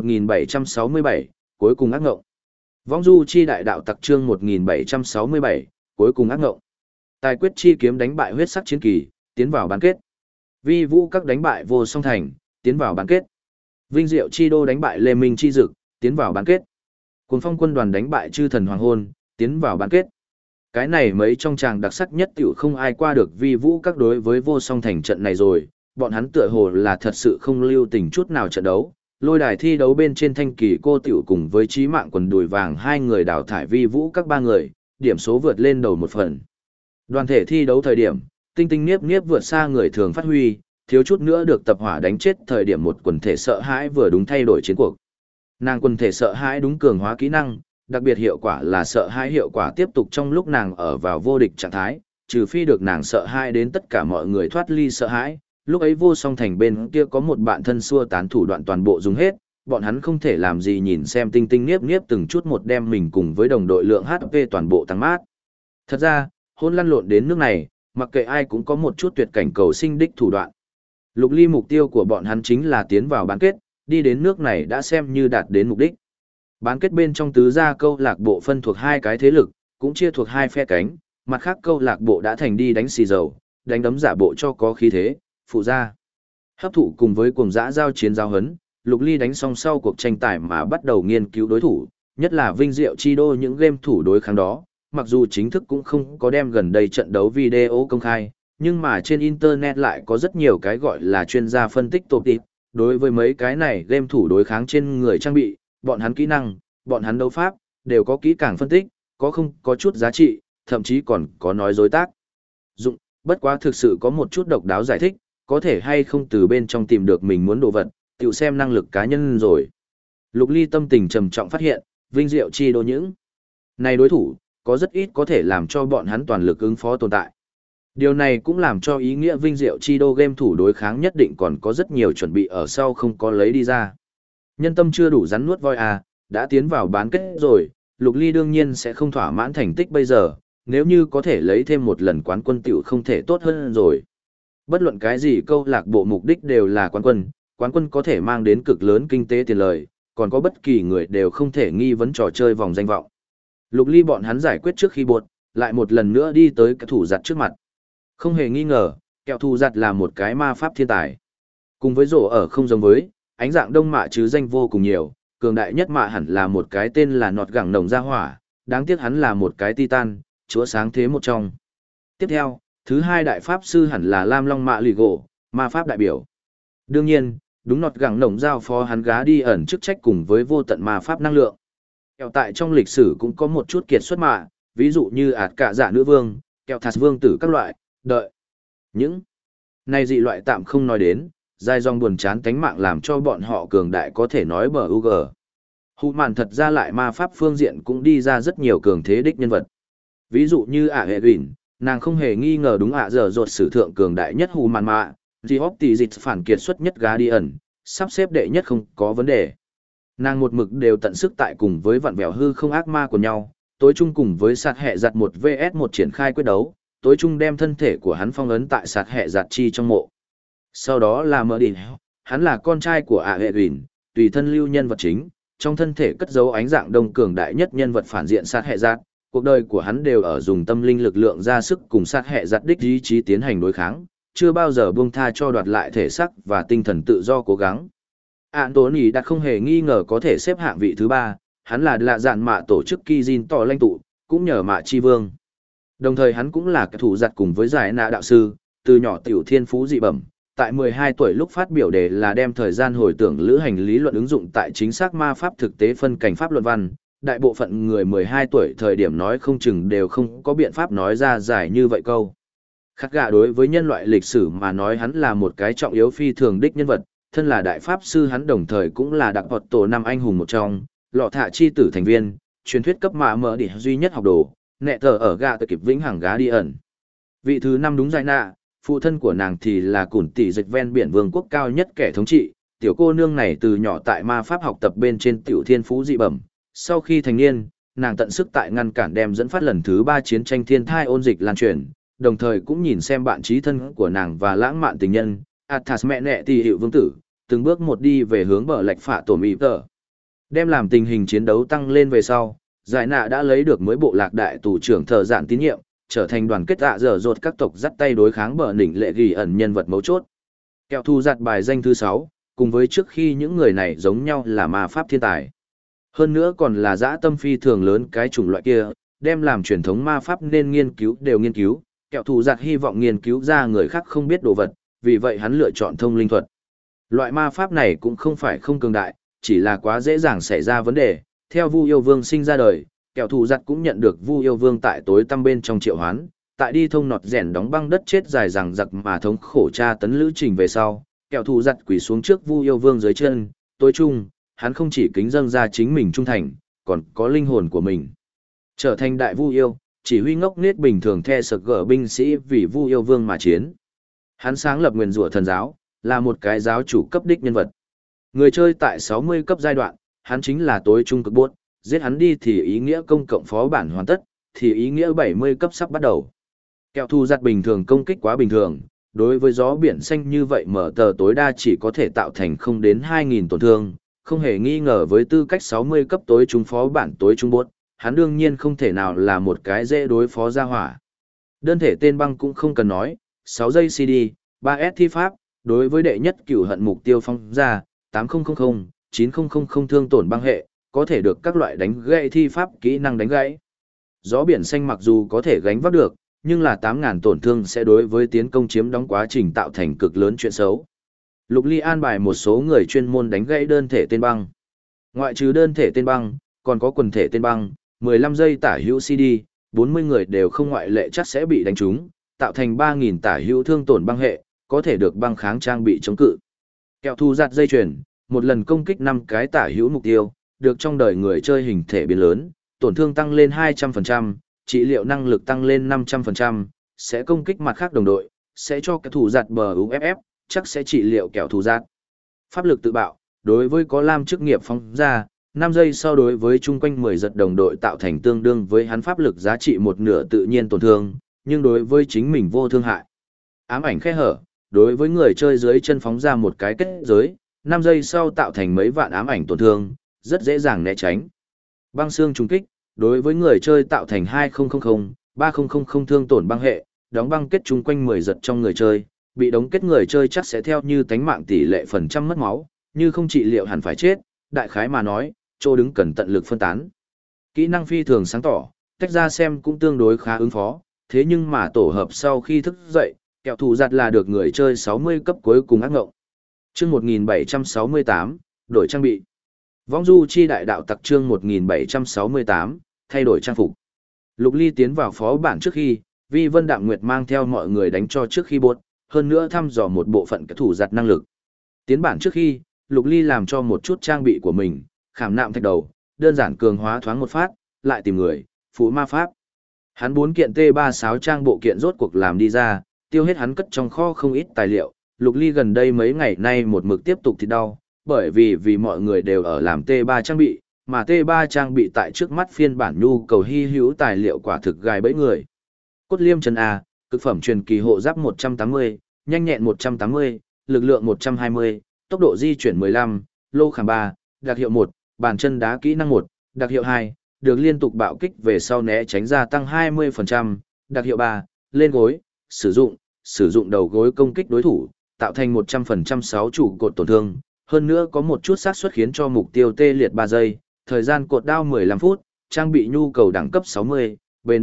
1767, cuối cùng ác ngộng. Vong du chi đại đạo tặc chương 1767, cuối cùng ác ngộng. Tài quyết chi kiếm đánh bại huyết sắc chiến kỳ, tiến vào bán kết. Vi vũ các đánh bại vô song thành, tiến vào bán kết. Vinh diệu chi đô đánh bại lê minh chi dực, tiến vào bán kết. Cuồng phong quân đoàn đánh bại chư thần hoàng hôn, tiến vào bán kết. Cái này mấy trong tràng đặc sắc nhất tiểu không ai qua được vi vũ các đối với vô song thành trận này rồi, bọn hắn tựa hồ là thật sự không lưu tình chút nào trận đấu. Lôi đài thi đấu bên trên thanh kỳ cô tiểu cùng với trí mạng quần đùi vàng 2 người đào thải vi vũ các 3 người, điểm số vượt lên đầu một phần. Đoàn thể thi đấu thời điểm, tinh tinh niếp niếp vượt xa người thường phát huy, thiếu chút nữa được tập hỏa đánh chết thời điểm một quần thể sợ hãi vừa đúng thay đổi chiến cuộc. Nàng quần thể sợ hãi đúng cường hóa kỹ năng, đặc biệt hiệu quả là sợ hãi hiệu quả tiếp tục trong lúc nàng ở vào vô địch trạng thái, trừ phi được nàng sợ hãi đến tất cả mọi người thoát ly sợ hãi. Lúc ấy vô song thành bên kia có một bạn thân xua tán thủ đoạn toàn bộ dùng hết, bọn hắn không thể làm gì nhìn xem tinh tinh niếp niếp từng chút một đem mình cùng với đồng đội lượng HP toàn bộ tăng mát. Thật ra, hôn lăn lộn đến nước này, Mặc kệ ai cũng có một chút tuyệt cảnh cầu sinh đích thủ đoạn. Lục Ly mục tiêu của bọn hắn chính là tiến vào bán kết, đi đến nước này đã xem như đạt đến mục đích. Bán kết bên trong tứ gia câu lạc bộ phân thuộc hai cái thế lực, cũng chia thuộc hai phe cánh, mặt khác câu lạc bộ đã thành đi đánh xì dầu, đánh đấm giả bộ cho có khí thế, phụ gia. Hấp thụ cùng với cuồng dã giao chiến giao hấn, Lục Ly đánh xong sau cuộc tranh tài mà bắt đầu nghiên cứu đối thủ, nhất là Vinh Diệu Chi Đô những game thủ đối kháng đó, mặc dù chính thức cũng không có đem gần đây trận đấu video công khai, nhưng mà trên internet lại có rất nhiều cái gọi là chuyên gia phân tích top tip, đối với mấy cái này game thủ đối kháng trên người trang bị, bọn hắn kỹ năng, bọn hắn đấu pháp, đều có kỹ càng phân tích, có không có chút giá trị, thậm chí còn có nói dối tác dụng, bất quá thực sự có một chút độc đáo giải thích, có thể hay không từ bên trong tìm được mình muốn đồ vật, tự xem năng lực cá nhân rồi. Lục Ly tâm tình trầm trọng phát hiện, Vinh Diệu Chi Đô những này đối thủ, có rất ít có thể làm cho bọn hắn toàn lực ứng phó tồn tại. Điều này cũng làm cho ý nghĩa Vinh Diệu Chi Đô game thủ đối kháng nhất định còn có rất nhiều chuẩn bị ở sau không có lấy đi ra. Nhân tâm chưa đủ rắn nuốt voi à, đã tiến vào bán kết rồi, Lục Ly đương nhiên sẽ không thỏa mãn thành tích bây giờ, nếu như có thể lấy thêm một lần quán quân tiểu không thể tốt hơn rồi. Bất luận cái gì câu lạc bộ mục đích đều là quán quân có thể mang đến cực lớn kinh tế tiền lời, còn có bất kỳ người đều không thể nghi vấn trò chơi vòng danh vọng. Lục Ly bọn hắn giải quyết trước khi buột, lại một lần nữa đi tới kẻ thủ giặt trước mặt. Không hề nghi ngờ, kẻ thủ giặt là một cái ma pháp thiên tài. Cùng với rổ ở không giống với, ánh dạng đông mạ chứ danh vô cùng nhiều, cường đại nhất mạ hẳn là một cái tên là nọt gẳng nồng ra hỏa, đáng tiếc hắn là một cái titan, chúa sáng thế một trong. Tiếp theo, thứ hai đại pháp sư hẳn là Lam Long Mạ Lì Gỗ, ma pháp đại biểu. Đương nhiên, đúng nọt gẳng nồng giao phó hắn gá đi ẩn chức trách cùng với vô tận ma pháp năng lượng. Kẹo tại trong lịch sử cũng có một chút kiệt xuất mạ, ví dụ như ạt cả dạ nữ vương, kẹo thạt vương tử các loại, đợi. Những này dị loại tạm không nói đến, dài dòng buồn chán tánh mạng làm cho bọn họ cường đại có thể nói bờ UG. Hụ màn thật ra lại ma pháp phương diện cũng đi ra rất nhiều cường thế đích nhân vật. Ví dụ như hệ gửn, nàng không hề nghi ngờ đúng giờ rột sử thượng cường đại nhất hù màn mạ, gì hóc tỷ dịch phản kiệt xuất nhất gá đi ẩn, sắp xếp đệ nhất không có vấn đề. Nàng một mực đều tận sức tại cùng với vạn vẹo hư không ác ma của nhau, tối chung cùng với sạt hệ giặt 1 vs 1 triển khai quyết đấu, tối chung đem thân thể của hắn phong ấn tại sạt hệ giặt chi trong mộ. Sau đó là Mơ Đình, hắn là con trai của hệ gửn, tùy thân lưu nhân vật chính, trong thân thể cất giấu ánh dạng đông cường đại nhất nhân vật phản diện sạt hệ giặt. Cuộc đời của hắn đều ở dùng tâm linh lực lượng ra sức cùng sát hệ giặt đích ý chí tiến hành đối kháng, chưa bao giờ buông tha cho đoạt lại thể xác và tinh thần tự do cố gắng. Anthony đã không hề nghi ngờ có thể xếp hạng vị thứ 3, hắn là lạ dạn mạ tổ chức Kijin tỏ lãnh tụ, cũng nhờ mạ chi vương. Đồng thời hắn cũng là thủ giặt cùng với giải nạ đạo sư, từ nhỏ tiểu thiên phú dị bẩm, tại 12 tuổi lúc phát biểu đề là đem thời gian hồi tưởng lữ hành lý luận ứng dụng tại chính xác ma pháp thực tế phân cảnh pháp luận văn. Đại bộ phận người 12 tuổi thời điểm nói không chừng đều không có biện pháp nói ra giải như vậy câu. Khắc gạ đối với nhân loại lịch sử mà nói hắn là một cái trọng yếu phi thường đích nhân vật, thân là đại pháp sư hắn đồng thời cũng là đặc hoạt tổ năm anh hùng một trong, lọ thạ chi tử thành viên, truyền thuyết cấp mạ mở đỉ duy nhất học đồ, nẹ thờ ở gạ tới kịp vĩnh hằng gá đi ẩn. Vị thứ 5 đúng giải nạ, phụ thân của nàng thì là củn tỷ dịch ven biển vương quốc cao nhất kẻ thống trị, tiểu cô nương này từ nhỏ tại ma pháp học tập bên trên tiểu thiên phú dị bẩm. Sau khi thành niên, nàng tận sức tại ngăn cản đem dẫn phát lần thứ 3 chiến tranh thiên thai ôn dịch lan truyền, đồng thời cũng nhìn xem bạn trí thân của nàng và lãng mạn tình nhân, Athas mẹ nẹ tỷ hiệu vương tử, từng bước một đi về hướng bờ lạch phạ tổ mỹ tờ. Đem làm tình hình chiến đấu tăng lên về sau, giải nạ đã lấy được mới bộ lạc đại tù trưởng thờ dạn tín nhiệm, trở thành đoàn kết dở dột các tộc dắt tay đối kháng bờ đỉnh lệ ghi ẩn nhân vật mấu chốt. Kẹo thu giặt bài danh thứ 6, cùng với trước khi những người này giống nhau là ma pháp thiên tài. Hơn nữa còn là dã tâm phi thường lớn cái chủng loại kia, đem làm truyền thống ma pháp nên nghiên cứu đều nghiên cứu, kẹo thù giặt hy vọng nghiên cứu ra người khác không biết đồ vật, vì vậy hắn lựa chọn thông linh thuật. Loại ma pháp này cũng không phải không cường đại, chỉ là quá dễ dàng xảy ra vấn đề. Theo Vu Yêu Vương sinh ra đời, kẹo thù giặt cũng nhận được Vu Yêu Vương tại tối tăm bên trong triệu hoán, tại đi thông nọt rèn đóng băng đất chết dài rằng giặc mà thống khổ tra tấn lữ trình về sau, kẹo thù giặt quỳ xuống trước Vu Yêu Vương dưới chân, tối chung hắn không chỉ kính dâng ra chính mình trung thành, còn có linh hồn của mình. Trở thành đại Vu Yêu, chỉ huy ngốc nghếch bình thường the sực gở binh sĩ vì Vu Yêu Vương mà chiến. Hắn sáng lập nguyền rủa thần giáo, là một cái giáo chủ cấp đích nhân vật. Người chơi tại 60 cấp giai đoạn, hắn chính là tối trung cực bốt, giết hắn đi thì ý nghĩa công cộng phó bản hoàn tất, thì ý nghĩa 70 cấp sắp bắt đầu. Kẹo thù giặt bình thường công kích quá bình thường, đối với gió biển xanh như vậy mở tờ tối đa chỉ có thể tạo thành không đến 2.000 tổn thương, không hề nghi ngờ với tư cách 60 cấp tối trung phó bản tối trung bốt, hắn đương nhiên không thể nào là một cái dễ đối phó ra hỏa. Đơn thể tên băng cũng không cần nói, 6 giây CD, 3S thi pháp, đối với đệ nhất cửu hận mục tiêu phong ra, 8000, 9000 thương tổn băng hệ, có thể được các loại đánh gãy thi pháp kỹ năng đánh gãy. Gió biển xanh mặc dù có thể gánh vác được, nhưng là 8.000 tổn thương sẽ đối với tiến công chiếm đóng quá trình tạo thành cực lớn chuyện xấu. Lục Ly an bài một số người chuyên môn đánh gãy đơn thể tên băng. Ngoại trừ đơn thể tên băng, còn có quần thể tên băng, 15 giây tả hữu CD, 40 người đều không ngoại lệ chắc sẽ bị đánh trúng, tạo thành 3.000 tả hữu thương tổn băng hệ, có thể được băng kháng trang bị chống cự. Kẹo thù giặt dây chuyền, một lần công kích 5 cái tả hữu mục tiêu, được trong đời người chơi hình thể biến lớn, tổn thương tăng lên 200%, trị liệu năng lực tăng lên 500%, sẽ công kích mặt khác đồng đội, sẽ cho kẹo thù giặt bờ UFF, chắc sẽ trị liệu kẹo thù giặt. Pháp lực tự bạo, đối với có lam chức nghiệp phóng ra, 5 giây sau đối với chung quanh 10 giật đồng đội tạo thành tương đương với hắn pháp lực giá trị một nửa tự nhiên tổn thương, nhưng đối với chính mình vô thương hại. Ám ảnh khe hở, đối với người chơi dưới chân phóng ra một cái kết giới, 5 giây sau tạo thành mấy vạn ám ảnh tổn thương, rất dễ dàng né tránh. Băng xương trùng kích, đối với người chơi tạo thành 2000, 3000 thương tổn băng hệ, đóng băng kết chung quanh 10 giật trong người chơi, bị đóng kết người chơi chắc sẽ theo như tánh mạng tỷ lệ phần trăm mất máu, như không trị liệu hẳn phải chết, đại khái mà nói, chỗ đứng cần tận lực phân tán. Kỹ năng phi thường sáng tỏ, tách ra xem cũng tương đối khá ứng phó, thế nhưng mà tổ hợp sau khi thức dậy, kẹo thù giặt là được người chơi 60 cấp cuối cùng ác ngộng. Chương 1768, đổi trang bị. Vong du chi đại đạo tặc chương 1768, thay đổi trang phục. Lục Ly tiến vào phó bản trước khi, Vi Vân Đạm Nguyệt mang theo mọi người đánh cho trước khi bốt, hơn nữa thăm dò một bộ phận kẻ thủ giặt năng lực. Tiến bản trước khi, Lục Ly làm cho một chút trang bị của mình, khảm nạm thạch đầu, đơn giản cường hóa thoáng một phát, lại tìm người, phụ ma pháp. Hắn 4 kiện T36 trang bộ kiện rốt cuộc làm đi ra, tiêu hết hắn cất trong kho không ít tài liệu. Lục Ly gần đây mấy ngày nay một mực tiếp tục thì đau, bởi vì mọi người đều ở làm T3 trang bị, mà T3 trang bị tại trước mắt phiên bản nhu cầu hy hữu tài liệu quả thực gài bẫy người. Cốt liêm chân A, cực phẩm truyền kỳ hộ giáp 180, nhanh nhẹn 180, lực lượng 120, tốc độ di chuyển 15, lô khảm 3, đặc hiệu 1, bàn chân đá kỹ năng 1, đặc hiệu 2, được liên tục bạo kích về sau né tránh gia tăng 20%, đặc hiệu 3, lên gối, sử dụng đầu gối công kích đối thủ, tạo thành 100% 6 trụ cột tổn thương, hơn nữa có một chút xác suất khiến cho mục tiêu tê liệt 3 giây, thời gian cột đao 15 phút, trang bị nhu cầu đẳng cấp 60, bền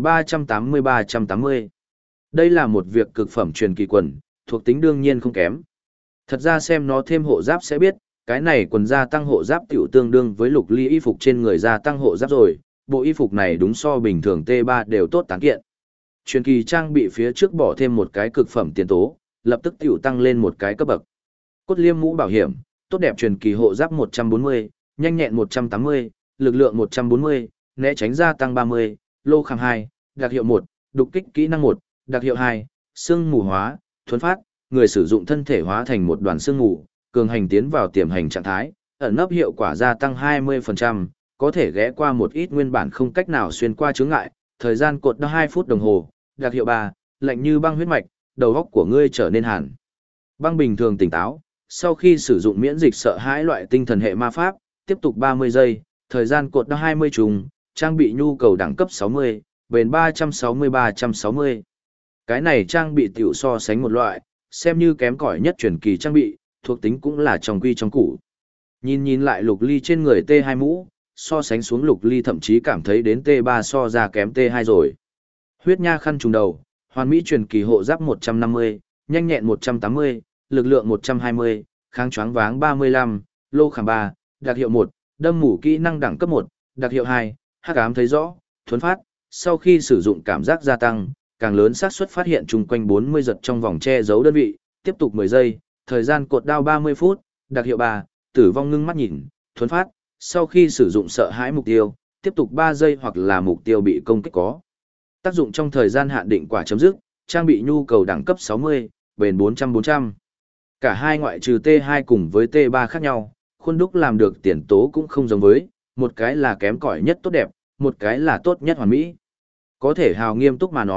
380-380. Đây là một việc cực phẩm truyền kỳ quần, thuộc tính đương nhiên không kém. Thật ra xem nó thêm hộ giáp sẽ biết, cái này quần gia tăng hộ giáp tiểu tương đương với Lục Ly y phục trên người gia tăng hộ giáp rồi, bộ y phục này đúng so bình thường T3 đều tốt tán kiện. Truyền kỳ trang bị phía trước bỏ thêm một cái cực phẩm tiền tố, lập tức tiểu tăng lên một cái cấp bậc. Cốt liêm mũ bảo hiểm, tốt đẹp truyền kỳ hộ giáp 140, nhanh nhẹn 180, lực lượng 140, né tránh gia tăng 30, lô khảm 2, đặc hiệu 1, đục kích kỹ năng 1, đặc hiệu 2, sương mù hóa, thuấn phát, người sử dụng thân thể hóa thành một đoàn sương mù, cường hành tiến vào tiềm hành trạng thái, ẩn nấp hiệu quả gia tăng 20%, có thể ghé qua một ít nguyên bản không cách nào xuyên qua chướng ngại, thời gian cột 2 phút đồng hồ, đặc hiệu 3, lạnh như băng huyết mạch, đầu óc của ngươi trở nên hàn băng bình thường tỉnh táo, sau khi sử dụng miễn dịch sợ hãi loại tinh thần hệ ma pháp, tiếp tục 30 giây, thời gian cột 20 trùng, trang bị nhu cầu đẳng cấp 60, bền 360-360. Cái này trang bị tiểu so sánh một loại, xem như kém cỏi nhất truyền kỳ trang bị, thuộc tính cũng là trong quy trong củ. Nhìn lại Lục Ly trên người T2 mũ, so sánh xuống Lục Ly thậm chí cảm thấy đến T3 so ra kém T2 rồi. Huyết nha khăn trùng đầu, hoàn mỹ truyền kỳ hộ giáp 150, nhanh nhẹn 180, lực lượng 120, kháng choáng váng 35, lô khảm 3, đặc hiệu 1, đâm mủ kỹ năng đẳng cấp 1, đặc hiệu 2, hắc ám thấy rõ, thuấn phát, sau khi sử dụng cảm giác gia tăng, càng lớn xác suất phát hiện chung quanh 40 giật trong vòng che giấu đơn vị, tiếp tục 10 giây, thời gian cột đao 30 phút, đặc hiệu 3, tử vong ngưng mắt nhìn, thuấn phát, sau khi sử dụng sợ hãi mục tiêu, tiếp tục 3 giây hoặc là mục tiêu bị công kích có. Tác dụng trong thời gian hạn định quả chấm dứt, trang bị nhu cầu đẳng cấp 60, bền 400-400. Cả hai ngoại trừ T2 cùng với T3 khác nhau, khuôn đúc làm được tiền tố cũng không giống với, một cái là kém cỏi nhất tốt đẹp, một cái là tốt nhất hoàn mỹ. Có thể hào nghiêm túc mà nói,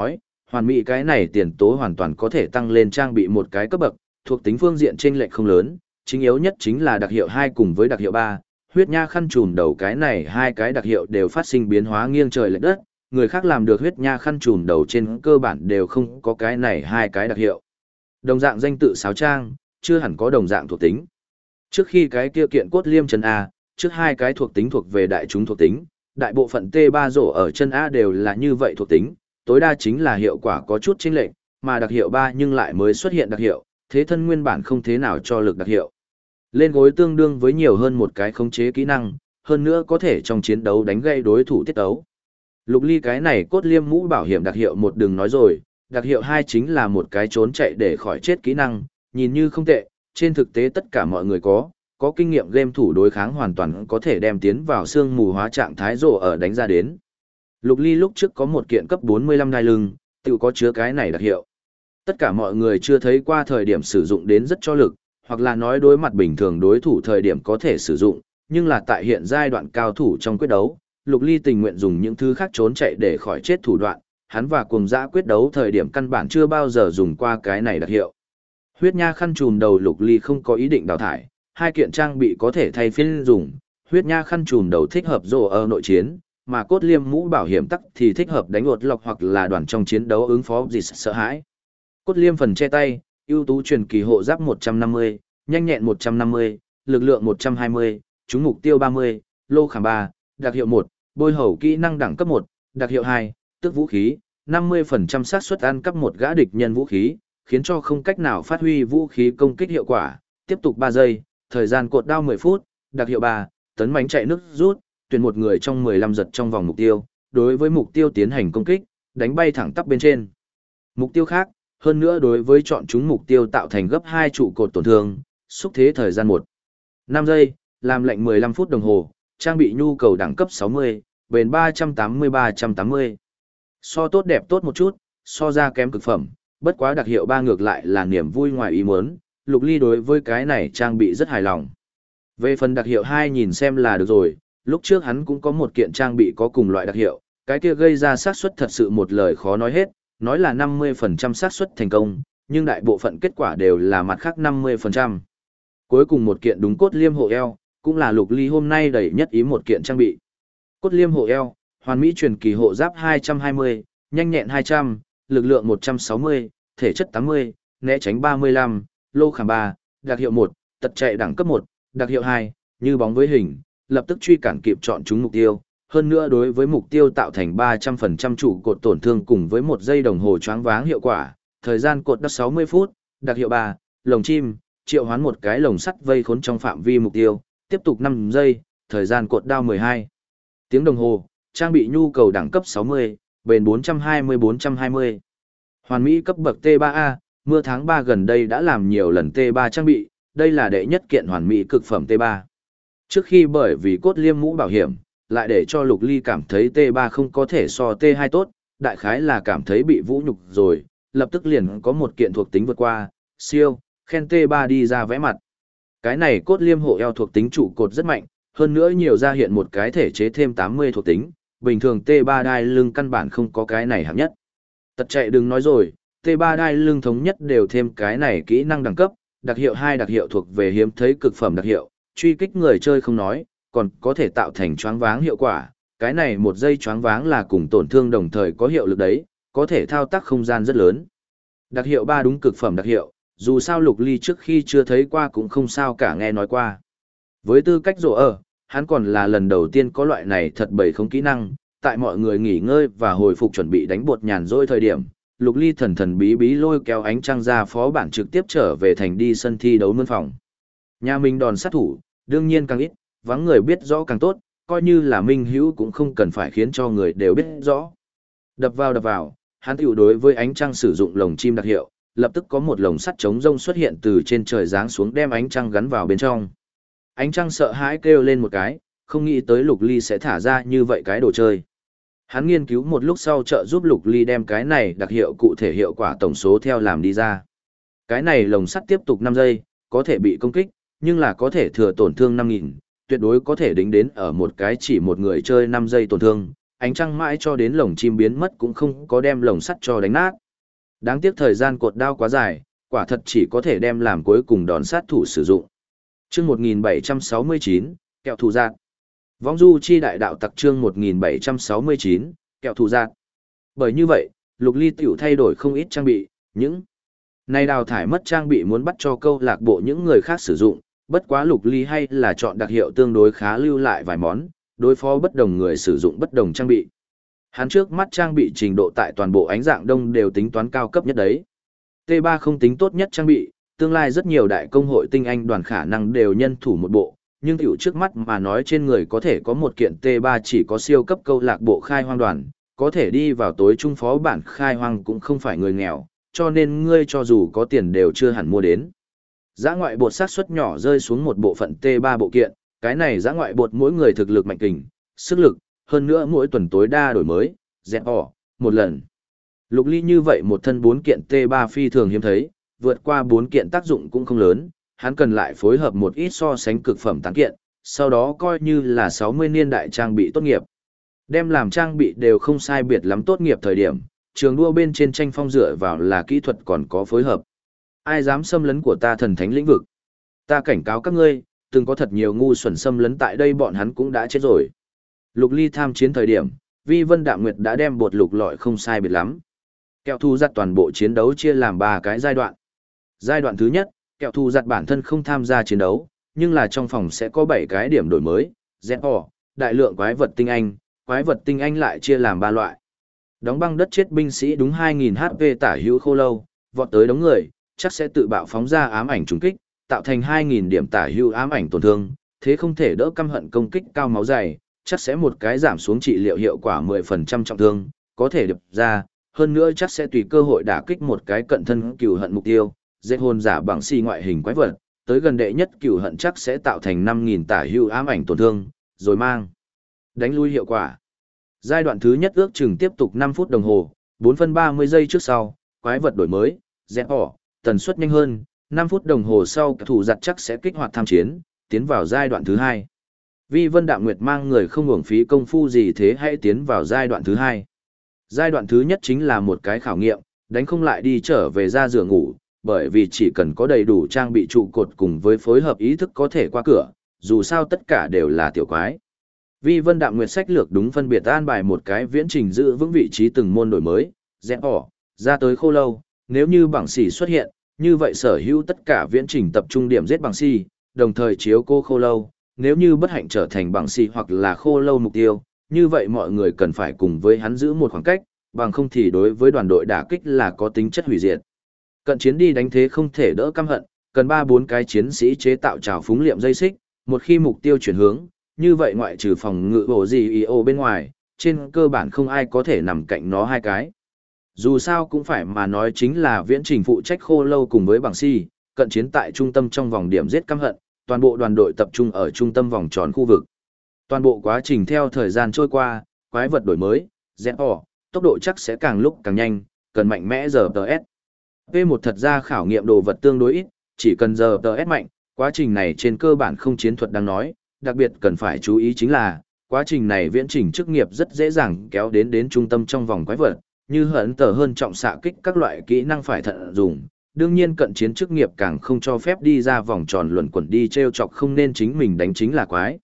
Hoàn mỹ cái này tiền tố hoàn toàn có thể tăng lên trang bị một cái cấp bậc, thuộc tính phương diện chênh lệch không lớn, chính yếu nhất chính là đặc hiệu 2 cùng với đặc hiệu 3, huyết nha khăn trùm đầu cái này hai cái đặc hiệu đều phát sinh biến hóa nghiêng trời lệch đất, người khác làm được huyết nha khăn trùm đầu trên cơ bản đều không có cái này hai cái đặc hiệu. Đồng dạng danh tự sáo trang, chưa hẳn có đồng dạng thuộc tính. Trước khi cái kia kiện cốt liêm chân A, trước hai cái thuộc tính thuộc về đại chúng thuộc tính, đại bộ phận T3 rổ ở chân A đều là như vậy thuộc tính, tối đa chính là hiệu quả có chút chênh lệch, mà đặc hiệu 3 nhưng lại mới xuất hiện đặc hiệu, thế thân nguyên bản không thế nào cho lực đặc hiệu. Lên gối tương đương với nhiều hơn một cái khống chế kỹ năng, hơn nữa có thể trong chiến đấu đánh gây đối thủ tiết tấu. Lục Ly cái này cốt liêm mũ bảo hiểm đặc hiệu một đừng nói rồi, đặc hiệu 2 chính là một cái trốn chạy để khỏi chết kỹ năng, nhìn như không tệ, trên thực tế tất cả mọi người có kinh nghiệm game thủ đối kháng hoàn toàn có thể đem tiến vào xương mù hóa trạng thái rồ ở đánh ra đến. Lục Ly lúc trước có một kiện cấp 45 đai lưng, tự có chứa cái này đặc hiệu. Tất cả mọi người chưa thấy qua thời điểm sử dụng đến rất cho lực, hoặc là nói đối mặt bình thường đối thủ thời điểm có thể sử dụng, nhưng là tại hiện giai đoạn cao thủ trong quyết đấu, Lục Ly tình nguyện dùng những thứ khác trốn chạy để khỏi chết thủ đoạn, hắn và cuồng dã quyết đấu thời điểm căn bản chưa bao giờ dùng qua cái này đặc hiệu. Huyết nha khăn trùm đầu Lục Ly không có ý định đào thải, hai kiện trang bị có thể thay phiên dùng, huyết nha khăn trùm đầu thích hợp rồ ở nội chiến, mà cốt liêm mũ bảo hiểm tắc thì thích hợp đánh ột lọc hoặc là đoàn trong chiến đấu ứng phó gì sợ hãi. Cốt liêm phần che tay, ưu tú truyền kỳ hộ giáp 150, nhanh nhẹn 150, lực lượng 120, trúng mục tiêu 30, lô khảm 3, đặc hiệu 1, bôi hầu kỹ năng đẳng cấp 1, đặc hiệu 2, tức vũ khí, 50% xác suất ăn cắp một gã địch nhân vũ khí, khiến cho không cách nào phát huy vũ khí công kích hiệu quả, tiếp tục 3 giây, thời gian cột đao 10 phút, đặc hiệu 3, tấn mãnh chạy nước rút, tuyển một người trong 15 giật trong vòng mục tiêu, đối với mục tiêu tiến hành công kích, đánh bay thẳng tắp bên trên. Mục tiêu khác, hơn nữa đối với chọn chúng mục tiêu tạo thành gấp 2 trụ cột tổn thương, xúc thế thời gian 5 giây, làm lệnh 15 phút đồng hồ, trang bị nhu cầu đẳng cấp 60, bền 380-380. So tốt đẹp tốt một chút, so ra kém cực phẩm, bất quá đặc hiệu 3 ngược lại là niềm vui ngoài ý muốn, Lục Ly đối với cái này trang bị rất hài lòng. Về phần đặc hiệu 2 nhìn xem là được rồi, lúc trước hắn cũng có một kiện trang bị có cùng loại đặc hiệu, cái kia gây ra xác suất thật sự một lời khó nói hết, nói là 50% xác suất thành công, nhưng đại bộ phận kết quả đều là mặt khác 50%. Cuối cùng một kiện đúng cốt liêm hộ eo, cũng là Lục Ly hôm nay đẩy nhất ý một kiện trang bị. Cốt liêm hộ eo, hoàn mỹ truyền kỳ hộ giáp 220, nhanh nhẹn 200, lực lượng 160, thể chất 80, né tránh 35, lô khảm 3, đặc hiệu 1, tật chạy đẳng cấp 1, đặc hiệu 2, như bóng với hình, lập tức truy cản kịp chọn chúng mục tiêu. Hơn nữa đối với mục tiêu tạo thành 300% trụ cột tổn thương cùng với 1 giây đồng hồ choáng váng hiệu quả, thời gian cột đất 60 phút, đặc hiệu 3, lồng chim, triệu hoán một cái lồng sắt vây khốn trong phạm vi mục tiêu, tiếp tục 5 giây, thời gian cột đao 12 tiếng đồng hồ, trang bị nhu cầu đẳng cấp 60, bền 420-420. Hoàn mỹ cấp bậc T3A, mưa tháng 3 gần đây đã làm nhiều lần T3 trang bị, đây là đệ nhất kiện hoàn mỹ cực phẩm T3. Trước khi bởi vì cốt liêm mũ bảo hiểm, lại để cho Lục Ly cảm thấy T3 không có thể so T2 tốt, đại khái là cảm thấy bị vũ nhục rồi, lập tức liền có một kiện thuộc tính vượt qua, siêu, khen T3 đi ra vẽ mặt. Cái này cốt liêm hộ eo thuộc tính trụ cột rất mạnh, hơn nữa nhiều ra hiện một cái thể chế thêm 80 thuộc tính, bình thường T3 đai lưng căn bản không có cái này hạng nhất. Tật chạy đừng nói rồi, T3 đai lưng thống nhất đều thêm cái này kỹ năng đẳng cấp, đặc hiệu 2 đặc hiệu thuộc về hiếm thấy cực phẩm đặc hiệu, truy kích người chơi không nói, còn có thể tạo thành choáng váng hiệu quả, cái này 1 giây choáng váng là cùng tổn thương đồng thời có hiệu lực đấy, có thể thao tác không gian rất lớn. Đặc hiệu 3 đúng cực phẩm đặc hiệu, dù sao Lục Ly trước khi chưa thấy qua cũng không sao cả nghe nói qua. Với tư cách rổ ở, hắn còn là lần đầu tiên có loại này thật bầy không kỹ năng, tại mọi người nghỉ ngơi và hồi phục chuẩn bị đánh bột nhàn rỗi thời điểm, Lục Ly thần thần bí bí lôi kéo ánh trăng ra phó bản trực tiếp trở về thành đi sân thi đấu mươn phòng. Nhà mình đòn sát thủ, đương nhiên càng ít, vắng người biết rõ càng tốt, coi như là minh hữu cũng không cần phải khiến cho người đều biết rõ. Đập vào, hắn tiểu đối với ánh trăng sử dụng lồng chim đặc hiệu, lập tức có một lồng sắt chống rông xuất hiện từ trên trời giáng xuống đem ánh trăng gắn vào bên trong. Ánh trăng sợ hãi kêu lên một cái, không nghĩ tới Lục Ly sẽ thả ra như vậy cái đồ chơi. Hắn nghiên cứu một lúc sau trợ giúp Lục Ly đem cái này đặc hiệu cụ thể hiệu quả tổng số theo làm đi ra. Cái này lồng sắt tiếp tục 5 giây, có thể bị công kích, nhưng là có thể thừa tổn thương 5.000, tuyệt đối có thể đính đến ở một cái chỉ một người chơi 5 giây tổn thương, ánh trăng mãi cho đến lồng chim biến mất cũng không có đem lồng sắt cho đánh nát. Đáng tiếc thời gian cột đao quá dài, quả thật chỉ có thể đem làm cuối cùng đòn sát thủ sử dụng. Chương 1769, kẹo thủ giạt. Vong du chi đại đạo tặc chương 1769, kẹo thủ giạt. Bởi như vậy, Lục Ly tiểu thay đổi không ít trang bị, những này đào thải mất trang bị muốn bắt cho câu lạc bộ những người khác sử dụng, bất quá Lục Ly hay là chọn đặc hiệu tương đối khá lưu lại vài món, đối phó bất đồng người sử dụng bất đồng trang bị. Hắn trước mắt trang bị trình độ tại toàn bộ ánh dạng đông đều tính toán cao cấp nhất đấy. T3 không tính tốt nhất trang bị, tương lai rất nhiều đại công hội tinh anh đoàn khả năng đều nhân thủ một bộ, nhưng tiểu trước mắt mà nói trên người có thể có một kiện T3 chỉ có siêu cấp câu lạc bộ khai hoang đoàn, có thể đi vào tối trung phó bản khai hoang cũng không phải người nghèo, cho nên ngươi cho dù có tiền đều chưa hẳn mua đến. Dã ngoại bột xác suất nhỏ rơi xuống một bộ phận T3 bộ kiện, cái này dã ngoại bột mỗi người thực lực mạnh kình, sức lực, hơn nữa mỗi tuần tối đa đổi mới, dẹp bỏ, một lần. Lục Ly như vậy một thân 4 kiện T3 phi thường hiếm thấy, vượt qua 4 kiện tác dụng cũng không lớn, hắn cần lại phối hợp một ít so sánh cực phẩm tán kiện, sau đó coi như là 60 niên đại trang bị tốt nghiệp. Đem làm trang bị đều không sai biệt lắm tốt nghiệp thời điểm, trường đua bên trên tranh phong dựa vào là kỹ thuật còn có phối hợp. Ai dám xâm lấn của ta thần thánh lĩnh vực? Ta cảnh cáo các ngươi, từng có thật nhiều ngu xuẩn xâm lấn tại đây bọn hắn cũng đã chết rồi. Lục Ly tham chiến thời điểm, Vi Vân Đạm Nguyệt đã đem bột lục lọi không sai biệt lắm. Kẹo thù giặt toàn bộ chiến đấu chia làm 3 cái giai đoạn. Giai đoạn thứ nhất, kẹo thù giặt bản thân không tham gia chiến đấu, nhưng là trong phòng sẽ có 7 cái điểm đổi mới, ZO, đại lượng quái vật tinh anh lại chia làm 3 loại. Đóng băng đất chết binh sĩ đúng 2000 HP tả hữu khô lâu, vọt tới đống người, chắc sẽ tự bạo phóng ra ám ảnh trùng kích, tạo thành 2000 điểm tả hữu ám ảnh tổn thương, thế không thể đỡ căm hận công kích cao máu dày, chắc sẽ một cái giảm xuống trị liệu hiệu quả 10% trọng thương, có thể điệp ra, hơn nữa chắc sẽ tùy cơ hội đả kích một cái cận thân cừu hận mục tiêu, dễ hồn giả bằng si ngoại hình quái vật, tới gần đệ nhất cừu hận chắc sẽ tạo thành 5000 tả hữu ám ảnh tổn thương, rồi mang đánh lui hiệu quả. Giai đoạn thứ nhất ước chừng tiếp tục 5 phút đồng hồ, 4 phân 30 giây trước sau, quái vật đổi mới, dẹp bỏ, tần suất nhanh hơn, 5 phút đồng hồ sau thủ giặt chắc sẽ kích hoạt tham chiến, tiến vào giai đoạn thứ 2. Vi Vân Đạm Nguyệt mang người không uổng phí công phu gì thế hãy tiến vào giai đoạn thứ 2. Giai đoạn thứ nhất chính là một cái khảo nghiệm, đánh không lại đi trở về ra giường ngủ, bởi vì chỉ cần có đầy đủ trang bị trụ cột cùng với phối hợp ý thức có thể qua cửa, dù sao tất cả đều là tiểu quái. Vi Vân Đạm Nguyệt sách lược đúng phân biệt an bài một cái viễn trình giữ vững vị trí từng môn đổi mới, dẹp bỏ, ra tới khô lâu, nếu như bảng xỉ xuất hiện, như vậy sở hữu tất cả viễn trình tập trung điểm giết bảng xỉ, đồng thời chiếu cô khô lâu, nếu như bất hạnh trở thành bảng xỉ hoặc là khô lâu mục tiêu, như vậy mọi người cần phải cùng với hắn giữ một khoảng cách, bằng không thì đối với đoàn đội đả kích là có tính chất hủy diệt. Cận chiến đi đánh thế không thể đỡ căm hận, cần 3-4 cái chiến sĩ chế tạo trào phúng liệm dây xích, một khi mục tiêu chuyển hướng, như vậy ngoại trừ phòng ngự bổ gì IO bên ngoài, trên cơ bản không ai có thể nằm cạnh nó 2 cái. Dù sao cũng phải mà nói chính là viễn trình phụ trách khô lâu cùng với bảng si, cận chiến tại trung tâm trong vòng điểm giết căm hận, toàn bộ đoàn đội tập trung ở trung tâm vòng tròn khu vực. Toàn bộ quá trình theo thời gian trôi qua, quái vật đổi mới, dẹp bỏ, tốc độ chắc sẽ càng lúc càng nhanh, cần mạnh mẽ giờ TS. P1 thật ra khảo nghiệm đồ vật tương đối ít, chỉ cần giờ TS mạnh, quá trình này trên cơ bản không chiến thuật đang nói, đặc biệt cần phải chú ý chính là, quá trình này viễn trình chức nghiệp rất dễ dàng kéo đến trung tâm trong vòng quái vật, như hận tờ hơn trọng xạ kích các loại kỹ năng phải thận dùng. Đương nhiên cận chiến chức nghiệp càng không cho phép đi ra vòng tròn luẩn quẩn đi treo chọc không nên chính mình đánh chính là quái.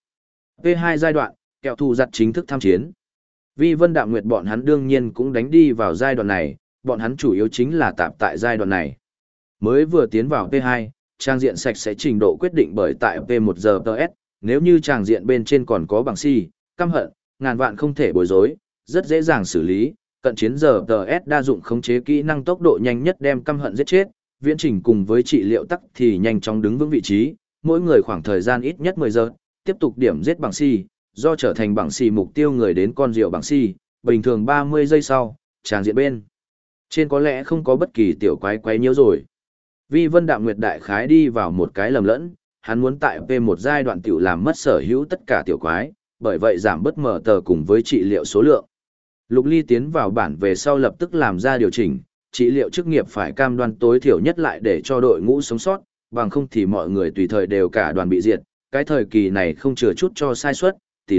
P2 giai đoạn, kẹo thù giặt chính thức tham chiến. Vi Vân Đạm Nguyệt bọn hắn đương nhiên cũng đánh đi vào giai đoạn này, bọn hắn chủ yếu chính là tạp tại giai đoạn này. Mới vừa tiến vào P2, trang diện sạch sẽ trình độ quyết định bởi tại P1 giờ TS, nếu như trang diện bên trên còn có bằng si, căm hận, ngàn vạn không thể bối rối, rất dễ dàng xử lý, cận chiến giờ TS đa dụng khống chế kỹ năng tốc độ nhanh nhất đem căm hận giết chết, viễn trình cùng với trị liệu tắc thì nhanh chóng đứng vững vị trí, mỗi người khoảng thời gian ít nhất 10 giờ, tiếp tục điểm giết bằng si, do trở thành bằng si mục tiêu người đến con rượu bằng si, bình thường 30 giây sau, tràng diện bên trên có lẽ không có bất kỳ tiểu quái quái nhiễu rồi. Vi Vân Đạm Nguyệt đại khái đi vào một cái lầm lẫn, hắn muốn tại P1 giai đoạn tiểu làm mất sở hữu tất cả tiểu quái, bởi vậy giảm bớt mở tờ cùng với trị liệu số lượng. Lục Ly tiến vào bản về sau lập tức làm ra điều chỉnh, trị liệu chức nghiệp phải cam đoan tối thiểu nhất lại để cho đội ngũ sống sót, bằng không thì mọi người tùy thời đều cả đoàn bị diệt, cái thời kỳ này không chừa chút cho sai suất, tỷ lệ,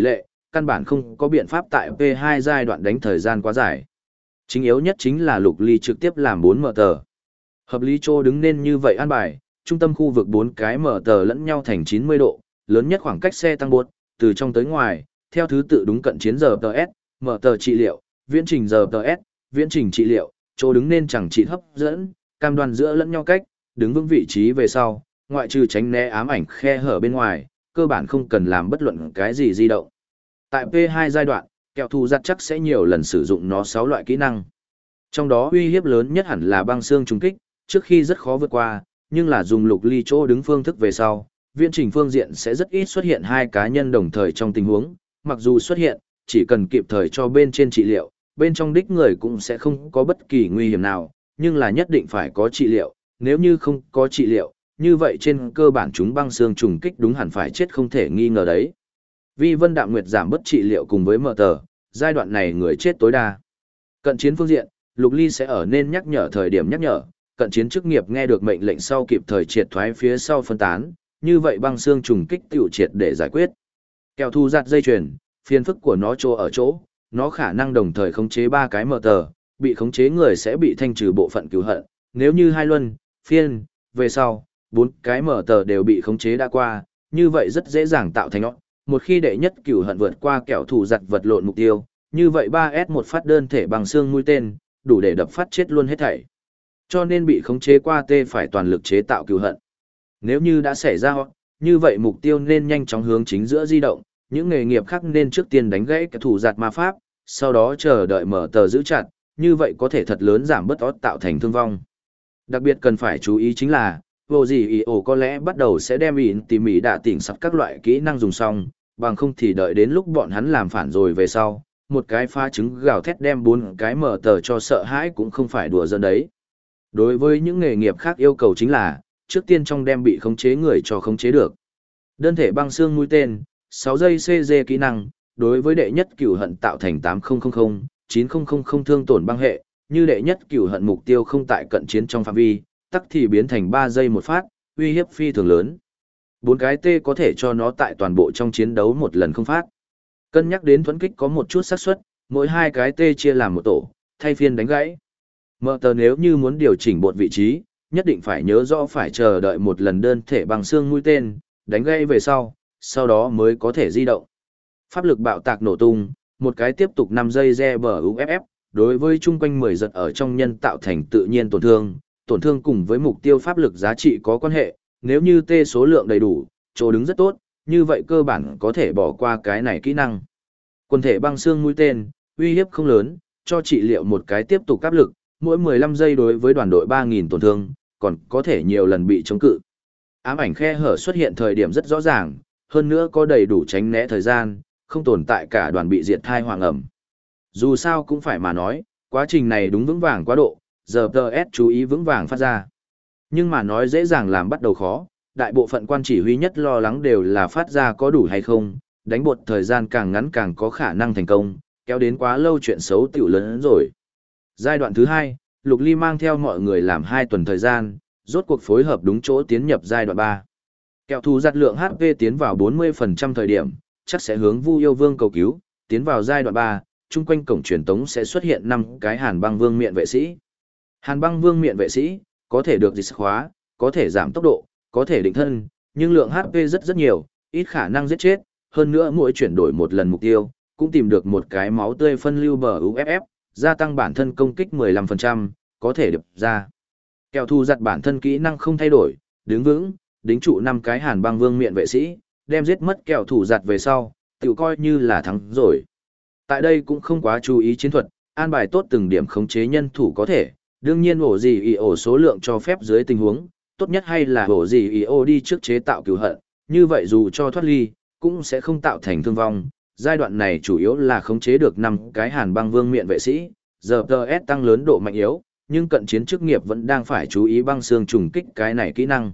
căn bản không có biện pháp tại P2 giai đoạn đánh thời gian quá dài. Chính yếu nhất chính là Lục Ly trực tiếp làm 4 mở tờ. Hợp lý chỗ đứng nên như vậy an bài, trung tâm khu vực 4 cái mở tờ lẫn nhau thành 90 độ, lớn nhất khoảng cách xe tăng bột, từ trong tới ngoài, theo thứ tự đúng cận chiến giờ TS, mở tờ trị liệu, viễn trình giờ TS, viễn trình trị liệu, chỗ đứng nên chẳng trị hấp dẫn, cam đoan giữa lẫn nhau cách, đứng vững vị trí về sau, ngoại trừ tránh né ám ảnh khe hở bên ngoài, cơ bản không cần làm bất luận cái gì di động. Tại P2 giai đoạn, kẻ thù giặt chắc sẽ nhiều lần sử dụng nó 6 loại kỹ năng. Trong đó uy hiếp lớn nhất hẳn là băng xương trùng kích, trước khi rất khó vượt qua, nhưng là dùng Lục Ly chỗ đứng phương thức về sau, viễn trình phương diện sẽ rất ít xuất hiện hai cá nhân đồng thời trong tình huống, mặc dù xuất hiện, chỉ cần kịp thời cho bên trên trị liệu, bên trong đích người cũng sẽ không có bất kỳ nguy hiểm nào, nhưng là nhất định phải có trị liệu, nếu như không có trị liệu, như vậy trên cơ bản chúng băng xương trùng kích đúng hẳn phải chết không thể nghi ngờ đấy. Vi Vân Đạm Nguyệt giảm bất trị liệu cùng với mở tờ, giai đoạn này người chết tối đa. Cận chiến phương diện, Lục Ly sẽ ở nên nhắc nhở thời điểm nhắc nhở, cận chiến chức nghiệp nghe được mệnh lệnh sau kịp thời triệt thoái phía sau phân tán, như vậy băng xương trùng kích tiểu triệt để giải quyết. Kẻo thu giặt dây chuyền, phiền phức của nó chỗ ở chỗ, nó khả năng đồng thời khống chế 3 cái mở tờ, bị khống chế người sẽ bị thanh trừ bộ phận cứu hận, nếu như hai luân, phiên, về sau, 4 cái mở tờ đều bị khống chế đã qua, như vậy rất dễ dàng tạo thành nó. Một khi đệ nhất cửu hận vượt qua kẻo thủ giặt vật lộn mục tiêu, như vậy 3S một phát đơn thể bằng xương mũi tên, đủ để đập phát chết luôn hết thảy. Cho nên bị khống chế qua T phải toàn lực chế tạo cửu hận. Nếu như đã xảy ra, như vậy mục tiêu nên nhanh chóng hướng chính giữa di động, những nghề nghiệp khác nên trước tiên đánh gãy kẻ thủ giặt ma pháp, sau đó chờ đợi mở tờ giữ chặt, như vậy có thể thật lớn giảm bớt ót tạo thành thương vong. Đặc biệt cần phải chú ý chính là, vô gì ý ổ có lẽ bắt đầu sẽ đem ỉn tỉ mỉ đạ tỉnh sắp các loại kỹ năng dùng xong, bằng không thì đợi đến lúc bọn hắn làm phản rồi về sau, một cái phá trứng gào thét đem 4 cái mở tờ cho sợ hãi cũng không phải đùa giỡn đấy. Đối với những nghề nghiệp khác yêu cầu chính là, trước tiên trong đem bị khống chế người cho khống chế được. Đơn thể băng xương mũi tên, 6 giây CG kỹ năng, đối với đệ nhất cửu hận tạo thành 8000, 9000 thương tổn băng hệ, như đệ nhất cửu hận mục tiêu không tại cận chiến trong phạm vi, tắc thì biến thành 3 giây một phát, uy hiếp phi thường lớn. 4 cái T có thể cho nó tại toàn bộ trong chiến đấu một lần không phát. Cân nhắc đến thuẫn kích có một chút xác suất, mỗi 2 cái T chia làm một tổ, thay phiên đánh gãy. Mở tờ nếu như muốn điều chỉnh bột vị trí, nhất định phải nhớ rõ phải chờ đợi một lần đơn thể bằng xương mũi tên, đánh gãy về sau đó mới có thể di động. Pháp lực bạo tạc nổ tung, một cái tiếp tục 5 giây GBUFF, đối với chung quanh 10 giật ở trong nhân tạo thành tự nhiên tổn thương cùng với mục tiêu pháp lực giá trị có quan hệ, nếu như T số lượng đầy đủ, chỗ đứng rất tốt, như vậy cơ bản có thể bỏ qua cái này kỹ năng. Quần thể băng xương mũi tên, uy hiếp không lớn, cho trị liệu một cái tiếp tục áp lực, mỗi 15 giây đối với đoàn đội 3000 tổn thương, còn có thể nhiều lần bị chống cự. Ám ảnh khe hở xuất hiện thời điểm rất rõ ràng, hơn nữa có đầy đủ tránh né thời gian, không tồn tại cả đoàn bị diệt thai hoàng ẩm. Dù sao cũng phải mà nói, quá trình này đúng vững vàng quá độ, giờ TS chú ý vững vàng phát ra. Nhưng mà nói dễ dàng làm bắt đầu khó, đại bộ phận quan chỉ huy nhất lo lắng đều là phát ra có đủ hay không, đánh bột thời gian càng ngắn càng có khả năng thành công, kéo đến quá lâu chuyện xấu tiểu lớn hơn rồi. Giai đoạn thứ 2, Lục Ly mang theo mọi người làm 2 tuần thời gian, rốt cuộc phối hợp đúng chỗ tiến nhập giai đoạn 3. Kẹo thù giặt lượng HP tiến vào 40% thời điểm, chắc sẽ hướng Vu Yêu Vương cầu cứu, tiến vào giai đoạn 3, chung quanh cổng truyền tống sẽ xuất hiện 5 cái Hàn Băng Vương miện vệ sĩ. Hàn Băng Vương miện vệ sĩ có thể được dịch khóa, có thể giảm tốc độ, có thể định thân, nhưng lượng HP rất nhiều, ít khả năng giết chết, hơn nữa mỗi chuyển đổi một lần mục tiêu, cũng tìm được một cái máu tươi phân lưu bờ UFF, gia tăng bản thân công kích 15%, có thể điệp ra. Kẹo thù giặt bản thân kỹ năng không thay đổi, đứng vững, đính trụ 5 cái Hàn Băng Vương miện vệ sĩ, đem giết mất kẹo thủ giặt về sau, tự coi như là thắng rồi. Tại đây cũng không quá chú ý chiến thuật, an bài tốt từng điểm khống chế nhân thủ có thể, đương nhiên ổ gì ý ổ số lượng cho phép dưới tình huống, tốt nhất hay là ổ gì ý ổ đi trước chế tạo cứu hận, như vậy dù cho thoát ly, cũng sẽ không tạo thành thương vong. Giai đoạn này chủ yếu là khống chế được 5 cái Hàn Băng Vương miện vệ sĩ, giờ TS tăng lớn độ mạnh yếu, nhưng cận chiến chức nghiệp vẫn đang phải chú ý băng xương trùng kích cái này kỹ năng.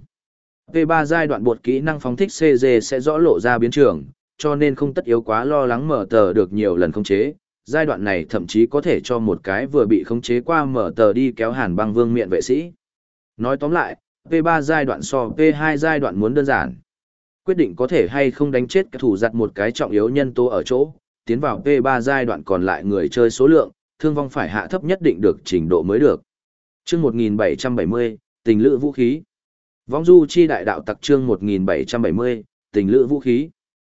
P3 giai đoạn bột kỹ năng phóng thích CG sẽ rõ lộ ra biến trường, cho nên không tất yếu quá lo lắng mở tờ được nhiều lần khống chế. Giai đoạn này thậm chí có thể cho một cái vừa bị khống chế qua mở tờ đi kéo Hàn Băng Vương miện vệ sĩ. Nói tóm lại, P3 giai đoạn so P2 giai đoạn muốn đơn giản. Quyết định có thể hay không đánh chết cái thủ giặt một cái trọng yếu nhân tố ở chỗ, tiến vào P3 giai đoạn còn lại người chơi số lượng, thương vong phải hạ thấp nhất định được trình độ mới được. Chương 1770, tình lữ vũ khí. Vong du chi đại đạo tặc chương 1770, tình lữ vũ khí.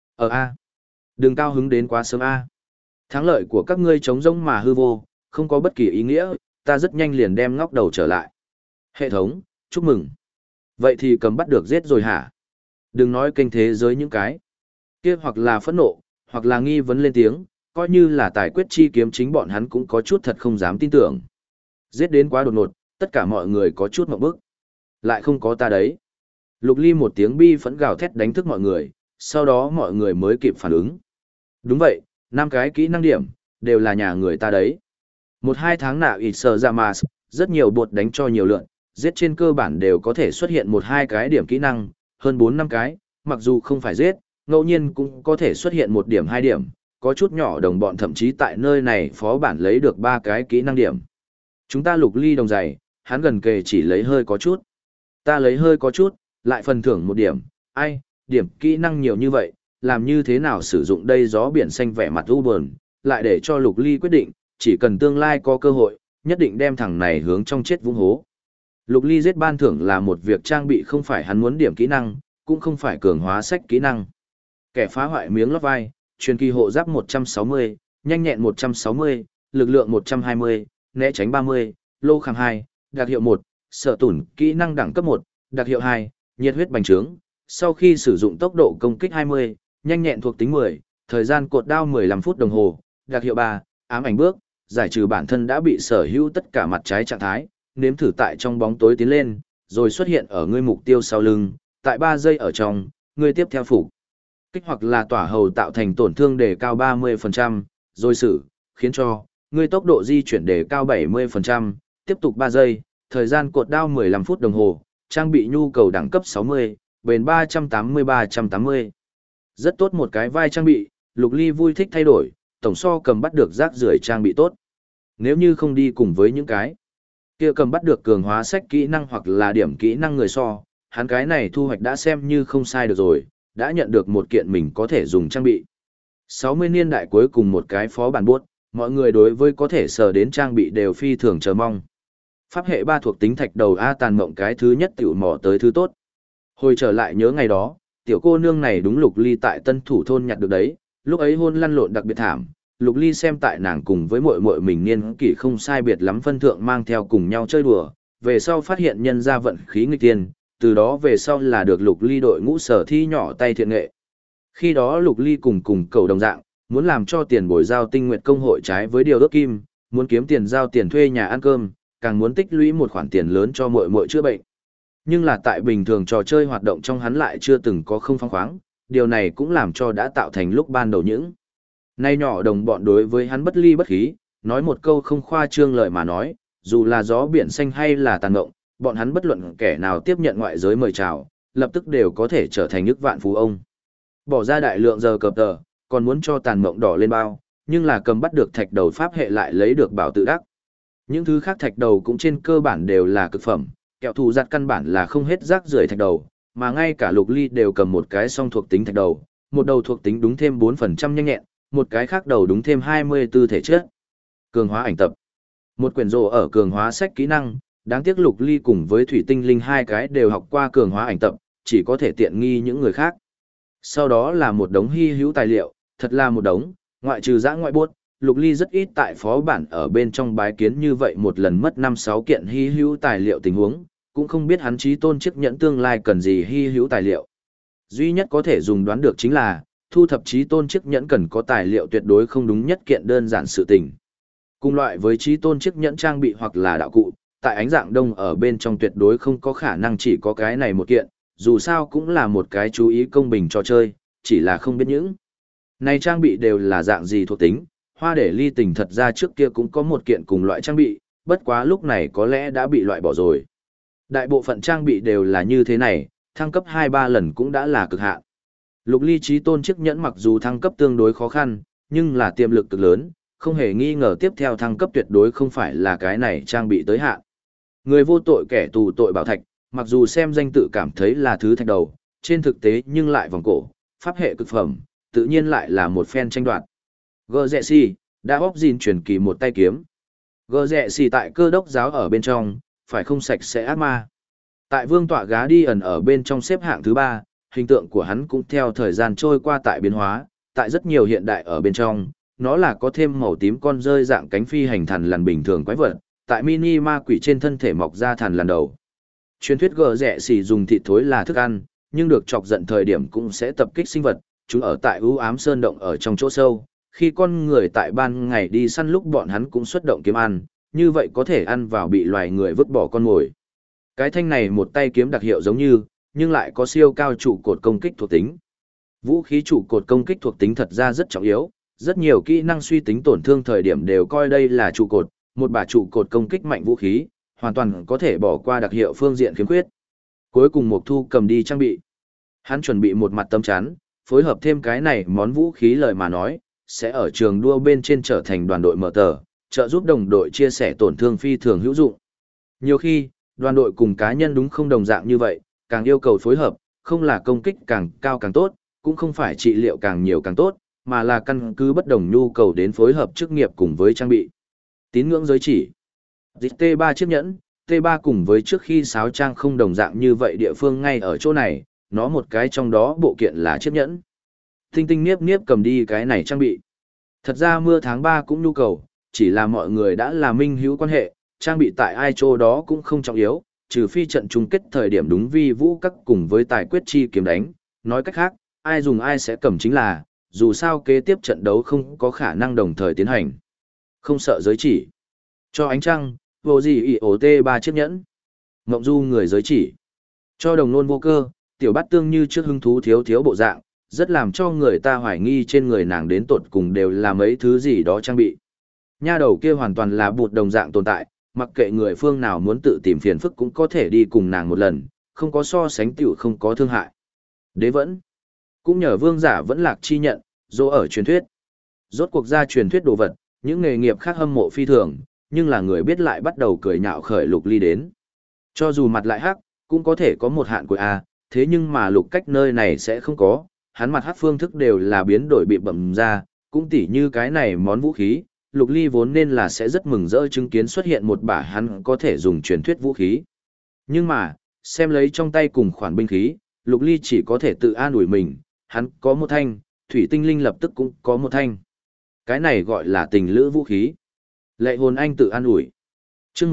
A. Đừng cao hứng đến quá sớm A. Thắng lợi của các ngươi trống rỗng mà hư vô, không có bất kỳ ý nghĩa, ta rất nhanh liền đem ngóc đầu trở lại. Hệ thống, chúc mừng. Vậy thì cầm bắt được giết rồi hả? Đừng nói kênh thế giới những cái. Kia hoặc là phẫn nộ, hoặc là nghi vấn lên tiếng, coi như là tài quyết chi kiếm chính bọn hắn cũng có chút thật không dám tin tưởng. Giết đến quá đột ngột, tất cả mọi người có chút ngộp bức. Lại không có ta đấy. Lục Ly một tiếng bi phẫn gào thét đánh thức mọi người, sau đó mọi người mới kịp phản ứng. Đúng vậy, 5 cái kỹ năng điểm, đều là nhà người ta đấy. 1-2 tháng nạ ịt sờ ra mà, rất nhiều bột đánh cho nhiều lượn, giết trên cơ bản đều có thể xuất hiện 1-2 cái điểm kỹ năng, hơn 4-5 cái, mặc dù không phải giết, ngẫu nhiên cũng có thể xuất hiện 1 điểm 2 điểm, có chút nhỏ đồng bọn thậm chí tại nơi này phó bản lấy được 3 cái kỹ năng điểm. Chúng ta Lục Ly đồng dày, hắn gần kề chỉ lấy hơi có chút. Ta lấy hơi có chút, lại phần thưởng 1 điểm, ai, điểm kỹ năng nhiều như vậy, làm như thế nào sử dụng đây gió biển xanh vẻ mặt u buồn, lại để cho Lục Ly quyết định, chỉ cần tương lai có cơ hội, nhất định đem thằng này hướng trong chết vũng hố. Lục Ly giết ban thưởng là một việc trang bị không phải hắn muốn điểm kỹ năng, cũng không phải cường hóa sách kỹ năng. Kẻ phá hoại miếng lót vai, truyền kỳ hộ giáp 160, nhanh nhẹn 160, lực lượng 120, né tránh 30, lô kháng 2, đặc hiệu 1, sợ tủn kỹ năng đẳng cấp 1, đặc hiệu 2, nhiệt huyết bành trướng. Sau khi sử dụng tốc độ công kích 20, nhanh nhẹn thuộc tính 10, thời gian cột đao 15 phút đồng hồ, đặc hiệu 3, ám ảnh bước, giải trừ bản thân đã bị sở hữu tất cả mặt trái trạng thái, nếm thử tại trong bóng tối tiến lên, rồi xuất hiện ở ngươi mục tiêu sau lưng, tại 3 giây ở trong, ngươi tiếp theo phục kích hoặc là tỏa hầu tạo thành tổn thương đề cao 30%, rồi xử, khiến cho ngươi tốc độ di chuyển đề cao 70%, tiếp tục 3 giây, thời gian cột đao 15 phút đồng hồ, trang bị nhu cầu đẳng cấp 60, bền 380-380. Rất tốt một cái vai trang bị, Lục Ly vui thích thay đổi, tổng so cầm bắt được rác rưởi trang bị tốt. Nếu như không đi cùng với những cái kia cầm bắt được cường hóa sách kỹ năng hoặc là điểm kỹ năng người so, hắn cái này thu hoạch đã xem như không sai được rồi, đã nhận được một kiện mình có thể dùng trang bị. 60 niên đại cuối cùng một cái phó bản buốt, mọi người đối với có thể sờ đến trang bị đều phi thường chờ mong. Pháp hệ 3 thuộc tính thạch đầu A tàn mộng cái thứ nhất tiểu mỏ tới thứ tốt. Hồi trở lại nhớ ngày đó, tiểu cô nương này đúng Lục Ly tại Tân Thủ thôn nhặt được đấy, lúc ấy hôn lăn lộn đặc biệt thảm. Lục Ly xem tại nàng cùng với muội muội mình niên kỷ không sai biệt lắm phân thượng mang theo cùng nhau chơi đùa, về sau phát hiện nhân ra vận khí nghịch tiên, từ đó về sau là được Lục Ly đội ngũ sở thi nhỏ tay thiện nghệ. Khi đó Lục Ly cùng cầu đồng dạng, muốn làm cho tiền bồi giao tinh nguyện công hội trái với điều ước kim, muốn kiếm tiền giao tiền thuê nhà ăn cơm, càng muốn tích lũy một khoản tiền lớn cho muội muội chữa bệnh. Nhưng là tại bình thường trò chơi hoạt động trong hắn lại chưa từng có không phóng khoáng, điều này cũng làm cho đã tạo thành lúc ban đầu những nay nhỏ đồng bọn đối với hắn bất ly bất khí, nói một câu không khoa trương lời mà nói, dù là gió biển xanh hay là tàn ngộng, bọn hắn bất luận kẻ nào tiếp nhận ngoại giới mời chào, lập tức đều có thể trở thành ức vạn phú ông. Bỏ ra đại lượng giờ cập tờ, còn muốn cho tàn ngộng đỏ lên bao, nhưng là cầm bắt được thạch đầu pháp hệ lại lấy được bảo tự đắc. Những thứ khác thạch đầu cũng trên cơ bản đều là cực phẩm, kẹo thù giặt căn bản là không hết rác rưởi thạch đầu, mà ngay cả Lục Ly đều cầm một cái song thuộc tính thạch đầu, một đầu thuộc tính đúng thêm 4% nhanh nhẹn, một cái khác đầu đúng thêm 24 thể chất. Cường hóa ảnh tập. Một quyển rồ ở cường hóa sách kỹ năng, đáng tiếc Lục Ly cùng với Thủy Tinh Linh hai cái đều học qua cường hóa ảnh tập, chỉ có thể tiện nghi những người khác. Sau đó là một đống hy hữu tài liệu, thật là một đống, ngoại trừ dã ngoại buốt, Lục Ly rất ít tại phó bản ở bên trong bái kiến như vậy một lần mất 5-6 kiện hy hữu tài liệu tình huống, cũng không biết hắn chí tôn chiếc nhẫn tương lai cần gì hy hữu tài liệu. Duy nhất có thể dùng đoán được chính là, thu thập chí tôn chiếc nhẫn cần có tài liệu tuyệt đối không đúng nhất kiện đơn giản sự tình. Cùng loại với chí tôn chiếc nhẫn trang bị hoặc là đạo cụ, tại ánh dạng đông ở bên trong tuyệt đối không có khả năng chỉ có cái này một kiện, dù sao cũng là một cái chú ý công bình cho chơi, chỉ là không biết những này trang bị đều là dạng gì thuộc tính. Hoa để ly tình thật ra trước kia cũng có một kiện cùng loại trang bị, bất quá lúc này có lẽ đã bị loại bỏ rồi. Đại bộ phận trang bị đều là như thế này, thăng cấp 2-3 lần cũng đã là cực hạn. Lục Ly chí tôn chiếc nhẫn mặc dù thăng cấp tương đối khó khăn, nhưng là tiềm lực cực lớn, không hề nghi ngờ tiếp theo thăng cấp tuyệt đối không phải là cái này trang bị tới hạn. Người vô tội kẻ tù tội bảo thạch, mặc dù xem danh tự cảm thấy là thứ thạch đầu, trên thực tế nhưng lại vòng cổ, pháp hệ cực phẩm, tự nhiên lại là một phen tranh đoạt. Gờ rẹ xì, đã bóp gìn truyền kỳ một tay kiếm. Gờ rẹ xì tại cơ đốc giáo ở bên trong, phải không sạch sẽ ác ma. Tại vương tọa gá đi ẩn ở bên trong xếp hạng thứ 3, hình tượng của hắn cũng theo thời gian trôi qua tại biến hóa, tại rất nhiều hiện đại ở bên trong, nó là có thêm màu tím con rơi dạng cánh phi hành thần lằn bình thường quái vật, tại mini ma quỷ trên thân thể mọc ra thần lằn đầu. Truyền thuyết gờ rẹ xì dùng thịt thối là thức ăn, nhưng được chọc giận thời điểm cũng sẽ tập kích sinh vật, chúng ở tại u ám sơn động ở trong chỗ sâu, khi con người tại ban ngày đi săn lúc bọn hắn cũng xuất động kiếm ăn, như vậy có thể ăn vào bị loài người vứt bỏ con mồi. Cái thanh này một tay kiếm đặc hiệu giống như, nhưng lại có siêu cao trụ cột công kích thuộc tính. Vũ khí trụ cột công kích thuộc tính thật ra rất trọng yếu, rất nhiều kỹ năng suy tính tổn thương thời điểm đều coi đây là trụ cột, một bả trụ cột công kích mạnh vũ khí, hoàn toàn có thể bỏ qua đặc hiệu phương diện khiếm khuyết. Cuối cùng Mộc Thu cầm đi trang bị. Hắn chuẩn bị một mặt tấm chắn, phối hợp thêm cái này món vũ khí lời mà nói, sẽ ở trường đua bên trên trở thành đoàn đội mở tờ, trợ giúp đồng đội chia sẻ tổn thương phi thường hữu dụng. Nhiều khi, đoàn đội cùng cá nhân đúng không đồng dạng như vậy, càng yêu cầu phối hợp, không là công kích càng cao càng tốt, cũng không phải trị liệu càng nhiều càng tốt, mà là căn cứ bất đồng nhu cầu đến phối hợp chức nghiệp cùng với trang bị. Tín ngưỡng giới chỉ. Dịch T3 chiếc nhẫn, T3 cùng với trước khi sáo trang không đồng dạng như vậy địa phương ngay ở chỗ này, nó một cái trong đó bộ kiện là chiếc nhẫn. Tinh tinh niếp niếp cầm đi cái này trang bị. Thật ra mưa tháng 3 cũng nhu cầu, chỉ là mọi người đã là minh hữu quan hệ, trang bị tại ai chỗ đó cũng không trọng yếu, trừ phi trận chung kết thời điểm đúng vi vũ các cùng với tài quyết chi kiếm đánh, nói cách khác, ai dùng ai sẽ cầm chính là, dù sao kế tiếp trận đấu không có khả năng đồng thời tiến hành. Không sợ giới chỉ. Cho ánh trăng, vô gì ý ổ T3 chiếc nhẫn. Ngộng du người giới chỉ. Cho đồng nôn vô cơ, tiểu bát tương như trước hứng thú thiếu thiếu bộ dạng, rất làm cho người ta hoài nghi trên người nàng đến tột cùng đều là mấy thứ gì đó trang bị. Nha đầu kia hoàn toàn là bụt đồng dạng tồn tại, mặc kệ người phương nào muốn tự tìm phiền phức cũng có thể đi cùng nàng một lần, không có so sánh tiểu không có thương hại. Đế vẫn. Cũng nhờ vương giả vẫn lạc chi nhận, dỗ ở truyền thuyết. Rốt cuộc ra truyền thuyết đồ vật, những nghề nghiệp khác hâm mộ phi thường, nhưng là người biết lại bắt đầu cười nhạo khởi Lục Ly đến. Cho dù mặt lại hắc, cũng có thể có một hạn của A, thế nhưng mà lục cách nơi này sẽ không có, hắn mặt hắc phương thức đều là biến đổi bị bẩm ra, cũng tỉ như cái này món vũ khí, Lục Ly vốn nên là sẽ rất mừng rỡ chứng kiến xuất hiện một bả hắn có thể dùng truyền thuyết vũ khí. Nhưng mà, xem lấy trong tay cùng khoản binh khí, Lục Ly chỉ có thể tự an ủi mình, hắn có một thanh, Thủy Tinh Linh lập tức cũng có một thanh. Cái này gọi là tình lữ vũ khí. Lệ hồn anh tự an ủi. Chương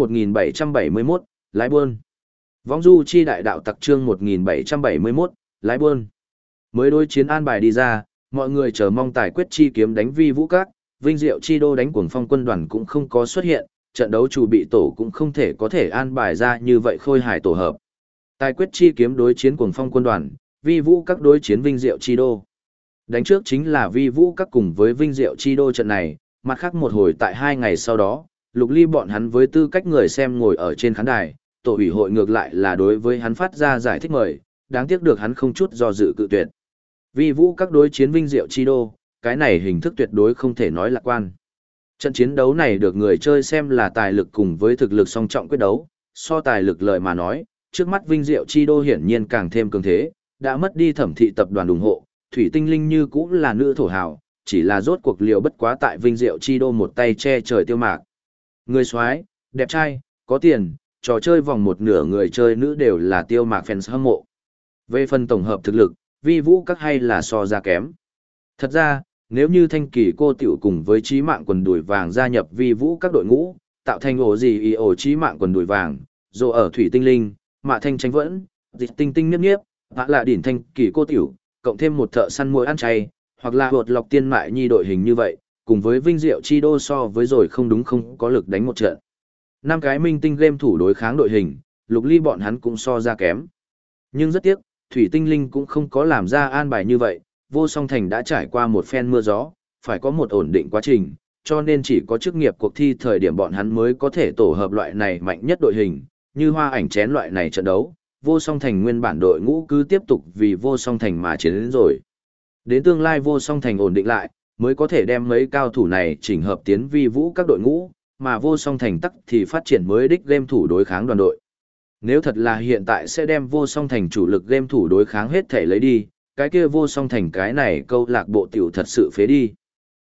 1771, lái buôn. Võng du chi đại đạo tặc chương 1771, lái buôn. Mới đối chiến an bài đi ra, mọi người chờ mong tài quyết chi kiếm đánh vi vũ các, vinh diệu chi đô đánh cuồng phong quân đoàn cũng không có xuất hiện, trận đấu chủ bị tổ cũng không thể có thể an bài ra như vậy khôi hài tổ hợp. Tài quyết chi kiếm đối chiến cuồng phong quân đoàn, vi vũ các đối chiến vinh diệu chi đô. Đánh trước chính là vi vũ các cùng với vinh diệu chi đô trận này, mặt khác một hồi tại 2 ngày sau đó, Lục Ly bọn hắn với tư cách người xem ngồi ở trên khán đài, tổ ủy hội ngược lại là đối với hắn phát ra giải thích mời, đáng tiếc được hắn không chút do dự cự tuyệt. Vi vũ các đối chiến vinh diệu chi đô, cái này hình thức tuyệt đối không thể nói lạc quan. Trận chiến đấu này được người chơi xem là tài lực cùng với thực lực song trọng quyết đấu, so tài lực lợi mà nói, trước mắt vinh diệu chi đô hiển nhiên càng thêm cường thế, đã mất đi thẩm thị tập đoàn ủng hộ, Thủy Tinh Linh như cũng là nữ thổ hào, chỉ là rốt cuộc liều bất quá tại vinh diệu chi đô một tay che trời tiêu mạc. Người soái, đẹp trai, có tiền, trò chơi vòng một nửa người chơi nữ đều là tiêu mạc fans hâm mộ. Về phần tổng hợp thực lực, vi vũ các hay là so ra kém. Thật ra, nếu như Thanh Kỳ cô tiểu cùng với trí mạng quần đùi vàng gia nhập vi vũ các đội ngũ, tạo thành ổ gì ý ổ trí mạng quần đùi vàng, rồi ở Thủy Tinh Linh, Mạ Thanh Tranh Vẫn, Dịch Tinh Tinh Niếp Niếp, hạ là đỉnh Thanh Kỳ cô tiểu, cộng thêm một thợ săn muỗi ăn chay, hoặc là hột lọc tiên mại nhi đội hình như vậy, cùng với vinh diệu chi đô so với rồi không đúng không có lực đánh một trận. 5 cái minh tinh game thủ đối kháng đội hình, Lục Ly bọn hắn cũng so ra kém. Nhưng rất tiếc, Thủy Tinh Linh cũng không có làm ra an bài như vậy, Vô Song Thành đã trải qua một phen mưa gió, phải có một ổn định quá trình, cho nên chỉ có chức nghiệp cuộc thi thời điểm bọn hắn mới có thể tổ hợp loại này mạnh nhất đội hình, như hoa ảnh chén loại này trận đấu, Vô Song Thành nguyên bản đội ngũ cứ tiếp tục vì Vô Song Thành mà chiến đến rồi. Đến tương lai Vô Song Thành ổn định lại, mới có thể đem mấy cao thủ này chỉnh hợp tiến vi vũ các đội ngũ, mà Vô Song Thành tắc thì phát triển mới đích game thủ đối kháng đoàn đội. Nếu thật là hiện tại sẽ đem Vô Song Thành chủ lực game thủ đối kháng hết thể lấy đi, cái kia Vô Song Thành cái này câu lạc bộ tiểu thật sự phế đi.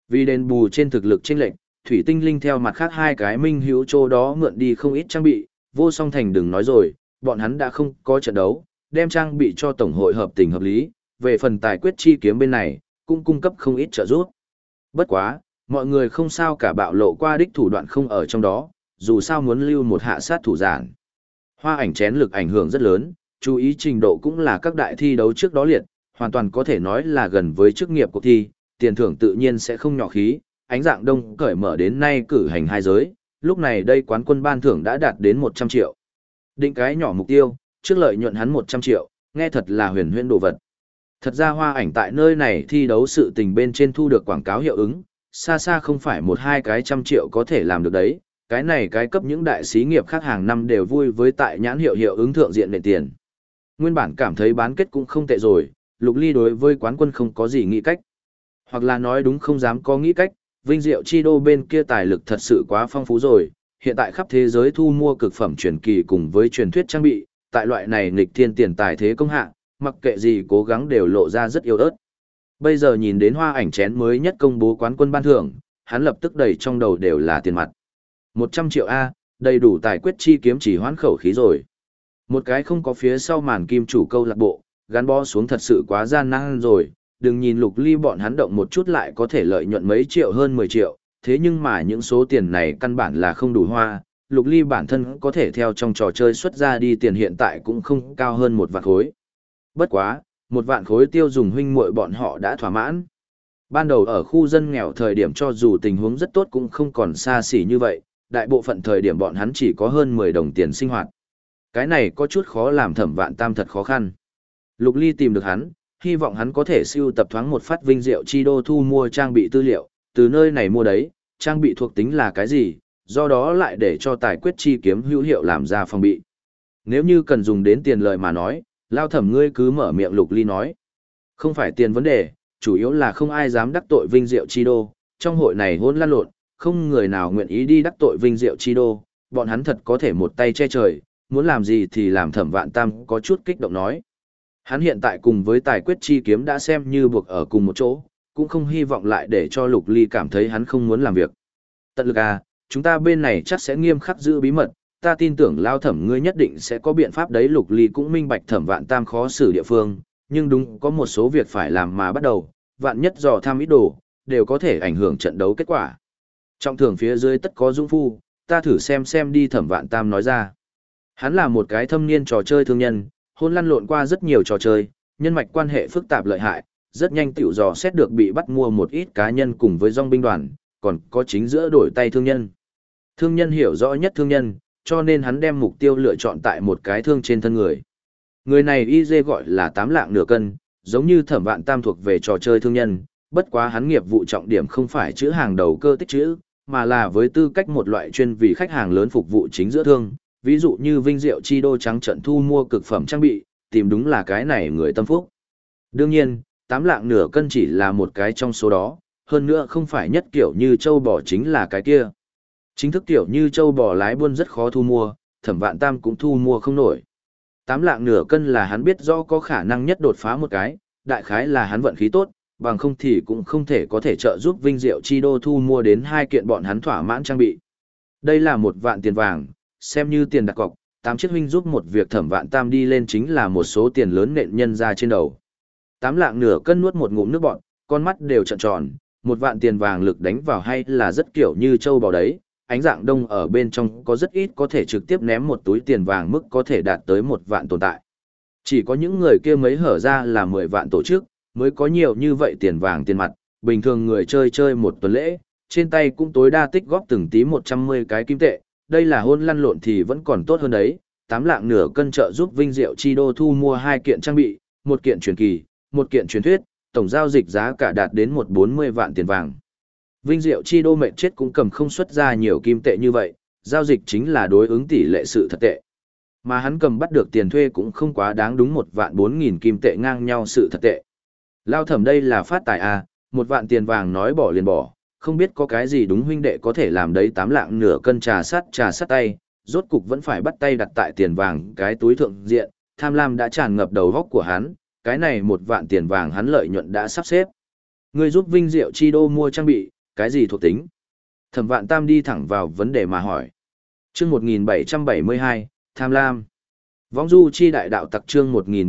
Vì đền bù trên thực lực chênh lệch, Thủy Tinh Linh theo mặt khác hai cái minh hữu chỗ đó mượn đi không ít trang bị, Vô Song Thành đừng nói rồi, bọn hắn đã không có trận đấu, đem trang bị cho tổng hội hợp tình hợp lý, về phần tài quyết chi kiếm bên này, cũng cung cấp không ít trợ giúp. Bất quá, mọi người không sao cả bạo lộ qua đích thủ đoạn không ở trong đó, dù sao muốn lưu một hạ sát thủ giản. Hoa ảnh chén lực ảnh hưởng rất lớn, chú ý trình độ cũng là các đại thi đấu trước đó liệt, hoàn toàn có thể nói là gần với chức nghiệp cuộc thi, tiền thưởng tự nhiên sẽ không nhỏ khí, ánh dạng đông cởi mở đến nay cử hành hai giới, lúc này đây quán quân ban thưởng đã đạt đến 100 triệu. Định cái nhỏ mục tiêu, trước lợi nhuận hắn 100 triệu, nghe thật là huyền huyễn đồ vật. Thật ra hoa ảnh tại nơi này thi đấu sự tình bên trên thu được quảng cáo hiệu ứng, xa xa không phải một hai cái trăm triệu có thể làm được đấy, cái này cái cấp những đại xí nghiệp khác hàng năm đều vui với tại nhãn hiệu hiệu ứng thượng diện nền tiền. Nguyên bản cảm thấy bán kết cũng không tệ rồi, Lục Ly đối với quán quân không có gì nghĩ cách. Hoặc là nói đúng không dám có nghĩ cách, Vinh Diệu Chi Đô bên kia tài lực thật sự quá phong phú rồi, hiện tại khắp thế giới thu mua cực phẩm truyền kỳ cùng với truyền thuyết trang bị, tại loại này nghịch thiên tiền tài thế công hạ, mặc kệ gì cố gắng đều lộ ra rất yếu ớt. Bây giờ nhìn đến hoa ảnh chén mới nhất công bố quán quân ban thưởng, hắn lập tức đầy trong đầu đều là tiền mặt. 100 triệu A, đầy đủ tài quyết chi kiếm chỉ hoán khẩu khí rồi. Một cái không có phía sau màn kim chủ câu lạc bộ, gắn bó xuống thật sự quá gian nan rồi, đừng nhìn Lục Ly bọn hắn động một chút lại có thể lợi nhuận mấy triệu hơn 10 triệu, thế nhưng mà những số tiền này căn bản là không đủ hoa, Lục Ly bản thân có thể theo trong trò chơi xuất ra đi tiền hiện tại cũng không cao hơn 1 vạn khối. Bất quá, 1 vạn khối tiêu dùng huynh muội bọn họ đã thỏa mãn. Ban đầu ở khu dân nghèo thời điểm cho dù tình huống rất tốt cũng không còn xa xỉ như vậy, đại bộ phận thời điểm bọn hắn chỉ có hơn 10 đồng tiền sinh hoạt. Cái này có chút khó làm Thẩm Vạn Tam thật khó khăn. Lục Ly tìm được hắn, hy vọng hắn có thể siêu tập thoáng một phát Vinh Diệu Chi Đô thu mua trang bị tư liệu, từ nơi này mua đấy, trang bị thuộc tính là cái gì, do đó lại để cho tài quyết chi kiếm hữu hiệu làm ra phòng bị. Nếu như cần dùng đến tiền lời mà nói, Lao Thẩm ngươi cứ mở miệng. Lục Ly nói. Không phải tiền vấn đề, chủ yếu là không ai dám đắc tội Vinh Diệu Chi Đô, trong hội này hỗn lăn lộn, không người nào nguyện ý đi đắc tội Vinh Diệu Chi Đô, bọn hắn thật có thể một tay che trời, muốn làm gì thì làm. Thẩm Vạn Tam có chút kích động nói. Hắn hiện tại cùng với tài quyết chi kiếm đã xem như buộc ở cùng một chỗ, cũng không hy vọng lại để cho Lục Ly cảm thấy hắn không muốn làm việc. Tận lực à, chúng ta bên này chắc sẽ nghiêm khắc giữ bí mật, ta tin tưởng Lao Thẩm ngươi nhất định sẽ có biện pháp đấy. Lục Ly cũng minh bạch Thẩm Vạn Tam khó xử địa phương, nhưng đúng có một số việc phải làm mà bắt đầu, vạn nhất dò tham ít đồ, đều có thể ảnh hưởng trận đấu kết quả. Trọng thưởng phía dưới tất có dũng phu, ta thử xem đi. Thẩm Vạn Tam nói ra. Hắn là một cái thâm niên trò chơi thương nhân, hôn lăn lộn qua rất nhiều trò chơi, nhân mạch quan hệ phức tạp lợi hại, rất nhanh tiểu dò xét được bị bắt mua một ít cá nhân cùng với dòng binh đoàn, còn có chính giữa đổi tay thương nhân. Thương nhân hiểu rõ nhất thương nhân, cho nên hắn đem mục tiêu lựa chọn tại một cái thương trên thân người. Người này IJ gọi là 8 lạng nửa cân, giống như Thẩm Vạn Tam thuộc về trò chơi thương nhân, bất quá hắn nghiệp vụ trọng điểm không phải chữ hàng đầu cơ tích chữ, mà là với tư cách một loại chuyên vì khách hàng lớn phục vụ chính giữa thương, ví dụ như Vinh Diệu Chi Đô trắng trận thu mua cực phẩm trang bị, tìm đúng là cái này người tâm phúc. Đương nhiên, 8 lạng nửa cân chỉ là một cái trong số đó, hơn nữa không phải nhất kiểu như châu bò chính là cái kia. Chính thức kiểu như châu bò lái buôn rất khó thu mua, Thẩm Vạn Tam cũng thu mua không nổi. 8 lạng nửa cân là hắn biết rõ có khả năng nhất đột phá một cái, đại khái là hắn vận khí tốt, bằng không thì cũng không thể có thể trợ giúp Vinh Diệu Chi Đô thu mua đến 2 kiện bọn hắn thỏa mãn trang bị. Đây là 1 vạn tiền vàng, xem như tiền đặt cọc, 8 chiếc huynh giúp một việc. Thẩm Vạn Tam đi lên chính là một số tiền lớn nện nhân ra trên đầu. 8 lạng nửa cân nuốt một ngụm nước bọt, con mắt đều trợn tròn, 1 vạn tiền vàng lực đánh vào hay là rất kiểu như châu bò đấy. Ánh dạng đông ở bên trong có rất ít có thể trực tiếp ném một túi tiền vàng mức có thể đạt tới 1 vạn tồn tại. Chỉ có những người kia mấy hở ra là 10 vạn tổ chức, mới có nhiều như vậy tiền vàng tiền mặt, bình thường người chơi một tuần lễ, trên tay cũng tối đa tích góp từng tí 110 cái kim tệ, đây là hôn lăn lộn thì vẫn còn tốt hơn đấy. 8 lạng nửa cân trợ giúp Vinh Diệu Chi Đô thu mua 2 kiện trang bị, 1 kiện truyền kỳ, 1 kiện truyền thuyết, tổng giao dịch giá cả đạt đến 140 vạn tiền vàng. Vinh Diệu Chi Đô mệt chết cũng cầm không xuất ra nhiều kim tệ như vậy, giao dịch chính là đối ứng tỷ lệ sự thật tệ. Mà hắn cầm bắt được tiền thuê cũng không quá đáng, đúng 1 vạn 4.000 kim tệ ngang nhau sự thật tệ. Lao Thẩm đây là phát tài à, 1 vạn tiền vàng nói bỏ liền bỏ, không biết có cái gì đúng huynh đệ có thể làm đấy. 8 lạng nửa cân trà sát tay, rốt cục vẫn phải bắt tay đặt tại tiền vàng cái túi thượng diện, tham lam đã tràn ngập đầu góc của hắn, cái này 1 vạn tiền vàng hắn lợi nhuận đã sắp xếp. Người giúp Vinh Diệu Chi Đô mua trang bị, Cái gì thuộc tính? Thẩm Vạn Tam đi thẳng vào vấn đề mà hỏi. Chương 1772, Tham Lam. Vong du chi đại đạo tặc chương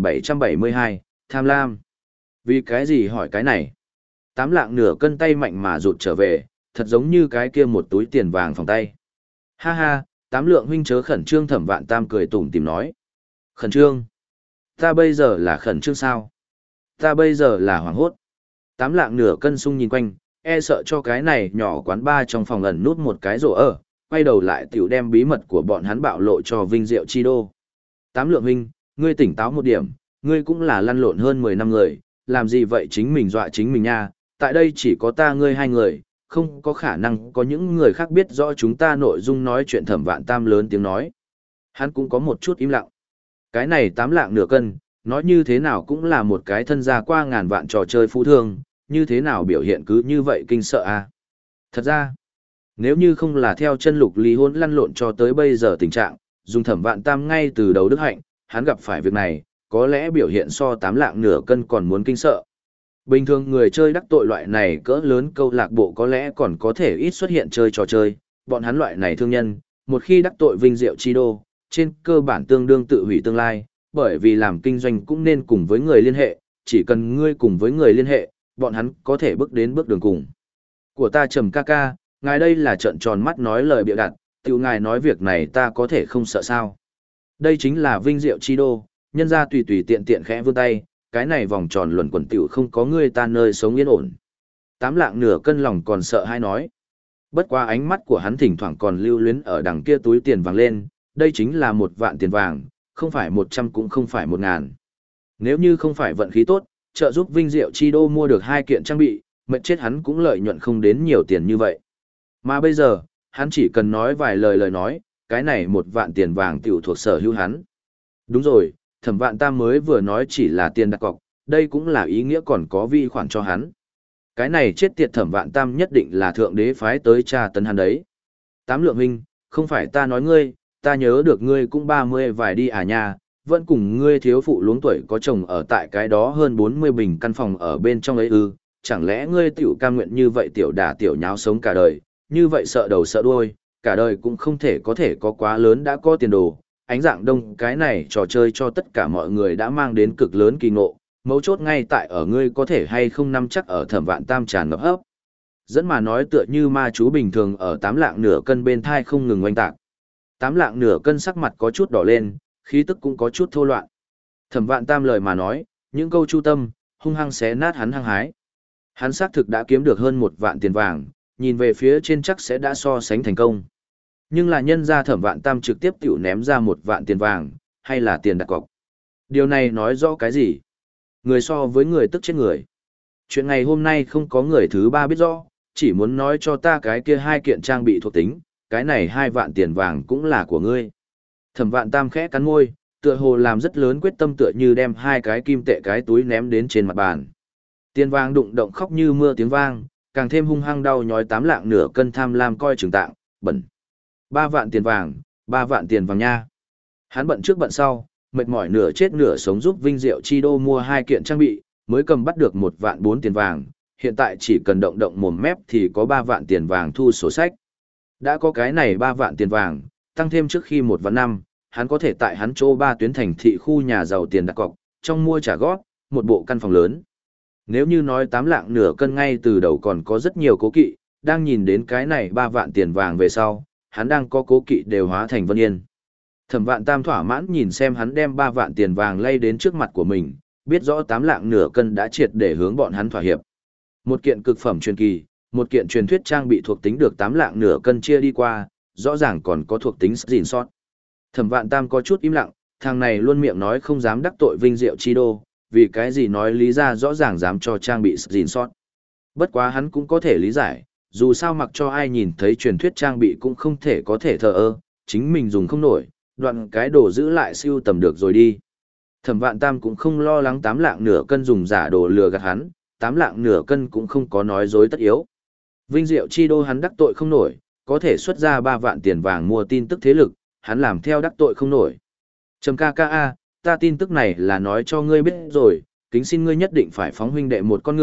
1772, Tham Lam. Vì cái gì hỏi cái này? Tám lạng nửa cân tay mạnh mà rụt trở về, thật giống như cái kia một túi tiền vàng phòng tay. Ha ha, Tám lượng huynh chớ khẩn trương. Thẩm Vạn Tam cười tủm tỉm nói. Khẩn trương? Ta bây giờ là khẩn trương sao? Ta bây giờ là hoảng hốt. Tám lạng nửa cân sung nhìn quanh, e sợ cho cái này nhỏ quán ba trong phòng ẩn nút một cái rổ ở, quay đầu lại tiểu đem bí mật của bọn hắn bạo lộ cho Vinh Diệu Chi Đô. Tám lượng huynh, ngươi tỉnh táo một điểm, ngươi cũng là lăn lộn hơn 10 năm người, làm gì vậy chính mình dọa chính mình nha, tại đây chỉ có ta ngươi hai người, không có khả năng có những người khác biết rõ chúng ta nội dung nói chuyện. Thẩm Vạn Tam lớn tiếng nói. Hắn cũng có một chút im lặng. Cái này tám lạng nửa cân, nói như thế nào cũng là một cái thân gia qua ngàn vạn trò chơi phú thương, như thế nào biểu hiện cứ như vậy kinh sợ à. Thật ra, nếu như không là theo chân Lục ly hôn lăn lộn cho tới bây giờ tình trạng, dùng Thẩm Vạn Tam ngay từ đầu đức hạnh, hắn gặp phải việc này, có lẽ biểu hiện so tám lạng nửa cân còn muốn kinh sợ. Bình thường người chơi đắc tội loại này cỡ lớn câu lạc bộ có lẽ còn có thể ít xuất hiện chơi trò chơi, bọn hắn loại này thương nhân, một khi đắc tội Vinh Diệu Chi Đô, trên cơ bản tương đương tự hủy tương lai, bởi vì làm kinh doanh cũng nên cùng với người liên hệ, chỉ cần ngươi cùng với người liên hệ, bọn hắn có thể bước đến bước đường cùng. Của ta Trầm ca ca, ngài đây là trợn tròn mắt nói lời bịa đặt, tiểu ngài nói việc này ta có thể không sợ sao. Đây chính là Vinh Diệu Chi Đô, nhân ra tùy tùy tiện tiện khẽ vươn tay, cái này vòng tròn luẩn quẩn tiểu không có ngươi ta nơi sống yên ổn. Tám lạng nửa cân lòng còn sợ hay nói. Bất quá ánh mắt của hắn thỉnh thoảng còn lưu luyến ở đằng kia túi tiền vàng lên, đây chính là 1.000.000 tiền vàng, không phải 100 cũng không phải 1.000. Nếu như không phải vận khí tốt, trợ giúp Vinh Diệu Chi Đô mua được 2 kiện trang bị, mệt chết hắn cũng lợi nhuận không đến nhiều tiền như vậy. Mà bây giờ, hắn chỉ cần nói vài lời nói, cái này 1.000.000 tiền vàng tiểu thuộc sở hữu hắn. Đúng rồi, Thẩm Vạn Tam mới vừa nói chỉ là tiền đặt cọc, đây cũng là ý nghĩa còn có vi khoản cho hắn. Cái này chết tiệt Thẩm Vạn Tam nhất định là thượng đế phái tới tra tấn hắn đấy. Tám lượng huynh, không phải ta nói ngươi, ta nhớ được ngươi cũng 30 vài đi à nha, vẫn cùng ngươi thiếu phụ luống tuổi có chồng ở tại cái đó hơn 40 bình căn phòng ở bên trong ấy ư, chẳng lẽ ngươi tiểu cam nguyện như vậy tiểu đả tiểu nháo sống cả đời, như vậy sợ đầu sợ đuôi, cả đời cũng không thể có quá lớn đã có tiền đồ. Ánh dạng đông cái này trò chơi cho tất cả mọi người đã mang đến cực lớn kỳ ngộ, mấu chốt ngay tại ở ngươi có thể hay không nắm chắc ở Thẩm Vạn Tam tràn ngập hấp. Dẫn mà nói tựa như ma chú bình thường ở tám lạng nửa cân bên thai không ngừng oanh tạc. Tám lạng nửa cân sắc mặt có chút đỏ lên, khí tức cũng có chút thô loạn. Thẩm Vạn Tam lời mà nói, những câu chu tâm, hung hăng xé nát hắn hăng hái. Hắn xác thực đã kiếm được hơn 1.000.000 tiền vàng, nhìn về phía trên chắc sẽ đã so sánh thành công. Nhưng là nhân ra Thẩm Vạn Tam trực tiếp tiểu ném ra 1.000.000 tiền vàng, hay là tiền đặt cọc. Điều này nói rõ cái gì? Người so với người tức chết người. Chuyện ngày hôm nay không có người thứ ba biết rõ, chỉ muốn nói cho ta cái kia 2 kiện trang bị thuộc tính, cái này 2.000.000 tiền vàng cũng là của ngươi. Thẩm Vạn Tam khẽ cắn môi, tựa hồ làm rất lớn quyết tâm tựa như đem 2 cái kim tệ cái túi ném đến trên mặt bàn. Tiền vàng đụng động khóc như mưa tiếng vang, càng thêm hung hăng đau nhói 8 lạng nửa cân tham lam coi chừng tạng, bẩn. 3.000.000 tiền vàng, 3.000.000 tiền vàng nha. Hắn bận trước bận sau, mệt mỏi nửa chết nửa sống giúp Vinh Diệu Chi Đô mua 2 kiện trang bị, mới cầm bắt được 1.400.000 tiền vàng, hiện tại chỉ cần động động mồm mép thì có 3.000.000 tiền vàng thu sổ sách. Đã có cái này 3.000.000 tiền vàng, tăng thêm trước khi 1.500.000, hắn có thể tại hắn chỗ 3 tuyến thành thị khu nhà giàu tiền đặt cọc, trong mua trả góp, một bộ căn phòng lớn. Nếu như nói 8 lạng nửa cân ngay từ đầu còn có rất nhiều cố kỵ, đang nhìn đến cái này 3.000.000 tiền vàng về sau, hắn đang có cố kỵ đều hóa thành vân yên. Thẩm Vạn Tam thỏa mãn nhìn xem hắn đem 3.000.000 tiền vàng lay đến trước mặt của mình, biết rõ 8 lạng nửa cân đã triệt để hướng bọn hắn thỏa hiệp. Một kiện cực phẩm truyền kỳ, một kiện truyền thuyết trang bị thuộc tính được 8 lạng nửa cân chia đi qua, rõ ràng còn có thuộc tính gìn sót. Thẩm Vạn Tam có chút im lặng, thằng này luôn miệng nói không dám đắc tội Vinh Diệu Chi Đô, vì cái gì nói lý ra rõ ràng dám cho trang bị gìn sót. Bất quá hắn cũng có thể lý giải, dù sao mặc cho ai nhìn thấy truyền thuyết trang bị cũng không thể có thể thờ ơ, chính mình dùng không nổi, đoạn cái đồ giữ lại siêu tầm được rồi đi. Thẩm Vạn Tam cũng không lo lắng 8 lạng nửa cân dùng giả đồ lừa gạt hắn, 8 lạng nửa cân cũng không có nói dối tất yếu. Vinh Diệu Chi Đô hắn đắc tội không nổi, có thể xuất ra 3.000.000 tiền vàng mua tin tức thế lực, hắn làm theo đắc tội không nổi. Trầm ca ca a, ta tin tức này là nói cho ngươi biết rồi, kính xin ngươi nhất định phải phóng huynh đệ một con ngựa,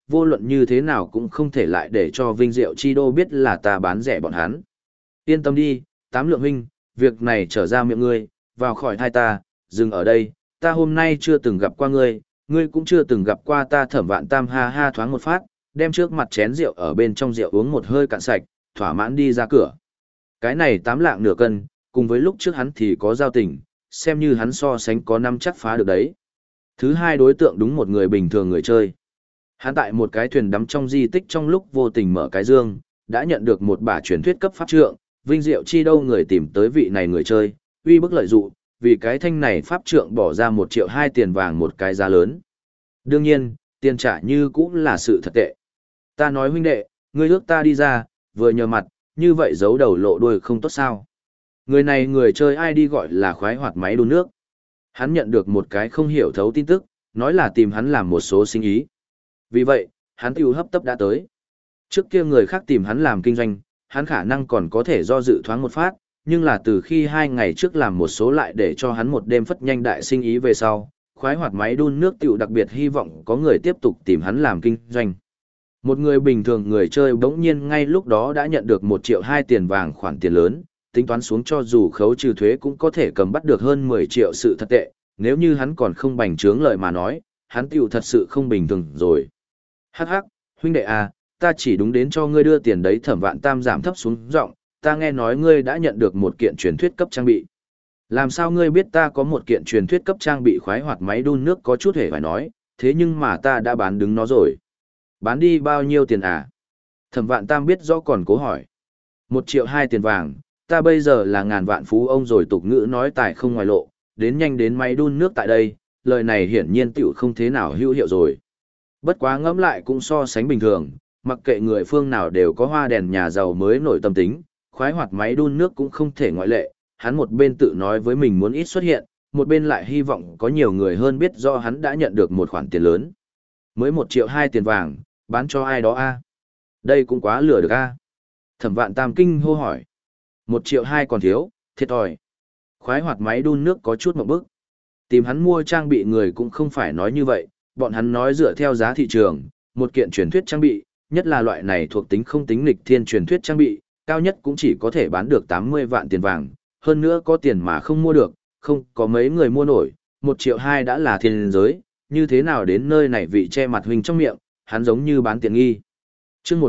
vô luận như thế nào cũng không thể lại để cho Vinh Diệu Chi Đô biết là ta bán rẻ bọn hắn. Yên tâm đi, Tám Lượng huynh, việc này trở ra miệng ngươi, vào khỏi thai ta, dừng ở đây, ta hôm nay chưa từng gặp qua ngươi, ngươi cũng chưa từng gặp qua ta. Thẩm Vạn Tam ha ha thoáng một phát, đem trước mặt chén rượu ở bên trong rượu uống một hơi cạn sạch, thỏa mãn đi ra cửa. Cái này 8 lạng nửa cân, cùng với lúc trước hắn thì có giao tình, xem như hắn so sánh có năm chắc phá được đấy. Thứ hai đối tượng đúng một người bình thường người chơi. Hắn tại một cái thuyền đắm trong di tích trong lúc vô tình mở cái dương, đã nhận được một bả truyền thuyết cấp pháp trượng, Vinh Diệu Chi Đô người tìm tới vị này người chơi, uy bức lợi dụ, vì cái thanh này pháp trượng bỏ ra 1 triệu 2 tiền vàng một cái giá lớn. Đương nhiên, tiền trả như cũng là sự thật tệ. Ta nói huynh đệ, ngươi ước ta đi ra, vừa nhờ mặt, như vậy giấu đầu lộ đuôi không tốt sao. Người này người chơi ai đi gọi là khoái hoạt máy đun nước. Hắn nhận được một cái không hiểu thấu tin tức, nói là tìm hắn làm một số sinh ý. Vì vậy, hắn tiêu hấp tấp đã tới. Trước kia người khác tìm hắn làm kinh doanh, hắn khả năng còn có thể do dự thoáng một phát, nhưng là từ khi 2 ngày trước làm một số lại để cho hắn một đêm phất nhanh đại sinh ý về sau, khoái hoạt máy đun nước tiểu đặc biệt hy vọng có người tiếp tục tìm hắn làm kinh doanh. Một người bình thường người chơi bỗng nhiên ngay lúc đó đã nhận được 1 triệu 2 tiền vàng khoản tiền lớn, tính toán xuống cho dù khấu trừ thuế cũng có thể cầm bắt được hơn 10 triệu sự thật tệ, nếu như hắn còn không bành trướng lời mà nói, hắn tiểu thật sự không bình thường rồi. Hắc hắc, huynh đệ à, ta chỉ đúng đến cho ngươi đưa tiền đấy. Thẩm Vạn Tam giảm thấp xuống giọng, ta nghe nói ngươi đã nhận được một kiện truyền thuyết cấp trang bị. Làm sao ngươi biết ta có một kiện truyền thuyết cấp trang bị khoái hoạt máy đun nước? Có chút hề phải nói, thế nhưng mà ta đã bán đứng nó rồi. Bán đi bao nhiêu tiền à? Thẩm Vạn Tam biết rõ còn cố hỏi. 1 triệu 2 tiền vàng, ta bây giờ là ngàn vạn phú ông rồi. Tục ngữ nói tài không ngoài lộ, đến nhanh đến máy đun nước tại đây, lời này hiển nhiên tiểu không thế nào hữu hiệu rồi. Bất quá ngẫm lại cũng so sánh bình thường, mặc kệ người phương nào đều có hoa đèn nhà giàu mới nổi tâm tính, khoái hoạt máy đun nước cũng không thể ngoại lệ. Hắn một bên tự nói với mình muốn ít xuất hiện, một bên lại hy vọng có nhiều người hơn biết do hắn đã nhận được một khoản tiền lớn. Mới 1 triệu 2 tiền vàng, bán cho ai đó a? Đây cũng quá lừa được a. Thẩm Vạn Tam kinh hô hỏi. 1 triệu 2 còn thiếu, thiệt thòi. Khoái hoạt máy đun nước có chút mộng bức. Tìm hắn mua trang bị người cũng không phải nói như vậy, bọn hắn nói dựa theo giá thị trường, một kiện truyền thuyết trang bị, nhất là loại này thuộc tính không tính nghịch thiên truyền thuyết trang bị, cao nhất cũng chỉ có thể bán được 80 vạn tiền vàng, hơn nữa có tiền mà không mua được, không có mấy người mua nổi, 1 triệu 2 đã là thiên giới, như thế nào đến nơi này vị che mặt huynh trong miệng, hắn giống như bán tiện nghi. Chương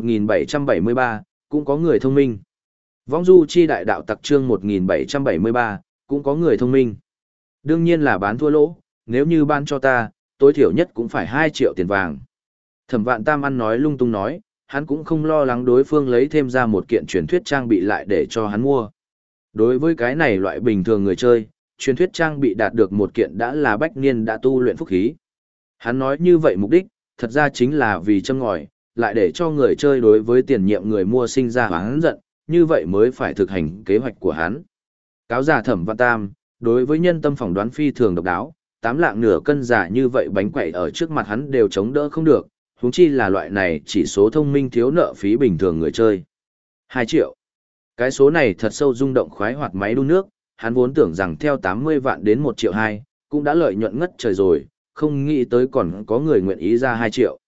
1773, cũng có người thông minh. Vong du chi đại đạo tặc chương 1773, cũng có người thông minh. Đương nhiên là bán thua lỗ, nếu như bán cho ta, tối thiểu nhất cũng phải 2 triệu tiền vàng. Thẩm Vạn Tam ăn nói lung tung nói, hắn cũng không lo lắng đối phương lấy thêm ra một kiện truyền thuyết trang bị lại để cho hắn mua. Đối với cái này loại bình thường người chơi, truyền thuyết trang bị đạt được một kiện đã là bách niên đã tu luyện phúc khí. Hắn nói như vậy mục đích, thật ra chính là vì châm ngòi, lại để cho người chơi đối với tiền nhiệm người mua sinh ra oán giận, như vậy mới phải thực hành kế hoạch của hắn. Cáo giả Thẩm Vạn Tam, đối với nhân tâm phỏng đoán phi thường độc đáo, 8 lạng nửa cân giả như vậy bánh quẩy ở trước mặt hắn đều chống đỡ không được, huống chi là loại này chỉ số thông minh thiếu nợ phí bình thường người chơi. 2 triệu. Cái số này thật sâu rung động khoái hoạt máy đun nước, hắn vốn tưởng rằng theo 80 vạn đến 1 triệu 2, cũng đã lợi nhuận ngất trời rồi, không nghĩ tới còn có người nguyện ý ra 2 triệu.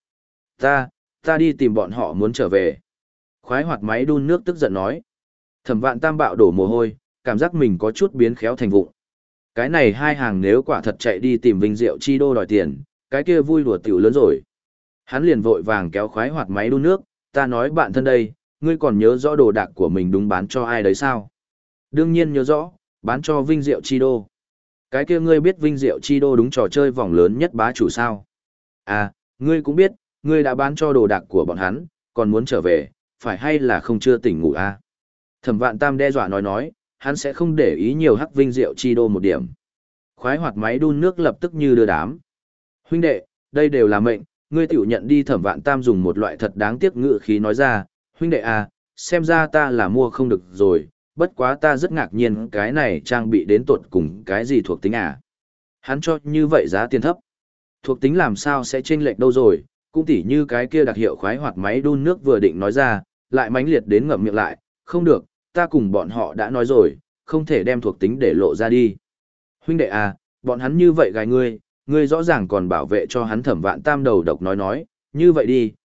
Ta đi tìm bọn họ muốn trở về. Khoái hoạt máy đun nước tức giận nói. Thẩm Vạn Tam bạo đổ mồ hôi, cảm giác mình có chút biến khéo thành vụng. Cái này hai hàng nếu quả thật chạy đi tìm Vinh Diệu Chi Đô đòi tiền, cái kia vui đùa tiểu lớn rồi. Hắn liền vội vàng kéo khoái hoạt máy đun nước, ta nói bạn thân đây, ngươi còn nhớ rõ đồ đạc của mình đúng bán cho ai đấy sao? Đương nhiên nhớ rõ, bán cho Vinh Diệu Chi Đô. Cái kia ngươi biết Vinh Diệu Chi Đô đúng trò chơi vòng lớn nhất bá chủ sao? À, ngươi cũng biết, ngươi đã bán cho đồ đạc của bọn hắn, còn muốn trở về, phải hay là không chưa tỉnh ngủ à? Thẩm Vạn Tam đe dọa nói, hắn sẽ không để ý nhiều hắc Vinh Diệu Chi Đô một điểm. Khoái hoạt máy đun nước lập tức như đưa đám. Huynh đệ, đây đều là mệnh, ngươi tiểu nhận đi. Thẩm Vạn Tam dùng một loại thật đáng tiếc ngữ khí nói ra, huynh đệ à, xem ra ta là mua không được rồi, bất quá ta rất ngạc nhiên cái này trang bị đến tột cùng cái gì thuộc tính à. Hắn cho như vậy giá tiền thấp. Thuộc tính làm sao sẽ chênh lệch đâu rồi, cũng tỉ như cái kia đặc hiệu khoái hoạt máy đun nước vừa định nói ra, lại mãnh liệt đến ngậm miệng lại, không được, ta cùng bọn họ đã nói rồi, không thể đem thuộc tính để lộ ra đi. Huynh đệ à, bọn hắn như vậy gài ngươi rõ ràng còn bảo vệ cho hắn. Thẩm Vạn Tam đầu độc nói, như vậy đi,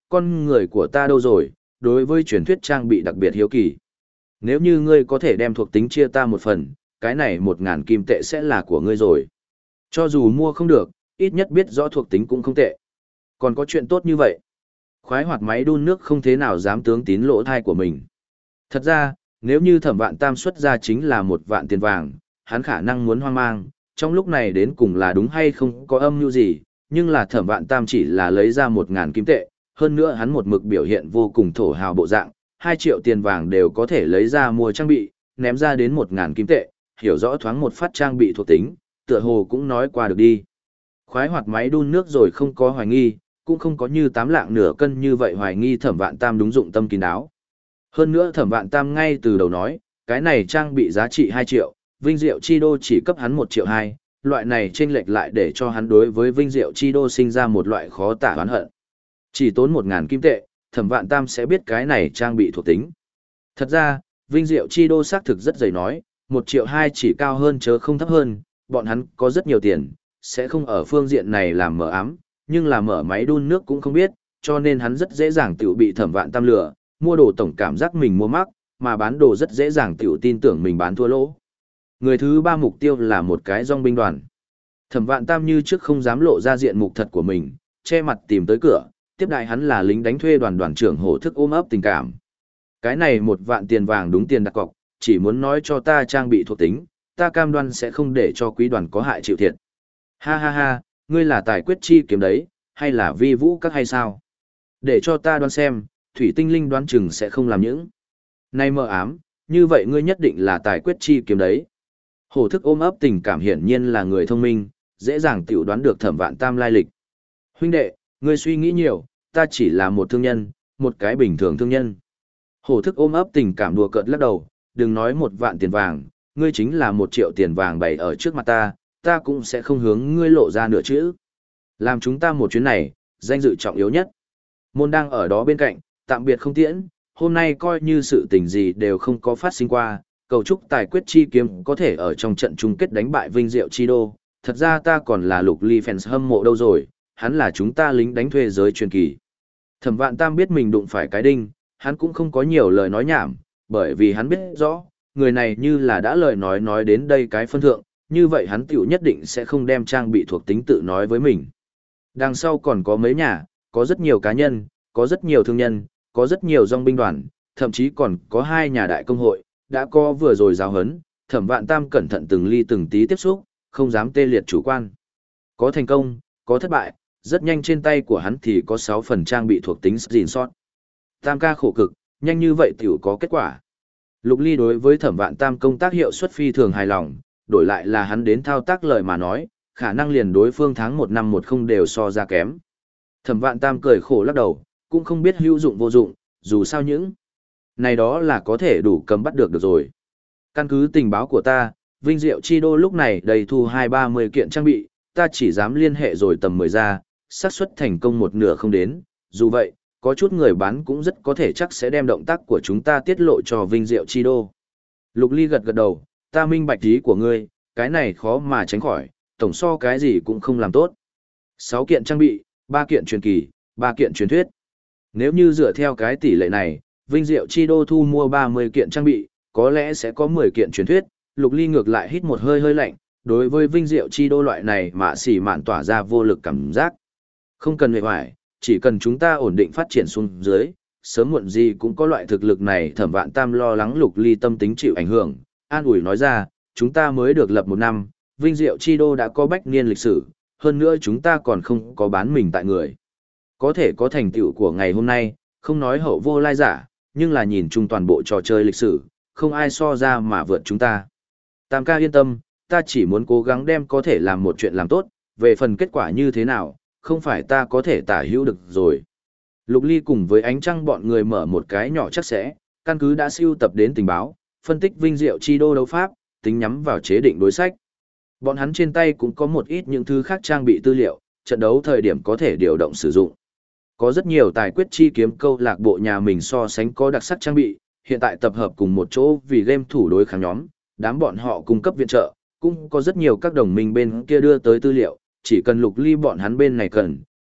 con người của ta đâu rồi, đối với truyền thuyết trang bị đặc biệt hiếu kỳ. Nếu như ngươi có thể đem thuộc tính chia ta một phần, cái này 1.000 kim tệ sẽ là của ngươi rồi. Cho dù mua không được, ít nhất biết rõ thuộc tính cũng không tệ. Còn có chuyện tốt như vậy. Khoái hoạt máy đun nước không thế nào dám tướng tín lỗ thai của mình. Thật ra, nếu như Thẩm Vạn Tam xuất ra chính là 1.000 tiền vàng, hắn khả năng muốn hoang mang, trong lúc này đến cùng là đúng hay không có âm mưu gì, nhưng là Thẩm Vạn Tam chỉ là lấy ra 1.000 kim tệ, hơn nữa hắn một mực biểu hiện vô cùng thổ hào bộ dạng, 2 triệu tiền vàng đều có thể lấy ra mua trang bị, ném ra đến 1.000 kim tệ, hiểu rõ thoáng một phát trang bị thuộc tính, tựa hồ cũng nói qua được đi. Khoái hoạt máy đun nước rồi không có hoài nghi, cũng không có như 8 lạng nửa cân như vậy hoài nghi Thẩm Vạn Tam đúng dụng tâm kín đáo. Hơn nữa Thẩm Vạn Tam ngay từ đầu nói, cái này trang bị giá trị 2 triệu, Vinh Diệu Chi Đô chỉ cấp hắn 1 triệu 2, loại này chênh lệch lại để cho hắn đối với Vinh Diệu Chi Đô sinh ra một loại khó tả oán hận. Chỉ tốn 1.000 kim tệ, Thẩm Vạn Tam sẽ biết cái này trang bị thuộc tính. Thật ra, Vinh Diệu Chi Đô xác thực rất dày nói, 1 triệu 2 chỉ cao hơn chớ không thấp hơn, bọn hắn có rất nhiều tiền, sẽ không ở phương diện này làm mờ ám, nhưng là mở máy đun nước cũng không biết, cho nên hắn rất dễ dàng tiểu bị Thẩm Vạn Tam lừa, mua đồ tổng cảm giác mình mua mắc, mà bán đồ rất dễ dàng tiểu tin tưởng mình bán thua lỗ. Người thứ 3 mục tiêu là một cái dòng binh đoàn. Thẩm Vạn Tam như trước không dám lộ ra diện mục thật của mình, che mặt tìm tới cửa, tiếp đại hắn là lính đánh thuê đoàn đoàn trưởng Hổ Thức ôm ấp tình cảm. Cái này 1.000 tiền vàng đúng tiền đặt cọc, chỉ muốn nói cho ta trang bị thuộc tính, ta cam đoan sẽ không để cho quý đoàn có hại chịu thiệt. Ha ha ha, ngươi là tài quyết chi kiếm đấy, hay là vi vũ các hay sao? Để cho ta đoán xem, thủy tinh linh đoán chừng sẽ không làm những. Này mơ ám, như vậy ngươi nhất định là tài quyết chi kiếm đấy. Hổ Thức ôm ấp tình cảm hiển nhiên là người thông minh, dễ dàng tiểu đoán được Thẩm Vạn Tam lai lịch. Huynh đệ, ngươi suy nghĩ nhiều, ta chỉ là một thương nhân, một cái bình thường thương nhân. Hổ Thức ôm ấp tình cảm đùa cợt lắc đầu, đừng nói 1.000 tiền vàng, ngươi chính là 1 triệu tiền vàng bày ở trước mặt ta cũng sẽ không hướng ngươi lộ ra nửa chữ. Làm chúng ta một chuyến này, danh dự trọng yếu nhất. Môn đang ở đó bên cạnh, tạm biệt không tiễn, hôm nay coi như sự tình gì đều không có phát sinh qua, cầu chúc tài quyết chi kiếm có thể ở trong trận chung kết đánh bại Vinh Diệu Chi Đô. Thật ra ta còn là Lục Ly fans hâm mộ đâu rồi, hắn là chúng ta lính đánh thuê giới truyền kỳ. Thẩm Vạn Tam biết mình đụng phải cái đinh, hắn cũng không có nhiều lời nói nhảm, bởi vì hắn biết rõ, người này như là đã lời nói đến đây cái phân thượng, như vậy hắn tiểu nhất định sẽ không đem trang bị thuộc tính tự nói với mình. Đằng sau còn có mấy nhà, có rất nhiều cá nhân, có rất nhiều thương nhân, có rất nhiều dòng binh đoàn, thậm chí còn có 2 nhà đại công hội, đã có vừa rồi giáo hấn, Thẩm Vạn Tam cẩn thận từng ly từng tí tiếp xúc, không dám tê liệt chủ quan. Có thành công, có thất bại, rất nhanh trên tay của hắn thì có 6 phần trang bị thuộc tính gìn sót. Tam ca khổ cực, nhanh như vậy tiểu có kết quả. Lục Ly đối với Thẩm Vạn Tam công tác hiệu suất phi thường hài lòng, đổi lại là hắn đến thao tác lời mà nói, khả năng liền đối phương tháng 1 năm 10 đều so ra kém. Thẩm Vạn Tam cười khổ lắc đầu, cũng không biết hữu dụng vô dụng, dù sao những này đó là có thể đủ cầm bắt được rồi. Căn cứ tình báo của ta, Vinh Diệu Chi Đô lúc này đầy thu 2-30 kiện trang bị, ta chỉ dám liên hệ rồi tầm 10 ra, xác suất thành công một nửa không đến, dù vậy, có chút người bán cũng rất có thể chắc sẽ đem động tác của chúng ta tiết lộ cho Vinh Diệu Chi Đô. Lục Ly gật gật đầu, ta minh bạch ý của ngươi, cái này khó mà tránh khỏi, tổng so cái gì cũng không làm tốt. 6 kiện trang bị, 3 kiện truyền kỳ, 3 kiện truyền thuyết. Nếu như dựa theo cái tỷ lệ này, Vinh Diệu Chi Đô thu mua 30 kiện trang bị, có lẽ sẽ có 10 kiện truyền thuyết. Lục Ly ngược lại hít một hơi hơi lạnh, đối với Vinh Diệu Chi Đô loại này mà xỉ mạn tỏa ra vô lực cảm giác. Không cần hề hoài, chỉ cần chúng ta ổn định phát triển xuống dưới, sớm muộn gì cũng có loại thực lực này. Thẩm Vạn Tam lo lắng Lục Ly tâm tính chịu ảnh hưởng, an ủi nói ra, chúng ta mới được lập 1 năm, Vinh Diệu Chi Đô đã có bách niên lịch sử, hơn nữa chúng ta còn không có bán mình tại người. Có thể có thành tựu của ngày hôm nay, không nói hậu vô lai giả, nhưng là nhìn chung toàn bộ trò chơi lịch sử, không ai so ra mà vượt chúng ta. Tam ca yên tâm, ta chỉ muốn cố gắng đem có thể làm một chuyện làm tốt, về phần kết quả như thế nào, không phải ta có thể tả hữu được rồi. Lục Ly cùng với ánh trăng bọn người mở một cái nhỏ chắc sẽ, căn cứ đã siêu tập đến tình báo, phân tích Vinh Diệu Chi Đô đấu pháp, tính nhắm vào chế định đối sách. Bọn hắn trên tay cũng có một ít những thứ khác trang bị tư liệu, trận đấu thời điểm có thể điều động sử dụng. Có rất nhiều tài quyết chi kiếm câu lạc bộ nhà mình so sánh có đặc sắc trang bị, hiện tại tập hợp cùng một chỗ vì game thủ đối kháng nhóm, đám bọn họ cung cấp viện trợ, cũng có rất nhiều các đồng minh bên kia đưa tới tư liệu, chỉ cần Lục Ly bọn hắn bên này cần,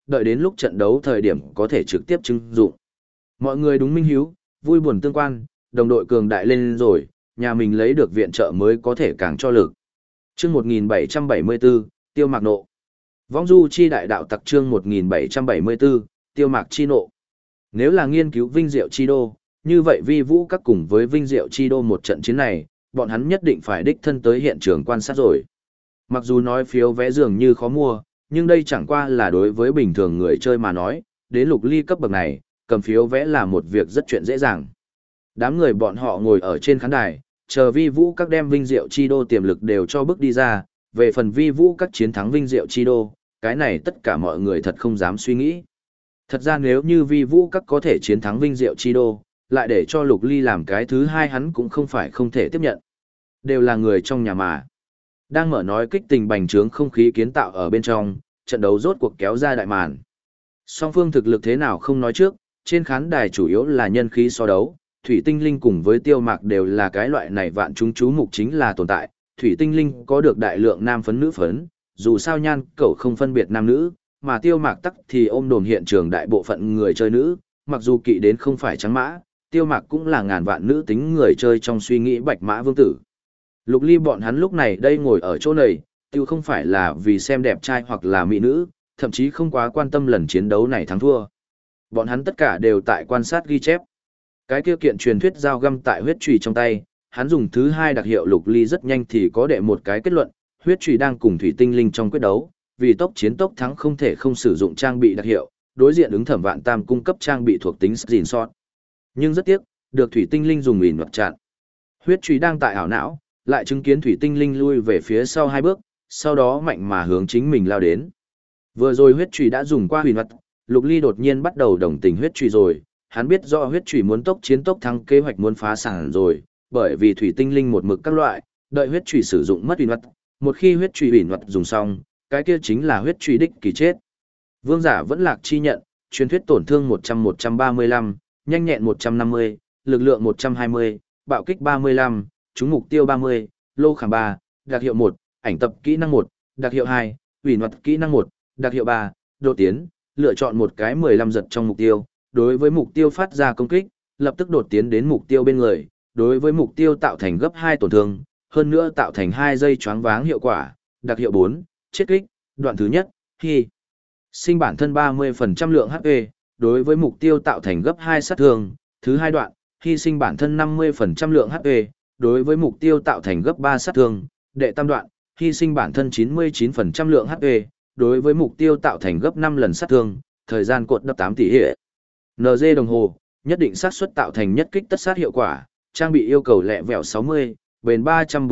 đợi đến lúc trận đấu thời điểm có thể trực tiếp trưng dụng. Mọi người đúng minh hiếu, vui buồn tương quan, đồng đội cường đại lên rồi, nhà mình lấy được viện trợ mới có thể càng cho lực. Chương 1774, Tiêu Mạc nộ. Vong du chi đại đạo tặc chương 1774, Tiêu Mạc chi nộ. Nếu là nghiên cứu vinh diệu chi đô, như vậy vi vũ các cùng với vinh diệu chi đô một trận chiến này, bọn hắn nhất định phải đích thân tới hiện trường quan sát rồi. Mặc dù nói phiếu vé dường như khó mua, nhưng đây chẳng qua là đối với bình thường người chơi mà nói, đến Lục Ly cấp bậc này, cầm phiếu vé là một việc rất chuyện dễ dàng. Đám người bọn họ ngồi ở trên khán đài, chờ vi vũ các đem vinh diệu chi đô tiềm lực đều cho bước đi ra, về phần vi vũ các chiến thắng vinh diệu chi đô, cái này tất cả mọi người thật không dám suy nghĩ. Thật ra nếu như vi vũ các có thể chiến thắng vinh diệu chi đô, lại để cho Lục Ly làm cái thứ hai hắn cũng không phải không thể tiếp nhận. Đều là người trong nhà mà. Đang mở nói kích tình bành trướng không khí kiến tạo ở bên trong, trận đấu rốt cuộc kéo ra đại màn. Song phương thực lực thế nào không nói trước, trên khán đài chủ yếu là nhân khí so đấu, Thủy Tinh Linh cùng với Tiêu Mạc đều là cái loại này vạn chúng chú mục chính là tồn tại. Thủy Tinh Linh có được đại lượng nam phấn nữ phấn, dù sao nhan cậu không phân biệt nam nữ, mà Tiêu Mạc tắc thì ôm đồn hiện trường đại bộ phận người chơi nữ, mặc dù kỵ đến không phải trắng mã, Tiêu Mạc cũng là ngàn vạn nữ tính người chơi trong suy nghĩ bạch mã vương tử. Lục Ly bọn hắn lúc này đây ngồi ở chỗ này, tiêu không phải là vì xem đẹp trai hoặc là mỹ nữ, thậm chí không quá quan tâm lần chiến đấu này thắng thua. Bọn hắn tất cả đều tại quan sát ghi chép. Cái kia kiện truyền thuyết dao găm tại huyết chùy trong tay, hắn dùng thứ hai đặc hiệu Lục Ly rất nhanh thì có đệ một cái kết luận, huyết chùy đang cùng Thủy Tinh Linh trong quyết đấu, vì tốc chiến tốc thắng không thể không sử dụng trang bị đặc hiệu, đối diện ứng Thẩm Vạn Tam cung cấp trang bị thuộc tính gìn sót. Nhưng rất tiếc, được Thủy Tinh Linh dùng ỉn hoặc chặn. Huyết chùy đang tại ảo não, lại chứng kiến Thủy Tinh Linh lui về phía sau hai bước, sau đó mạnh mà hướng chính mình lao đến. Vừa rồi huyết chùy đã dùng qua huyền vật, Lục Ly đột nhiên bắt đầu đồng tình huyết chùy rồi, hắn biết rõ huyết chùy muốn tốc chiến tốc thắng kế hoạch muốn phá sản rồi, bởi vì Thủy Tinh Linh một mực các loại, đợi huyết chùy sử dụng mất huyền vật, một khi huyết chùy huyền vật dùng xong, cái kia chính là huyết chùy đích kỳ chết. Vương giả vẫn lạc chi nhận, truyền thuyết tổn thương 100-135, nhanh nhẹn 150, lực lượng 120, bạo kích 35, trúng mục tiêu 30, lô khảm 3, đặc hiệu 1, ảnh tập kỹ năng 1, đặc hiệu 2, hủy luật kỹ năng 1, đặc hiệu 3, đột tiến, lựa chọn một cái 15 giật trong mục tiêu, đối với mục tiêu phát ra công kích, lập tức đột tiến đến mục tiêu bên người, đối với mục tiêu tạo thành gấp 2 tổn thương, hơn nữa tạo thành 2 giây choáng váng hiệu quả, đặc hiệu 4, chết kích, đoạn thứ nhất, khi sinh bản thân 30% lượng HP, đối với mục tiêu tạo thành gấp 2 sát thương, thứ hai đoạn, hy sinh bản thân 50% lượng HP, đối với mục tiêu tạo thành gấp 3 sát thương, đệ tam đoạn, hy sinh bản thân 99% lượng HP, đối với mục tiêu tạo thành gấp 5 lần sát thương, thời gian cột đập 8 tỷ hệ. NG đồng hồ, nhất định xác suất tạo thành nhất kích tất sát hiệu quả, trang bị yêu cầu lẹ vẹo 60, bền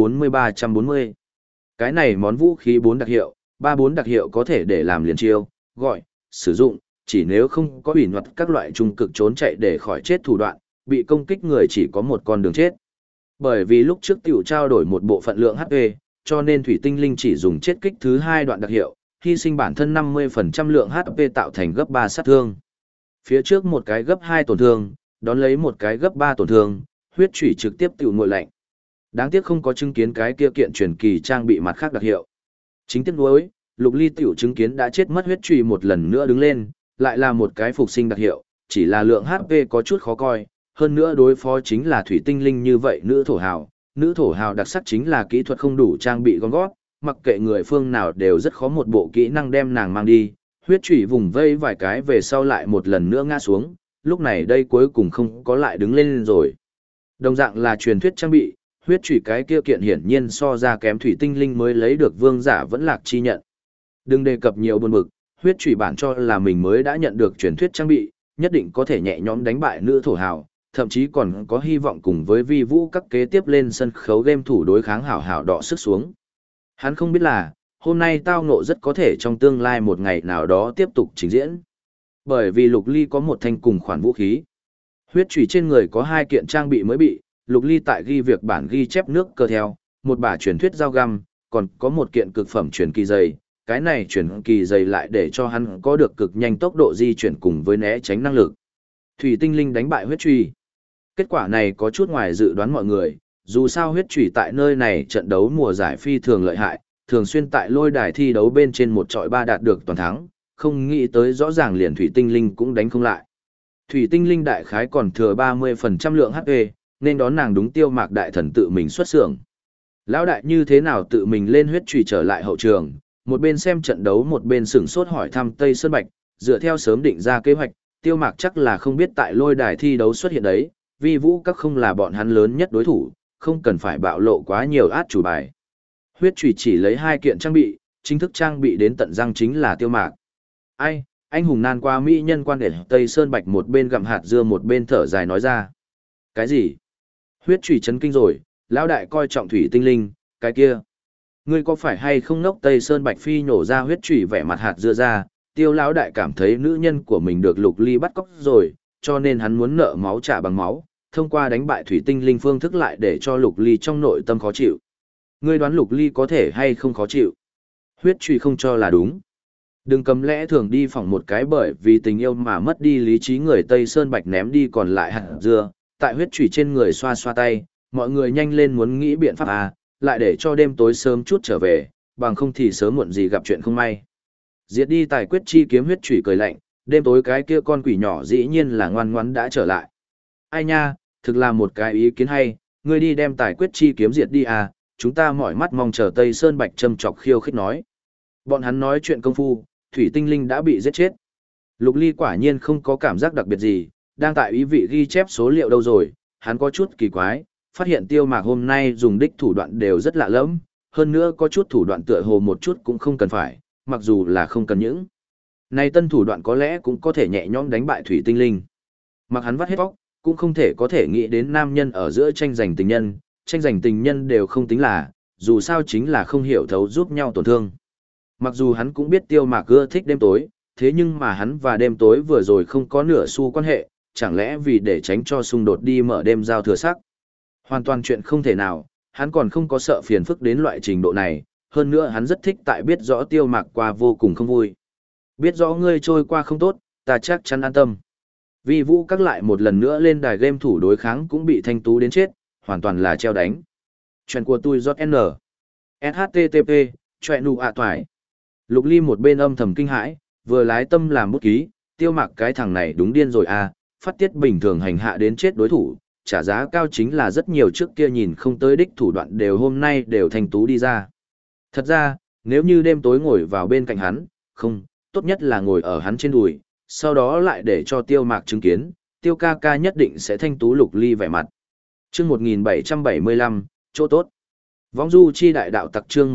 340-340. Cái này món vũ khí 4 đặc hiệu, 3-4 đặc hiệu có thể để làm liền chiêu, gọi, sử dụng, chỉ nếu không có ủy luật các loại trung cực trốn chạy để khỏi chết thủ đoạn, bị công kích người chỉ có một con đường chết. Bởi vì lúc trước tiểu trao đổi một bộ phận lượng HP, cho nên Thủy Tinh Linh chỉ dùng chết kích thứ hai đoạn đặc hiệu, hy sinh bản thân 50% lượng HP tạo thành gấp 3 sát thương. Phía trước một cái gấp 2 tổn thương, đón lấy một cái gấp 3 tổn thương, huyết chủy trực tiếp tiểu nguội lạnh. Đáng tiếc không có chứng kiến cái kia kiện truyền kỳ trang bị mặt khác đặc hiệu. Chính tiếc nuối, Lục Ly tiểu chứng kiến đã chết mất huyết chủy một lần nữa đứng lên, lại là một cái phục sinh đặc hiệu, chỉ là lượng HP có chút khó coi, hơn nữa đối phó chính là Thủy Tinh Linh như vậy nữ thổ hào đặc sắc chính là kỹ thuật không đủ trang bị gom gót, mặc kệ người phương nào đều rất khó một bộ kỹ năng đem nàng mang đi, huyết chủy vùng vây vài cái về sau lại một lần nữa ngã xuống, lúc này đây cuối cùng không có lại đứng lên rồi. Đồng dạng là truyền thuyết trang bị, huyết chủy cái kia kiện hiển nhiên so ra kém Thủy Tinh Linh mới lấy được vương giả vẫn lạc chi nhận. Đừng đề cập nhiều buồn bực, huyết chủy bản cho là mình mới đã nhận được truyền thuyết trang bị, nhất định có thể nhẹ nhõm đánh bại nữ thổ hào, thậm chí còn có hy vọng cùng với vi vũ các kế tiếp lên sân khấu game thủ đối kháng hảo hảo đọ sức xuống. Hắn không biết là, hôm nay tao ngộ rất có thể trong tương lai một ngày nào đó tiếp tục trình diễn. Bởi vì Lục Ly có một thanh cùng khoản vũ khí. Huyết chủy trên người có 2 kiện trang bị mới bị, Lục Ly tại ghi việc bản ghi chép nước cơ theo, một bả truyền thuyết dao găm, còn có một kiện cực phẩm truyền kỳ giày. Cái này truyền kỳ giày lại để cho hắn có được cực nhanh tốc độ di chuyển cùng với né tránh năng lực. Thủy Tinh Linh đánh bại huyết chủy. Kết quả này có chút ngoài dự đoán mọi người, dù sao huyết chủy tại nơi này trận đấu mùa giải phi thường lợi hại, thường xuyên tại lôi đài thi đấu bên trên một trọi ba đạt được toàn thắng, không nghĩ tới rõ ràng liền thủy tinh linh cũng đánh không lại. Thủy tinh linh đại khái còn thừa 30% lượng HP, nên đón nàng đúng Tiêu Mạc đại thần tự mình xuất xưởng. Lão đại như thế nào tự mình lên huyết chùy trở lại hậu trường, một bên xem trận đấu một bên sửng sốt hỏi thăm Tây Sơn Bạch, dựa theo sớm định ra kế hoạch, Tiêu Mạc chắc là không biết tại lôi đài thi đấu xuất hiện đấy, vì vũ các không là bọn hắn lớn nhất đối thủ, không cần phải bạo lộ quá nhiều át chủ bài. Huyết chùy chỉ lấy 2 kiện trang bị, chính thức trang bị đến tận răng chính là Tiêu Mạc. Ai, anh hùng nan qua mỹ nhân quan để Tây Sơn Bạch một bên gặm hạt dưa một bên thở dài nói ra. Cái gì? Huyết chùy chấn kinh rồi, lão đại coi trọng thủy tinh linh, cái kia. Ngươi có phải hay không ngốc? Tây Sơn Bạch phi nhổ ra huyết chùy vẻ mặt hạt dưa ra, Tiêu lão đại cảm thấy nữ nhân của mình được Lục Ly bắt cóc rồi, cho nên hắn muốn nợ máu trả bằng máu, thông qua đánh bại thủy tinh linh phương thức lại để cho Lục Ly trong nội tâm khó chịu. Ngươi đoán Lục Ly có thể hay không khó chịu? Huyết chùy không cho là đúng. Đừng cầm lẽ thường đi phỏng một cái bởi vì tình yêu mà mất đi lý trí người Tây Sơn Bạch ném đi còn lại hạt dưa, tại huyết chùy trên người xoa xoa tay, mọi người nhanh lên muốn nghĩ biện pháp à, lại để cho đêm tối sớm chút trở về, bằng không thì sớm muộn gì gặp chuyện không may. Diệt đi tài quyết chi kiếm. Huyết chùy cười lạnh, đêm tối cái kia con quỷ nhỏ dĩ nhiên là ngoan ngoãn đã trở lại. Ai nha, thực là một cái ý kiến hay, ngươi đi đem tài quyết chi kiếm diệt đi à, chúng ta mỏi mắt mong chờ. Tây Sơn Bạch châm chọc khiêu khích nói. Bọn hắn nói chuyện công phu, thủy tinh linh đã bị giết chết. Lục Ly quả nhiên không có cảm giác đặc biệt gì, đang tại ý vị ghi chép số liệu đâu rồi, hắn có chút kỳ quái, phát hiện Tiêu Mạc hôm nay dùng đích thủ đoạn đều rất lạ lẫm, hơn nữa có chút thủ đoạn tựa hồ một chút cũng không cần phải, mặc dù là không cần những. Này tân thủ đoạn có lẽ cũng có thể nhẹ nhõm đánh bại thủy tinh linh. Mặc hắn vắt hết óc, cũng không thể có thể nghĩ đến nam nhân ở giữa tranh giành tình nhân đều không tính là, dù sao chính là không hiểu thấu giúp nhau tổn thương. Mặc dù hắn cũng biết Tiêu Mạc ưa thích đêm tối, thế nhưng mà hắn và đêm tối vừa rồi không có nửa xu quan hệ, chẳng lẽ vì để tránh cho xung đột đi mở đêm giao thừa sắc. Hoàn toàn chuyện không thể nào, hắn còn không có sợ phiền phức đến loại trình độ này, hơn nữa hắn rất thích tại biết rõ Tiêu Mạc qua vô cùng không vui. Biết rõ ngươi trôi qua không tốt, ta chắc chắn an tâm. Vì vũ các lại một lần nữa lên đài game thủ đối kháng cũng bị thanh tú đến chết, hoàn toàn là treo đánh. Chuyện của tôi N. SHTTP, chuyện nụ ạ toài. Lục Ly một bên âm thầm kinh hãi, vừa lái tâm làm bút ký, Tiêu Mạc cái thằng này đúng điên rồi à, phát tiết bình thường hành hạ đến chết đối thủ, trả giá cao chính là rất nhiều trước kia nhìn không tới đích thủ đoạn đều hôm nay đều thanh tú đi ra. Thật ra, nếu như đêm tối ngồi vào bên cạnh hắn, không, tốt nhất là ngồi ở hắn trên đùi, sau đó lại để cho Tiêu Mạc chứng kiến, Tiêu ca ca nhất định sẽ thanh tú Lục Ly vẻ mặt. Chương 1775, chỗ tốt. Võng du chi đại đạo tặc chương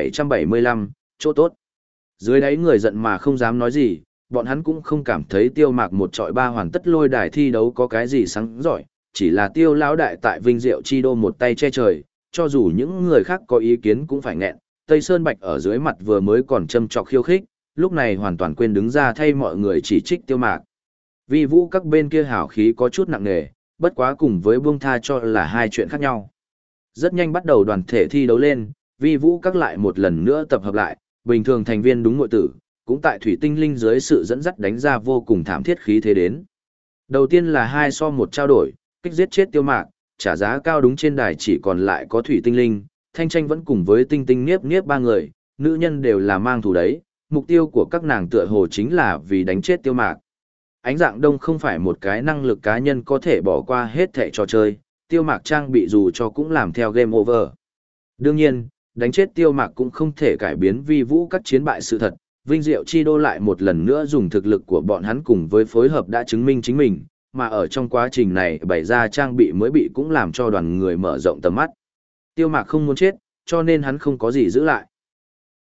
1775, chỗ tốt. Dưới đáy người giận mà không dám nói gì, bọn hắn cũng không cảm thấy Tiêu Mạc một trọi ba hoàn tất lôi đài thi đấu có cái gì sáng giỏi, chỉ là Tiêu lão đại tại Vinh Diệu chi đô một tay che trời, cho dù những người khác có ý kiến cũng phải nghẹn. Tây Sơn Bạch ở dưới mặt vừa mới còn châm chọc khiêu khích, lúc này hoàn toàn quên đứng ra thay mọi người chỉ trích Tiêu Mạc. Vì vũ các bên kia hào khí có chút nặng nề, bất quá cùng với buông tha cho là hai chuyện khác nhau. Rất nhanh bắt đầu đoàn thể thi đấu lên, vì vũ các lại một lần nữa tập hợp lại, bình thường thành viên đúng ngội tử, cũng tại thủy tinh linh dưới sự dẫn dắt đánh ra vô cùng thảm thiết khí thế đến. Đầu tiên là 2 so 1 trao đổi, kích giết chết Tiêu Mạc, trả giá cao đúng trên đài chỉ còn lại có thủy tinh linh, Thanh Tranh vẫn cùng với tinh tinh niếp niếp 3 người, nữ nhân đều là mang thù đấy, mục tiêu của các nàng tựa hồ chính là vì đánh chết Tiêu Mạc. Ánh dạng đông không phải một cái năng lực cá nhân có thể bỏ qua hết thẻ trò chơi, Tiêu Mạc trang bị dù cho cũng làm theo game over. Đương nhiên, đánh chết Tiêu Mạc cũng không thể cải biến vi vũ các chiến bại sự thật, Vinh Diệu Chi Đô lại một lần nữa dùng thực lực của bọn hắn cùng với phối hợp đã chứng minh chính mình, mà ở trong quá trình này bày ra trang bị mới bị cũng làm cho đoàn người mở rộng tầm mắt. Tiêu Mạc không muốn chết, cho nên hắn không có gì giữ lại.